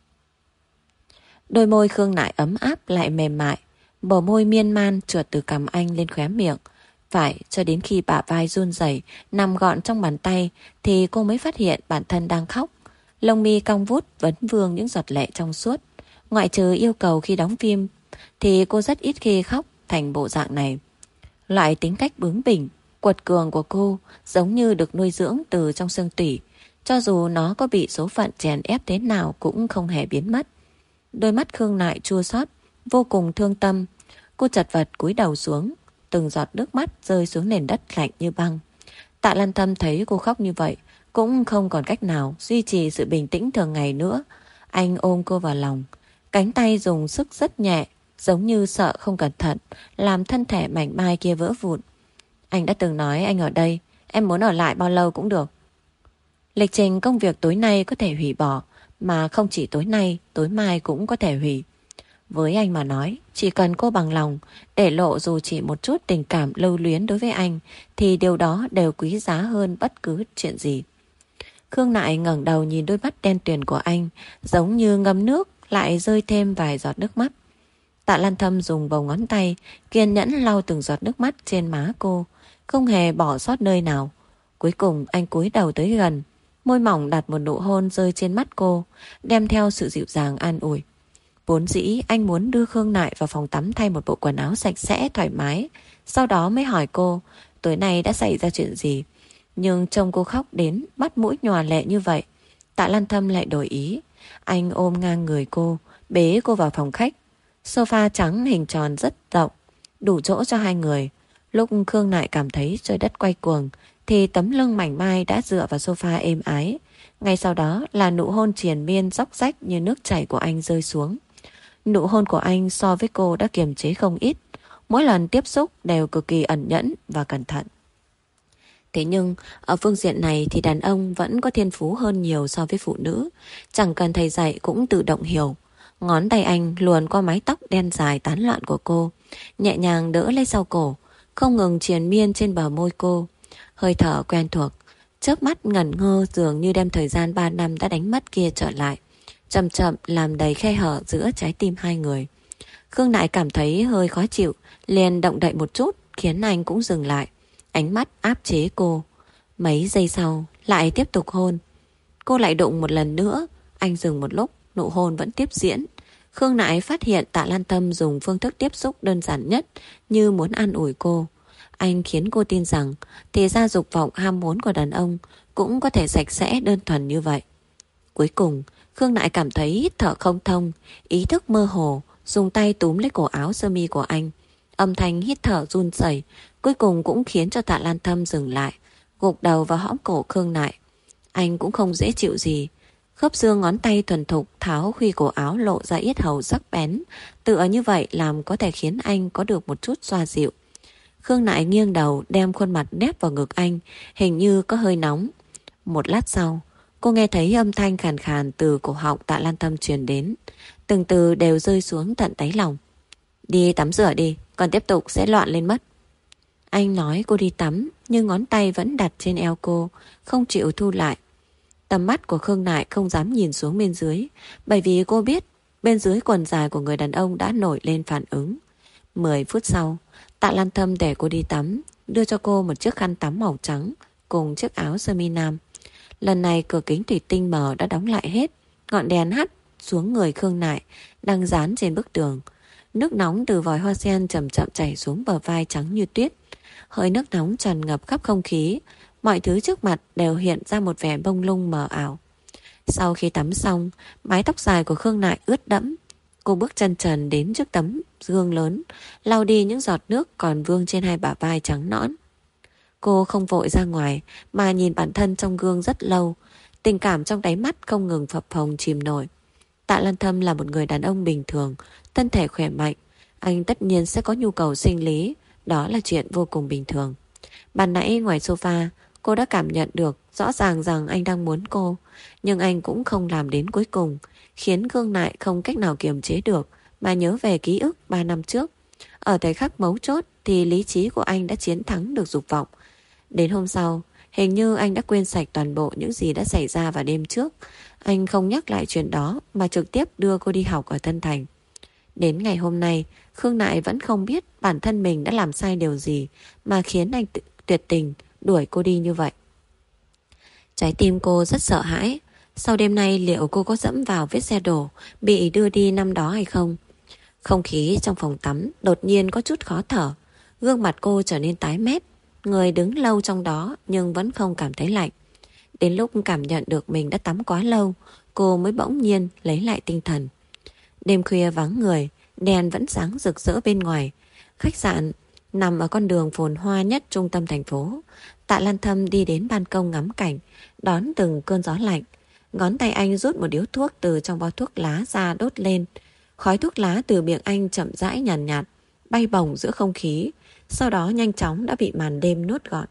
Đôi môi Khương Nại ấm áp lại mềm mại, bờ môi miên man trượt từ cằm anh lên khóe miệng. Phải cho đến khi bả vai run rẩy nằm gọn trong bàn tay thì cô mới phát hiện bản thân đang khóc. Lông mi cong vút vấn vương những giọt lệ trong suốt. Ngoại trừ yêu cầu khi đóng phim thì cô rất ít khi khóc thành bộ dạng này. Loại tính cách bướng bỉnh, quật cường của cô giống như được nuôi dưỡng từ trong xương tủy. Cho dù nó có bị số phận chèn ép thế nào cũng không hề biến mất. Đôi mắt Khương Nại chua xót, vô cùng thương tâm. Cô chật vật cúi đầu xuống, từng giọt nước mắt rơi xuống nền đất lạnh như băng. Tạ Lan Thâm thấy cô khóc như vậy, cũng không còn cách nào duy trì sự bình tĩnh thường ngày nữa. Anh ôm cô vào lòng, cánh tay dùng sức rất nhẹ, giống như sợ không cẩn thận làm thân thể mảnh mai kia vỡ vụn. Anh đã từng nói anh ở đây, em muốn ở lại bao lâu cũng được. Lịch trình công việc tối nay có thể hủy bỏ, mà không chỉ tối nay, tối mai cũng có thể hủy. Với anh mà nói, chỉ cần cô bằng lòng để lộ dù chỉ một chút tình cảm lưu luyến đối với anh, thì điều đó đều quý giá hơn bất cứ chuyện gì. Khương Nại ngẩng đầu nhìn đôi mắt đen tuyền của anh, giống như ngâm nước lại rơi thêm vài giọt nước mắt. Tạ Lan Thâm dùng bầu ngón tay kiên nhẫn lau từng giọt nước mắt trên má cô, không hề bỏ sót nơi nào. Cuối cùng anh cúi đầu tới gần, môi mỏng đặt một nụ hôn rơi trên mắt cô, đem theo sự dịu dàng an ủi. Vốn dĩ anh muốn đưa Khương Nại vào phòng tắm thay một bộ quần áo sạch sẽ thoải mái, sau đó mới hỏi cô tối nay đã xảy ra chuyện gì. Nhưng trông cô khóc đến mắt mũi nhòa lệ như vậy, Tạ Lan Thâm lại đổi ý. Anh ôm ngang người cô, bế cô vào phòng khách. Sofa trắng hình tròn rất rộng, đủ chỗ cho hai người. Lúc Khương Nại cảm thấy trời đất quay cuồng thì tấm lưng mảnh mai đã dựa vào sofa êm ái. Ngay sau đó là nụ hôn triền miên róc rách như nước chảy của anh rơi xuống. Nụ hôn của anh so với cô đã kiềm chế không ít, mỗi lần tiếp xúc đều cực kỳ ẩn nhẫn và cẩn thận. Thế nhưng ở phương diện này thì đàn ông vẫn có thiên phú hơn nhiều so với phụ nữ, chẳng cần thầy dạy cũng tự động hiểu. Ngón tay anh luồn qua mái tóc đen dài tán loạn của cô, nhẹ nhàng đỡ lấy sau cổ, không ngừng triền miên trên bờ môi cô. Hơi thở quen thuộc, chớp mắt ngẩn ngơ dường như đem thời gian ba năm đã đánh mất kia trở lại, chậm chậm làm đầy khe hở giữa trái tim hai người. Khương Nại cảm thấy hơi khó chịu, liền động đậy một chút khiến anh cũng dừng lại, ánh mắt áp chế cô. Mấy giây sau lại tiếp tục hôn. Cô lại đụng một lần nữa, anh dừng một lúc, nụ hôn vẫn tiếp diễn. Khương Nại phát hiện Tạ Lan Tâm dùng phương thức tiếp xúc đơn giản nhất, như muốn an ủi cô. Anh khiến cô tin rằng thì ra dục vọng ham muốn của đàn ông cũng có thể sạch sẽ đơn thuần như vậy. Cuối cùng Khương Nại cảm thấy hít thở không thông, ý thức mơ hồ, dùng tay túm lấy cổ áo sơ mi của anh. Âm thanh hít thở run rẩy cuối cùng cũng khiến cho Tạ Lan Thâm dừng lại, gục đầu vào hõm cổ Khương Nại. Anh cũng không dễ chịu gì, khớp xương ngón tay thuần thục tháo khuy cổ áo lộ ra yết hầu sắc bén, tựa như vậy làm có thể khiến anh có được một chút xoa dịu. Khương Nại nghiêng đầu đem khuôn mặt nép vào ngực anh, hình như có hơi nóng. Một lát sau, cô nghe thấy âm thanh khàn khàn từ cổ họng Tạ Lan Tâm truyền đến, từng từ đều rơi xuống tận đáy lòng. Đi tắm rửa đi, còn tiếp tục sẽ loạn lên mất. Anh nói cô đi tắm, nhưng ngón tay vẫn đặt trên eo cô, không chịu thu lại. Tầm mắt của Khương Nại không dám nhìn xuống bên dưới, bởi vì cô biết Bên dưới quần dài của người đàn ông đã nổi lên phản ứng. Mười phút sau, Tạ Lan Thâm để cô đi tắm, đưa cho cô một chiếc khăn tắm màu trắng cùng chiếc áo sơ mi nam. Lần này cửa kính thủy tinh mờ đã đóng lại hết, ngọn đèn hắt xuống người Khương Nại đang dán trên bức tường. Nước nóng từ vòi hoa sen chậm chậm chảy xuống bờ vai trắng như tuyết. Hơi nước nóng tràn ngập khắp không khí, mọi thứ trước mặt đều hiện ra một vẻ bông lung mờ ảo. Sau khi tắm xong, mái tóc dài của Khương Nại ướt đẫm. Cô bước chân trần đến trước tấm gương lớn, lau đi những giọt nước còn vương trên hai bả vai trắng nõn. Cô không vội ra ngoài mà nhìn bản thân trong gương rất lâu. Tình cảm trong đáy mắt không ngừng phập phồng chìm nổi. Tạ Lan Thâm là một người đàn ông bình thường, thân thể khỏe mạnh. Anh tất nhiên sẽ có nhu cầu sinh lý, đó là chuyện vô cùng bình thường. Ban nãy ngoài sofa, cô đã cảm nhận được rõ ràng rằng anh đang muốn cô, nhưng anh cũng không làm đến cuối cùng, khiến Khương Nại không cách nào kiềm chế được mà nhớ về ký ức ba năm trước. Ở thời khắc mấu chốt thì lý trí của anh đã chiến thắng được dục vọng. Đến hôm sau, hình như anh đã quên sạch toàn bộ những gì đã xảy ra vào đêm trước. Anh không nhắc lại chuyện đó mà trực tiếp đưa cô đi học ở Tân Thành. Đến ngày hôm nay, Khương Nại vẫn không biết bản thân mình đã làm sai điều gì mà khiến anh tuyệt tình đuổi cô đi như vậy. Trái tim cô rất sợ hãi. Sau đêm nay liệu cô có dẫm vào vết xe đổ bị đưa đi năm đó hay không? Không khí trong phòng tắm đột nhiên có chút khó thở. Gương mặt cô trở nên tái mét. Người đứng lâu trong đó nhưng vẫn không cảm thấy lạnh. Đến lúc cảm nhận được mình đã tắm quá lâu, cô mới bỗng nhiên lấy lại tinh thần. Đêm khuya vắng người, đèn vẫn sáng rực rỡ bên ngoài. Khách sạn nằm ở con đường phồn hoa nhất trung tâm thành phố. Tạ Lan Thâm đi đến ban công ngắm cảnh, đón từng cơn gió lạnh. Ngón tay anh rút một điếu thuốc từ trong bao thuốc lá ra đốt lên. Khói thuốc lá từ miệng anh chậm rãi nhàn nhạt, nhạt, bay bổng giữa không khí, sau đó nhanh chóng đã bị màn đêm nuốt gọn.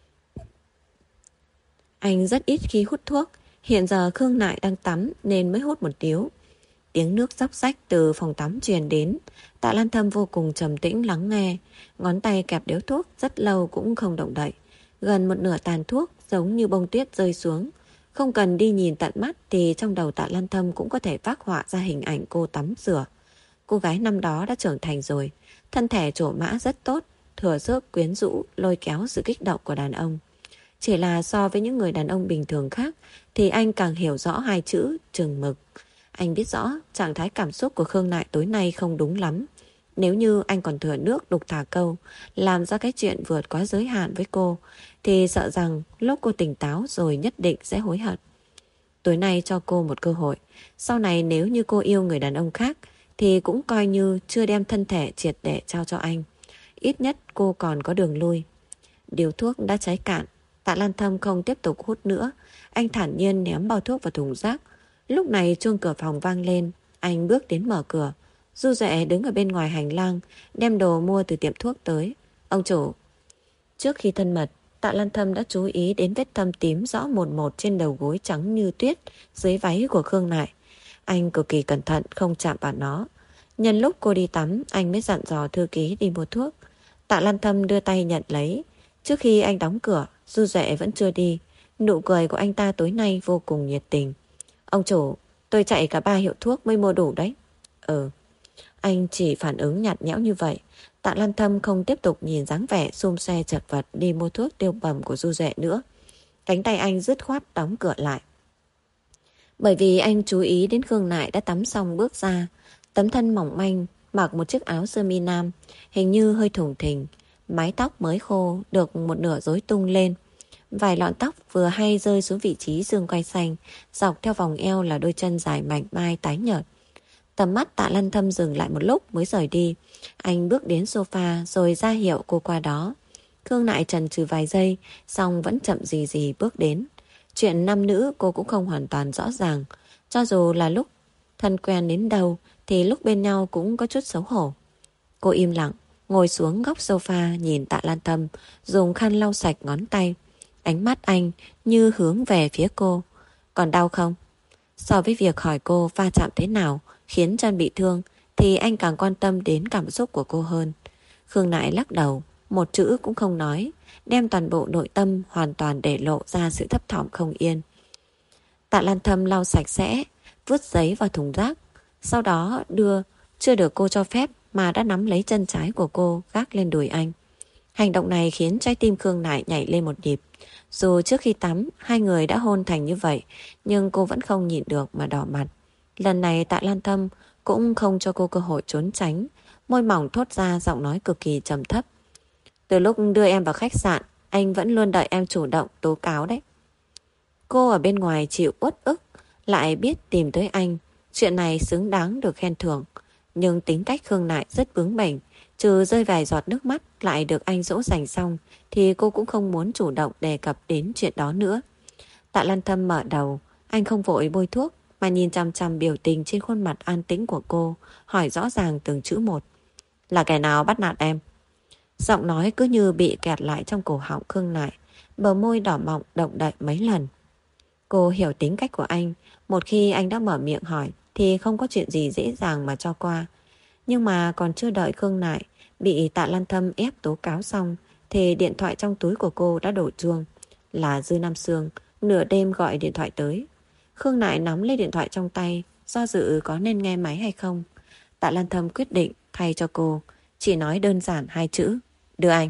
Anh rất ít khi hút thuốc, hiện giờ Khương Nại đang tắm nên mới hút một điếu. Tiếng nước róc rách từ phòng tắm truyền đến. Tạ Lan Thâm vô cùng trầm tĩnh lắng nghe. Ngón tay kẹp điếu thuốc rất lâu cũng không động đậy. Gần một nửa tàn thuốc giống như bông tuyết rơi xuống. Không cần đi nhìn tận mắt thì trong đầu Tạ Lan Thâm cũng có thể phác họa ra hình ảnh cô tắm rửa. Cô gái năm đó đã trưởng thành rồi, thân thể trổ mã rất tốt, thừa sức quyến rũ, lôi kéo sự kích động của đàn ông. Chỉ là so với những người đàn ông bình thường khác thì anh càng hiểu rõ hai chữ chừng mực. Anh biết rõ trạng thái cảm xúc của Khương Nại tối nay không đúng lắm. Nếu như anh còn thừa nước đục thả câu, làm ra cái chuyện vượt quá giới hạn với cô, thì sợ rằng lúc cô tỉnh táo rồi nhất định sẽ hối hận. Tối nay cho cô một cơ hội. Sau này nếu như cô yêu người đàn ông khác thì cũng coi như chưa đem thân thể triệt để trao cho anh. Ít nhất cô còn có đường lui. Điếu thuốc đã cháy cạn. Tạ Lan Thâm không tiếp tục hút nữa. Anh thản nhiên ném bao thuốc vào thùng rác. Lúc này chuông cửa phòng vang lên. Anh bước đến mở cửa. Du Duệ đứng ở bên ngoài hành lang, đem đồ mua từ tiệm thuốc tới. Ông chủ. Trước khi thân mật, Tạ Lan Thâm đã chú ý đến vết thâm tím rõ một một trên đầu gối trắng như tuyết dưới váy của Khương Nại. Anh cực kỳ cẩn thận không chạm vào nó. Nhân lúc cô đi tắm, anh mới dặn dò thư ký đi mua thuốc. Tạ Lan Thâm đưa tay nhận lấy. Trước khi anh đóng cửa, Du Duệ vẫn chưa đi. Nụ cười của anh ta tối nay vô cùng nhiệt tình. Ông chủ, tôi chạy cả ba hiệu thuốc mới mua đủ đấy. Ừ. Anh chỉ phản ứng nhạt nhẽo như vậy. Tạ Lan Thâm không tiếp tục nhìn dáng vẻ xôm xe chật vật đi mua thuốc tiêu bầm của Du Duệ nữa. Cánh tay anh dứt khoát đóng cửa lại. Bởi vì anh chú ý đến Khương Nại đã tắm xong bước ra. Tấm thân mỏng manh, mặc một chiếc áo sơ mi nam, hình như hơi thủng thình. Mái tóc mới khô được một nửa rối tung lên. Vài lọn tóc vừa hay rơi xuống vị trí xương quai xanh, dọc theo vòng eo là đôi chân dài mảnh mai tái nhợt. Tầm mắt Tạ Lan Thâm dừng lại một lúc mới rời đi. Anh bước đến sofa rồi ra hiệu cô qua đó. Khương Nại chần chừ vài giây, xong vẫn chậm gì gì bước đến. Chuyện nam nữ cô cũng không hoàn toàn rõ ràng. Cho dù là lúc thân quen đến đâu thì lúc bên nhau cũng có chút xấu hổ. Cô im lặng, ngồi xuống góc sofa nhìn Tạ Lan Thâm, dùng khăn lau sạch ngón tay. Ánh mắt anh như hướng về phía cô. Còn đau không? So với việc hỏi cô va chạm thế nào khiến chân bị thương thì anh càng quan tâm đến cảm xúc của cô hơn. Khương Nại lắc đầu, một chữ cũng không nói, đem toàn bộ nội tâm hoàn toàn để lộ ra sự thấp thỏm không yên. Tạ Lan Thâm lau sạch sẽ, vứt giấy vào thùng rác. Sau đó đưa, chưa được cô cho phép mà đã nắm lấy chân trái của cô gác lên đùi anh. Hành động này khiến trái tim Khương Nại nhảy lên một nhịp. Dù trước khi tắm hai người đã hôn thành như vậy, nhưng cô vẫn không nhịn được mà đỏ mặt. Lần này Tạ Lan Thâm cũng không cho cô cơ hội trốn tránh, môi mỏng thốt ra giọng nói cực kỳ trầm thấp. Từ lúc đưa em vào khách sạn, anh vẫn luôn đợi em chủ động tố cáo đấy. Cô ở bên ngoài chịu uất ức, lại biết tìm tới anh. Chuyện này xứng đáng được khen thưởng. Nhưng tính cách Khương Nại rất bướng bỉnh, trừ rơi vài giọt nước mắt lại được anh dỗ dành xong, thì cô cũng không muốn chủ động đề cập đến chuyện đó nữa. Tạ Lan Thâm mở đầu, anh không vội bôi thuốc, mà nhìn chằm chằm biểu tình trên khuôn mặt an tĩnh của cô, hỏi rõ ràng từng chữ một. Là kẻ nào bắt nạt em? Giọng nói cứ như bị kẹt lại trong cổ họng Khương Nại, bờ môi đỏ mọng động đậy mấy lần. Cô hiểu tính cách của anh, một khi anh đã mở miệng hỏi thì không có chuyện gì dễ dàng mà cho qua. Nhưng mà còn chưa đợi Khương Nại bị Tạ Lan Thâm ép tố cáo xong, thì điện thoại trong túi của cô đã đổ chuông. Là Dư Nam Sương nửa đêm gọi điện thoại tới. Khương Nại nắm lấy điện thoại trong tay, do dự có nên nghe máy hay không. Tạ Lan Thâm quyết định thay cho cô, chỉ nói đơn giản hai chữ: đưa anh.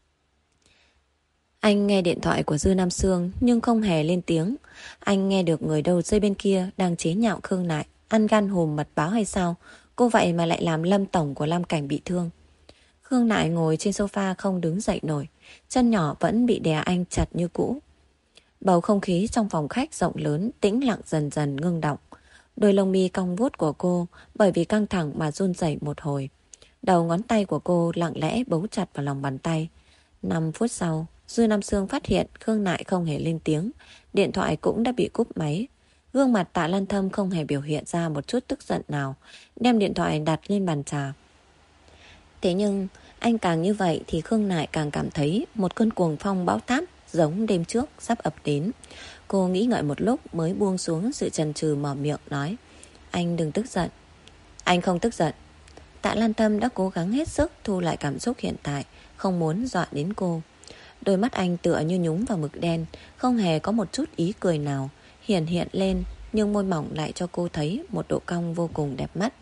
Anh nghe điện thoại của Dư Nam Sương nhưng không hề lên tiếng. Anh nghe được người đầu dây bên kia đang chế nhạo Khương Nại ăn gan hùm mật báo hay sao. Cô vậy mà lại làm Lâm tổng của Lam Cảnh bị thương. Khương Nại ngồi trên sofa không đứng dậy nổi, chân nhỏ vẫn bị đè anh chặt như cũ. Bầu không khí trong phòng khách rộng lớn tĩnh lặng dần dần ngưng động. Đôi lông mi cong vuốt của cô bởi vì căng thẳng mà run rẩy một hồi. Đầu ngón tay của cô lặng lẽ bấu chặt vào lòng bàn tay. Năm phút sau, Dư Nam Sương phát hiện Khương Nại không hề lên tiếng, điện thoại cũng đã bị cúp máy. Gương mặt Tạ Lan Thâm không hề biểu hiện ra một chút tức giận nào, đem điện thoại đặt lên bàn trà. Thế nhưng anh càng như vậy thì Khương Nại càng cảm thấy một cơn cuồng phong bão táp giống đêm trước sắp ập đến. Cô nghĩ ngợi một lúc mới buông xuống sự chần chừ mở miệng nói: anh đừng tức giận. Anh không tức giận. Tạ Lan Thâm đã cố gắng hết sức thu lại cảm xúc hiện tại, không muốn dọa đến cô. Đôi mắt anh tựa như nhúng vào mực đen, không hề có một chút ý cười nào hiển hiện lên, nhưng môi mỏng lại cho cô thấy một độ cong vô cùng đẹp mắt.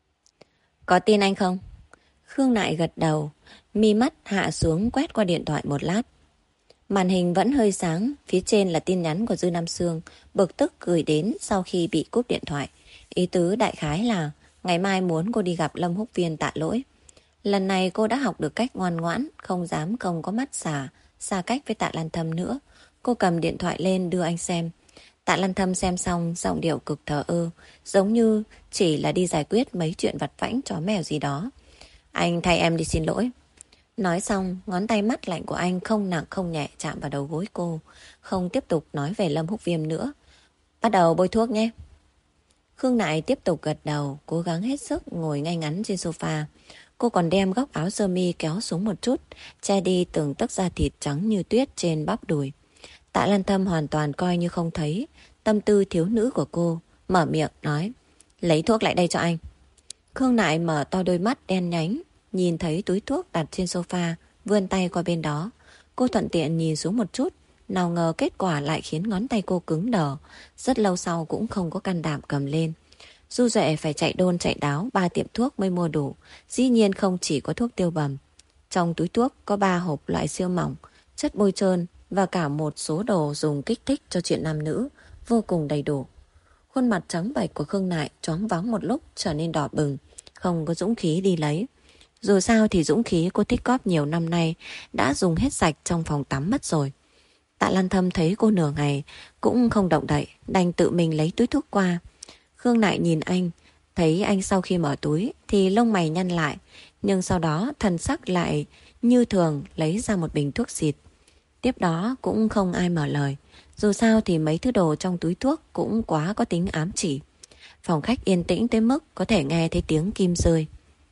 Có tin anh không? Khương Nại gật đầu, mi mắt hạ xuống quét qua điện thoại một lát. Màn hình vẫn hơi sáng, phía trên là tin nhắn của Dư Nam Sương, bực tức gửi đến sau khi bị cúp điện thoại. Ý tứ đại khái là ngày mai muốn cô đi gặp Lâm Húc Viên tạ lỗi. Lần này cô đã học được cách ngoan ngoãn, không dám không có mắt xả, xa cách với Tạ Lan Thâm nữa. Cô cầm điện thoại lên đưa anh xem. Tạ Lan Thâm xem xong, giọng điệu cực thờ ơ, giống như chỉ là đi giải quyết mấy chuyện vặt vãnh chó mèo gì đó. Anh thay em đi xin lỗi. Nói xong, ngón tay mắt lạnh của anh không nặng không nhẹ chạm vào đầu gối cô, không tiếp tục nói về Lâm Húc Viêm nữa. Bắt đầu bôi thuốc nhé. Khương Nại tiếp tục gật đầu, cố gắng hết sức ngồi ngay ngắn trên sofa. Cô còn đem góc áo sơ mi kéo xuống một chút, che đi từng tấc da thịt trắng như tuyết trên bắp đùi. Tạ Lan Thâm hoàn toàn coi như không thấy tâm tư thiếu nữ của cô, mở miệng nói: lấy thuốc lại đây cho anh. Khương Nại mở to đôi mắt đen nhánh, nhìn thấy túi thuốc đặt trên sofa, vươn tay qua bên đó. Cô thuận tiện nhìn xuống một chút, nào ngờ kết quả lại khiến ngón tay cô cứng đờ. Rất lâu sau cũng không có can đảm cầm lên. Du Duệ phải chạy đôn chạy đáo ba tiệm thuốc mới mua đủ. Dĩ nhiên không chỉ có thuốc tiêu bầm. Trong túi thuốc có ba hộp loại siêu mỏng, chất bôi trơn và cả một số đồ dùng kích thích cho chuyện nam nữ, vô cùng đầy đủ. Khuôn mặt trắng bệch của Khương Nại choáng váng một lúc trở nên đỏ bừng, không có dũng khí đi lấy. Dù sao thì dũng khí cô tích cóp nhiều năm nay đã dùng hết sạch trong phòng tắm mất rồi. Tạ Lan Thâm thấy cô nửa ngày cũng không động đậy, đành tự mình lấy túi thuốc qua. Khương Nại nhìn anh, thấy anh sau khi mở túi thì lông mày nhăn lại, nhưng sau đó thần sắc lại như thường lấy ra một bình thuốc xịt. Tiếp đó cũng không ai mở lời, dù sao thì mấy thứ đồ trong túi thuốc cũng quá có tính ám chỉ. Phòng khách yên tĩnh tới mức có thể nghe thấy tiếng kim rơi.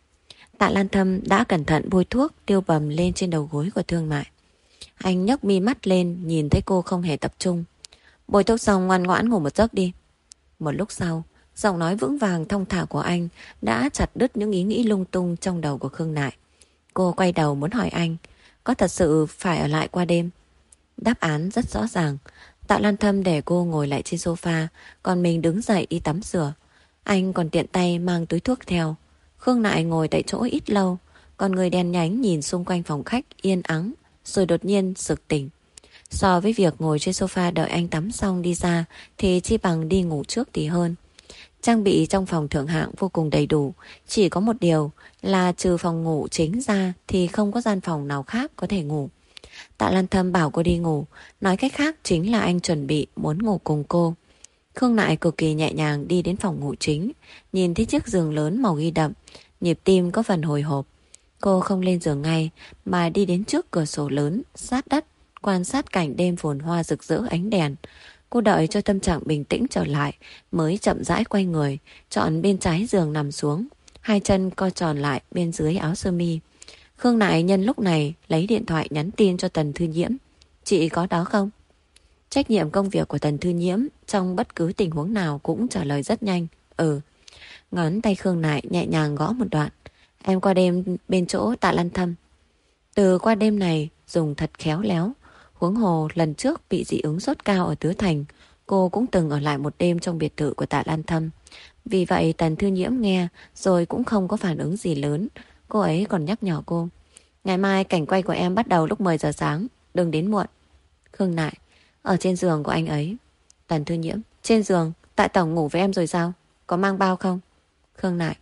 Tạ Lan Thâm đã cẩn thận bôi thuốc tiêu bầm lên trên đầu gối của Thương Nại. Anh nhấc mi mắt lên, nhìn thấy cô không hề tập trung. Bôi thuốc xong ngoan ngoãn ngủ một giấc đi. Một lúc sau, giọng nói vững vàng thong thả của anh đã chặt đứt những ý nghĩ lung tung trong đầu của Khương Nại. Cô quay đầu muốn hỏi anh, có thật sự phải ở lại qua đêm? Đáp án rất rõ ràng. Tạ Lan Thâm để cô ngồi lại trên sofa, còn mình đứng dậy đi tắm rửa. Anh còn tiện tay mang túi thuốc theo. Khương Nại ngồi tại chỗ ít lâu, còn người đen nhánh nhìn xung quanh phòng khách yên ắng, rồi đột nhiên sực tỉnh. So với việc ngồi trên sofa đợi anh tắm xong đi ra thì chi bằng đi ngủ trước thì hơn. Trang bị trong phòng thượng hạng vô cùng đầy đủ, chỉ có một điều là trừ phòng ngủ chính ra thì không có gian phòng nào khác có thể ngủ. Tạ Lan Thâm bảo cô đi ngủ, nói cách khác chính là anh chuẩn bị muốn ngủ cùng cô. Khương Nại cực kỳ nhẹ nhàng đi đến phòng ngủ chính, nhìn thấy chiếc giường lớn màu ghi đậm, nhịp tim có phần hồi hộp. Cô không lên giường ngay mà đi đến trước cửa sổ lớn, sát đất, quan sát cảnh đêm phồn hoa rực rỡ ánh đèn. Cô đợi cho tâm trạng bình tĩnh trở lại mới chậm rãi quay người, chọn bên trái giường nằm xuống, hai chân co tròn lại bên dưới áo sơ mi. Khương Nại nhân lúc này lấy điện thoại nhắn tin cho Tần Thư Nhiễm. Chị có đó không? Trách nhiệm công việc của Tần Thư Nhiễm trong bất cứ tình huống nào cũng trả lời rất nhanh. Ừ. Ngón tay Khương Nại nhẹ nhàng gõ một đoạn. Em qua đêm bên chỗ Tạ Lan Thâm. Từ qua đêm này dùng thật khéo léo. Huống hồ lần trước bị dị ứng sốt cao ở Tứ Thành, cô cũng từng ở lại một đêm trong biệt thự của Tạ Lan Thâm. Vì vậy Tần Thư Nhiễm nghe rồi cũng không có phản ứng gì lớn. Cô ấy còn nhắc nhở cô. Ngày mai cảnh quay của em bắt đầu lúc mười giờ sáng, đừng đến muộn. Khương Nại. Ở trên giường của anh ấy. Tần Thư Nhiễm. Trên giường, Tạ Tổng ngủ với em rồi sao? Có mang bao không? Khương Nại.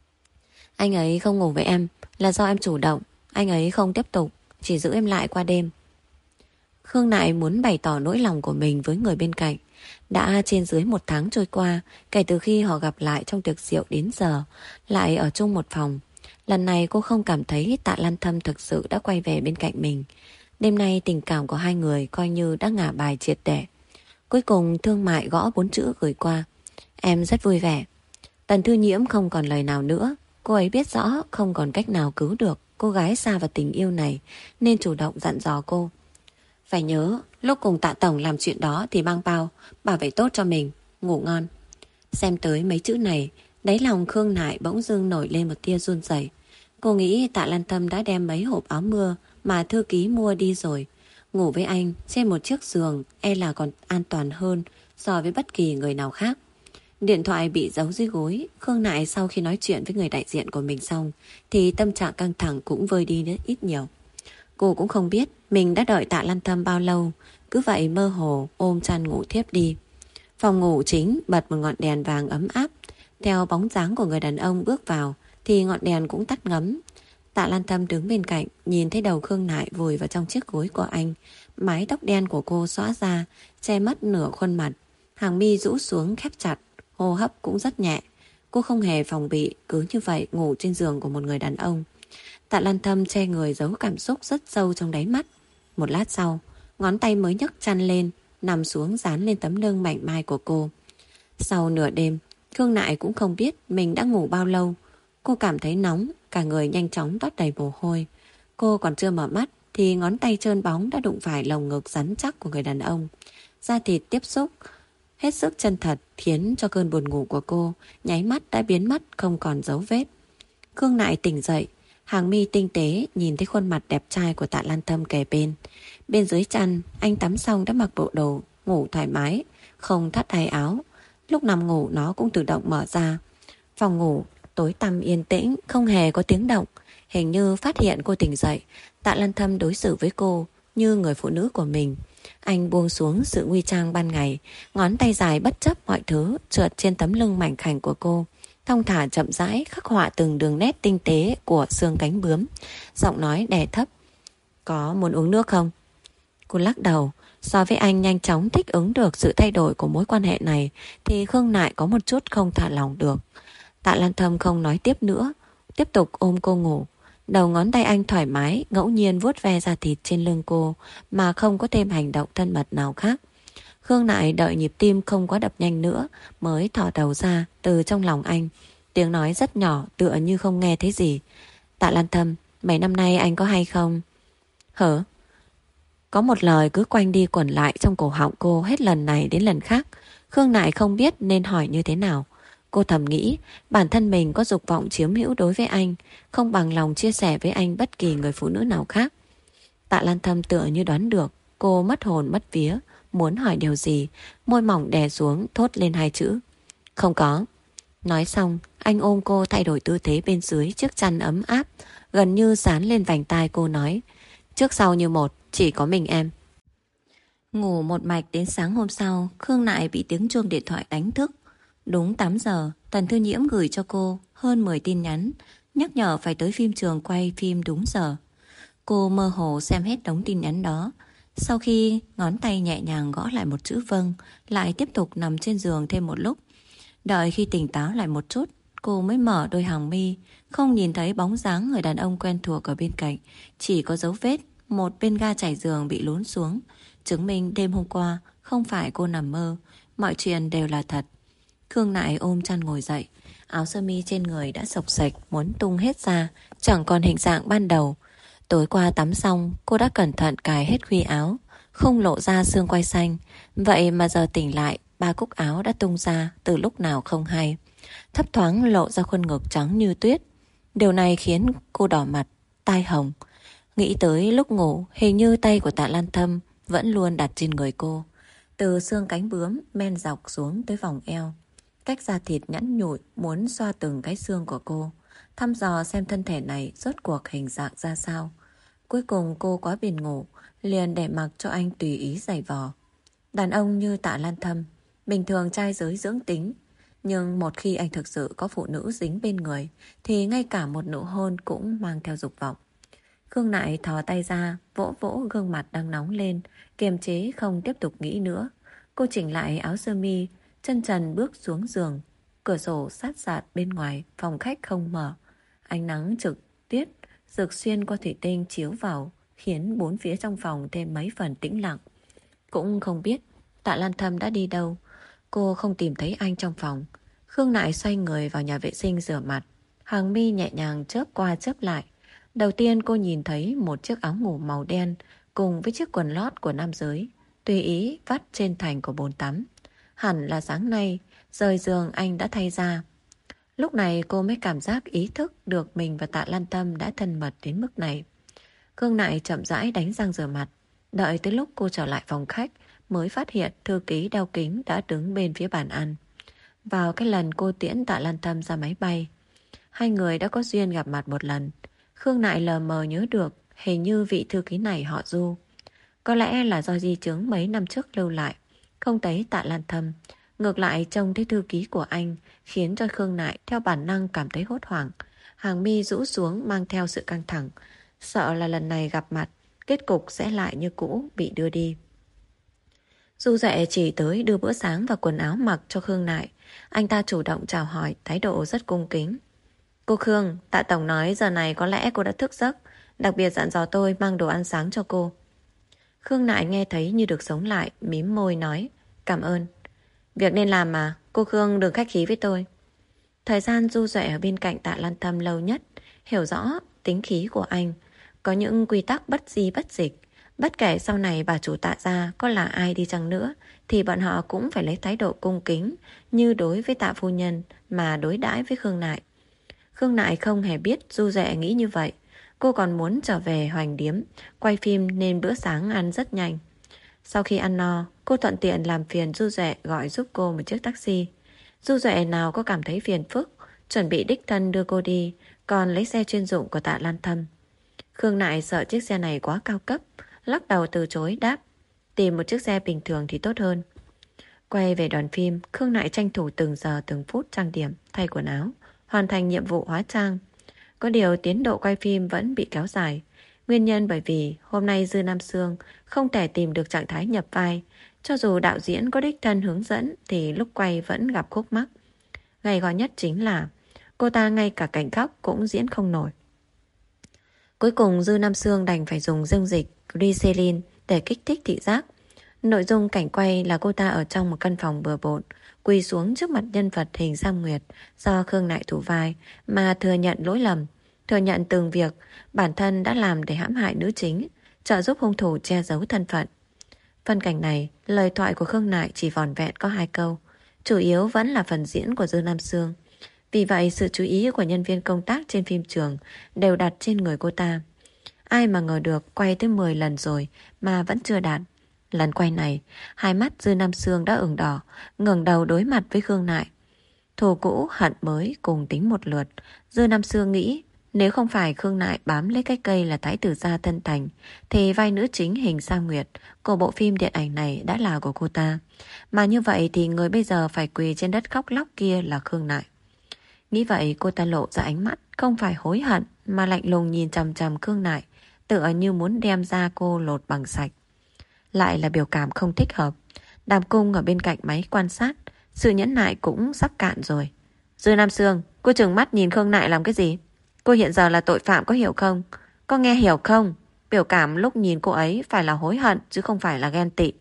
Anh ấy không ngủ với em là do em chủ động. Anh ấy không tiếp tục, chỉ giữ em lại qua đêm. Khương Nại muốn bày tỏ nỗi lòng của mình với người bên cạnh. Đã trên dưới một tháng trôi qua kể từ khi họ gặp lại trong tiệc rượu đến giờ, lại ở chung một phòng. Lần này cô không cảm thấy Tạ Lan Thâm thực sự đã quay về bên cạnh mình. Đêm nay tình cảm của hai người coi như đã ngả bài triệt để. Cuối cùng Thương Mại gõ bốn chữ gửi qua. Em rất vui vẻ. Tần Thư Nhiễm không còn lời nào nữa. Cô ấy biết rõ không còn cách nào cứu được cô gái xa vào tình yêu này, nên chủ động dặn dò cô. Phải nhớ, lúc cùng Tạ Tổng làm chuyện đó thì mang bao, bảo vệ tốt cho mình, ngủ ngon. Xem tới mấy chữ này, đáy lòng Khương Nại bỗng dưng nổi lên một tia run rẩy. Cô nghĩ Tạ Lan Thâm đã đem mấy hộp áo mưa mà thư ký mua đi rồi. Ngủ với anh trên một chiếc giường e là còn an toàn hơn so với bất kỳ người nào khác. Điện thoại bị giấu dưới gối. Khương Nại sau khi nói chuyện với người đại diện của mình xong thì tâm trạng căng thẳng cũng vơi đi đến ít nhiều. Cô cũng không biết mình đã đợi Tạ Lan Thâm bao lâu, cứ vậy mơ hồ ôm chăn ngủ thiếp đi. Phòng ngủ chính bật một ngọn đèn vàng ấm áp. Theo bóng dáng của người đàn ông bước vào thì ngọn đèn cũng tắt ngấm. Tạ Lan Thâm đứng bên cạnh, nhìn thấy đầu Khương Nại vùi vào trong chiếc gối của anh. Mái tóc đen của cô xõa ra, che mất nửa khuôn mặt. Hàng mi rũ xuống khép chặt, hô hấp cũng rất nhẹ. Cô không hề phòng bị, cứ như vậy ngủ trên giường của một người đàn ông. Tạ Lan Thâm che người giấu cảm xúc rất sâu trong đáy mắt. Một lát sau, ngón tay mới nhấc chăn lên, nằm xuống dán lên tấm lưng mảnh mai của cô. Sau nửa đêm, Khương Nại cũng không biết mình đã ngủ bao lâu. Cô cảm thấy nóng, cả người nhanh chóng toát đầy mồ hôi. Cô còn chưa mở mắt thì ngón tay trơn bóng đã đụng phải lồng ngực rắn chắc của người đàn ông. Da thịt tiếp xúc hết sức chân thật khiến cho cơn buồn ngủ của cô nháy mắt đã biến mất không còn dấu vết. Khương Nại tỉnh dậy, hàng mi tinh tế nhìn thấy khuôn mặt đẹp trai của Tạ Lan Thâm kề bên. Bên dưới chăn, anh tắm xong đã mặc bộ đồ ngủ thoải mái, không thắt đai áo. Lúc nằm ngủ nó cũng tự động mở ra. Phòng ngủ tối tăm yên tĩnh, không hề có tiếng động. Hình như phát hiện cô tỉnh dậy, Tạ Lan Thâm đối xử với cô như người phụ nữ của mình. Anh buông xuống sự nguy trang ban ngày, ngón tay dài bất chấp mọi thứ trượt trên tấm lưng mảnh khảnh của cô, thong thả chậm rãi khắc họa từng đường nét tinh tế của xương cánh bướm. Giọng nói đè thấp. Có muốn uống nước không? Cô lắc đầu. So với anh nhanh chóng thích ứng được sự thay đổi của mối quan hệ này thì Khương Nại có một chút không thả lòng được. Tạ Lan Thâm không nói tiếp nữa, tiếp tục ôm cô ngủ. Đầu ngón tay anh thoải mái, ngẫu nhiên vuốt ve da thịt trên lưng cô mà không có thêm hành động thân mật nào khác. Khương Nại đợi nhịp tim không quá đập nhanh nữa mới thò đầu ra từ trong lòng anh. Tiếng nói rất nhỏ, tựa như không nghe thấy gì. Tạ Lan Thâm, mấy năm nay anh có hay không? Hở? Có một lời cứ quanh đi quẩn lại trong cổ họng cô hết lần này đến lần khác. Khương Nại không biết nên hỏi như thế nào. Cô thầm nghĩ bản thân mình có dục vọng chiếm hữu đối với anh, không bằng lòng chia sẻ với anh bất kỳ người phụ nữ nào khác. Tạ Lan Thâm tựa như đoán được cô mất hồn mất vía, muốn hỏi điều gì, môi mỏng đè xuống thốt lên hai chữ. Không có. Nói xong, anh ôm cô thay đổi tư thế bên dưới chiếc chăn ấm áp, gần như dán lên vành tai cô nói, trước sau như một, chỉ có mình em. Ngủ một mạch đến sáng hôm sau, Khương Nại bị tiếng chuông điện thoại đánh thức. Đúng tám giờ, Tần Thư Nhiễm gửi cho cô hơn mười tin nhắn, nhắc nhở phải tới phim trường quay phim đúng giờ. Cô mơ hồ xem hết đống tin nhắn đó. Sau khi ngón tay nhẹ nhàng gõ lại một chữ vâng, lại tiếp tục nằm trên giường thêm một lúc. Đợi khi tỉnh táo lại một chút, cô mới mở đôi hàng mi, không nhìn thấy bóng dáng người đàn ông quen thuộc ở bên cạnh, chỉ có dấu vết một bên ga trải giường bị lún xuống, chứng minh đêm hôm qua không phải cô nằm mơ, mọi chuyện đều là thật. Khương Nại ôm chăn ngồi dậy, áo sơ mi trên người đã xộc xệch muốn tung hết ra, chẳng còn hình dạng ban đầu. Tối qua tắm xong, cô đã cẩn thận cài hết khuy áo, không lộ ra xương quai xanh. Vậy mà giờ tỉnh lại, ba cúc áo đã tung ra từ lúc nào không hay, thấp thoáng lộ ra khuôn ngực trắng như tuyết. Điều này khiến cô đỏ mặt, tai hồng. Nghĩ tới lúc ngủ, hình như tay của Tạ Lan Thâm vẫn luôn đặt trên người cô, từ xương cánh bướm men dọc xuống tới vòng eo, cách da thịt nhẵn nhụi muốn xoa từng cái xương của cô, thăm dò xem thân thể này rốt cuộc hình dạng ra sao. Cuối cùng cô quá buồn ngủ, liền để mặc cho anh tùy ý giày vò. Đàn ông như Tạ Lan Thâm bình thường trai giới dưỡng tính, nhưng một khi anh thực sự có phụ nữ dính bên người thì ngay cả một nụ hôn cũng mang theo dục vọng. Khương Nại thò tay ra, vỗ vỗ gương mặt đang nóng lên, kiềm chế không tiếp tục nghĩ nữa. Cô chỉnh lại áo sơ mi, chân trần bước xuống giường. Cửa sổ sát sạt bên ngoài, phòng khách không mở. Ánh nắng trực tiết rực xuyên qua thủy tinh chiếu vào, khiến bốn phía trong phòng thêm mấy phần tĩnh lặng. Cũng không biết Tạ Lan Thâm đã đi đâu. Cô không tìm thấy anh trong phòng. Khương Nại xoay người vào nhà vệ sinh rửa mặt. Hàng mi nhẹ nhàng chớp qua chớp lại. Đầu tiên cô nhìn thấy một chiếc áo ngủ màu đen cùng với chiếc quần lót của nam giới, tùy ý vắt trên thành của bồn tắm. Hẳn là sáng nay rời giường anh đã thay ra. Lúc này cô mới cảm giác ý thức được mình và Tạ Lan Tâm đã thân mật đến mức này. Khương Nại chậm rãi đánh răng rửa mặt. Đợi tới lúc cô trở lại phòng khách mới phát hiện thư ký đeo kính đã đứng bên phía bàn ăn. Vào cái lần cô tiễn Tạ Lan Tâm ra máy bay, hai người đã có duyên gặp mặt một lần. Khương Nại lờ mờ nhớ được hình như vị thư ký này họ Du. Có lẽ là do di chứng mấy năm trước lưu lại, không thấy Tạ Lan Thâm, ngược lại trông thấy thư ký của anh, khiến cho Khương Nại theo bản năng cảm thấy hốt hoảng. Hàng mi rũ xuống mang theo sự căng thẳng, sợ là lần này gặp mặt kết cục sẽ lại như cũ, bị đưa đi. Du Duệ chỉ tới đưa bữa sáng và quần áo mặc cho Khương Nại. Anh ta chủ động chào hỏi, thái độ rất cung kính. Cô Khương, Tạ Tổng nói giờ này có lẽ cô đã thức giấc, đặc biệt dặn dò tôi mang đồ ăn sáng cho cô. Khương Nại nghe thấy như được sống lại, mím môi nói, cảm ơn. Việc nên làm mà, cô Khương đừng khách khí với tôi. Thời gian Du Duệ ở bên cạnh Tạ Lan Tâm lâu nhất, hiểu rõ tính khí của anh. Có những quy tắc bất di bất dịch. Bất kể sau này bà chủ Tạ gia có là ai đi chăng nữa, thì bọn họ cũng phải lấy thái độ cung kính như đối với Tạ phu nhân mà đối đãi với Khương Nại. Khương Nại không hề biết Du Duệ nghĩ như vậy. Cô còn muốn trở về Hoành Điếm quay phim nên bữa sáng ăn rất nhanh. Sau khi ăn no, cô thuận tiện làm phiền Du Duệ gọi giúp cô một chiếc taxi. Du Duệ nào có cảm thấy phiền phức, chuẩn bị đích thân đưa cô đi, còn lấy xe chuyên dụng của Tạ Lan Thâm. Khương Nại sợ chiếc xe này quá cao cấp, lắc đầu từ chối đáp, tìm một chiếc xe bình thường thì tốt hơn. Quay về đoàn phim, Khương Nại tranh thủ từng giờ từng phút trang điểm, thay quần áo, hoàn thành nhiệm vụ hóa trang. Có điều tiến độ quay phim vẫn bị kéo dài. Nguyên nhân bởi vì hôm nay Dư Nam Sương không thể tìm được trạng thái nhập vai. Cho dù đạo diễn có đích thân hướng dẫn thì lúc quay vẫn gặp khúc mắc. Gay go nhất chính là cô ta ngay cả cảnh khóc cũng diễn không nổi. Cuối cùng Dư Nam Sương đành phải dùng dung dịch Glycerin để kích thích thị giác. Nội dung cảnh quay là cô ta ở trong một căn phòng bừa bộn, quỳ xuống trước mặt nhân vật hình Giang Nguyệt do Khương Nại thủ vai mà thừa nhận lỗi lầm, thừa nhận từng việc bản thân đã làm để hãm hại nữ chính, trợ giúp hung thủ che giấu thân phận. Phân cảnh này, lời thoại của Khương Nại chỉ vỏn vẹn có hai câu, chủ yếu vẫn là phần diễn của Dư Nam Sương. Vì vậy sự chú ý của nhân viên công tác trên phim trường đều đặt trên người cô ta. Ai mà ngờ được quay tới mười lần rồi mà vẫn chưa đạt. Lần quay này, hai mắt Dư Nam Sương đã ửng đỏ, ngẩng đầu đối mặt với Khương Nại. Thù cũ hận mới cùng tính một lượt. Dư Nam Sương nghĩ nếu không phải Khương Nại bám lấy cái cây là thái tử gia thân thành thì vai nữ chính hình Sa Nguyệt của bộ phim điện ảnh này đã là của cô ta. Mà như vậy thì người bây giờ phải quỳ trên đất khóc lóc kia là Khương Nại. Nghĩ vậy cô ta lộ ra ánh mắt không phải hối hận mà lạnh lùng nhìn chằm chằm Khương Nại, tựa như muốn đem ra cô lột bằng sạch. Lại là biểu cảm không thích hợp. Đàm Cung ở bên cạnh máy quan sát, sự nhẫn nại cũng sắp cạn rồi. Dư Nam Sương, cô trừng mắt nhìn Khương Nại làm cái gì? Cô hiện giờ là tội phạm có hiểu không? Có nghe hiểu không? Biểu cảm lúc nhìn cô ấy phải là hối hận chứ không phải là ghen tị.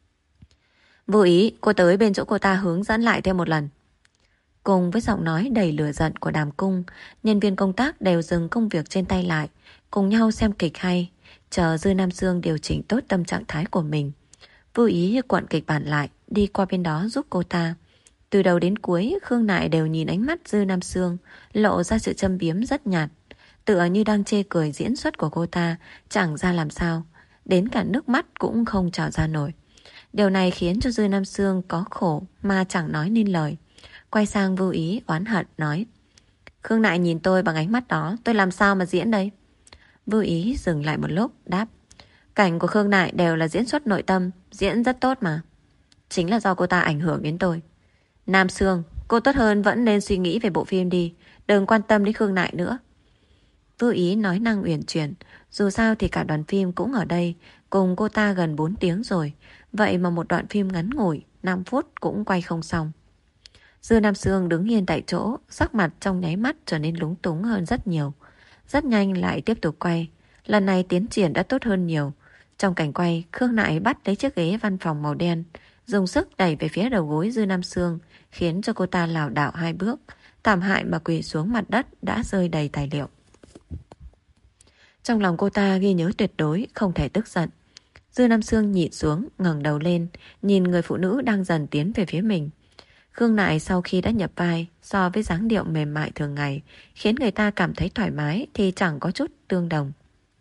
Vô ý cô tới bên chỗ cô ta hướng dẫn lại thêm một lần. Cùng với giọng nói đầy lửa giận của Đàm Cung, nhân viên công tác đều dừng công việc trên tay lại, cùng nhau xem kịch hay, chờ Dư Nam Sương điều chỉnh tốt tâm trạng thái của mình. Vô ý cuộn kịch bản lại, đi qua bên đó giúp cô ta. Từ đầu đến cuối, Khương Nại đều nhìn ánh mắt Dư Nam Sương, lộ ra sự châm biếm rất nhạt, tựa như đang chê cười diễn xuất của cô ta, chẳng ra làm sao, đến cả nước mắt cũng không trào ra nổi. Điều này khiến cho Dư Nam Sương có khổ mà chẳng nói nên lời. Quay sang Vô Ý oán hận nói: Khương Nại nhìn tôi bằng ánh mắt đó, tôi làm sao mà diễn đây? Vô Ý dừng lại một lúc đáp: cảnh của Khương Nại đều là diễn xuất nội tâm, diễn rất tốt mà. Chính là do cô ta ảnh hưởng đến tôi. Nam Sương, cô tốt hơn vẫn nên suy nghĩ về bộ phim đi, đừng quan tâm đến Khương Nại nữa. Vô Ý nói năng uyển chuyển, dù sao thì cả đoàn phim cũng ở đây, cùng cô ta gần bốn tiếng rồi, vậy mà một đoạn phim ngắn ngủi, năm phút cũng quay không xong. Dư Nam Sương đứng yên tại chỗ, sắc mặt trong nháy mắt trở nên lúng túng hơn rất nhiều. Rất nhanh lại tiếp tục quay, lần này tiến triển đã tốt hơn nhiều. Trong cảnh quay, Khương Nại bắt lấy chiếc ghế văn phòng màu đen, dùng sức đẩy về phía đầu gối Dư Nam Sương, khiến cho cô ta lảo đảo hai bước, thảm hại mà quỳ xuống mặt đất đã rơi đầy tài liệu. Trong lòng cô ta ghi nhớ tuyệt đối, không thể tức giận. Dư Nam Sương nhịn xuống, ngẩng đầu lên, nhìn người phụ nữ đang dần tiến về phía mình. Khương Nại sau khi đã nhập vai, so với dáng điệu mềm mại thường ngày, khiến người ta cảm thấy thoải mái thì chẳng có chút tương đồng.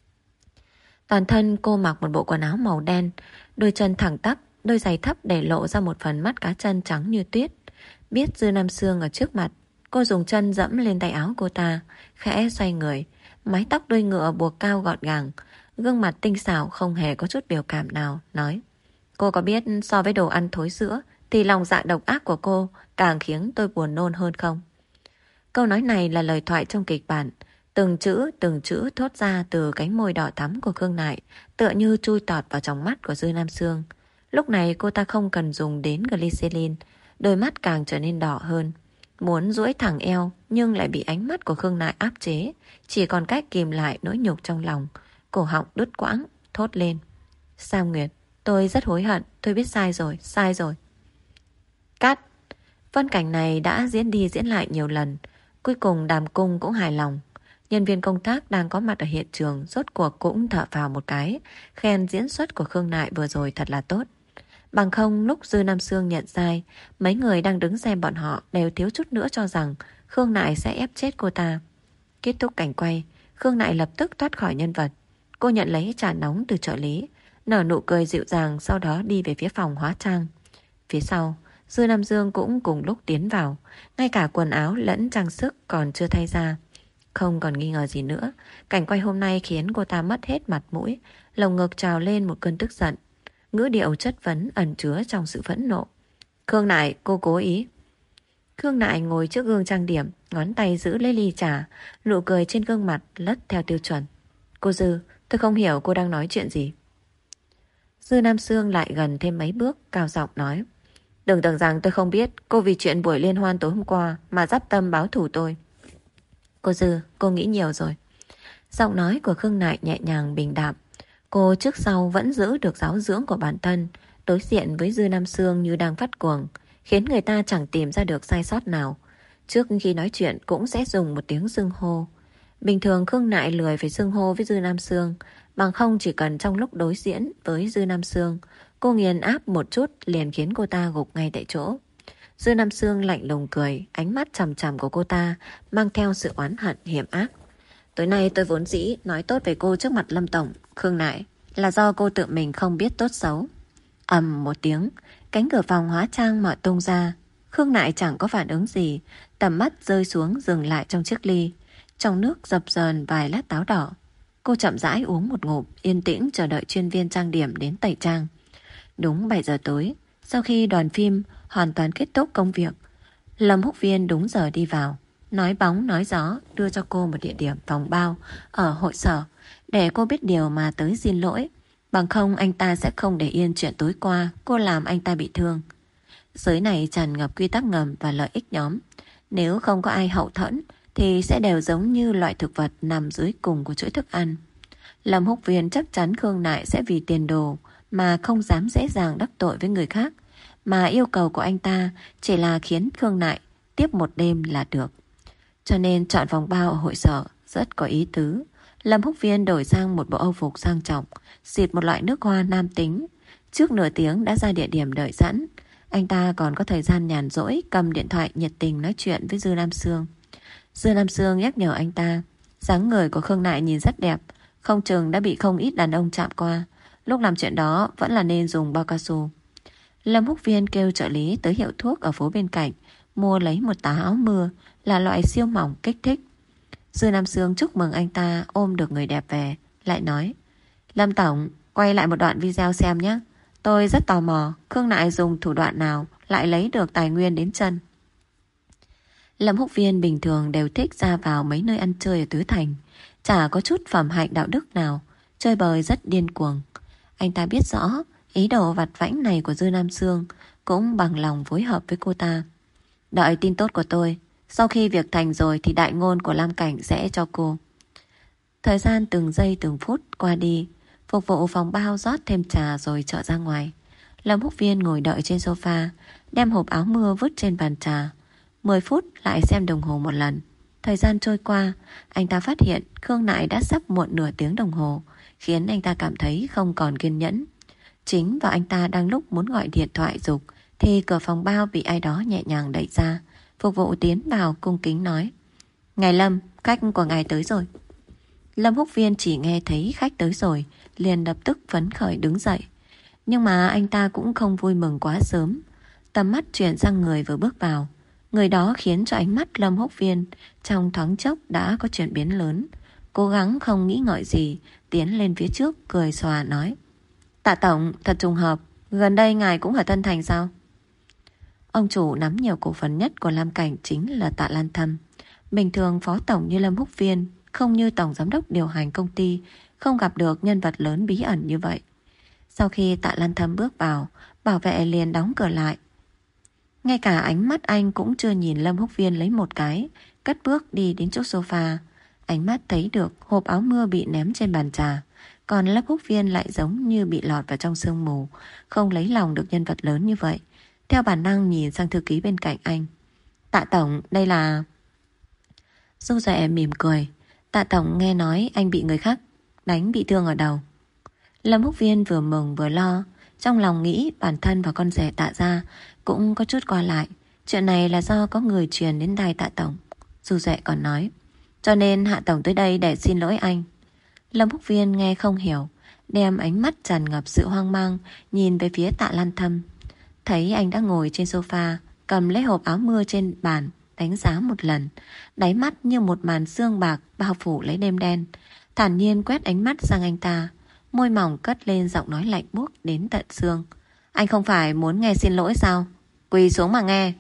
Toàn thân cô mặc một bộ quần áo màu đen, đôi chân thẳng tắp, đôi giày thấp để lộ ra một phần mắt cá chân trắng như tuyết. Biết Dư Nam Sương ở trước mặt, cô dùng chân dẫm lên tay áo cô ta, khẽ xoay người, mái tóc đuôi ngựa buộc cao gọn gàng, gương mặt tinh xảo không hề có chút biểu cảm nào, nói: Cô có biết so với đồ ăn thối rữa thì lòng dạ độc ác của cô càng khiến tôi buồn nôn hơn không? Câu nói này là lời thoại trong kịch bản, từng chữ từng chữ thốt ra từ cánh môi đỏ thắm của Khương Nại, tựa như chui tọt vào trong mắt của Dư Nam Sương. Lúc này cô ta không cần dùng đến glycerin, đôi mắt càng trở nên đỏ hơn. Muốn duỗi thẳng eo nhưng lại bị ánh mắt của Khương Nại áp chế, chỉ còn cách kìm lại nỗi nhục trong lòng. Cổ họng đứt quãng, thốt lên: Sa Nguyệt, tôi rất hối hận, tôi biết sai rồi, sai rồi. Cắt. Phân cảnh này đã diễn đi diễn lại nhiều lần, cuối cùng Đàm Cung cũng hài lòng. Nhân viên công tác đang có mặt ở hiện trường rốt cuộc cũng thở phào một cái, khen diễn xuất của Khương Nại vừa rồi thật là tốt. Bằng không lúc Dư Nam Sương nhận sai, mấy người đang đứng xem bọn họ đều thiếu chút nữa cho rằng Khương Nại sẽ ép chết cô ta. Kết thúc cảnh quay, Khương Nại lập tức thoát khỏi nhân vật. Cô nhận lấy trà nóng từ trợ lý, nở nụ cười dịu dàng, sau đó đi về phía phòng hóa trang. Phía sau, Dư Nam Dương cũng cùng lúc tiến vào, ngay cả quần áo lẫn trang sức còn chưa thay ra. Không còn nghi ngờ gì nữa, cảnh quay hôm nay khiến cô ta mất hết mặt mũi, lồng ngực trào lên một cơn tức giận. Ngữ điệu chất vấn ẩn chứa trong sự phẫn nộ. Khương Nại, cô cố ý. Khương Nại ngồi trước gương trang điểm, ngón tay giữ lấy ly trà, nụ cười trên gương mặt lất theo tiêu chuẩn. Cô Dư, tôi không hiểu cô đang nói chuyện gì. Dư Nam Sương lại gần thêm mấy bước, cao giọng nói: Đừng tưởng rằng tôi không biết cô vì chuyện buổi liên hoan tối hôm qua mà dắp tâm báo thù tôi. Cô Dư, cô nghĩ nhiều rồi. Giọng nói của Khương Nại nhẹ nhàng bình đạm. Cô trước sau vẫn giữ được giáo dưỡng của bản thân, đối diện với Dư Nam Sương như đang phát cuồng, khiến người ta chẳng tìm ra được sai sót nào. Trước khi nói chuyện cũng sẽ dùng một tiếng xưng hô. Bình thường Khương Nại lười phải xưng hô với Dư Nam Sương, bằng không chỉ cần trong lúc đối diễn với Dư Nam Sương, cô nghiền áp một chút liền khiến cô ta gục ngay tại chỗ. Dư Nam Sương lạnh lùng cười, ánh mắt chằm chằm của cô ta mang theo sự oán hận hiểm ác. Tối nay tôi vốn dĩ nói tốt về cô trước mặt Lâm Tổng, Khương Nại, là do cô tự mình không biết tốt xấu. Ầm một tiếng, cánh cửa phòng hóa trang mở tung ra. Khương Nại chẳng có phản ứng gì, tầm mắt rơi xuống dừng lại trong chiếc ly. Trong nước dập dờn vài lát táo đỏ. Cô chậm rãi uống một ngụm, yên tĩnh chờ đợi chuyên viên trang điểm đến tẩy trang. Đúng bảy giờ tối, sau khi đoàn phim hoàn toàn kết thúc công việc, Lâm Húc Viên đúng giờ đi vào, nói bóng nói gió đưa cho cô một địa điểm phòng bao ở hội sở để cô biết điều mà tới xin lỗi. Bằng không anh ta sẽ không để yên chuyện tối qua cô làm anh ta bị thương. Giới này tràn ngập quy tắc ngầm và lợi ích nhóm. Nếu không có ai hậu thuẫn thì sẽ đều giống như loại thực vật nằm dưới cùng của chuỗi thức ăn. Lâm Húc Viên chắc chắn Khương Nại sẽ vì tiền đồ mà không dám dễ dàng đắc tội với người khác, mà yêu cầu của anh ta chỉ là khiến Khương Nại tiếp một đêm là được. Cho nên chọn phòng bao ở hội sở rất có ý tứ. Lâm Húc Viên đổi sang một bộ âu phục sang trọng, xịt một loại nước hoa nam tính. Trước nửa tiếng đã ra địa điểm đợi sẵn. Anh ta còn có thời gian nhàn rỗi cầm điện thoại nhiệt tình nói chuyện với Dư Nam Sương. Dư Nam Sương nhắc nhở anh ta, dáng người của Khương Nại nhìn rất đẹp, không chừng đã bị không ít đàn ông chạm qua. Lúc làm chuyện đó vẫn là nên dùng bao cao su. Lâm Húc Viên kêu trợ lý tới hiệu thuốc ở phố bên cạnh, mua lấy một tá áo mưa là loại siêu mỏng kích thích. Dư Nam Sương chúc mừng anh ta ôm được người đẹp về, lại nói, Lâm Tổng, quay lại một đoạn video xem nhé. Tôi rất tò mò Khương Nại dùng thủ đoạn nào lại lấy được tài nguyên đến chân. Lâm Húc Viên bình thường đều thích ra vào mấy nơi ăn chơi ở Tứ Thành, chả có chút phẩm hạnh đạo đức nào, chơi bời rất điên cuồng. Anh ta biết rõ ý đồ vặt vãnh này của Dư Nam Sương, cũng bằng lòng phối hợp với cô ta. Đợi tin tốt của tôi, sau khi việc thành rồi thì đại ngôn của Lam Cảnh sẽ cho cô. Thời gian từng giây từng phút qua đi, phục vụ phòng bao rót thêm trà rồi trở ra ngoài. Lâm Húc Viên ngồi đợi trên sofa, đem hộp áo mưa vứt trên bàn trà. Mười phút lại xem đồng hồ một lần. Thời gian trôi qua, anh ta phát hiện Khương Nại đã sắp muộn nửa tiếng đồng hồ, khiến anh ta cảm thấy không còn kiên nhẫn. Chính và anh ta đang lúc muốn gọi điện thoại giục thì cửa phòng bao bị ai đó nhẹ nhàng đẩy ra. Phục vụ tiến vào cung kính nói, Ngài Lâm, khách của ngài tới rồi. Lâm Húc Viên chỉ nghe thấy khách tới rồi, liền lập tức phấn khởi đứng dậy. Nhưng mà anh ta cũng không vui mừng quá sớm. Tầm mắt chuyển sang người vừa bước vào. Người đó khiến cho ánh mắt Lâm Húc Viên trong thoáng chốc đã có chuyển biến lớn. Cố gắng không nghĩ ngợi gì, tiến lên phía trước cười xòa nói, Tạ Tổng, thật trùng hợp, gần đây ngài cũng ở Tân Thành sao? Ông chủ nắm nhiều cổ phần nhất của Lam Cảnh chính là Tạ Lan Thâm. Bình thường phó tổng như Lâm Húc Viên, không như tổng giám đốc điều hành công ty, không gặp được nhân vật lớn bí ẩn như vậy. Sau khi Tạ Lan Thâm bước vào, bảo vệ liền đóng cửa lại. Ngay cả ánh mắt anh cũng chưa nhìn Lâm Húc Viên lấy một cái, cất bước đi đến chỗ sofa. Ánh mắt thấy được hộp áo mưa bị ném trên bàn trà, còn Lâm Húc Viên lại giống như bị lọt vào trong sương mù, không lấy lòng được nhân vật lớn như vậy. Theo bản năng nhìn sang thư ký bên cạnh anh. Tạ Tổng, đây là... Du Duệ mỉm cười. Tạ Tổng nghe nói anh bị người khác đánh bị thương ở đầu. Lâm Húc Viên vừa mừng vừa lo, trong lòng nghĩ bản thân và con rể Tạ gia cũng có chút qua lại. Chuyện này là do có người truyền đến tai Tạ Tổng. Du Duệ còn nói, cho nên Hạ Tổng tới đây để xin lỗi anh. Lâm Húc Viên nghe không hiểu, đem ánh mắt tràn ngập sự hoang mang nhìn về phía Tạ Lan Thâm. Thấy anh đã ngồi trên sofa, cầm lấy hộp áo mưa trên bàn, đánh giá một lần, đáy mắt như một màn sương bạc bao phủ lấy đêm đen. Thản nhiên quét ánh mắt sang anh ta, môi mỏng cất lên giọng nói lạnh buốt đến tận xương. Anh không phải muốn nghe xin lỗi sao? Quỳ xuống mà nghe.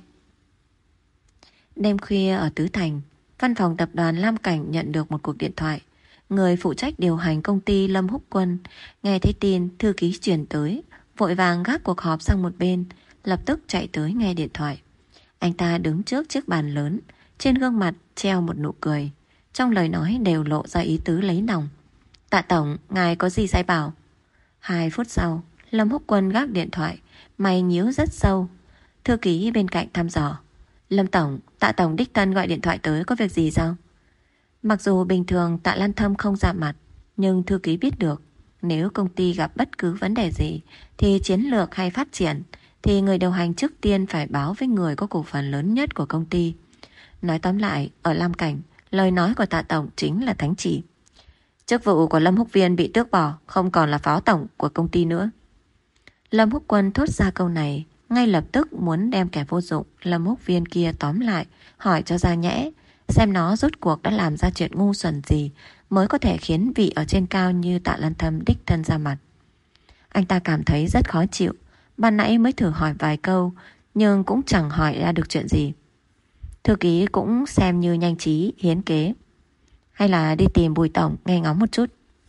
Đêm khuya ở Tứ Thành, văn phòng tập đoàn Lam Cảnh nhận được một cuộc điện thoại. Người phụ trách điều hành công ty Lâm Húc Quân nghe thấy tin thư ký chuyển tới, vội vàng gác cuộc họp sang một bên, lập tức chạy tới nghe điện thoại. Anh ta đứng trước chiếc bàn lớn, trên gương mặt treo một nụ cười, trong lời nói đều lộ ra ý tứ lấy lòng. Tạ Tổng, ngài có gì sai bảo? Hai phút sau, Lâm Húc Quân gác điện thoại, mày nhíu rất sâu. Thư ký bên cạnh thăm dò, Lâm Tổng, Tạ Tổng đích thân gọi điện thoại tới, có việc gì sao? Mặc dù bình thường Tạ Lan Thâm không ra mặt, nhưng thư ký biết được nếu công ty gặp bất cứ vấn đề gì thì chiến lược hay phát triển thì người điều hành trước tiên phải báo với người có cổ phần lớn nhất của công ty. Nói tóm lại, ở Lam Cảnh, lời nói của Tạ Tổng chính là thánh chỉ. Chức vụ của Lâm Húc Viên bị tước bỏ, không còn là phó tổng của công ty nữa. Lâm Húc Quân thốt ra câu này, ngay lập tức muốn đem kẻ vô dụng Lâm Húc Viên kia tóm lại, hỏi cho ra nhẽ, xem nó rốt cuộc đã làm ra chuyện ngu xuẩn gì mới có thể khiến vị ở trên cao như Tạ Lan Thâm đích thân ra mặt. Anh ta cảm thấy rất khó chịu. Ban nãy mới thử hỏi vài câu, nhưng cũng chẳng hỏi ra được chuyện gì. Thư ký cũng xem như nhanh trí hiến kế. Hay là đi tìm Bùi tổng nghe ngóng một chút.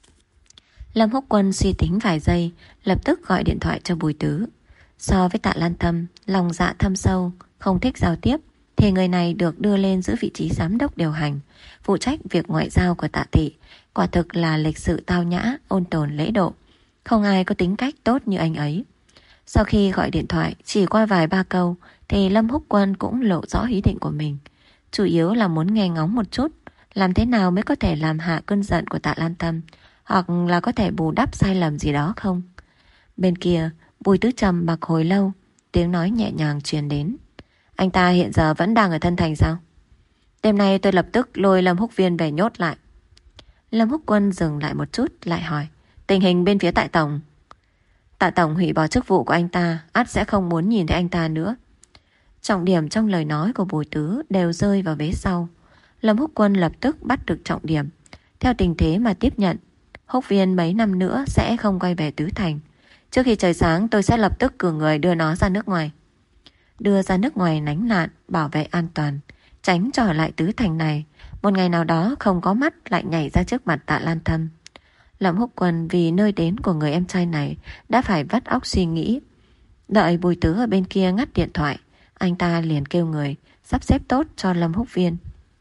Lâm Húc Quân suy tính vài giây, lập tức gọi điện thoại cho Bùi Tứ. So với Tạ Lan Thâm, lòng dạ thâm sâu, không thích giao tiếp, thì người này được đưa lên giữ vị trí giám đốc điều hành, phụ trách việc ngoại giao của Tạ thị. Quả thực là lịch sự tao nhã, ôn tồn lễ độ. Không ai có tính cách tốt như anh ấy. Sau khi gọi điện thoại chỉ qua vài ba câu thì Lâm Húc Quân cũng lộ rõ ý định của mình. Chủ yếu là muốn nghe ngóng một chút làm thế nào mới có thể làm hạ cơn giận của Tạ Lan Thâm, hoặc là có thể bù đắp sai lầm gì đó không. Bên kia Bùi Tứ trầm mặc hồi lâu, tiếng nói nhẹ nhàng truyền đến. Anh ta hiện giờ vẫn đang ở Thân Thành sao? Đêm nay tôi lập tức lôi Lâm Húc Viên về nhốt lại. Lâm Húc Quân dừng lại một chút lại hỏi, tình hình bên phía Tạ tổng? Tạ tổng hủy bỏ chức vụ của anh ta, ắt sẽ không muốn nhìn thấy anh ta nữa. Trọng điểm trong lời nói của Bùi Tứ đều rơi vào vế sau. Lâm Húc Quân lập tức bắt được trọng điểm, theo tình thế mà tiếp nhận. Húc Viên mấy năm nữa sẽ không quay về Tứ Thành. Trước khi trời sáng tôi sẽ lập tức cử người đưa nó ra nước ngoài. Đưa ra nước ngoài lánh nạn, bảo vệ an toàn, tránh trở lại Tứ Thành này. Một ngày nào đó không có mắt lại nhảy ra trước mặt Tạ Lan Thâm. Lâm Húc Quân vì nơi đến của người em trai này đã phải vắt óc suy nghĩ. Đợi Bùi Tứ ở bên kia ngắt điện thoại, anh ta liền kêu người sắp xếp tốt cho Lâm Húc Viên.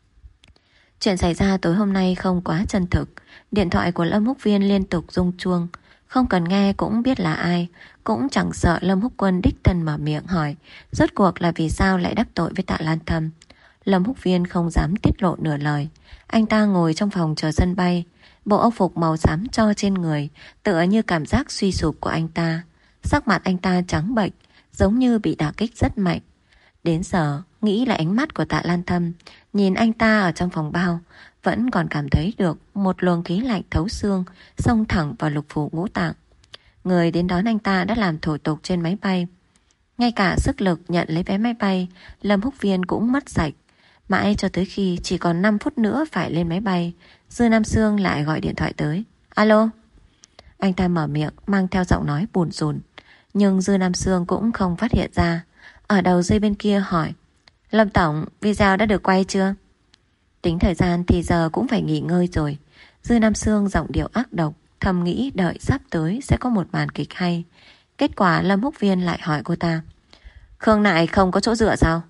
Chuyện xảy ra tối hôm nay không quá chân thực. Điện thoại của Lâm Húc Viên liên tục rung chuông, không cần nghe cũng biết là ai. Cũng chẳng sợ Lâm Húc Quân đích thân mở miệng hỏi rốt cuộc là vì sao lại đắc tội với Tạ Lan Thâm. Lâm Húc Viên không dám tiết lộ nửa lời. Anh ta ngồi trong phòng chờ sân bay, bộ âu phục màu xám cho trên người tựa như cảm giác suy sụp của anh ta. Sắc mặt anh ta trắng bệch, giống như bị đả kích rất mạnh. Đến giờ nghĩ lại ánh mắt của Tạ Lan Thâm nhìn anh ta ở trong phòng bao, vẫn còn cảm thấy được một luồng khí lạnh thấu xương xông thẳng vào lục phủ ngũ tạng. Người đến đón anh ta đã làm thủ tục trên máy bay. Ngay cả sức lực nhận lấy vé máy bay Lâm Húc Viên cũng mất sạch. Mãi cho tới khi chỉ còn năm phút nữa phải lên máy bay, Dư Nam Sương lại gọi điện thoại tới. Alo. Anh ta mở miệng mang theo giọng nói bùn rùn, nhưng Dư Nam Sương cũng không phát hiện ra. Ở đầu dây bên kia hỏi, Lâm tổng, video đã được quay chưa? Tính thời gian thì giờ cũng phải nghỉ ngơi rồi. Dư Nam Sương giọng điệu ác độc, thầm nghĩ đợi sắp tới sẽ có một màn kịch hay. Kết quả Lâm Húc Viên lại hỏi cô ta, Khương Nại không có chỗ dựa sao?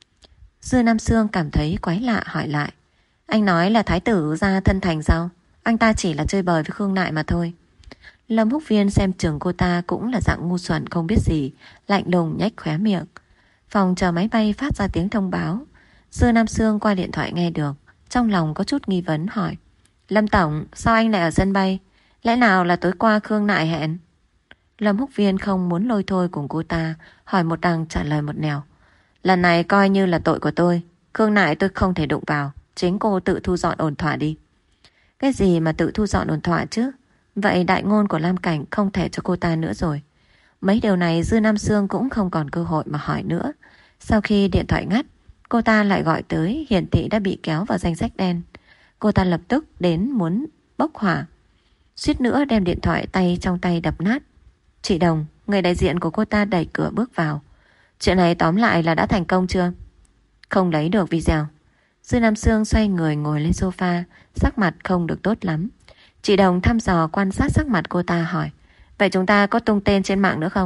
Dư Nam Sương cảm thấy quái lạ hỏi lại, anh nói là thái tử ra Thân Thành sao? Anh ta chỉ là chơi bời với Khương Nại mà thôi. Lâm Húc Viên xem chừng cô ta cũng là dạng ngu xuẩn không biết gì, lạnh lùng nhếch khóe miệng. Phòng chờ máy bay phát ra tiếng thông báo. Dư Nam Sương qua điện thoại nghe được, trong lòng có chút nghi vấn hỏi, Lâm tổng, sao anh lại ở sân bay? Lẽ nào là tối qua Khương Nại hẹn? Lâm Húc Viên không muốn lôi thôi cùng cô ta, hỏi một đằng trả lời một nẻo. Lần này coi như là tội của tôi. Khương Nại tôi không thể đụng vào, chính cô tự thu dọn ổn thỏa đi. Cái gì mà tự thu dọn ổn thỏa chứ? Vậy đại ngôn của Lam Cảnh không thể cho cô ta nữa rồi. Mấy điều này Dư Nam Sương cũng không còn cơ hội mà hỏi nữa. Sau khi điện thoại ngắt, cô ta lại gọi tới, hiển thị đã bị kéo vào danh sách đen. Cô ta lập tức đến muốn bốc hỏa, suýt nữa đem điện thoại tay trong tay đập nát. Chị Đồng, người đại diện của cô ta đẩy cửa bước vào. Chuyện này tóm lại là đã thành công chưa? Không lấy được video. Dư Nam Sương xoay người ngồi lên sofa, sắc mặt không được tốt lắm. Chị Đồng thăm dò quan sát sắc mặt cô ta hỏi, vậy chúng ta có tung tên trên mạng nữa không?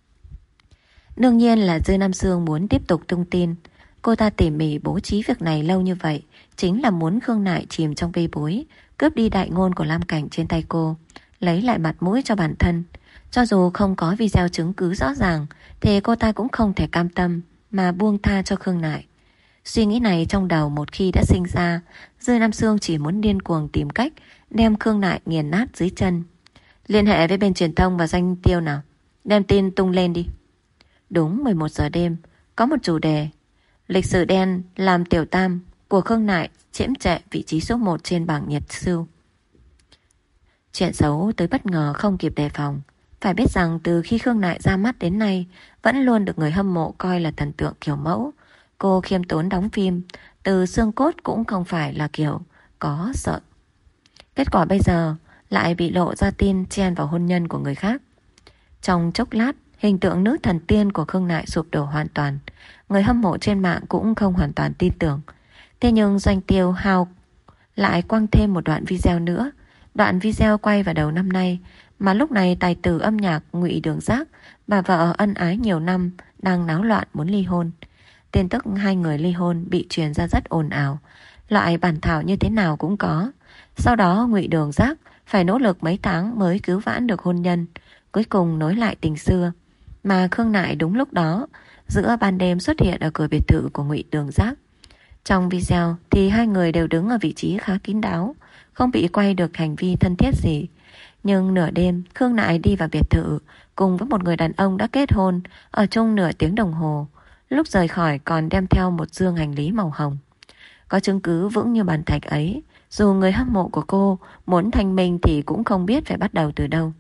Đương nhiên là Dư Nam Sương muốn tiếp tục tung tin. Cô ta tỉ mỉ bố trí việc này lâu như vậy chính là muốn Khương Nại chìm trong bê bối, cướp đi đại ngôn của Lam Cảnh trên tay cô, lấy lại mặt mũi cho bản thân. Cho dù không có video chứng cứ rõ ràng thì cô ta cũng không thể cam tâm mà buông tha cho Khương Nại. Suy nghĩ này trong đầu một khi đã sinh ra, Dư Nam Sương chỉ muốn điên cuồng tìm cách đem Khương Nại nghiền nát dưới chân. Liên hệ với bên truyền thông và doanh tiêu nào, đem tin tung lên đi. Đúng mười một giờ đêm, có một chủ đề: lịch sử đen làm tiểu tam của Khương Nại chiếm trệ vị trí số một trên bảng nhiệt sưu. Chuyện xấu tới bất ngờ không kịp đề phòng. Phải biết rằng từ khi Khương Nại ra mắt đến nay vẫn luôn được người hâm mộ coi là thần tượng kiểu mẫu. Cô khiêm tốn đóng phim, từ xương cốt cũng không phải là kiểu có sợ. Kết quả bây giờ lại bị lộ ra tin chen vào hôn nhân của người khác. Trong chốc lát, hình tượng nữ thần tiên của Khương Nại sụp đổ hoàn toàn. Người hâm mộ trên mạng cũng không hoàn toàn tin tưởng. Thế nhưng doanh tiêu hao lại quăng thêm một đoạn video nữa. Đoạn video quay vào đầu năm nay, mà lúc này tài tử âm nhạc Ngụy Đường Giác và vợ ân ái nhiều năm đang náo loạn muốn ly hôn. Tin tức hai người ly hôn bị truyền ra rất ồn ào. Loại bản thảo như thế nào cũng có. Sau đó Ngụy Đường Giác phải nỗ lực mấy tháng mới cứu vãn được hôn nhân, cuối cùng nối lại tình xưa. Mà Khương Nại đúng lúc đó giữa ban đêm xuất hiện ở cửa biệt thự của Ngụy Đường Giác. Trong video thì hai người đều đứng ở vị trí khá kín đáo, không bị quay được hành vi thân thiết gì. Nhưng nửa đêm Khương Nại đi vào biệt thự cùng với một người đàn ông đã kết hôn, ở chung nửa tiếng đồng hồ. Lúc rời khỏi còn đem theo một dương hành lý màu hồng. Có chứng cứ vững như bàn thạch ấy, dù người hâm mộ của cô muốn thanh minh thì cũng không biết phải bắt đầu từ đâu.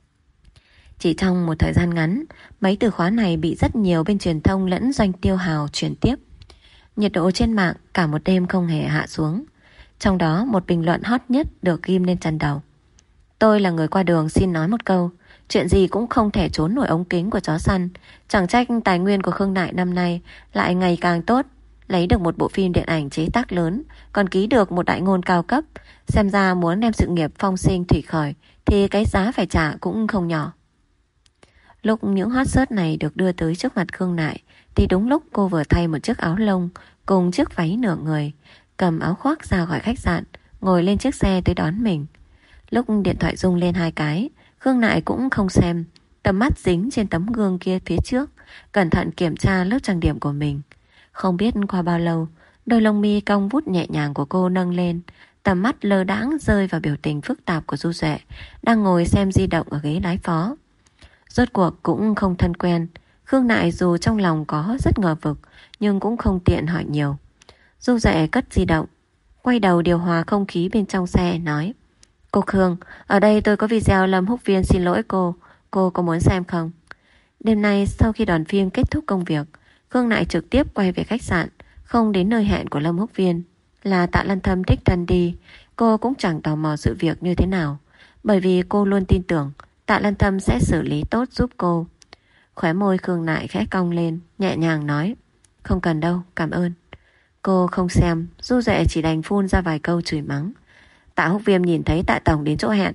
Chỉ trong một thời gian ngắn, mấy từ khóa này bị rất nhiều bên truyền thông lẫn doanh tiêu hào truyền tiếp. Nhiệt độ trên mạng cả một đêm không hề hạ xuống. Trong đó một bình luận hot nhất được ghim lên tràn đầu. Tôi là người qua đường xin nói một câu, chuyện gì cũng không thể trốn nổi ống kính của chó săn. Chẳng trách tài nguyên của Khương Nại năm nay lại ngày càng tốt. Lấy được một bộ phim điện ảnh chế tác lớn, còn ký được một đại ngôn cao cấp. Xem ra muốn đem sự nghiệp phong sinh thủy khởi thì cái giá phải trả cũng không nhỏ. Lúc những hot search này được đưa tới trước mặt Khương Nại thì đúng lúc cô vừa thay một chiếc áo lông cùng chiếc váy nửa người, cầm áo khoác ra khỏi khách sạn, ngồi lên chiếc xe tới đón mình. Lúc điện thoại rung lên hai cái, Khương Nại cũng không xem, tầm mắt dính trên tấm gương kia phía trước, cẩn thận kiểm tra lớp trang điểm của mình. Không biết qua bao lâu, đôi lông mi cong vút nhẹ nhàng của cô nâng lên, tầm mắt lơ đãng rơi vào biểu tình phức tạp của Du Duệ đang ngồi xem di động ở ghế lái phó. Rốt cuộc cũng không thân quen, Khương Nại dù trong lòng có rất ngờ vực nhưng cũng không tiện hỏi nhiều. Du Duệ cất di động, quay đầu điều hòa không khí bên trong xe, nói: Cô Khương, ở đây tôi có video Lâm Húc Viên xin lỗi cô, cô có muốn xem không? Đêm nay sau khi đoàn phim kết thúc công việc, Khương Nại trực tiếp quay về khách sạn, không đến nơi hẹn của Lâm Húc Viên. Là Tạ Lan Thâm đích thân đi, cô cũng chẳng tò mò sự việc như thế nào, bởi vì cô luôn tin tưởng Tạ Lan Thâm sẽ xử lý tốt giúp cô. Khóe môi Khương Nại khẽ cong lên, nhẹ nhàng nói: Không cần đâu, cảm ơn. Cô không xem, Du Duệ chỉ đành phun ra vài câu chửi mắng. Tạ Húc Viêm nhìn thấy Tạ Tổng đến chỗ hẹn,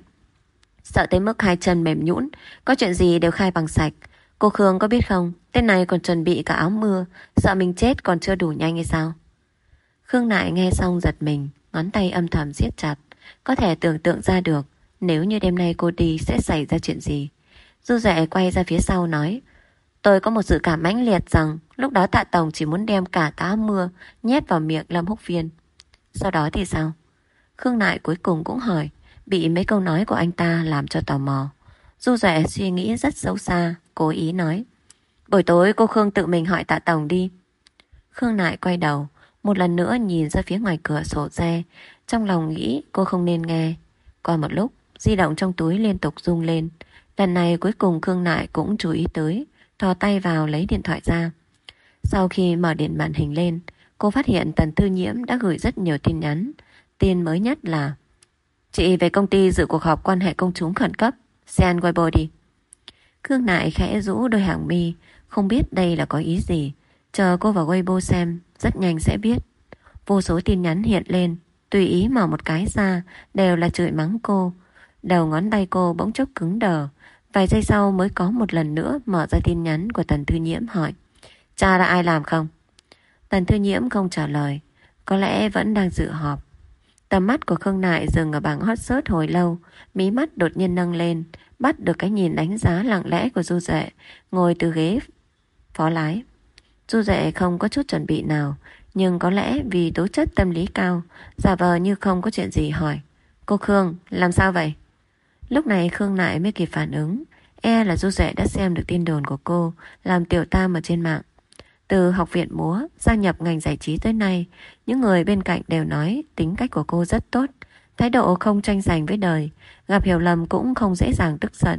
sợ tới mức hai chân mềm nhũn, có chuyện gì đều khai bằng sạch. Cô Khương có biết không, tên này còn chuẩn bị cả áo mưa, sợ mình chết còn chưa đủ nhanh hay sao? Khương Nại nghe xong giật mình, ngón tay âm thầm siết chặt. Có thể tưởng tượng ra được nếu như đêm nay cô đi sẽ xảy ra chuyện gì. Du Duệ quay ra phía sau nói: Tôi có một dự cảm mãnh liệt rằng lúc đó Tạ Tổng chỉ muốn đem cả áo mưa nhét vào miệng Lâm Húc Viên. Sau đó thì sao? Khương Nại cuối cùng cũng hỏi, bị mấy câu nói của anh ta làm cho tò mò. Du Duệ suy nghĩ rất sâu xa, cố ý nói: Buổi tối cô Khương tự mình hỏi Tạ Tổng đi. Khương Nại quay đầu, một lần nữa nhìn ra phía ngoài cửa sổ xe, trong lòng nghĩ cô không nên nghe. Qua một lúc, di động trong túi liên tục rung lên. Lần này cuối cùng Khương Nại cũng chú ý tới, thò tay vào lấy điện thoại ra. Sau khi mở điện màn hình lên, cô phát hiện Tần Thư Nhiễm đã gửi rất nhiều tin nhắn. Tin mới nhất là: Chị về công ty dự cuộc họp quan hệ công chúng khẩn cấp, xem Weibo đi. Khương Nại khẽ rũ đôi hàng mi, không biết đây là có ý gì. Chờ cô vào Weibo xem, rất nhanh sẽ biết. Vô số tin nhắn hiện lên, tùy ý mở một cái ra đều là chửi mắng cô. Đầu ngón tay cô bỗng chốc cứng đờ. Vài giây sau mới có một lần nữa mở ra tin nhắn của Tần Thư Nhiễm hỏi: Cha là ai làm không? Tần Thư Nhiễm không trả lời, có lẽ vẫn đang dự họp. Tầm mắt của Khương Nại dừng ở bảng hot search hồi lâu, mí mắt đột nhiên nâng lên, bắt được cái nhìn đánh giá lặng lẽ của Du Duệ ngồi từ ghế phó lái. Du Duệ không có chút chuẩn bị nào, nhưng có lẽ vì tố chất tâm lý cao, giả vờ như không có chuyện gì hỏi: Cô Khương, làm sao vậy? Lúc này Khương Nại mới kịp phản ứng, e là Du Duệ đã xem được tin đồn của cô làm tiểu tam ở trên mạng. Từ học viện múa, gia nhập ngành giải trí tới nay, những người bên cạnh đều nói tính cách của cô rất tốt, thái độ không tranh giành với đời, gặp hiểu lầm cũng không dễ dàng tức giận.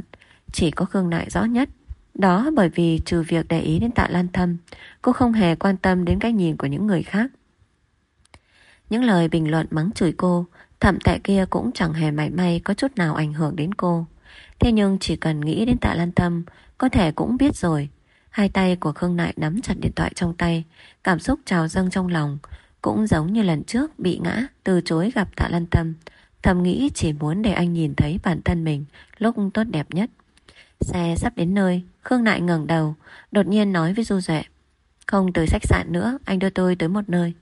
chỉ có Khương Nại rõ nhất. Đó bởi vì trừ việc để ý đến Tạ Lan Thâm, cô không hề quan tâm đến cái nhìn của những người khác. Những lời bình luận mắng chửi cô, thậm tệ kia cũng chẳng hề mảy may có chút nào ảnh hưởng đến cô. Thế nhưng chỉ cần nghĩ đến Tạ Lan Thâm, có thể cũng biết rồi. Hai tay của Khương Nại nắm chặt điện thoại trong tay, cảm xúc trào dâng trong lòng. Cũng giống như lần trước bị ngã, từ chối gặp Tạ Lan Thâm, thầm nghĩ chỉ muốn để anh nhìn thấy bản thân mình lúc tốt đẹp nhất. Xe sắp đến nơi, Khương Nại ngẩng đầu, đột nhiên nói với Du Duệ: "Không tới khách sạn nữa, anh đưa tôi tới một nơi."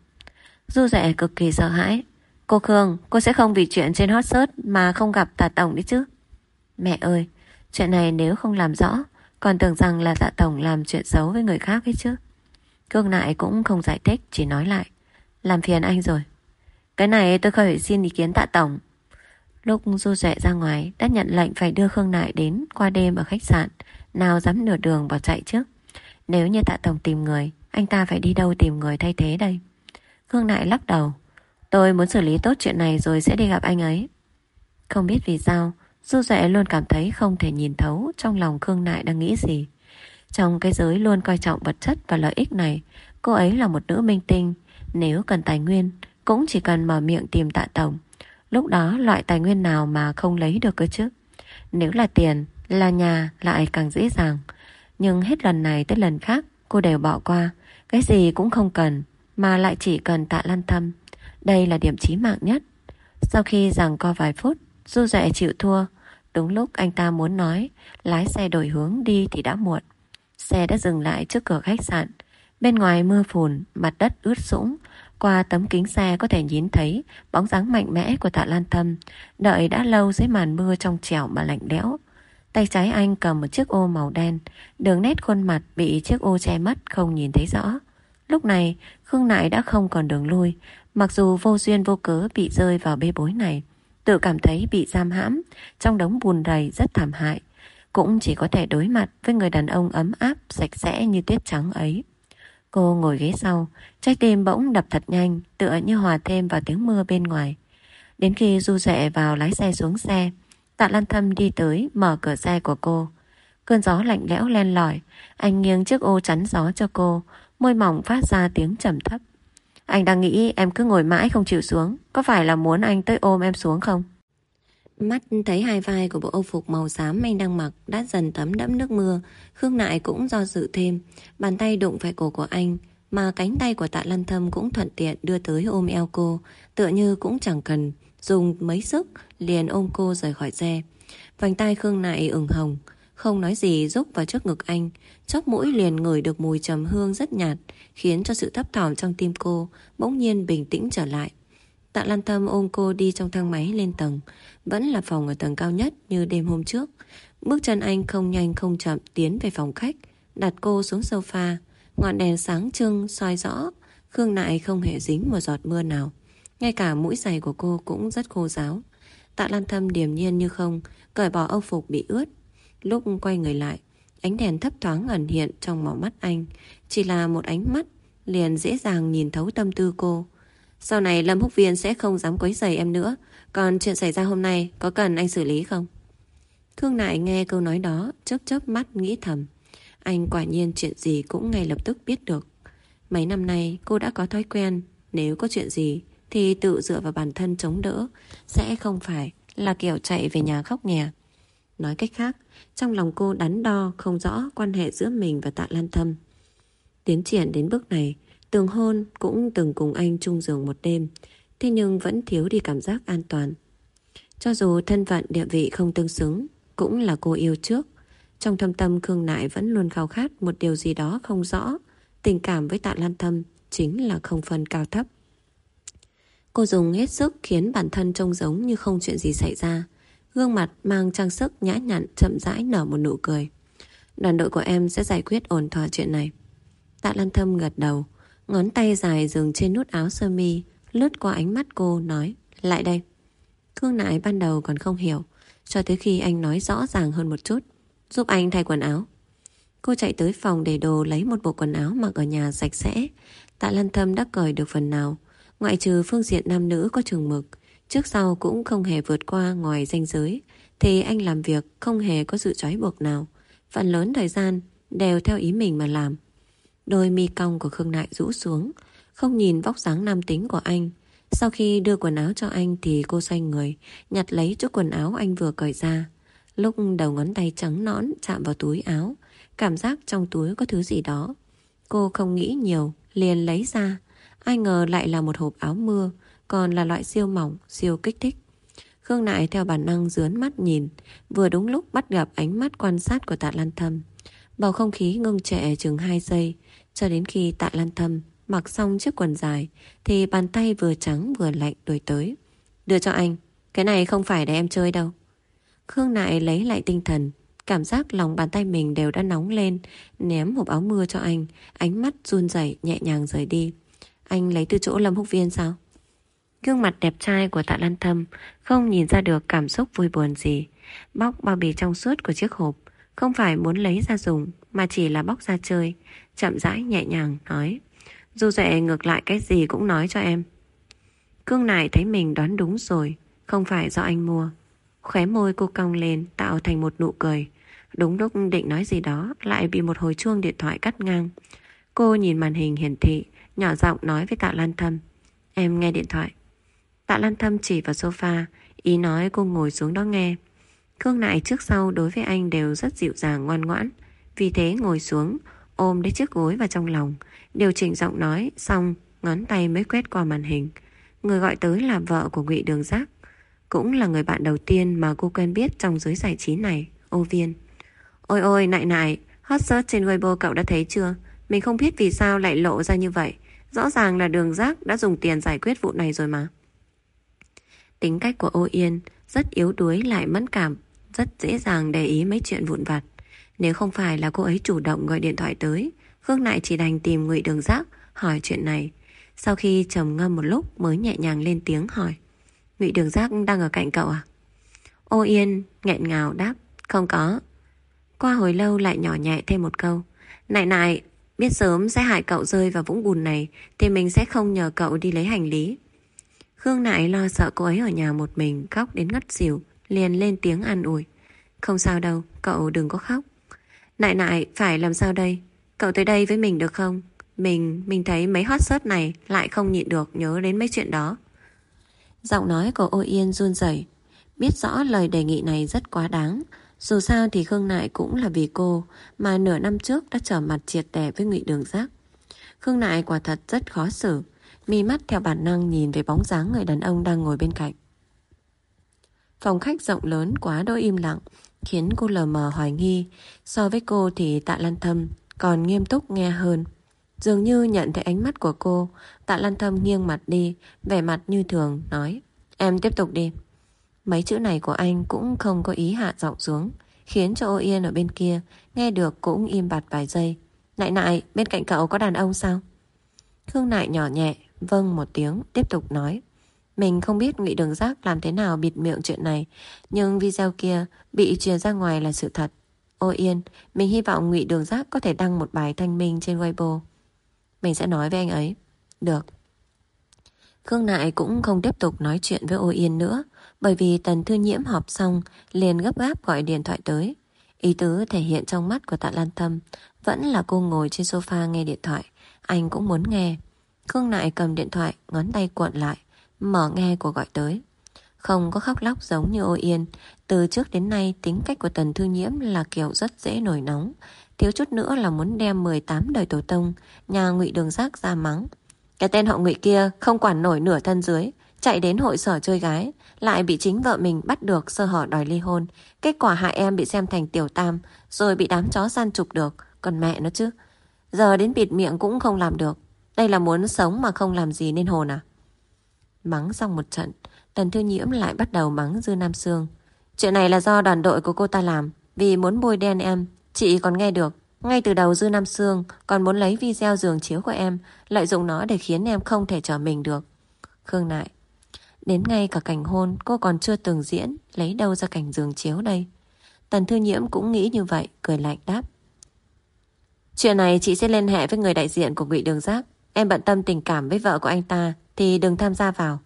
Du Duệ cực kỳ sợ hãi: "Cô Khương, cô sẽ không vì chuyện trên hot search mà không gặp Tạ Tổng đấy chứ?" "Mẹ ơi, chuyện này nếu không làm rõ, còn tưởng rằng là Tạ Tổng làm chuyện xấu với người khác ấy chứ." Khương Nại cũng không giải thích, chỉ nói lại: "Làm phiền anh rồi. Cái này tôi phải xin ý kiến Tạ Tổng." Lúc Du Duệ ra ngoài đã nhận lệnh phải đưa Khương Nại đến qua đêm ở khách sạn, nào dám nửa đường bỏ chạy chứ. Nếu như Tạ Tổng tìm người, anh ta phải đi đâu tìm người thay thế đây? Khương Nại lắc đầu: "Tôi muốn xử lý tốt chuyện này rồi sẽ đi gặp anh ấy." Không biết vì sao, Du Duệ luôn cảm thấy không thể nhìn thấu trong lòng Khương Nại đang nghĩ gì. Trong cái giới luôn coi trọng vật chất và lợi ích này, cô ấy là một nữ minh tinh. Nếu cần tài nguyên, cũng chỉ cần mở miệng tìm Tạ Tổng. Lúc đó loại tài nguyên nào mà không lấy được cơ chứ? Nếu là tiền, là nhà lại càng dễ dàng. Nhưng hết lần này tới lần khác cô đều bỏ qua. Cái gì cũng không cần, mà lại chỉ cần Tạ Lan Thâm. Đây là điểm chí mạng nhất. Sau khi giằng co vài phút, Du Duệ chịu thua. Đúng lúc anh ta muốn nói, lái xe đổi hướng đi thì đã muộn. Xe đã dừng lại trước cửa khách sạn. Bên ngoài mưa phùn, mặt đất ướt sũng. Qua tấm kính xe có thể nhìn thấy bóng dáng mạnh mẽ của Tạ Lan Thâm, đợi đã lâu dưới màn mưa trong trẻo mà lạnh lẽo. Tay trái anh cầm một chiếc ô màu đen, đường nét khuôn mặt bị chiếc ô che mất, không nhìn thấy rõ. Lúc này Khương Nại đã không còn đường lui. Mặc dù vô duyên vô cớ bị rơi vào bê bối này, tự cảm thấy bị giam hãm trong đống bùn đầy rất thảm hại, cũng chỉ có thể đối mặt với người đàn ông ấm áp sạch sẽ như tuyết trắng ấy. Cô ngồi ghế sau, trái tim bỗng đập thật nhanh, tựa như hòa thêm vào tiếng mưa bên ngoài. Đến khi Du Duệ vào lái xe xuống xe, Tạ Lan Thâm đi tới mở cửa xe của cô. Cơn gió lạnh lẽo len lỏi, anh nghiêng chiếc ô chắn gió cho cô, môi mỏng phát ra tiếng trầm thấp: "Anh đang nghĩ em cứ ngồi mãi không chịu xuống, có phải là muốn anh tới ôm em xuống không?" Mắt thấy hai vai của bộ âu phục màu xám anh đang mặc đã dần thấm đẫm nước mưa, Khương Nại cũng do dự thêm. Bàn tay đụng phải cổ của anh, mà cánh tay của Tạ Lan Thâm cũng thuận tiện đưa tới ôm eo cô, tựa như cũng chẳng cần dùng mấy sức, liền ôm cô rời khỏi xe. Vành tay Khương Nại ửng hồng, không nói gì rúc vào trước ngực anh, chóp mũi liền ngửi được mùi trầm hương rất nhạt, khiến cho sự thấp thỏm trong tim cô bỗng nhiên bình tĩnh trở lại. Tạ Lan Thâm ôm cô đi trong thang máy lên tầng, vẫn là phòng ở tầng cao nhất như đêm hôm trước. Bước chân anh không nhanh không chậm tiến về phòng khách, đặt cô xuống sofa. Ngọn đèn sáng trưng soi rõ, Khương Nại không hề dính một giọt mưa nào, ngay cả mũi giày của cô cũng rất khô ráo. Tạ Lan Thâm điềm nhiên như không cởi bỏ âu phục bị ướt. Lúc quay người lại, ánh đèn thấp thoáng ẩn hiện trong màu mắt anh, chỉ là một ánh mắt liền dễ dàng nhìn thấu tâm tư cô. "Sau này Lâm Húc Viên sẽ không dám quấy rầy em nữa. Còn chuyện xảy ra hôm nay có cần anh xử lý không?" Khương Nại nghe câu nói đó, chớp chớp mắt nghĩ thầm, anh quả nhiên chuyện gì cũng ngay lập tức biết được. Mấy năm nay cô đã có thói quen, nếu có chuyện gì thì tự dựa vào bản thân chống đỡ, sẽ không phải là kiểu chạy về nhà khóc nhè. Nói cách khác, trong lòng cô đắn đo không rõ quan hệ giữa mình và Tạ Lan Thâm. Tiến triển đến bước này, từng hôn cũng từng cùng anh chung giường một đêm, thế nhưng vẫn thiếu đi cảm giác an toàn. Cho dù thân phận địa vị không tương xứng, cũng là cô yêu trước. Trong thâm tâm Khương Nại vẫn luôn khao khát một điều gì đó không rõ. Tình cảm với Tạ Lan Thâm chính là không phân cao thấp. Cô dùng hết sức khiến bản thân trông giống như không chuyện gì xảy ra. Gương mặt mang trang sức nhã nhặn chậm rãi nở một nụ cười. "Đoàn đội của em sẽ giải quyết ổn thỏa chuyện này." Tạ Lan Thâm gật đầu, ngón tay dài dừng trên nút áo sơ mi, lướt qua ánh mắt cô nói: "Lại đây." Khương Nại ban đầu còn không hiểu, cho tới khi anh nói rõ ràng hơn một chút: "Giúp anh thay quần áo." Cô chạy tới phòng để đồ lấy một bộ quần áo mặc ở nhà sạch sẽ. Tạ Lan Thâm đã cởi được phần nào, ngoại trừ phương diện nam nữ có chừng mực, Trước sau cũng không hề vượt qua ngoài ranh giới, thì anh làm việc không hề có sự trói buộc nào. Phần lớn thời gian đều theo ý mình mà làm. Đôi mi cong của Khương Nại rũ xuống, không nhìn vóc dáng nam tính của anh. Sau khi đưa quần áo cho anh thì cô xoay người, nhặt lấy chút quần áo anh vừa cởi ra. Lúc đầu ngón tay trắng nõn chạm vào túi áo, cảm giác trong túi có thứ gì đó. Cô không nghĩ nhiều, liền lấy ra. Ai ngờ lại là một hộp áo mưa, còn là loại siêu mỏng, siêu kích thích. Khương Nại theo bản năng dướn mắt nhìn, vừa đúng lúc bắt gặp ánh mắt quan sát của Tạ Lan Thâm. Bầu không khí ngưng trệ chừng hai giây, cho đến khi Tạ Lan Thâm mặc xong chiếc quần dài thì bàn tay vừa trắng vừa lạnh đuổi tới. Đưa cho anh, cái này không phải để em chơi đâu. Khương Nại lấy lại tinh thần, cảm giác lòng bàn tay mình đều đã nóng lên, ném hộp áo mưa cho anh, ánh mắt run rẩy nhẹ nhàng rời đi. Anh lấy từ chỗ Lâm Húc Viên sao? Gương mặt đẹp trai của Tạ Lan Thâm không nhìn ra được cảm xúc vui buồn gì. Bóc bao bì trong suốt của chiếc hộp, không phải muốn lấy ra dùng mà chỉ là bóc ra chơi. Chậm rãi nhẹ nhàng nói, dù Duệ ngược lại cái gì cũng nói cho em. Khương Nại thấy mình đoán đúng rồi, không phải do anh mua. Khóe môi cô cong lên tạo thành một nụ cười. Đúng lúc định nói gì đó lại bị một hồi chuông điện thoại cắt ngang. Cô nhìn màn hình hiển thị, nhỏ giọng nói với Tạ Lan Thâm, em nghe điện thoại. Tạ Lan Thâm chỉ vào sofa, ý nói cô ngồi xuống đó nghe. Khương Nại trước sau đối với anh đều rất dịu dàng ngoan ngoãn, vì thế ngồi xuống, ôm lấy chiếc gối vào trong lòng, điều chỉnh giọng nói, xong ngón tay mới quét qua màn hình. Người gọi tới là vợ của Ngụy Đường Giác, cũng là người bạn đầu tiên mà cô quen biết trong giới giải trí này, Ô Viên. Ôi ôi, Nại Nại, hot search trên Weibo cậu đã thấy chưa? Mình không biết vì sao lại lộ ra như vậy. Rõ ràng là Đường Giác đã dùng tiền giải quyết vụ này rồi mà. Tính cách của Ô Yên rất yếu đuối lại mẫn cảm, rất dễ dàng để ý mấy chuyện vụn vặt. Nếu không phải là cô ấy chủ động gọi điện thoại tới, Khương Nại chỉ đành tìm Ngụy Đường Giác hỏi chuyện này. Sau khi trầm ngâm một lúc mới nhẹ nhàng lên tiếng hỏi, Ngụy Đường Giác đang ở cạnh cậu à? Ô Yên nghẹn ngào đáp, không có. Qua hồi lâu lại nhỏ nhẹ thêm một câu, Nại Nại, biết sớm sẽ hại cậu rơi vào vũng bùn này thì mình sẽ không nhờ cậu đi lấy hành lý. Khương Nại lo sợ cô ấy ở nhà một mình khóc đến ngất xỉu, liền lên tiếng an ủi, không sao đâu, cậu đừng có khóc. Nại Nại, phải làm sao đây? Cậu tới đây với mình được không? Mình, mình thấy mấy hot search này lại không nhịn được nhớ đến mấy chuyện đó. Giọng nói của Ô Yên run rẩy, biết rõ lời đề nghị này rất quá đáng. Dù sao thì Khương Nại cũng là vì cô mà nửa năm trước đã trở mặt triệt để với Ngụy Đường Giác. Khương Nại quả thật rất khó xử, mi mắt theo bản năng nhìn về bóng dáng người đàn ông đang ngồi bên cạnh. Phòng khách rộng lớn quá đỗi im lặng, khiến cô lờ mờ hoài nghi. So với cô thì Tạ Lan Thâm còn nghiêm túc nghe hơn. Dường như nhận thấy ánh mắt của cô, Tạ Lan Thâm nghiêng mặt đi, vẻ mặt như thường nói, em tiếp tục đi. Mấy chữ này của anh cũng không có ý hạ giọng xuống, khiến cho Ô Yên ở bên kia nghe được cũng im bặt vài giây. Nại Nại, bên cạnh cậu có đàn ông sao? Khương Nại nhỏ nhẹ vâng một tiếng, tiếp tục nói, mình không biết Ngụy Đường Giác làm thế nào bịt miệng chuyện này, nhưng video kia bị truyền ra ngoài là sự thật. Ô Yên, mình hy vọng Ngụy Đường Giác có thể đăng một bài thanh minh trên Weibo. Mình sẽ nói với anh ấy. Được. Khương Nại cũng không tiếp tục nói chuyện với Ô Yên nữa, bởi vì Tần Thư Nhiễm họp xong liền gấp gáp gọi điện thoại tới. Ý tứ thể hiện trong mắt của Tạ Lan Thâm vẫn là cô ngồi trên sofa nghe điện thoại, anh cũng muốn nghe. Khương Nại cầm điện thoại, ngón tay cuộn lại, mở nghe cuộc gọi tới. Không có khóc lóc giống như Ô Yên. Từ trước đến nay tính cách của Tần Thư Nhiễm là kiểu rất dễ nổi nóng, thiếu chút nữa là muốn đem mười tám đời tổ tông nhà Ngụy Đường Giác ra mắng. Cái tên họ Ngụy kia không quản nổi nửa thân dưới, chạy đến hội sở chơi gái, lại bị chính vợ mình bắt được sơ hở đòi ly hôn. Kết quả hại em bị xem thành tiểu tam, rồi bị đám chó săn chụp được. Còn mẹ nó chứ, giờ đến bịt miệng cũng không làm được. Đây là muốn sống mà không làm gì nên hồn à? Mắng xong một trận, Tần Thư Nhiễm lại bắt đầu mắng Dư Nam Sương. Chuyện này là do đoàn đội của cô ta làm, vì muốn bôi đen em. Chị còn nghe được, ngay từ đầu Dư Nam Sương còn muốn lấy video giường chiếu của em, lợi dụng nó để khiến em không thể trở mình được. Khương Nại, đến ngay cả cảnh hôn cô còn chưa từng diễn, lấy đâu ra cảnh giường chiếu đây? Tần Thư Nhiễm cũng nghĩ như vậy, cười lạnh đáp, chuyện này chị sẽ liên hệ với người đại diện của Ngụy Đường Giác. Em bận tâm tình cảm với vợ của anh ta thì đừng tham gia vào.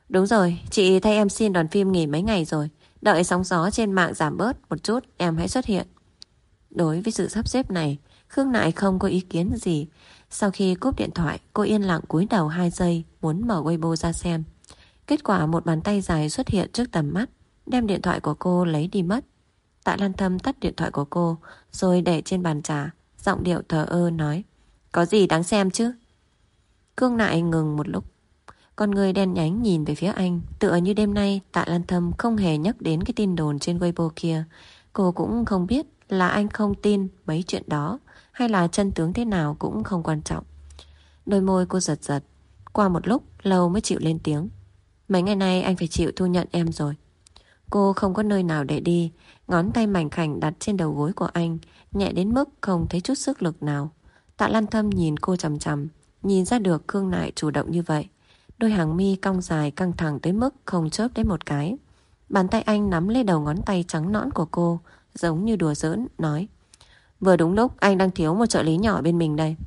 Đúng rồi, chị thay em xin đoàn phim nghỉ mấy ngày rồi. Đợi sóng gió trên mạng giảm bớt một chút, em hãy xuất hiện. Đối với sự sắp xếp này, Khương Nại không có ý kiến gì. Sau khi cúp điện thoại, cô yên lặng cúi đầu hai giây, muốn mở Weibo ra xem. Kết quả một bàn tay dài xuất hiện trước tầm mắt, đem điện thoại của cô lấy đi mất. Tạ Lan Thâm tắt điện thoại của cô, rồi để trên bàn trà, giọng điệu thờ ơ nói: Có gì đáng xem chứ? Khương Nại ngừng một lúc, con người đen nhánh nhìn về phía anh, tựa như đêm nay Tạ Lan Thâm không hề nhắc đến cái tin đồn trên Weibo kia. Cô cũng không biết là anh không tin mấy chuyện đó, hay là chân tướng thế nào cũng không quan trọng. Đôi môi cô giật giật, qua một lúc lâu mới chịu lên tiếng: Mấy ngày nay anh phải chịu thu nhận em rồi. Cô không có nơi nào để đi, ngón tay mảnh khảnh đặt trên đầu gối của anh, nhẹ đến mức không thấy chút sức lực nào. Tạ Lan Thâm nhìn cô chằm chằm, nhìn ra được Khương Nại chủ động như vậy. Đôi hàng mi cong dài căng thẳng tới mức không chớp đến một cái. Bàn tay anh nắm lấy đầu ngón tay trắng nõn của cô, giống như đùa giỡn, nói: Vừa đúng lúc anh đang thiếu một trợ lý nhỏ bên mình đây.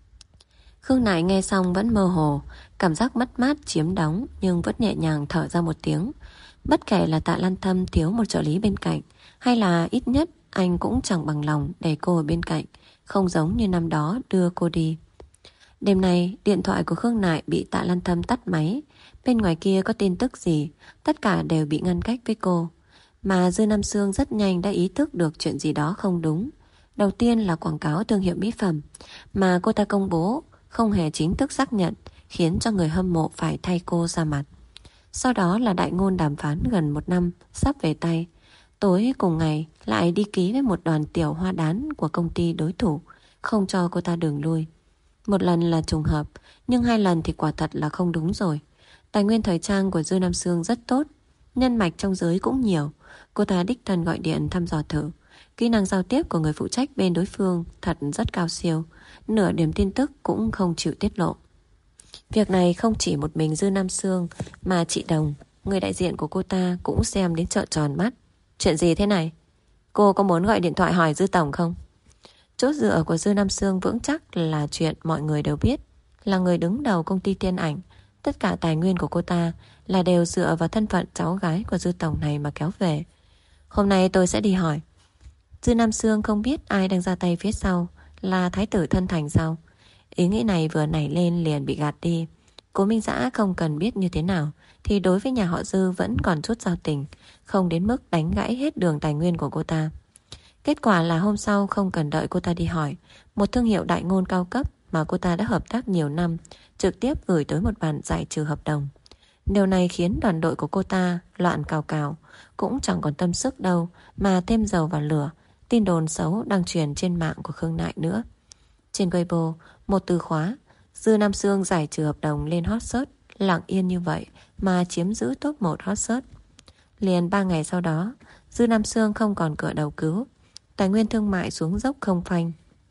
Khương Nại nghe xong vẫn mơ hồ, cảm giác mất mát chiếm đóng, nhưng vẫn nhẹ nhàng thở ra một tiếng. Bất kể là Tạ Lan Thâm thiếu một trợ lý bên cạnh, hay là ít nhất anh cũng chẳng bằng lòng để cô ở bên cạnh, không giống như năm đó đưa cô đi. Đêm nay điện thoại của Khương Nại bị Tạ Lan Thâm tắt máy. Bên ngoài kia có tin tức gì, tất cả đều bị ngăn cách với cô. Mà Dư Nam Sương rất nhanh đã ý thức được chuyện gì đó không đúng. Đầu tiên là quảng cáo thương hiệu mỹ phẩm mà cô ta công bố không hề chính thức xác nhận, khiến cho người hâm mộ phải thay cô ra mặt. Sau đó là đại ngôn đàm phán gần một năm sắp về tay. Tối cùng ngày lại đi ký với một đoàn tiểu hoa đán của công ty đối thủ, không cho cô ta đường lui. Một lần là trùng hợp, nhưng hai lần thì quả thật là không đúng rồi. Tài nguyên thời trang của Dư Nam Sương rất tốt, nhân mạch trong giới cũng nhiều. Cô ta đích thân gọi điện thăm dò thử. Kỹ năng giao tiếp của người phụ trách bên đối phương thật rất cao siêu, nửa điểm tin tức cũng không chịu tiết lộ. Việc này không chỉ một mình Dư Nam Sương, mà chị Đồng, người đại diện của cô ta, cũng xem đến trợn tròn mắt. Chuyện gì thế này? Cô có muốn gọi điện thoại hỏi Dư Tổng không? Chỗ dựa của Dư Nam Sương vững chắc là chuyện mọi người đều biết. Là người đứng đầu công ty Tiên Ảnh, tất cả tài nguyên của cô ta là đều dựa vào thân phận cháu gái của Dư Tổng này mà kéo về. Hôm nay tôi sẽ đi hỏi. Dư Nam Sương không biết ai đang ra tay phía sau, là thái tử Thân Thành sao? Ý nghĩ này vừa nảy lên liền bị gạt đi. Cố Minh Dã không cần biết như thế nào thì đối với nhà họ Dư vẫn còn chút giao tình, không đến mức đánh gãy hết đường tài nguyên của cô ta. Kết quả là hôm sau không cần đợi cô ta đi hỏi, một thương hiệu đại ngôn cao cấp mà cô ta đã hợp tác nhiều năm trực tiếp gửi tới một bản giải trừ hợp đồng. Điều này khiến đoàn đội của cô ta loạn cào cào, cũng chẳng còn tâm sức đâu mà thêm dầu vào lửa tin đồn xấu đang truyền trên mạng của Khương Nại nữa. Trên Weibo, một từ khóa Dư Nam Sương giải trừ hợp đồng lên hot search, lặng yên như vậy mà chiếm giữ top một hot search. Liền ba ngày sau đó, Dư Nam Sương không còn cửa đầu cứu, tài nguyên thương mại xuống dốc không phanh.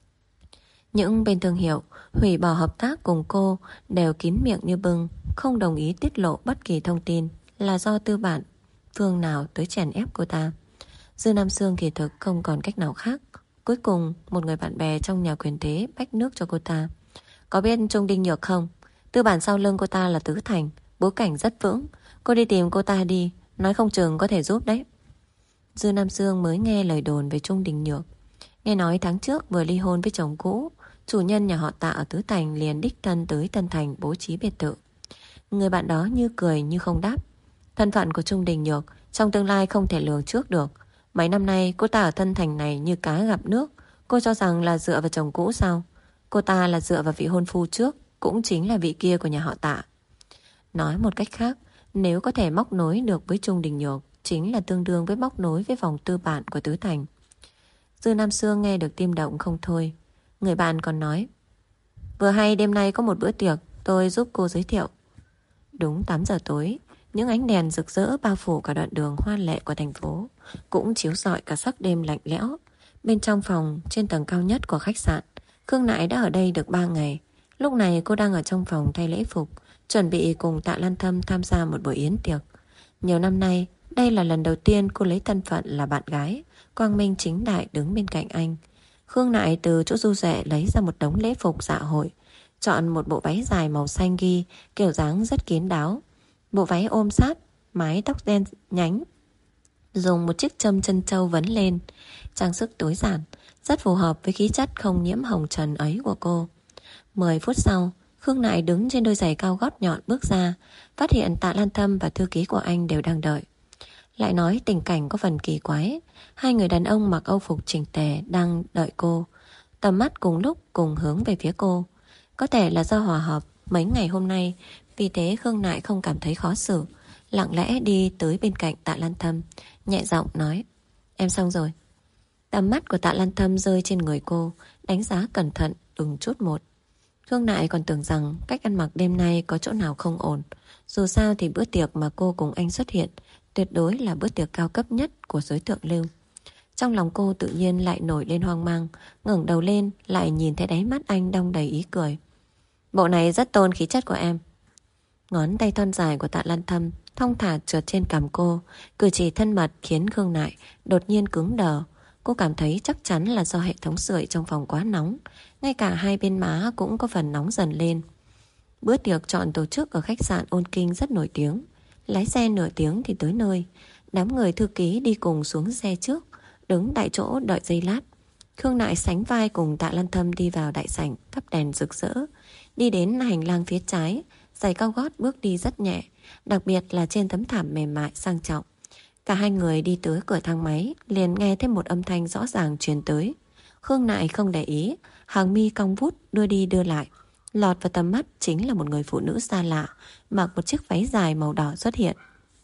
Những bên thương hiệu hủy bỏ hợp tác cùng cô đều kín miệng như bưng, không đồng ý tiết lộ bất kỳ thông tin là do tư bản phương nào tới chèn ép cô ta. Dư Nam Sương kỳ thực không còn cách nào khác. Cuối cùng, một người bạn bè trong nhà quyền thế bách nước cho cô ta. Có biết Trung Đinh Nhược không? Tư bản sau lưng cô ta là Tứ Thành, bối cảnh rất vững. Cô đi tìm cô ta đi, nói không chừng có thể giúp đấy. Dư Nam Sương mới nghe lời đồn về Trung Đình Nhược. Nghe nói tháng trước vừa ly hôn với chồng cũ, chủ nhân nhà họ Tạ ở Tứ Thành liền đích thân tới Tân Thành bố trí biệt thự. Người bạn đó như cười như không đáp. Thân phận của Trung Đình Nhược trong tương lai không thể lường trước được. Mấy năm nay cô ta ở Tân Thành này như cá gặp nước. Cô cho rằng là dựa vào chồng cũ sao? Cô ta là dựa vào vị hôn phu trước, cũng chính là vị kia của nhà họ Tạ. Nói một cách khác, nếu có thể móc nối được với Trung Đình Nhược, chính là tương đương với móc nối với vòng tư bản của Tứ Thành. Dư Nam Sương nghe được tim động không thôi. Người bạn còn nói: vừa hay đêm nay có một bữa tiệc, tôi giúp cô giới thiệu. Đúng tám giờ tối, những ánh đèn rực rỡ bao phủ cả đoạn đường hoa lệ của thành phố, cũng chiếu rọi cả sắc đêm lạnh lẽo. Bên trong phòng, trên tầng cao nhất của khách sạn, Khương Nại đã ở đây được ba ngày. Lúc này cô đang ở trong phòng thay lễ phục, chuẩn bị cùng Tạ Lan Thâm tham gia một buổi yến tiệc. Nhiều năm nay, đây là lần đầu tiên cô lấy thân phận là bạn gái, quang minh chính đại đứng bên cạnh anh. Khương Nại từ chỗ du rẻ lấy ra một đống lễ phục dạ hội, chọn một bộ váy dài màu xanh ghi, kiểu dáng rất kín đáo. Bộ váy ôm sát, mái tóc đen nhánh, dùng một chiếc châm chân châu vấn lên. Trang sức tối giản, rất phù hợp với khí chất không nhiễm hồng trần ấy của cô. Mười phút sau, Khương Nại đứng trên đôi giày cao gót nhọn bước ra, phát hiện Tạ Lan Thâm và thư ký của anh đều đang đợi. Lại nói tình cảnh có phần kỳ quái. Hai người đàn ông mặc âu phục chỉnh tề đang đợi cô, tầm mắt cùng lúc cùng hướng về phía cô. Có thể là do hòa hợp mấy ngày hôm nay, vì thế Khương Nại không cảm thấy khó xử, lặng lẽ đi tới bên cạnh Tạ Lan Thâm, nhẹ giọng nói: Em xong rồi. Tầm mắt của Tạ Lan Thâm rơi trên người cô, đánh giá cẩn thận từng chút một. Khương Nại còn tưởng rằng cách ăn mặc đêm nay có chỗ nào không ổn. Dù sao thì bữa tiệc mà cô cùng anh xuất hiện tuyệt đối là bữa tiệc cao cấp nhất của giới thượng lưu. Trong lòng cô tự nhiên lại nổi lên hoang mang, ngẩng đầu lên lại nhìn thấy đáy mắt anh đong đầy ý cười. Bộ này rất tôn khí chất của em. Ngón tay thon dài của Tạ Lan Thâm thong thả trượt trên cằm cô, cử chỉ thân mật khiến Khương Nại đột nhiên cứng đờ. Cô cảm thấy chắc chắn là do hệ thống sưởi trong phòng quá nóng, ngay cả hai bên má cũng có phần nóng dần lên. Bữa tiệc chọn tổ chức ở khách sạn Ôn Kinh rất nổi tiếng. Lái xe nửa tiếng thì tới nơi. Đám người thư ký đi cùng xuống xe trước, đứng tại chỗ đợi giây lát. Khương Nại sánh vai cùng Tạ Lan Thâm đi vào đại sảnh thắp đèn rực rỡ. Đi đến hành lang phía trái, giày cao gót bước đi rất nhẹ, đặc biệt là trên tấm thảm mềm mại sang trọng. Cả hai người đi tới cửa thang máy, liền nghe thêm một âm thanh rõ ràng truyền tới. Khương Nại không để ý, hàng mi cong vút đưa đi đưa lại. Lọt vào tầm mắt chính là một người phụ nữ xa lạ, mặc một chiếc váy dài màu đỏ xuất hiện.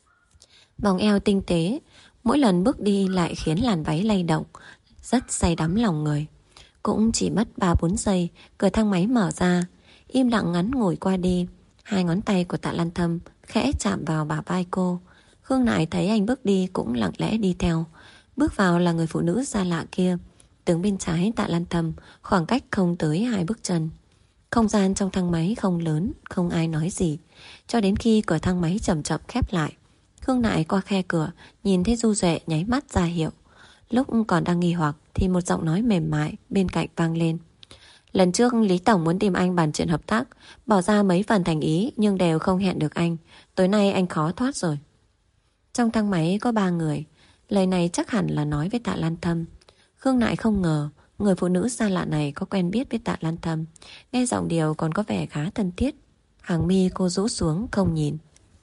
Vòng eo tinh tế, mỗi lần bước đi lại khiến làn váy lay động, rất say đắm lòng người. Cũng chỉ mất ba bốn giây, cửa thang máy mở ra. Im lặng ngắn ngủi qua đi, hai ngón tay của Tạ Lan Thâm khẽ chạm vào bả vai cô. Khương Nại thấy anh bước đi cũng lặng lẽ đi theo. Bước vào là người phụ nữ xa lạ kia. Đứng bên trái Tạ Lan Thâm, khoảng cách không tới hai bước chân. Không gian trong thang máy không lớn, không ai nói gì, cho đến khi cửa thang máy chậm chậm khép lại. Khương Nại qua khe cửa, nhìn thấy Du Duệ nháy mắt ra hiệu. Lúc còn đang nghi hoặc thì một giọng nói mềm mại bên cạnh vang lên. Lần trước Lý Tổng muốn tìm anh bàn chuyện hợp tác, bỏ ra mấy phần thành ý nhưng đều không hẹn được anh. Tối nay anh khó thoát rồi. Trong thang máy có ba người. Lời này chắc hẳn là nói với Tạ Lan Thâm. Khương Nại không ngờ người phụ nữ xa lạ này có quen biết với Tạ Lan Thâm. Nghe giọng điệu còn có vẻ khá thân thiết. Hàng mi cô rũ xuống không nhìn.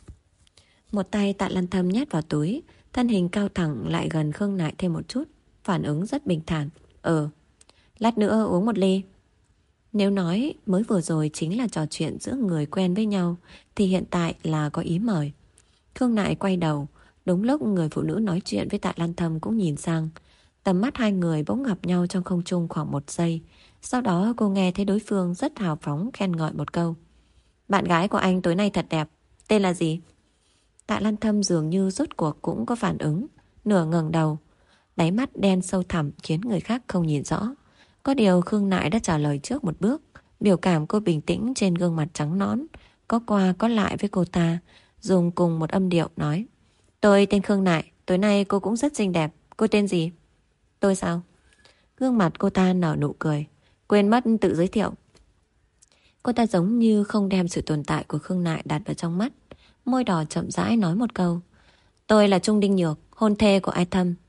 Một tay Tạ Lan Thâm nhét vào túi, thân hình cao thẳng lại gần Khương Nại thêm một chút. Phản ứng rất bình thản. Ừ, lát nữa uống một ly. Nếu nói mới vừa rồi chính là trò chuyện giữa người quen với nhau, thì hiện tại là có ý mời. Khương Nại quay đầu. Đúng lúc người phụ nữ nói chuyện với Tạ Lan Thâm cũng nhìn sang. Tầm mắt hai người bỗng gặp nhau trong không trung khoảng một giây. Sau đó cô nghe thấy đối phương rất hào phóng khen ngợi một câu. Bạn gái của anh tối nay thật đẹp. Tên là gì? Tạ Lan Thâm dường như rốt cuộc cũng có phản ứng. Nửa ngẩng đầu. Đáy mắt đen sâu thẳm khiến người khác không nhìn rõ. Có điều Khương Nại đã trả lời trước một bước. Biểu cảm cô bình tĩnh trên gương mặt trắng nõn, có qua có lại với cô ta, dùng cùng một âm điệu nói. Tôi tên Khương Nại, tối nay cô cũng rất xinh đẹp. Cô tên gì? Tôi sao? Gương mặt cô ta nở nụ cười. Quên mất tự giới thiệu. Cô ta giống như không đem sự tồn tại của Khương Nại đặt vào trong mắt. Môi đỏ chậm rãi nói một câu. Tôi là Trung Đinh Nhược, hôn thê của Ai Thâm.